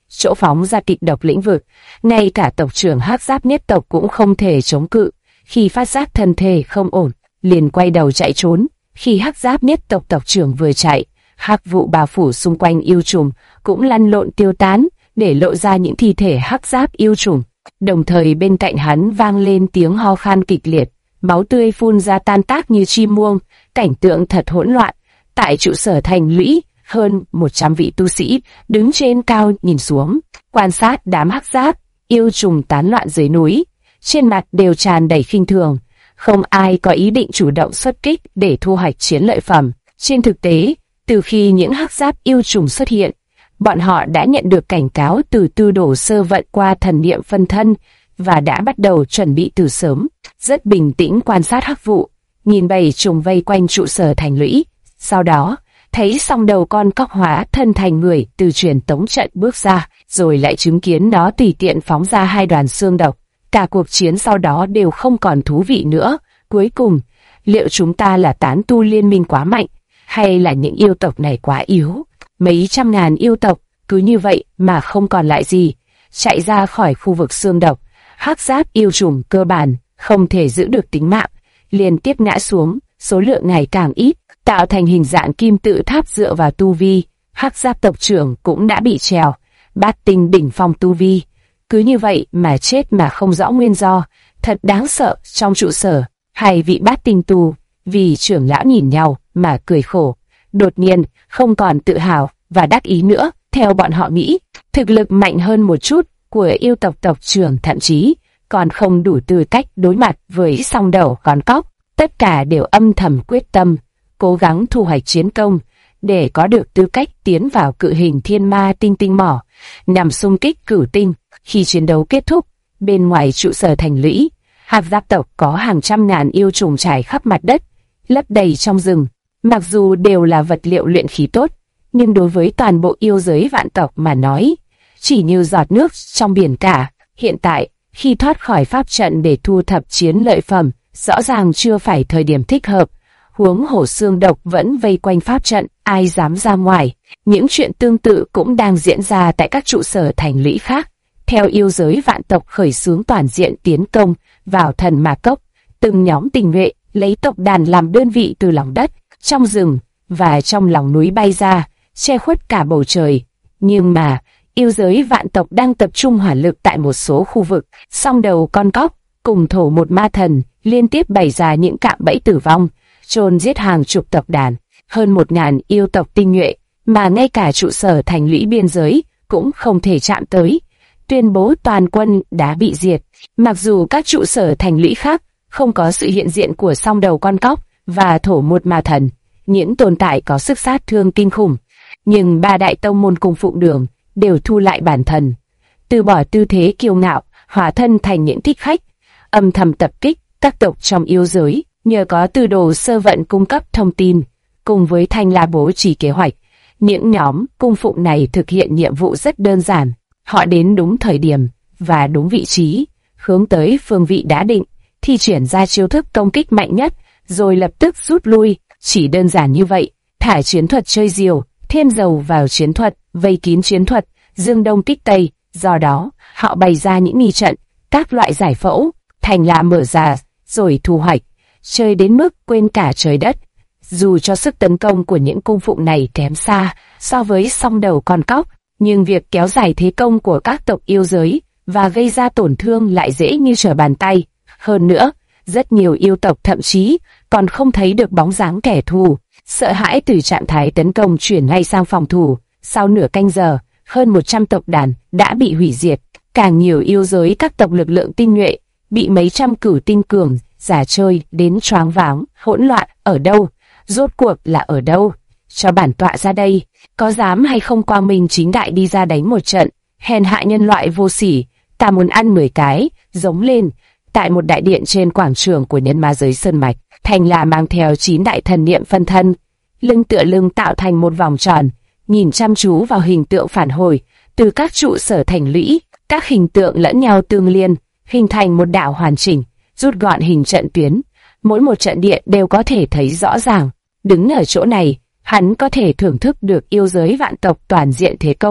chỗ phóng ra kịch độc lĩnh vực. Ngay cả tộc trưởng Hắc Giáp Nhất tộc cũng không thể chống cự. Khi phát giác thân thể không ổn, liền quay đầu chạy trốn. Khi Hắc Giáp Nhất tộc tộc trưởng vừa chạy, hắc vụ bao phủ xung quanh yêu trùng cũng lăn lộn tiêu tán, để lộ ra những thi thể hắc giáp yêu trùng. Đồng thời bên cạnh hắn vang lên tiếng ho khan kịch liệt, máu tươi phun ra tan tác như chim muông, cảnh tượng thật hỗn loạn. Tại trụ sở thành lũy, hơn 100 vị tu sĩ đứng trên cao nhìn xuống, quan sát đám hắc giáp yêu trùng tán loạn dưới núi, trên mặt đều tràn đầy khinh thường, không ai có ý định chủ động xuất kích để thu hoạch chiến lợi phẩm. Trên thực tế, từ khi những hắc giáp yêu trùng xuất hiện, bọn họ đã nhận được cảnh cáo từ tư đồ sơ vận qua thần niệm phân thân và đã bắt đầu chuẩn bị từ sớm. Rất bình tĩnh quan sát hắc vụ, nhìn bầy trùng vây quanh trụ sở thành lũy. Sau đó, thấy song đầu con cóc hóa thân thành người từ truyền tống trận bước ra, rồi lại chứng kiến nó tùy tiện phóng ra 2 đoàn xương độc. Cả cuộc chiến sau đó đều không còn thú vị nữa. Cuối cùng, liệu chúng ta là tán tu liên minh quá mạnh, hay là những yêu tộc này quá yếu? Mấy trăm ngàn yêu tộc cứ như vậy mà không còn lại gì, chạy ra khỏi khu vực xương độc. Hắc giáp yêu trùng cơ bản không thể giữ được tính mạng, liên tiếp ngã xuống, số lượng ngày càng ít, tạo thành hình dạng kim tự tháp dựa vào tu vi. Hắc giáp tộc trưởng cũng đã bị trèo, bát tinh đỉnh phong tu vi, cứ như vậy mà chết mà không rõ nguyên do, thật đáng sợ. Trong trụ sở, 2 vị bát tinh tu vì trưởng lão nhìn nhau mà cười khổ, đột nhiên không còn tự hào và đắc ý nữa. Theo bọn họ nghĩ, thực lực mạnh hơn một chút của yêu tộc tộc trưởng thậm chí còn không đủ tư cách đối mặt với song đầu con cóc. Tất cả đều âm thầm quyết tâm, cố gắng thu hoạch chiến công để có được tư cách tiến vào cự hình thiên ma tinh tinh mỏ, nằm xung kích cửu tinh. Khi chiến đấu kết thúc, bên ngoài trụ sở thành lũy, hắc giáp tộc có hàng trăm ngàn yêu trùng trải khắp mặt đất, lấp đầy trong rừng. Mặc dù đều là vật liệu luyện khí tốt, nhưng đối với toàn bộ yêu giới vạn tộc mà nói, chỉ như giọt nước trong biển cả. Hiện tại, khi thoát khỏi pháp trận để thu thập chiến lợi phẩm, rõ ràng chưa phải thời điểm thích hợp. Huống hổ xương độc vẫn vây quanh pháp trận, ai dám ra ngoài. Những chuyện tương tự cũng đang diễn ra tại các trụ sở thành lũy khác. Theo yêu giới vạn tộc khởi xướng toàn diện tiến công vào thần ma cốc, từng nhóm tình nhuệ lấy tộc đàn làm đơn vị từ lòng đất, trong rừng và trong lòng núi bay ra, che khuất cả bầu trời. Nhưng mà, yêu giới vạn tộc đang tập trung hỏa lực tại một số khu vực. Song đầu con cóc cùng thổ một ma thần liên tiếp bày ra những cạm bẫy tử vong, chôn giết hàng chục tộc đàn, hơn 1000 yêu tộc tinh nhuệ mà ngay cả trụ sở thành lũy biên giới cũng không thể chạm tới, tuyên bố toàn quân đã bị diệt. Mặc dù các trụ sở thành lũy khác không có sự hiện diện của song đầu con cóc và thổ một ma thần, những tồn tại có sức sát thương kinh khủng, nhưng 3 đại tông môn cùng phụng đường đều thu lại bản thân, từ bỏ tư thế kiêu ngạo, hóa thân thành những thích khách, âm thầm tập kích các tộc trong yêu giới. Nhờ có tư đồ sơ vận cung cấp thông tin, cùng với Thanh La bố trí kế hoạch, những nhóm cung phụng này thực hiện nhiệm vụ rất đơn giản. Họ đến đúng thời điểm và đúng vị trí, hướng tới phương vị đã định, thi triển ra chiêu thức công kích mạnh nhất, rồi lập tức rút lui. Chỉ đơn giản như vậy, thả chiến thuật chơi diều, thêm dầu vào chiến thuật, vây kín chiến thuật, dương đông kích tây. Do đó, họ bày ra những nghi trận, các loại giải phẫu, Thanh La mở ra, rồi thu hoạch, chơi đến mức quên cả trời đất. Dù cho sức tấn công của những cung phụng này kém xa so với song đầu con cóc, nhưng việc kéo dài thế công của các tộc yêu giới và gây ra tổn thương lại dễ như trở bàn tay. Hơn nữa, rất nhiều yêu tộc thậm chí còn không thấy được bóng dáng kẻ thù, sợ hãi từ trạng thái tấn công chuyển ngay sang phòng thủ. Sau nửa canh giờ, hơn 100 tộc đàn đã bị hủy diệt. Càng nhiều yêu giới các tộc lực lượng tinh nhuệ bị mấy trăm cửu tinh cường giả chơi đến choáng váng, hỗn loạn. Ở đâu? Rốt cuộc là ở đâu? Cho bản tọa ra đây, có dám hay không quang minh chính đại đi ra đánh một trận? Hèn hạ nhân loại vô sỉ, ta muốn ăn 10 cái, giống lên. Tại một đại điện trên quảng trường của nhân ma giới Sơn Mạch, Thanh La mang theo 9 đại thần niệm phân thân, lưng tựa lưng tạo thành một vòng tròn, nhìn chăm chú vào hình tượng phản hồi từ các trụ sở thành lũy. Các hình tượng lẫn nhau tương liên, hình thành một đạo hoàn chỉnh, rút gọn hình trận tuyến. Mỗi một trận địa đều có thể thấy rõ ràng. Đứng ở chỗ này, hắn có thể thưởng thức được yêu giới vạn tộc toàn diện thế công.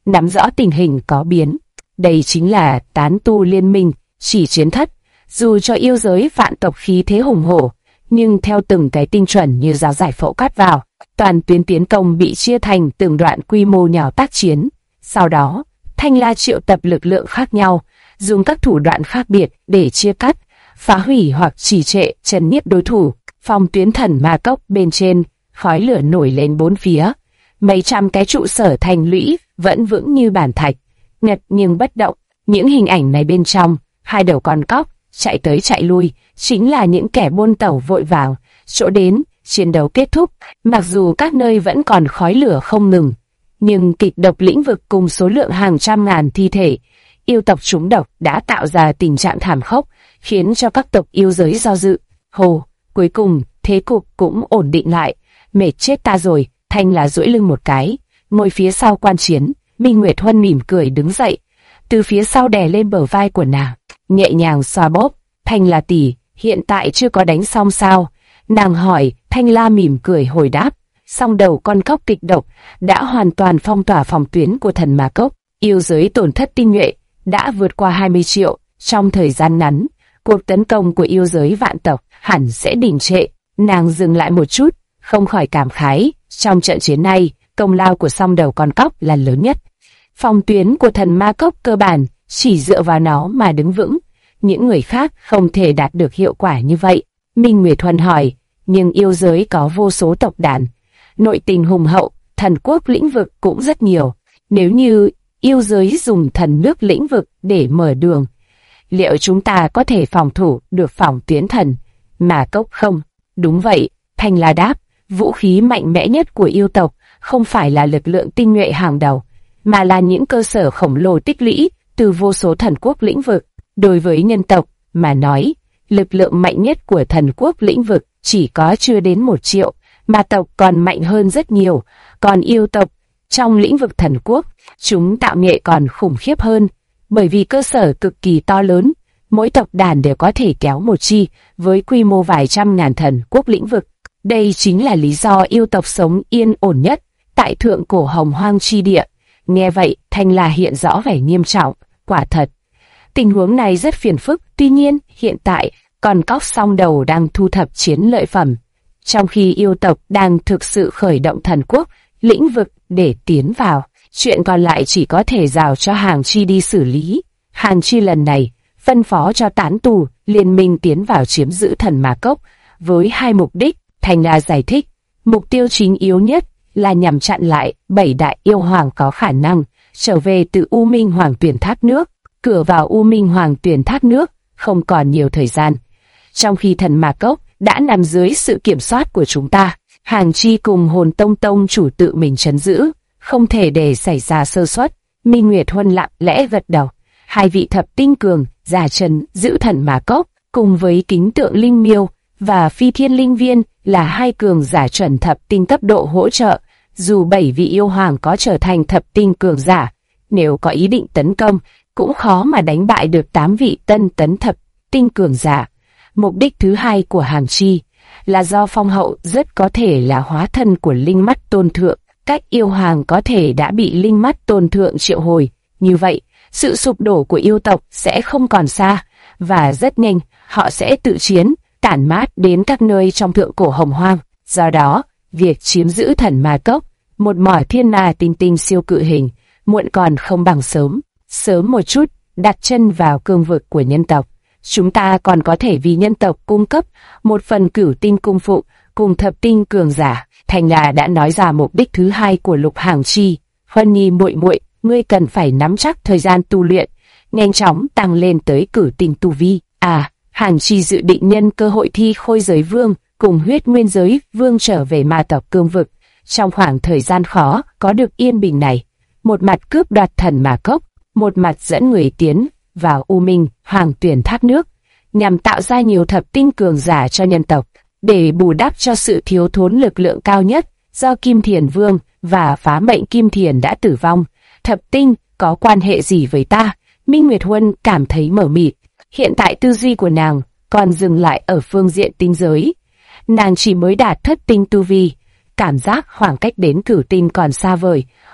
nắm rõ tình hình có biến. Đây chính là tán tu liên minh, chỉ chiến thất. Dù cho yêu giới vạn tộc khí thế hùng hổ, nhưng theo từng cái tinh chuẩn như giáo giải phẫu cắt vào, toàn tuyến tiến công bị chia thành từng đoạn quy mô nhỏ tác chiến. Sau đó, Thanh La triệu tập lực lượng khác nhau, dùng các thủ đoạn khác biệt để chia cắt, phá hủy hoặc trì trệ, trấn nhiếp đối thủ. Phòng tuyến Thần Ma Cốc bên trên, khói lửa nổi lên bốn phía. Mấy trăm cái trụ sở thành lũy vẫn vững như bàn thạch, ngật nhưng bất động. Những hình ảnh này bên trong, hai đầu con cóc chạy tới chạy lui, chính là những kẻ buôn tẩu vội vàng. Chỗ đến, chiến đấu kết thúc. Mặc dù các nơi vẫn còn khói lửa không ngừng, nhưng kịch độc lĩnh vực cùng số lượng hàng trăm ngàn thi thể yêu tộc trúng độc đã tạo ra tình trạng thảm khốc, khiến cho các tộc yêu giới do dự. Hồ, cuối cùng thế cục cũng ổn định lại. Mệt chết ta rồi. Thanh La duỗi lưng một cái, ngồi phía sau quan chiến. Minh Nguyệt Huân mỉm cười đứng dậy, từ phía sau đè lên bờ vai của nàng, nhẹ nhàng xoa bóp. Thanh La tỷ, hiện tại chưa có đánh xong sao? Nàng hỏi. Thanh La mỉm cười hồi đáp. Song đầu con cóc kịch độc đã hoàn toàn phong tỏa phòng tuyến của Thần Ma Cốc. Yêu giới tổn thất tinh nhuệ đã vượt qua 20 triệu. Trong thời gian ngắn, cuộc tấn công của yêu giới vạn tộc hẳn sẽ đình trệ. Nàng dừng lại một chút, không khỏi cảm khái. Trong trận chiến này, công lao của song đầu con cóc là lớn nhất. Phòng tuyến của Thần Ma Cốc cơ bản chỉ dựa vào nó mà đứng vững. Những người khác không thể đạt được hiệu quả như vậy. Minh Nguyệt Huân hỏi, nhưng yêu giới có vô số tộc đàn, nội tình hùng hậu, thần quốc lĩnh vực cũng rất nhiều. Nếu như yêu giới dùng thần nước lĩnh vực để mở đường, liệu chúng ta có thể phòng thủ được phòng tuyến Thần Ma Cốc không? Đúng vậy, Thanh La đáp. Vũ khí mạnh mẽ nhất của yêu tộc không phải là lực lượng tinh nhuệ hàng đầu, mà là những cơ sở khổng lồ tích lũy từ vô số thần quốc lĩnh vực. Đối với nhân tộc mà nói, lực lượng mạnh nhất của thần quốc lĩnh vực chỉ có chưa đến 1 triệu, mà tộc còn mạnh hơn rất nhiều. Còn yêu tộc trong lĩnh vực thần quốc, chúng tạo nghệ còn khủng khiếp hơn, bởi vì cơ sở cực kỳ to lớn. Mỗi tộc đàn đều có thể kéo một chi với quy mô vài trăm ngàn thần quốc lĩnh vực. Đây chính là lý do yêu tộc sống yên ổn nhất tại thượng cổ hồng hoang chi địa. Nghe vậy, Thanh La hiện rõ vẻ nghiêm trọng. Quả thật, tình huống này rất phiền phức. Tuy nhiên, hiện tại, con cóc song đầu đang thu thập chiến lợi phẩm, trong khi yêu tộc đang thực sự khởi động thần quốc lĩnh vực để tiến vào. Chuyện còn lại chỉ có thể giao cho Hàng Chi đi xử lý. Hàng Chi lần này phân phó cho tán tù liên minh tiến vào chiếm giữ Thần Ma Cốc với 2 mục đích. Thanh La giải thích, mục tiêu chính yếu nhất là nhằm chặn lại 7 đại yêu hoàng có khả năng trở về từ U Minh Hoàng Tuyển Thác Nước. Cửa vào U Minh Hoàng Tuyển Thác Nước không còn nhiều thời gian, trong khi Thần Ma Cốc đã nằm dưới sự kiểm soát của chúng ta. Hàng Chi cùng Hồn Tông Tông chủ tự mình trấn giữ, không thể để xảy ra sơ suất. Minh Nguyệt Huân lặng lẽ gật đầu. 2 vị thập tinh cường giả trấn giữ Thần Ma Cốc, cùng với Kính Tượng Linh Miêu và Phi Thiên Linh Viên là 2 cường giả chuẩn thập tinh cấp độ hỗ trợ. Dù 7 vị yêu hoàng có trở thành thập tinh cường giả, nếu có ý định tấn công, cũng khó mà đánh bại được 8 vị tân tấn thập tinh cường giả. Mục đích thứ hai của Hàng Chi là do phong hậu rất có thể là hóa thân của Linh Mắt Tôn Thượng. Các yêu hoàng có thể đã bị Linh Mắt Tôn Thượng triệu hồi. Như vậy, sự sụp đổ của yêu tộc sẽ không còn xa, và rất nhanh họ sẽ tự chiến, tản mát đến các nơi trong thượng cổ hồng hoang. Do đó, việc chiếm giữ Thần Ma Cốc, một mỏ thiên ma tinh tinh siêu cự hình, muộn còn không bằng sớm. Sớm một chút đặt chân vào cương vực của nhân tộc, chúng ta còn có thể vì nhân tộc cung cấp một phần cửu tinh cung phụng cùng thập tinh cường giả. Thanh La đã nói ra mục đích thứ hai của Lục Hàng Chi. Huân Nhi muội muội, ngươi cần phải nắm chắc thời gian tu luyện, nhanh chóng tăng lên tới cửu tinh tu vi. Hàng Chi dự định nhân cơ hội thi Khôi Giới Vương cùng Huyết Nguyên Giới Vương trở về ma tộc cương vực. Trong khoảng thời gian khó có được yên bình này, một mặt cướp đoạt Thần Ma Cốc, một mặt dẫn người tiến vào U Minh Hoàng Tuyển Thác Nước, nhằm tạo ra nhiều thập tinh cường giả cho nhân tộc, để bù đắp cho sự thiếu thốn lực lượng cao nhất do Kim Thiền Vương và Phá Mệnh Kim Thiền đã tử vong. Thập tinh có quan hệ gì với ta? Minh Nguyệt Huân cảm thấy mờ mịt. Hiện tại tư duy của nàng còn dừng lại ở phương diện tinh giới. Nàng chỉ mới đạt thất tinh tu vi, cảm giác khoảng cách đến cửu tinh còn xa vời.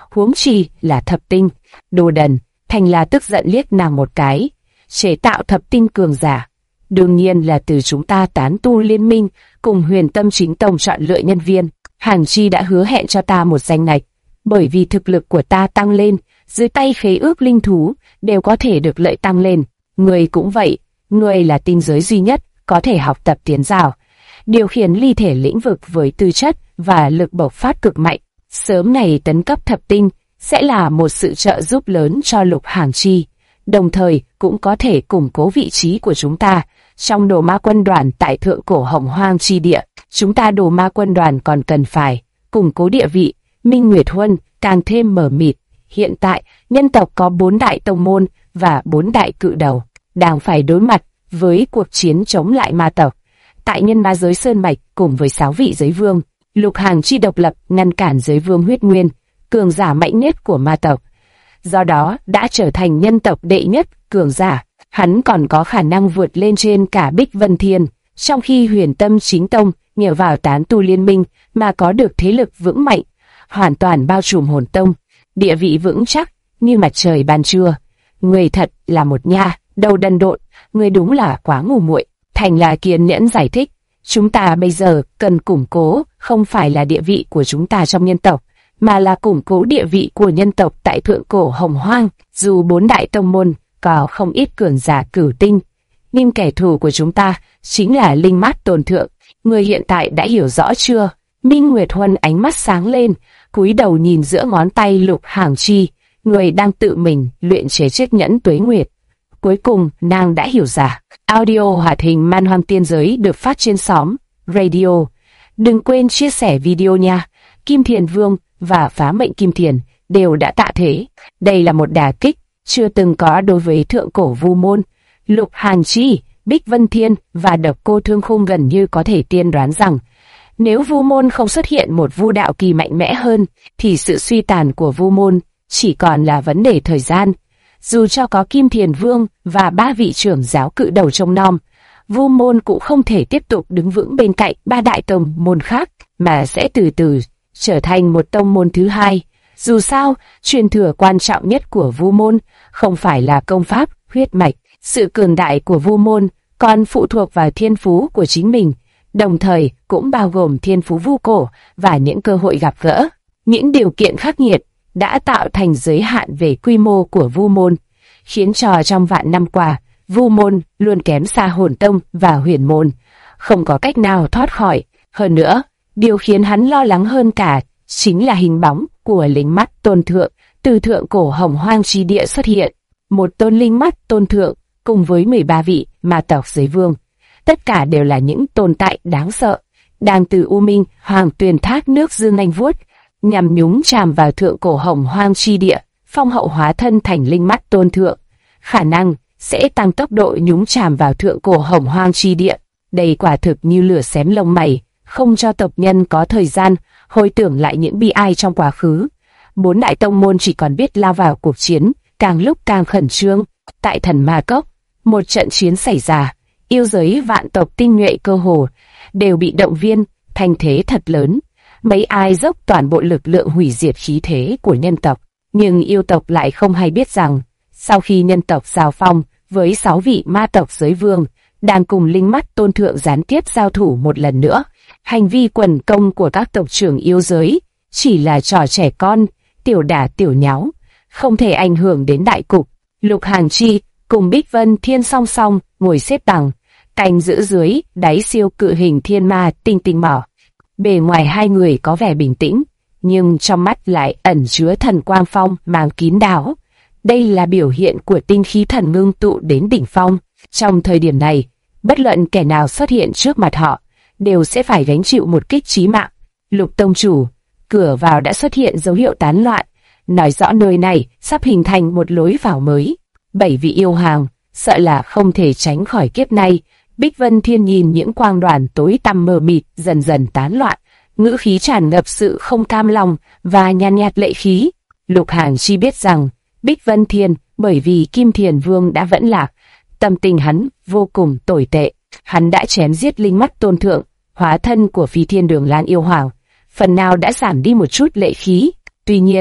huống chi là thập tinh. Đồ đần. Thành La tức giận liếc nàng một cái. Chế tạo thập tinh cường giả, đương nhiên là từ chúng ta Tán Tu Liên Minh cùng Huyền Tâm Chính Tông chọn lựa nhân viên. Hàn Chi đã hứa hẹn cho ta một danh lệch, bởi vì thực lực của ta tăng lên, dưới tay khế ước linh thú đều có thể được lợi tăng lên. Người cũng vậy, người là tinh giới duy nhất có thể học tập tiến giảo, điều khiển ly thể lĩnh vực với tư chất và lực bộc phát cực mạnh. Sớm ngày tấn cấp thập tinh sẽ là một sự trợ giúp lớn cho Lục Hàn Chi, đồng thời cũng có thể củng cố vị trí của chúng ta trong Đồ Ma Quân đoàn tại Thượng Cổ Hồng Hoang chi địa. Chúng ta Đồ Ma Quân đoàn còn cần phải củng cố địa vị. Minh Nguyệt Huân càng thêm mờ mịt. Hiện tại, nhân tộc có 4 đại tông môn và 4 đại cự đầu, đang phải đối mặt với cuộc chiến chống lại ma tộc. Tại nhân ma giới Sơn Mạch cùng với 6 vị giới vương, Lục Hàn Chi độc lập ngăn cản giới vương huyết nguyên, cường giả mạnh nhất của ma tộc. Do đó đã trở thành nhân tộc đệ nhất cường giả. Hắn còn có khả năng vượt lên trên cả Bích Vân Thiên, trong khi Huyền Tâm Chính Tông nhờ vào Tán Tu Liên Minh mà có được thế lực vững mạnh, hoàn toàn bao trùm Hồn Tông, địa vị vững chắc như mặt trời ban trưa. Người thật là một nha đầu đần độn, người đúng là quá ngu muội. Thành La kiên nhẫn giải thích, chúng ta bây giờ cần củng cố không phải là địa vị của chúng ta trong nhân tộc, mà là củng cố địa vị của nhân tộc tại Thượng Cổ Hồng Hoang. Dù 4 đại tông môn có không ít cường giả cửu tinh, nhưng kẻ thù của chúng ta chính là Linh Mắt Tôn Thượng. Người hiện tại đã hiểu rõ chưa? Minh Nguyệt Huân ánh mắt sáng lên, cúi đầu nhìn giữa ngón tay Lục Hàn Chi, người đang tự mình luyện chế chiếc nhẫn tuế nguyệt. Cuối cùng, nàng đã hiểu ra. Audio hoạt hình Man Hoang Tiên Giới được phát trên xóm Radio. Đừng quên chia sẻ video nha. Kim Thiền Vương và Phá Mệnh Kim Thiền đều đã tạ thế. Đây là một đả kích chưa từng có đối với Thượng Cổ Vu Môn. Lục Hàn Chi, Bích Vân Thiên và Độc Cô Thương Khung gần như có thể tiên đoán rằng nếu Vu Môn không xuất hiện một Vu đạo kỳ mạnh mẽ hơn, thì sự suy tàn của Vu Môn chỉ còn là vấn đề thời gian. Dù cho có Kim Thiền Vương và 3 vị trưởng giáo cự đầu trông nom, Vu Môn cũng không thể tiếp tục đứng vững bên cạnh 3 đại tông môn khác, mà sẽ từ từ trở thành một tông môn thứ hai. Dù sao, truyền thừa quan trọng nhất của Vu Môn không phải là công pháp, huyết mạch. Sự cường đại của Vu Môn còn phụ thuộc vào thiên phú của chính mình, đồng thời cũng bao gồm thiên phú vu cổ và những cơ hội gặp gỡ. Những điều kiện khắc nghiệt đã tạo thành giới hạn về quy mô của Vu Môn, khiến cho trong vạn năm qua, Vu Môn luôn kém xa Hồn Tông và Huyền Môn, không có cách nào thoát khỏi. Hơn nữa, điều khiến hắn lo lắng hơn cả chính là hình bóng của Linh Mắt Tôn Thượng từ Thượng Cổ Hồng Hoang chi địa xuất hiện. Một tôn Linh Mắt Tôn Thượng cùng với 13 vị ma tộc giới vương, tất cả đều là những tồn tại đáng sợ, đang từ U Minh Hoàng Tuyền thác nước dương nhanh vuốt, nhằm nhúng chàm vào Thượng Cổ Hồng Hoang chi địa. Phong Hậu hóa thân thành Linh Mắt Tôn Thượng, khả năng sẽ tăng tốc độ nhúng chàm vào Thượng Cổ Hồng Hoang chi địa. Đây quả thực như lửa xém lông mày, không cho tộc nhân có thời gian hồi tưởng lại những bi ai trong quá khứ. 4 đại tông môn chỉ còn biết lao vào cuộc chiến, càng lúc càng khẩn trương. Tại Thần Ma Cốc, một trận chiến xảy ra, yêu giới vạn tộc tinh nhuệ cơ hồ đều bị động viên, thành thế thật lớn. Mấy ai dốc toàn bộ lực lượng hủy diệt khí thế của nhân tộc, nhưng yêu tộc lại không hay biết rằng, sau khi nhân tộc giao phong với 6 vị ma tộc giới vương, đang cùng Linh Mắt Tôn Thượng gián tiếp giao thủ một lần nữa, hành vi quần công của các tộc trưởng yêu giới chỉ là trò trẻ con, tiểu đả tiểu nháo, không thể ảnh hưởng đến đại cục. Lục Hàn Chi cùng Bích Vân Thiên song song ngồi xếp bằng, canh giữ dưới đáy siêu cự hình thiên ma tinh tinh mỏ. Bề ngoài hai người có vẻ bình tĩnh, nhưng trong mắt lại ẩn chứa thần quang phong mang kín đáo. Đây là biểu hiện của tinh khí thần ngưng tụ đến đỉnh phong. Trong thời điểm này, bất luận kẻ nào xuất hiện trước mặt họ, đều sẽ phải gánh chịu một kích chí mạng. Lục tông chủ, cửa vào đã xuất hiện dấu hiệu tán loạn, nói rõ nơi này sắp hình thành một lối vào mới. 7 vị yêu hoàng, sợ là không thể tránh khỏi kiếp này. Bích Vân Thiên nhìn những quang đoàn tối tăm mờ mịt dần dần tán loạn, ngữ khí tràn ngập sự không cam lòng và nhàn nhạt lệ khí. Lục Hàn Chi biết rằng Bích Vân Thiên bởi vì Kim Thiền Vương đã vẫn lạc, tâm tình hắn vô cùng tồi tệ. Hắn đã chém giết Linh Mắt Tôn Thượng, hóa thân của Phi Thiên Đường Lan yêu hoàng, phần nào đã giảm đi một chút lệ khí. Tuy nhiên,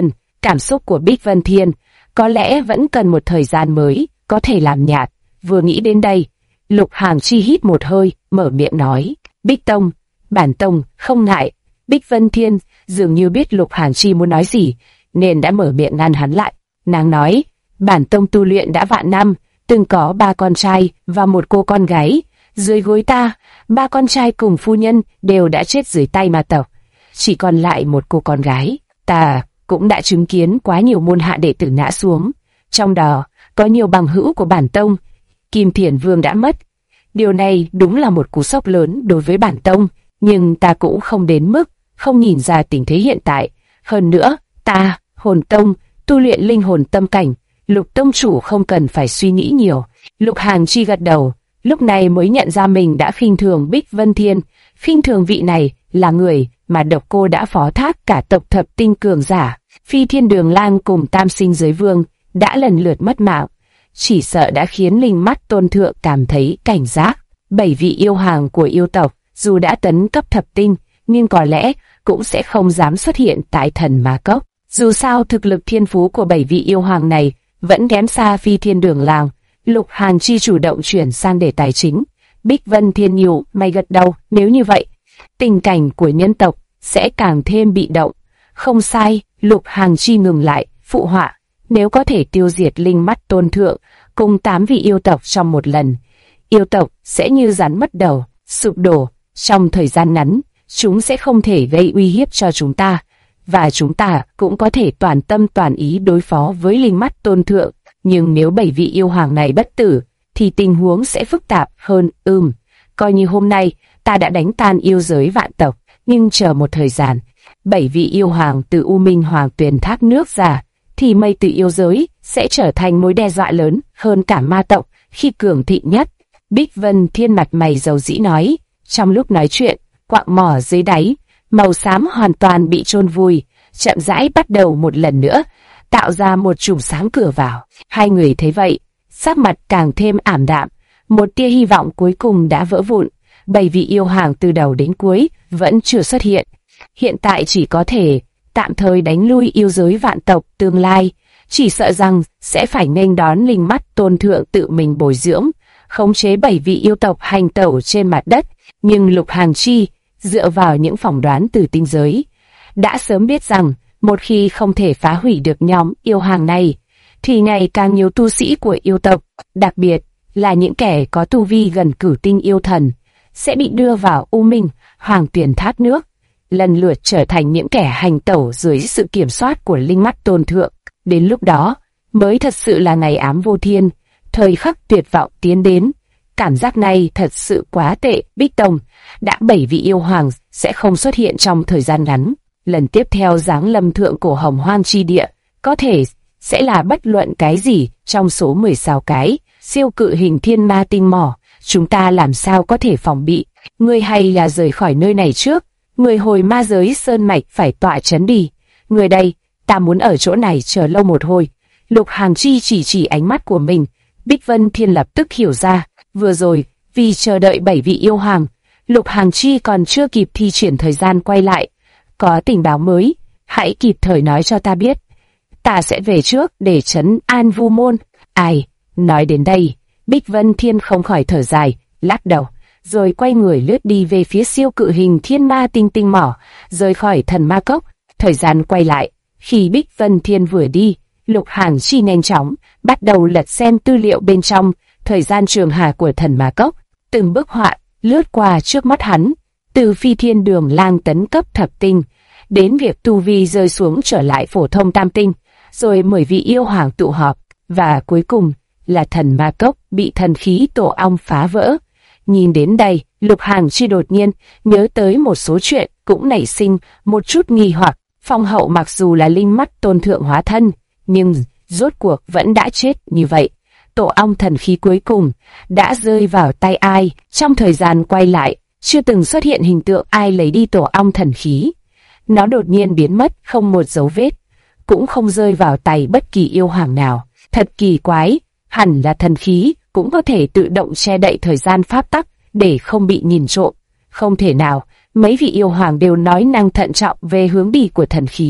Cảm xúc của Bích Vân Thiên có lẽ vẫn cần một thời gian mới có thể làm nhạt. Vừa nghĩ đến đây, Lục Hàng Chi hít một hơi, mở miệng nói, Bích Tông, bản tông không ngại. Bích Vân Thiên dường như biết Lục Hàng Chi muốn nói gì, nên đã mở miệng ngăn hắn lại. Nàng nói, bản tông tu luyện đã vạn năm, từng có 3 con trai và 1 cô con gái. Dưới gối ta, 3 con trai cùng phu nhân đều đã chết dưới tay ma tộc, chỉ còn lại 1 cô con gái. Ta cũng đã chứng kiến quá nhiều môn hạ đệ tử ngã xuống, trong đó có nhiều bằng hữu của bản tông. Kim Thiền Vương đã mất, điều này đúng là một cú sốc lớn đối với bản tông, nhưng ta cũng không đến mức không nhìn ra tình thế hiện tại. Hơn nữa, ta, Hồn Tông, tu luyện linh hồn tâm cảnh, Lục tông chủ không cần phải suy nghĩ nhiều. Lục Hàng Chi gật đầu, lúc này mới nhận ra mình đã khinh thường Bích Vân Thiên. Khinh thường vị này là người mà Độc Cô đã phó thác cả tộc thập tinh cường giả. Phi Thiên Đường Lang cùng Tam Sinh Giới Vương đã lần lượt mất mạng, chỉ sợ đã khiến linh mắt tôn thượng cảm thấy cảnh giác. 7 vị yêu hoàng của yêu tộc dù đã tấn cấp thập tinh, nhưng có lẽ cũng sẽ không dám xuất hiện tại Thần Ma Cốc. Dù sao thực lực thiên phú của 7 vị yêu hoàng này vẫn kém xa Phi Thiên Đường Lang. Lục Hàng Chi chủ động chuyển sang đề tài chính. Bích Vân Thiên nhủ mày gật đầu, nếu như vậy, tình cảnh của nhân tộc sẽ càng thêm bị động. Không sai, Lục Hàng Chi ngừng lại, phụ họa, nếu có thể tiêu diệt linh mắt tôn thượng cùng 8 vị yêu tộc trong một lần, yêu tộc sẽ như rắn mất đầu, sụp đổ. Trong thời gian ngắn, chúng sẽ không thể gây uy hiếp cho chúng ta, và chúng ta cũng có thể toàn tâm toàn ý đối phó với linh mắt tôn thượng. Nhưng nếu 7 vị yêu hoàng này bất tử, thì tình huống sẽ phức tạp hơn. Coi như hôm nay ta đã đánh tan yêu giới vạn tộc, nhưng chờ một thời gian, 7 vị yêu hoàng từ U Minh Hoàng Tuyền thác nước ra, thì mây từ yêu giới sẽ trở thành mối đe dọa lớn hơn cả ma tộc khi cường thịnh nhất. Bích Vân Thiên mặt mày dầu dĩ nói. Trong lúc nói chuyện, quặng mỏ dưới đáy màu xám hoàn toàn bị chôn vùi, chậm rãi bắt đầu một lần nữa, tạo ra một chùm sáng cửa vào. Hai người thấy vậy, sắc mặt càng thêm ảm đạm, một tia hy vọng cuối cùng đã vỡ vụn. 7 vị yêu hoàng từ đầu đến cuối vẫn chưa xuất hiện, hiện tại chỉ có thể tạm thời đánh lui yêu giới vạn tộc. Tương lai chỉ sợ rằng sẽ phải nghênh đón linh mắt tôn thượng tự mình bồi dưỡng, khống chế 7 vị yêu tộc hành tẩu trên mặt đất. Nhưng Lục Hàng Chi dựa vào những phỏng đoán từ tinh giới, đã sớm biết rằng một khi không thể phá hủy được nhóm yêu hoàng này, thì ngày càng nhiều tu sĩ của yêu tộc, đặc biệt là những kẻ có tu vi gần cửu tinh yêu thần, sẽ bị đưa vào U Minh Hoàng Tuyền thác nước, lần lượt trở thành những kẻ hành tẩu dưới sự kiểm soát của linh mắt tôn thượng. Đến lúc đó mới thật sự là ngày ám vô thiên, thời khắc tuyệt vọng tiến đến. Cảm giác này thật sự quá tệ. Bích Tông, đã 7 vị yêu hoàng sẽ không xuất hiện trong thời gian ngắn. Lần tiếp theo giáng lâm thượng cổ Hồng Hoang chi địa, có thể sẽ là bất luận cái gì trong số 16 cái siêu cự hình thiên ma tinh mỏ. Chúng ta làm sao có thể phòng bị? Ngươi hay là rời khỏi nơi này trước, người hồi ma giới sơn mạch phải tọa chấn đi. Người đây, ta muốn ở chỗ này chờ lâu một hồi. Lục Hàng Chi chỉ ánh mắt của mình. Bích Vân Thiên lập tức hiểu ra. Vừa rồi, vì chờ đợi 7 vị yêu hoàng, Lục Hàng Chi còn chưa kịp thi triển thời gian quay lại. Có tình báo mới, hãy kịp thời nói cho ta biết. Ta sẽ về trước để trấn an Vu Môn. Ai? Nói đến đây, Bích Vân Thiên không khỏi thở dài, lắc đầu, rồi quay người lướt đi về phía siêu cự hình thiên ma tinh mỏ, rời khỏi Thần Ma Cốc. Thời gian quay lại, khi Bích Vân Thiên vừa đi, Lục Hàng Chi nhanh chóng bắt đầu lật xem tư liệu bên trong thời gian trường hà của Thần Ma Cốc. Từng bức họa lướt qua trước mắt hắn, từ Phi Thiên Đường Lang tấn cấp thập tinh, đến việc tu vi rơi xuống trở lại phổ thông tam tinh, rồi 10 vị yêu hoàng tụ họp, và cuối cùng là Thần Ma Cốc bị thần khí tổ ong phá vỡ. Nhìn đến đây, Lục Hàng Chi đột nhiên nhớ tới một số chuyện, cũng nảy sinh một chút nghi hoặc. Phong hậu mặc dù là linh mắt tôn thượng hóa thân, nhưng rốt cuộc vẫn đã chết như vậy. Tổ ong thần khí cuối cùng đã rơi vào tay ai? Trong thời gian quay lại, chưa từng xuất hiện hình tượng ai lấy đi tổ ong thần khí. Nó đột nhiên biến mất không một dấu vết, cũng không rơi vào tay bất kỳ yêu hoàng nào. Thật kỳ quái, hẳn là thần khí cũng có thể tự động che đậy thời gian pháp tắc để không bị nhìn trộm. Không thể nào, mấy vị yêu hoàng đều nói năng thận trọng về hướng đi của thần khí.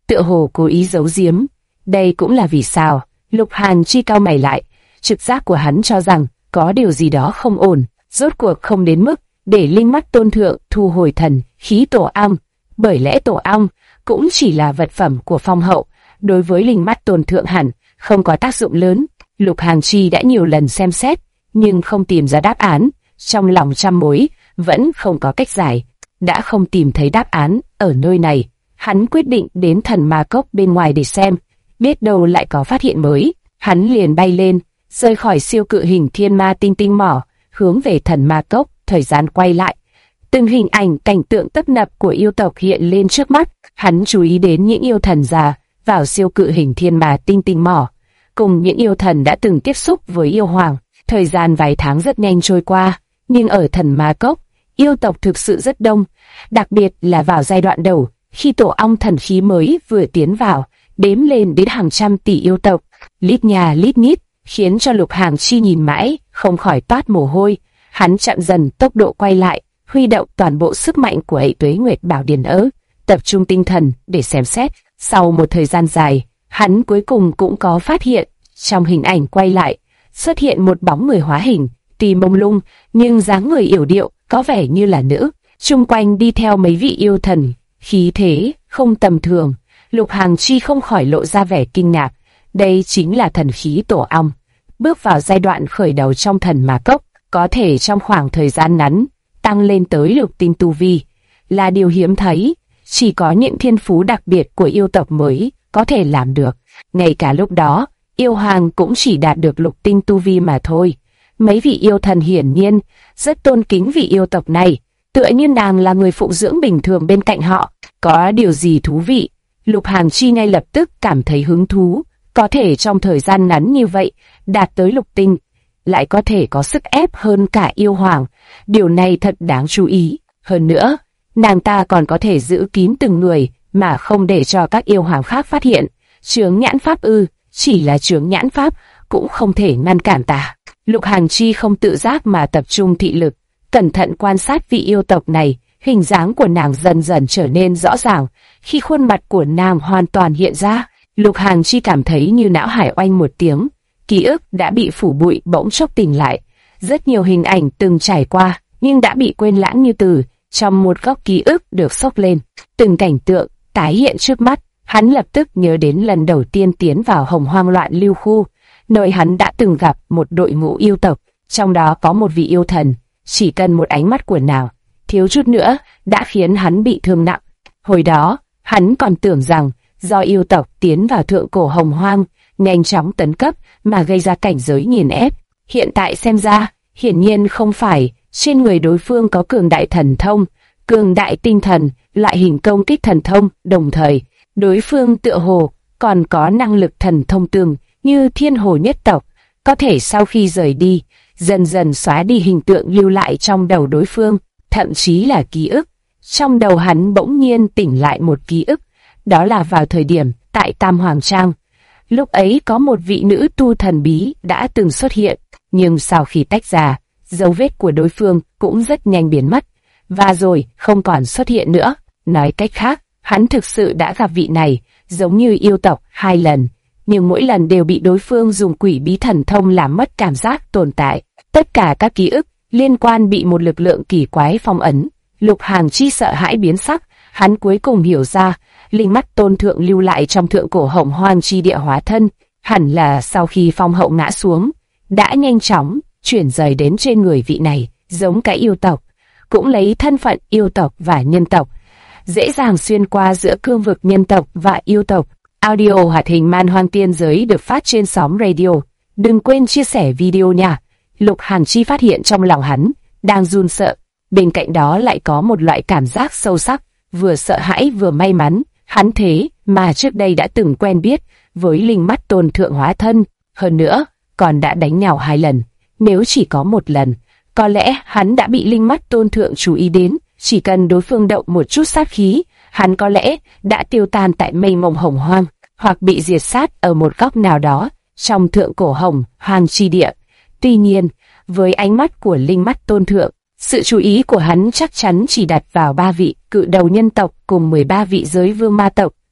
tựa hồ cố ý giấu giếm. Đây cũng là vì sao? Lục Hàn Chi cau mày lại, trực giác của hắn cho rằng có điều gì đó không ổn, rốt cuộc không đến mức để linh mắt tôn thượng thu hồi thần khí tổ ong, bởi lẽ tổ ong cũng chỉ là vật phẩm của phong hậu, đối với linh mắt tôn thượng hẳn không có tác dụng lớn. Lục Hàn Chi đã nhiều lần xem xét, nhưng không tìm ra đáp án, trong lòng trăm mối, vẫn không có cách giải. Đã không tìm thấy đáp án ở nơi này, hắn quyết định đến thần ma cốc bên ngoài để xem, biết đâu lại có phát hiện mới. Hắn liền bay lên, rời khỏi siêu cự hình thiên ma tinh tinh mỏ, hướng về thần ma cốc. Thời gian quay lại, từng hình ảnh cảnh tượng tấp nập của yêu tộc hiện lên trước mắt. Hắn chú ý đến những yêu thần già vào siêu cự hình thiên ma tinh tinh mỏ, cùng những yêu thần đã từng tiếp xúc với yêu hoàng. Thời gian vài tháng rất nhanh trôi qua, nhưng ở thần ma cốc, yêu tộc thực sự rất đông, đặc biệt là vào giai đoạn đầu, khi tổ ong thần khí mới vừa tiến vào, đếm lên đến hàng trăm tỷ yêu tộc, lít nhà lít nhít, khiến cho Lục Hàn Chi nhìn mãi, không khỏi toát mồ hôi. Hắn chậm dần tốc độ quay lại, huy động toàn bộ sức mạnh của hệ Tuế Nguyệt Bảo Điền Ớ, tập trung tinh thần để xem xét. Sau một thời gian dài, hắn cuối cùng cũng có phát hiện, trong hình ảnh quay lại, xuất hiện một bóng người hóa hình, tuy mông lung, nhưng dáng người yểu điệu, có vẻ như là nữ. Chung quanh đi theo mấy vị yêu thần, khí thế không tầm thường. Lục Hàn Chi không khỏi lộ ra vẻ kinh ngạc. Đây chính là thần khí tổ ong. Bước vào giai đoạn khởi đầu trong thần ma cốc, có thể trong khoảng thời gian ngắn tăng lên tới lục tinh tu vi là điều hiếm thấy, chỉ có những thiên phú đặc biệt của yêu tộc mới có thể làm được. Ngay cả lúc đó, yêu hoàng cũng chỉ đạt được lục tinh tu vi mà thôi. Mấy vị yêu thần hiển nhiên rất tôn kính vị yêu tộc này, tựa như nàng là người phụng dưỡng bình thường bên cạnh họ. Có điều gì thú vị? Lục Hàn Chi ngay lập tức cảm thấy hứng thú, có thể trong thời gian ngắn như vậy đạt tới lục tinh, lại có thể có sức ép hơn cả yêu hoàng, điều này thật đáng chú ý. Hơn nữa, nàng ta còn có thể giữ kín từng người mà không để cho các yêu hoàng khác phát hiện. Chướng nhãn pháp ư? Chỉ là chướng nhãn pháp cũng không thể ngăn cản ta. Lục Hàn Chi không tự giác mà tập trung thị lực, cẩn thận quan sát vị yêu tộc này. Hình dáng của nàng dần dần trở nên rõ ràng, khi khuôn mặt của nàng hoàn toàn hiện ra, Lục Hàn Chi cảm thấy như não hải oanh một tiếng, ký ức đã bị phủ bụi bỗng chốc tỉnh lại. Rất nhiều hình ảnh từng trải qua, nhưng đã bị quên lãng như từ trong một góc ký ức được xốc lên. Từng cảnh tượng tái hiện trước mắt, hắn lập tức nhớ đến lần đầu tiên tiến vào Hồng Hoang Loạn Lưu khu, nơi hắn đã từng gặp một đội ngũ yêu tộc, trong đó có một vị yêu thần, chỉ cần một ánh mắt của nàng, thiếu chút nữa đã khiến hắn bị thương nặng. Hồi đó, hắn còn tưởng rằng do yêu tộc tiến vào thượng cổ Hồng Hoang, nhanh chóng tấn cấp mà gây ra cảnh giới nghiền ép. Hiện tại xem ra, hiển nhiên không phải, trên người đối phương có cường đại thần thông, cường đại tinh thần, loại hình công kích thần thông, đồng thời, đối phương tựa hồ còn có năng lực thần thông tương như Thiên Hồ nhất tộc, có thể sau khi rời đi, dần dần xóa đi hình tượng lưu lại trong đầu đối phương, thậm chí là ký ức. Trong đầu hắn bỗng nhiên tỉnh lại một ký ức, đó là vào thời điểm tại Tam Hoàng Trang. Lúc ấy có một vị nữ tu thần bí đã từng xuất hiện, nhưng sau khi tách ra, dấu vết của đối phương cũng rất nhanh biến mất, và rồi không còn xuất hiện nữa. Nói cách khác, hắn thực sự đã gặp vị này, giống như yêu tộc 2 lần, nhưng mỗi lần đều bị đối phương dùng quỷ bí thần thông làm mất cảm giác tồn tại. Tất cả các ký ức liên quan bị một lực lượng kỳ quái phong ấn. Lục Hàn Chi sợ hãi biến sắc, hắn cuối cùng hiểu ra, linh mắt tôn thượng lưu lại trong thượng cổ Hồng Hoang chi địa hóa thân, hẳn là sau khi phong hậu ngã xuống, đã nhanh chóng chuyển rời đến trên người vị này, giống cái yêu tộc, cũng lấy thân phận yêu tộc và nhân tộc, dễ dàng xuyên qua giữa cương vực nhân tộc và yêu tộc. Audio hoạt hình Man Hoang Tiên Giới được phát trên xóm radio. Đừng quên chia sẻ video nha. Lục Hàn Chi phát hiện trong lòng hắn đang run sợ, bên cạnh đó lại có một loại cảm giác sâu sắc, vừa sợ hãi vừa may mắn. Hắn thế mà trước đây đã từng quen biết với linh mắt tôn thượng hóa thân, hơn nữa còn đã đánh nhau 2 lần. Nếu chỉ có 1 lần, có lẽ hắn đã bị linh mắt tôn thượng chú ý đến. Chỉ cần đối phương động một chút sát khí, hắn có lẽ đã tiêu tan tại mênh mông Hồng Hoang, hoặc bị diệt sát ở một góc nào đó trong thượng cổ Hồng Hoang chi địa. Tuy nhiên, với ánh mắt của linh mắt tôn thượng, sự chú ý của hắn chắc chắn chỉ đặt vào 3 vị cự đầu nhân tộc cùng 13 vị giới vương ma tộc.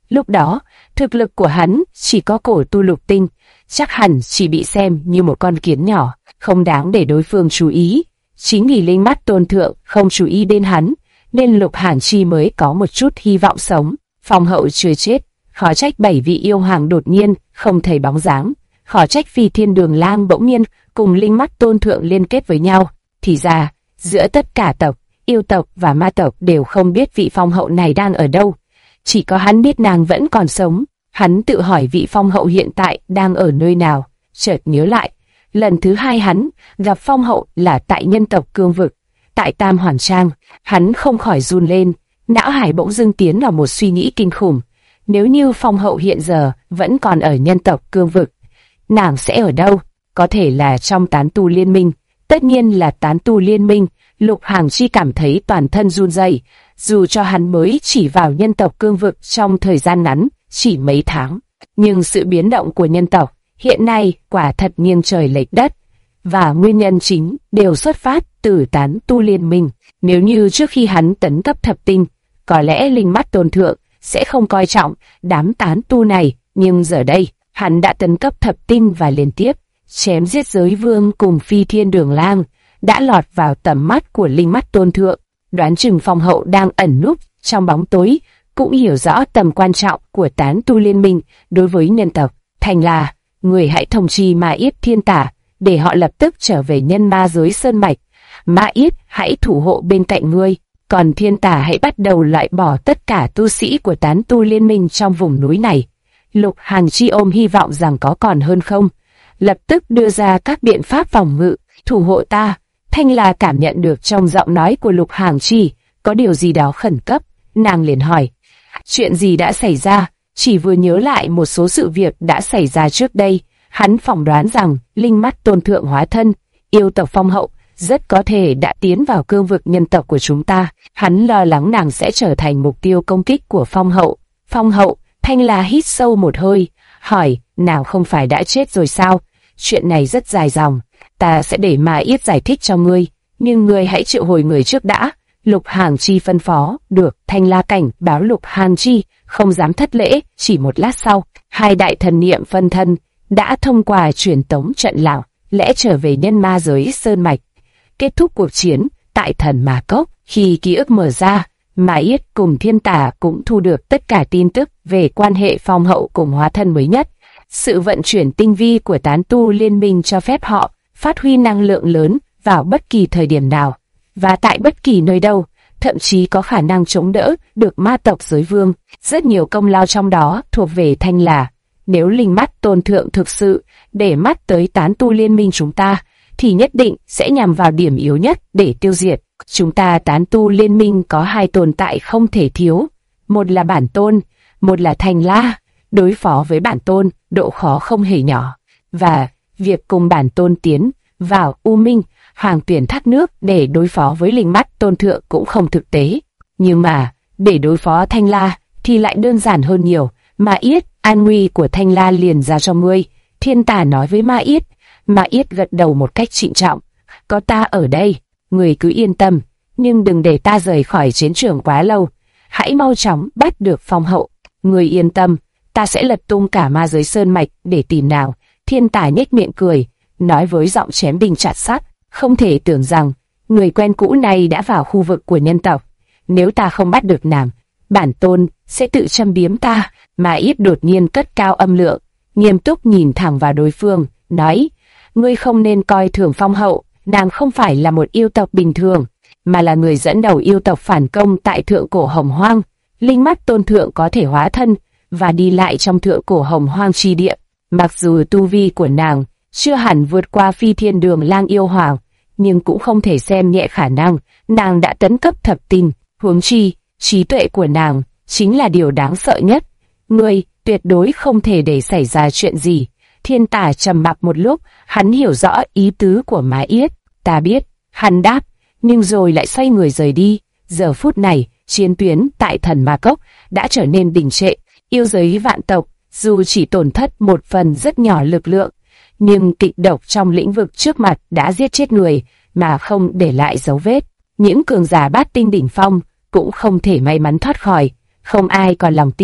Lúc đó, thực lực của hắn chỉ có cổ tu lục tinh, chắc hẳn chỉ bị xem như một con kiến nhỏ, không đáng để đối phương chú ý. Chính vì linh mắt tôn thượng không chú ý đến hắn, nên Lục Hàn Chi mới có một chút hy vọng sống. Phong hậu chưa chết, khó trách 7 vị yêu hoàng đột nhiên không thấy bóng dáng, khó trách Phi Thiên Đường Lang bỗng nhiên cùng linh mắt tôn thượng liên kết với nhau. Thì ra, giữa tất cả tộc, yêu tộc và ma tộc đều không biết vị phong hậu này đang ở đâu. Chỉ có hắn biết nàng vẫn còn sống. Hắn tự hỏi vị phong hậu hiện tại đang ở nơi nào. Chợt nhớ lại, lần thứ hai hắn gặp phong hậu là tại nhân tộc Cương Vực, tại Tam Hoàn Trang. Hắn không khỏi run lên, não hải bỗng dưng tiến vào một suy nghĩ kinh khủng. Nếu như phong hậu hiện giờ vẫn còn ở nhân tộc Cương Vực, nàng sẽ ở đâu? Có thể là trong tán tu liên minh. Tất nhiên là tán tu liên minh. Lục Hàn Chi cảm thấy toàn thân run rẩy, dù cho hắn mới chỉ vào nhân tộc Cương Vực trong thời gian ngắn, chỉ mấy tháng, nhưng sự biến động của nhân tộc hiện nay quả thật nghiêng trời lệch đất, và nguyên nhân chính đều xuất phát từ tán tu liên minh. Nếu như trước khi hắn tấn cấp thập tinh, có lẽ linh mắt tôn thượng sẽ không coi trọng đám tán tu này, nhưng giờ đây hắn đã tấn cấp thập tinh và liên tiếp chém giết giới vương cùng Phi Thiên Đường Lang, đã lọt vào tầm mắt của linh mắt tôn thượng. Đoán chừng phong hậu đang ẩn núp trong bóng tối, cũng hiểu rõ tầm quan trọng của tán tu liên minh đối với nhân tộc. Thành là, người hãy thông chi Ma Yết Thiên Tả, để họ lập tức trở về nhân ma giới sơn mạch. Ma Yết hãy thủ hộ bên cạnh ngươi, còn Thiên Tả hãy bắt đầu loại bỏ tất cả tu sĩ của tán tu liên minh trong vùng núi này. Lục Hàn Chi ôm hy vọng rằng có còn hơn không, lập tức đưa ra các biện pháp phòng ngự, thủ hộ ta. Thanh La cảm nhận được trong giọng nói của Lục Hàn Chi có điều gì đó khẩn cấp, nàng liền hỏi, chuyện gì đã xảy ra? Chỉ vừa nhớ lại một số sự việc đã xảy ra trước đây, hắn phỏng đoán rằng linh mắt tôn thượng hóa thân, yêu tộc phong hậu, rất có thể đã tiến vào cương vực nhân tộc của chúng ta. Hắn lo lắng nàng sẽ trở thành mục tiêu công kích của phong hậu. Phong hậu, Thanh La hít sâu một hơi, hỏi, nào không phải đã chết rồi sao? Chuyện này rất dài dòng, ta sẽ để Ma Yết giải thích cho ngươi, nhưng ngươi hãy triệu hồi người trước đã. Lục Hàn Chi phân phó. Được. Thanh La cảnh báo Lục Hàn Chi không dám thất lễ. Chỉ một lát sau, hai đại thần niệm phân thân đã thông qua truyền tống trận lặng lẽ trở về nhân ma giới sơn mạch. Kết thúc cuộc chiến tại thần ma cốc. Khi ký ức mở ra, Ma Yết cùng Thiên Tả cũng thu được tất cả tin tức về quan hệ phong hậu cùng hóa thân mới nhất. Sự vận chuyển tinh vi của tán tu liên minh cho phép họ phát huy năng lượng lớn vào bất kỳ thời điểm nào và tại bất kỳ nơi đâu, thậm chí có khả năng chống đỡ được ma tộc giới vương. Rất nhiều công lao trong đó thuộc về Thanh La. Nếu linh mắt tôn thượng thực sự để mắt tới tán tu liên minh chúng ta, thì nhất định sẽ nhằm vào điểm yếu nhất để tiêu diệt. Chúng ta tán tu liên minh có hai tồn tại không thể thiếu, một là bản tôn, một là Thanh La. Đối phó với bản tôn, độ khó không hề nhỏ, và việc cùng bản tôn tiến vào U Minh, Hoàng Tuyển Thác Nước để đối phó với linh mắt tôn thượng cũng không thực tế. Nhưng mà, để đối phó Thanh La thì lại đơn giản hơn nhiều. Ma Yết, an nguy của Thanh La liền ra cho ngươi. Thiên Tả nói với Ma Yết. Ma Yết gật đầu một cách trịnh trọng. Có ta ở đây, ngươi cứ yên tâm, nhưng đừng để ta rời khỏi chiến trường quá lâu. Hãy mau chóng bắt được phong hậu. Ngươi yên tâm, ta sẽ lật tung cả ma giới sơn mạch để tìm nào. Thiên Tả nhếch miệng cười, nói với giọng chém đinh chặt sắt. Không thể tưởng rằng người quen cũ này đã vào khu vực của nhân tộc. Nếu ta không bắt được nàng, bản tôn sẽ tự châm biếm ta. Ma Yết đột nhiên cất cao âm lượng, nghiêm túc nhìn thẳng vào đối phương, nói, ngươi không nên coi thường phong hậu. Nàng không phải là một yêu tộc bình thường, mà là người dẫn đầu yêu tộc phản công tại thượng cổ Hồng Hoang. Linh mắt tôn thượng có thể hóa thân và đi lại trong thượng cổ Hồng Hoang chi địa. Mặc dù tu vi của nàng chưa hẳn vượt qua Phi Thiên Đường Lang yêu hoàng, nhưng cũng không thể xem nhẹ khả năng nàng đã tấn cấp thập tinh. Huống chi, trí tuệ của nàng chính là điều đáng sợ nhất. Ngươi tuyệt đối không thể để xảy ra chuyện gì. Thiên Tả trầm mặc một lúc, hắn hiểu rõ ý tứ của Ma Yết. Ta biết, hắn đáp, nhưng rồi lại xoay người rời đi. Giờ phút này, chiến tuyến tại thần ma cốc đã trở nên đình trệ. Yêu giới vạn tộc, dù chỉ tổn thất một phần rất nhỏ lực lượng, nhưng kịch độc trong lĩnh vực trước mặt đã giết chết người mà không để lại dấu vết. Những cường giả bát tinh đỉnh phong cũng không thể may mắn thoát khỏi. Không ai còn lòng tin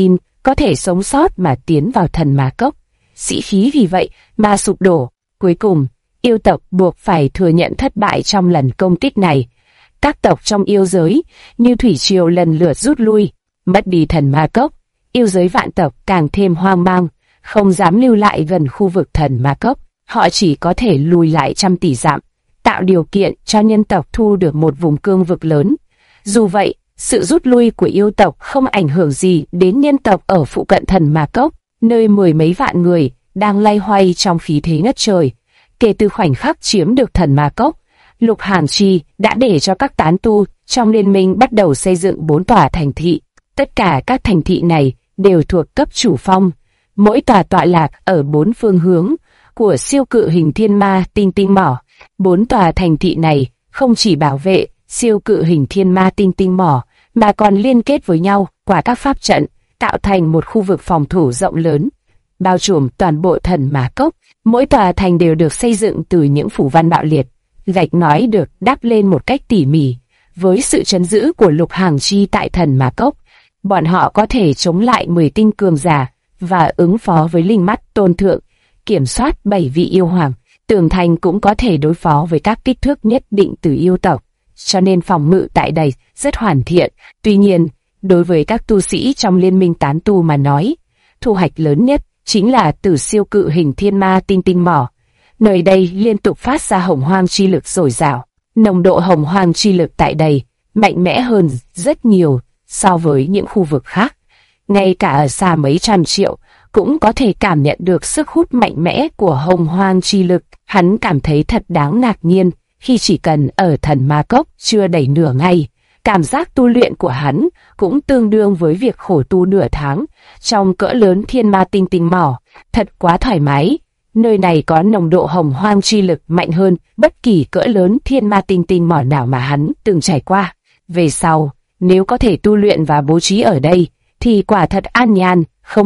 có thể sống sót mà tiến vào thần ma cốc. Sĩ khí vì vậy mà sụp đổ. Cuối cùng, yêu tộc buộc phải thừa nhận thất bại trong lần công kích này. Các tộc trong yêu giới như thủy triều lần lượt rút lui, mất đi thần ma cốc. Yêu giới vạn tộc càng thêm hoang mang, không dám lưu lại gần khu vực thần ma cốc. Họ chỉ có thể lùi lại trăm tỷ dặm, tạo điều kiện cho nhân tộc thu được một vùng cương vực lớn. Dù vậy, sự rút lui của yêu tộc không ảnh hưởng gì đến nhân tộc ở phụ cận thần ma cốc, nơi mười mấy vạn người đang loay hoay trong khí thế ngất trời. Kể từ khoảnh khắc chiếm được thần ma cốc, Lục Hàn Chi đã để cho các tán tu trong liên minh bắt đầu xây dựng 4 tòa thành thị. Tất cả các thành thị này đều thuộc cấp chủ phong, mỗi tòa tọa lạc ở 4 phương hướng của siêu cự hình thiên ma tinh tinh mỏ. 4 tòa thành thị này không chỉ bảo vệ siêu cự hình thiên ma tinh tinh mỏ, mà còn liên kết với nhau qua các pháp trận, tạo thành một khu vực phòng thủ rộng lớn, bao trùm toàn bộ thần ma cốc. Mỗi tòa thành đều được xây dựng từ những phủ văn bạo liệt, gạch ngói được đắp lên một cách tỉ mỉ. Với sự trấn giữ của Lục Hàn Chi tại thần ma cốc, bọn họ có thể chống lại 10 tinh cường giả và ứng phó với linh mắt tôn thượng, kiểm soát 7 vị yêu hoàng. Tường thành cũng có thể đối phó với các kích thước nhất định từ yêu tộc, cho nên phòng ngự tại đây rất hoàn thiện. Tuy nhiên, đối với các tu sĩ trong liên minh tán tu mà nói, thu hoạch lớn nhất chính là từ siêu cự hình thiên ma tinh tinh mỏ. Nơi đây liên tục phát ra hồng hoang chi lực dồi dào. Nồng độ hồng hoang chi lực tại đây mạnh mẽ hơn rất nhiều so với những khu vực khác. Ngay cả ở xa mấy trăm triệu cũng có thể cảm nhận được sức hút mạnh mẽ của hồng hoang chi lực. Hắn cảm thấy thật đáng ngạc nhiên khi chỉ cần ở thần ma cốc chưa đầy nửa ngày, cảm giác tu luyện của hắn cũng tương đương với việc khổ tu nửa tháng trong cỡ lớn thiên ma tinh tinh mỏ. Thật quá thoải mái. Nơi này có nồng độ hồng hoang chi lực mạnh hơn bất kỳ cỡ lớn thiên ma tinh tinh mỏ nào mà hắn từng trải qua. Về sau, nếu có thể tu luyện và bố trí ở đây, thì quả thật an nhàn.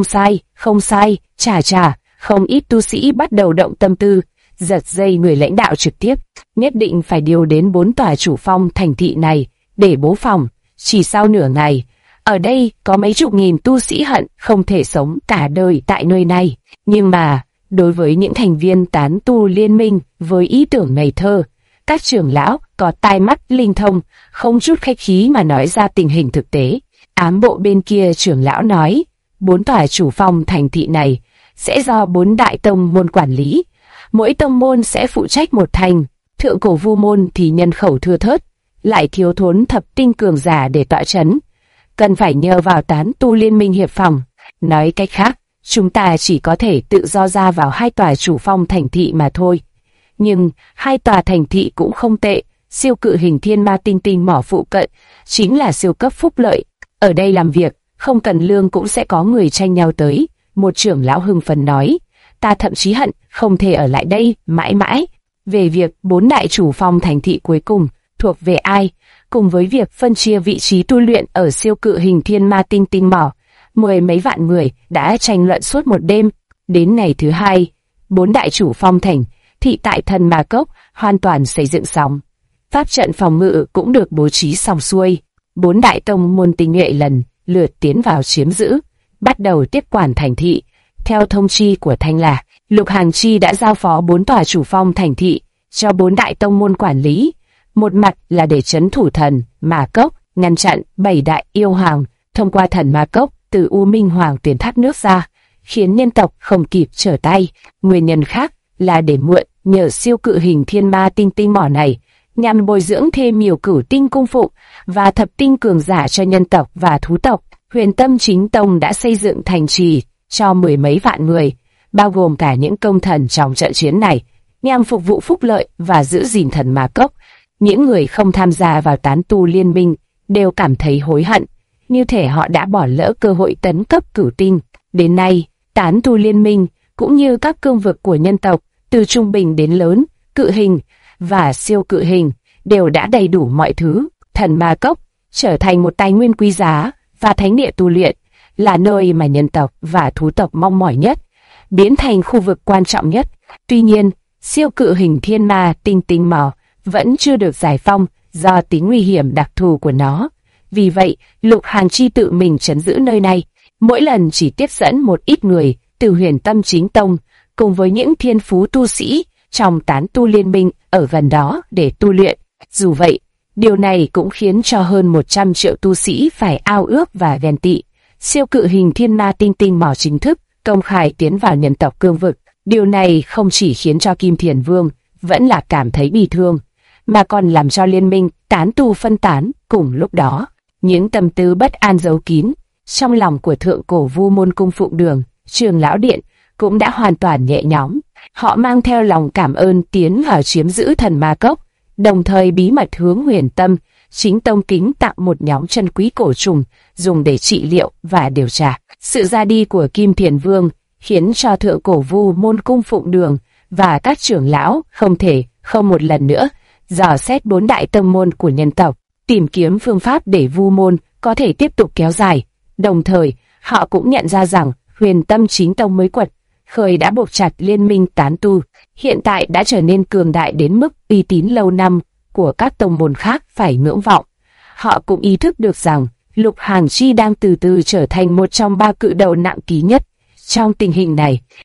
Không sai, chà, không ít tu sĩ bắt đầu động tâm tư, giật dây người lãnh đạo trực tiếp, nhất định phải điều đến 4 tòa chủ phong thành thị này để bố phòng. Chỉ sau nửa ngày, ở đây có mấy chục nghìn tu sĩ hận không thể sống cả đời tại nơi này. Nhưng mà, đối với những thành viên tán tu liên minh với ý tưởng ngây thơ, các trưởng lão có tai mắt linh thông, không chút khách khí mà nói ra tình hình thực tế. Ám bộ bên kia trưởng lão nói, 4 tòa chủ phong thành thị này sẽ do 4 đại tông môn quản lý. Mỗi tông môn sẽ phụ trách một thành. Thượng cổ vu môn thì nhân khẩu thưa thớt, lại thiếu thốn thập tinh cường giả để tọa chấn, cần phải nhờ vào tán tu liên minh hiệp phòng. Nói cách khác, chúng ta chỉ có thể tự do ra vào 2 tòa chủ phong thành thị mà thôi. Nhưng 2 tòa thành thị cũng không tệ. Siêu cự hình thiên ma tinh tinh mỏ phụ cận chính là siêu cấp phúc lợi. Ở đây làm việc, không cần lương cũng sẽ có người tranh nhau tới. Một trưởng lão hưng phấn nói, ta thậm chí hận không thể ở lại đây mãi mãi. Về việc 4 đại chủ phong thành thị cuối cùng thuộc về ai, cùng với việc phân chia vị trí tu luyện ở siêu cự hình thiên ma tinh tinh mỏ, 10 mấy vạn người đã tranh luận suốt một đêm. Đến ngày thứ 2, 4 đại chủ phong thành thị tại thần ma cốc hoàn toàn xây dựng xong. Pháp trận phòng ngự cũng được bố trí xong xuôi. 4 đại tông môn tinh nhuệ lần lượt tiến vào chiếm giữ, bắt đầu tiếp quản thành thị. Theo thông chi của Thanh Lạc, Lục Hàn Chi đã giao phó 4 tòa chủ phong thành thị cho 4 đại tông môn quản lý. Một mặt là để trấn thủ thần ma cốc, ngăn chặn 7 đại yêu hoàng thông qua thần ma cốc từ U Minh Hoàng tuyển thác nước ra, khiến nhân tộc không kịp trở tay. Nguyên nhân khác là để mượn nhờ siêu cự hình thiên ma tinh tinh mỏ này nhằm bồi dưỡng thêm nhiều cửu tinh cung phụng và thập tinh cường giả cho nhân tộc và thú tộc. Huyền Tâm Chính Tông đã xây dựng thành trì cho 10 mấy vạn người, bao gồm cả những công thần trong trận chiến này, nhằm phục vụ phúc lợi và giữ gìn thần ma cốc. Những người không tham gia vào tán tu liên minh đều cảm thấy hối hận, như thể họ đã bỏ lỡ cơ hội tấn cấp cửu tinh. Đến nay, tán tu liên minh cũng như các cương vực của nhân tộc, từ trung bình đến lớn, cự hình và siêu cự hình, đều đã đầy đủ mọi thứ. Thần ma cốc trở thành một tài nguyên quý giá và thánh địa tu luyện, là nơi mà nhân tộc và thú tộc mong mỏi nhất, biến thành khu vực quan trọng nhất. Tuy nhiên, siêu cự hình thiên ma tinh tinh mỏ vẫn chưa được giải phong do tính nguy hiểm đặc thù của nó. Vì vậy, Lục Hàn Chi tự mình trấn giữ nơi này. mỗi lần chỉ tiếp dẫn một ít người từ Huyền Tâm Chính Tông cùng với những thiên phú tu sĩ trong tán tu liên minh ở gần đó để tu luyện. Dù vậy, điều này cũng khiến cho hơn 100 triệu tu sĩ phải ao ước và ghen tị. Siêu cự hình thiên ma tinh tinh mỏ chính thức công khai tiến vào nhân tộc cương vực. Điều này không chỉ khiến cho Kim Thiền Vương vẫn là cảm thấy bi thương, mà còn làm cho liên minh tán tu phân tán. Cùng lúc đó, những tâm tư bất an giấu kín trong lòng của thượng cổ Vu Môn Cung Phụng Đường, Trường Lão Điện cũng đã hoàn toàn nhẹ nhõm. Họ mang theo lòng cảm ơn tiến vào chiếm giữ Thần Ma Cốc, đồng thời bí mật hướng Huyền Tâm Chính Tông kính tặng một nhóm chân quý cổ trùng dùng để trị liệu và điều tra. Sự ra đi của Kim Thiền Vương khiến cho thượng cổ Vu Môn Cung Phụng Đường và các trưởng lão không thể không một lần nữa dò xét 4 đại tông môn của nhân tộc, tìm kiếm phương pháp để Vu môn có thể tiếp tục kéo dài. Đồng thời, họ cũng nhận ra rằng Huyền Tâm Chính Tông mới quật khởi đã buộc chặt liên minh tán tu, hiện tại đã trở nên cường đại đến mức uy tín lâu năm của các tông môn khác phải ngưỡng vọng. Họ cũng ý thức được rằng Lục Hàng Chi đang từ từ trở thành một trong 3 cự đầu nặng ký nhất. Trong tình hình này,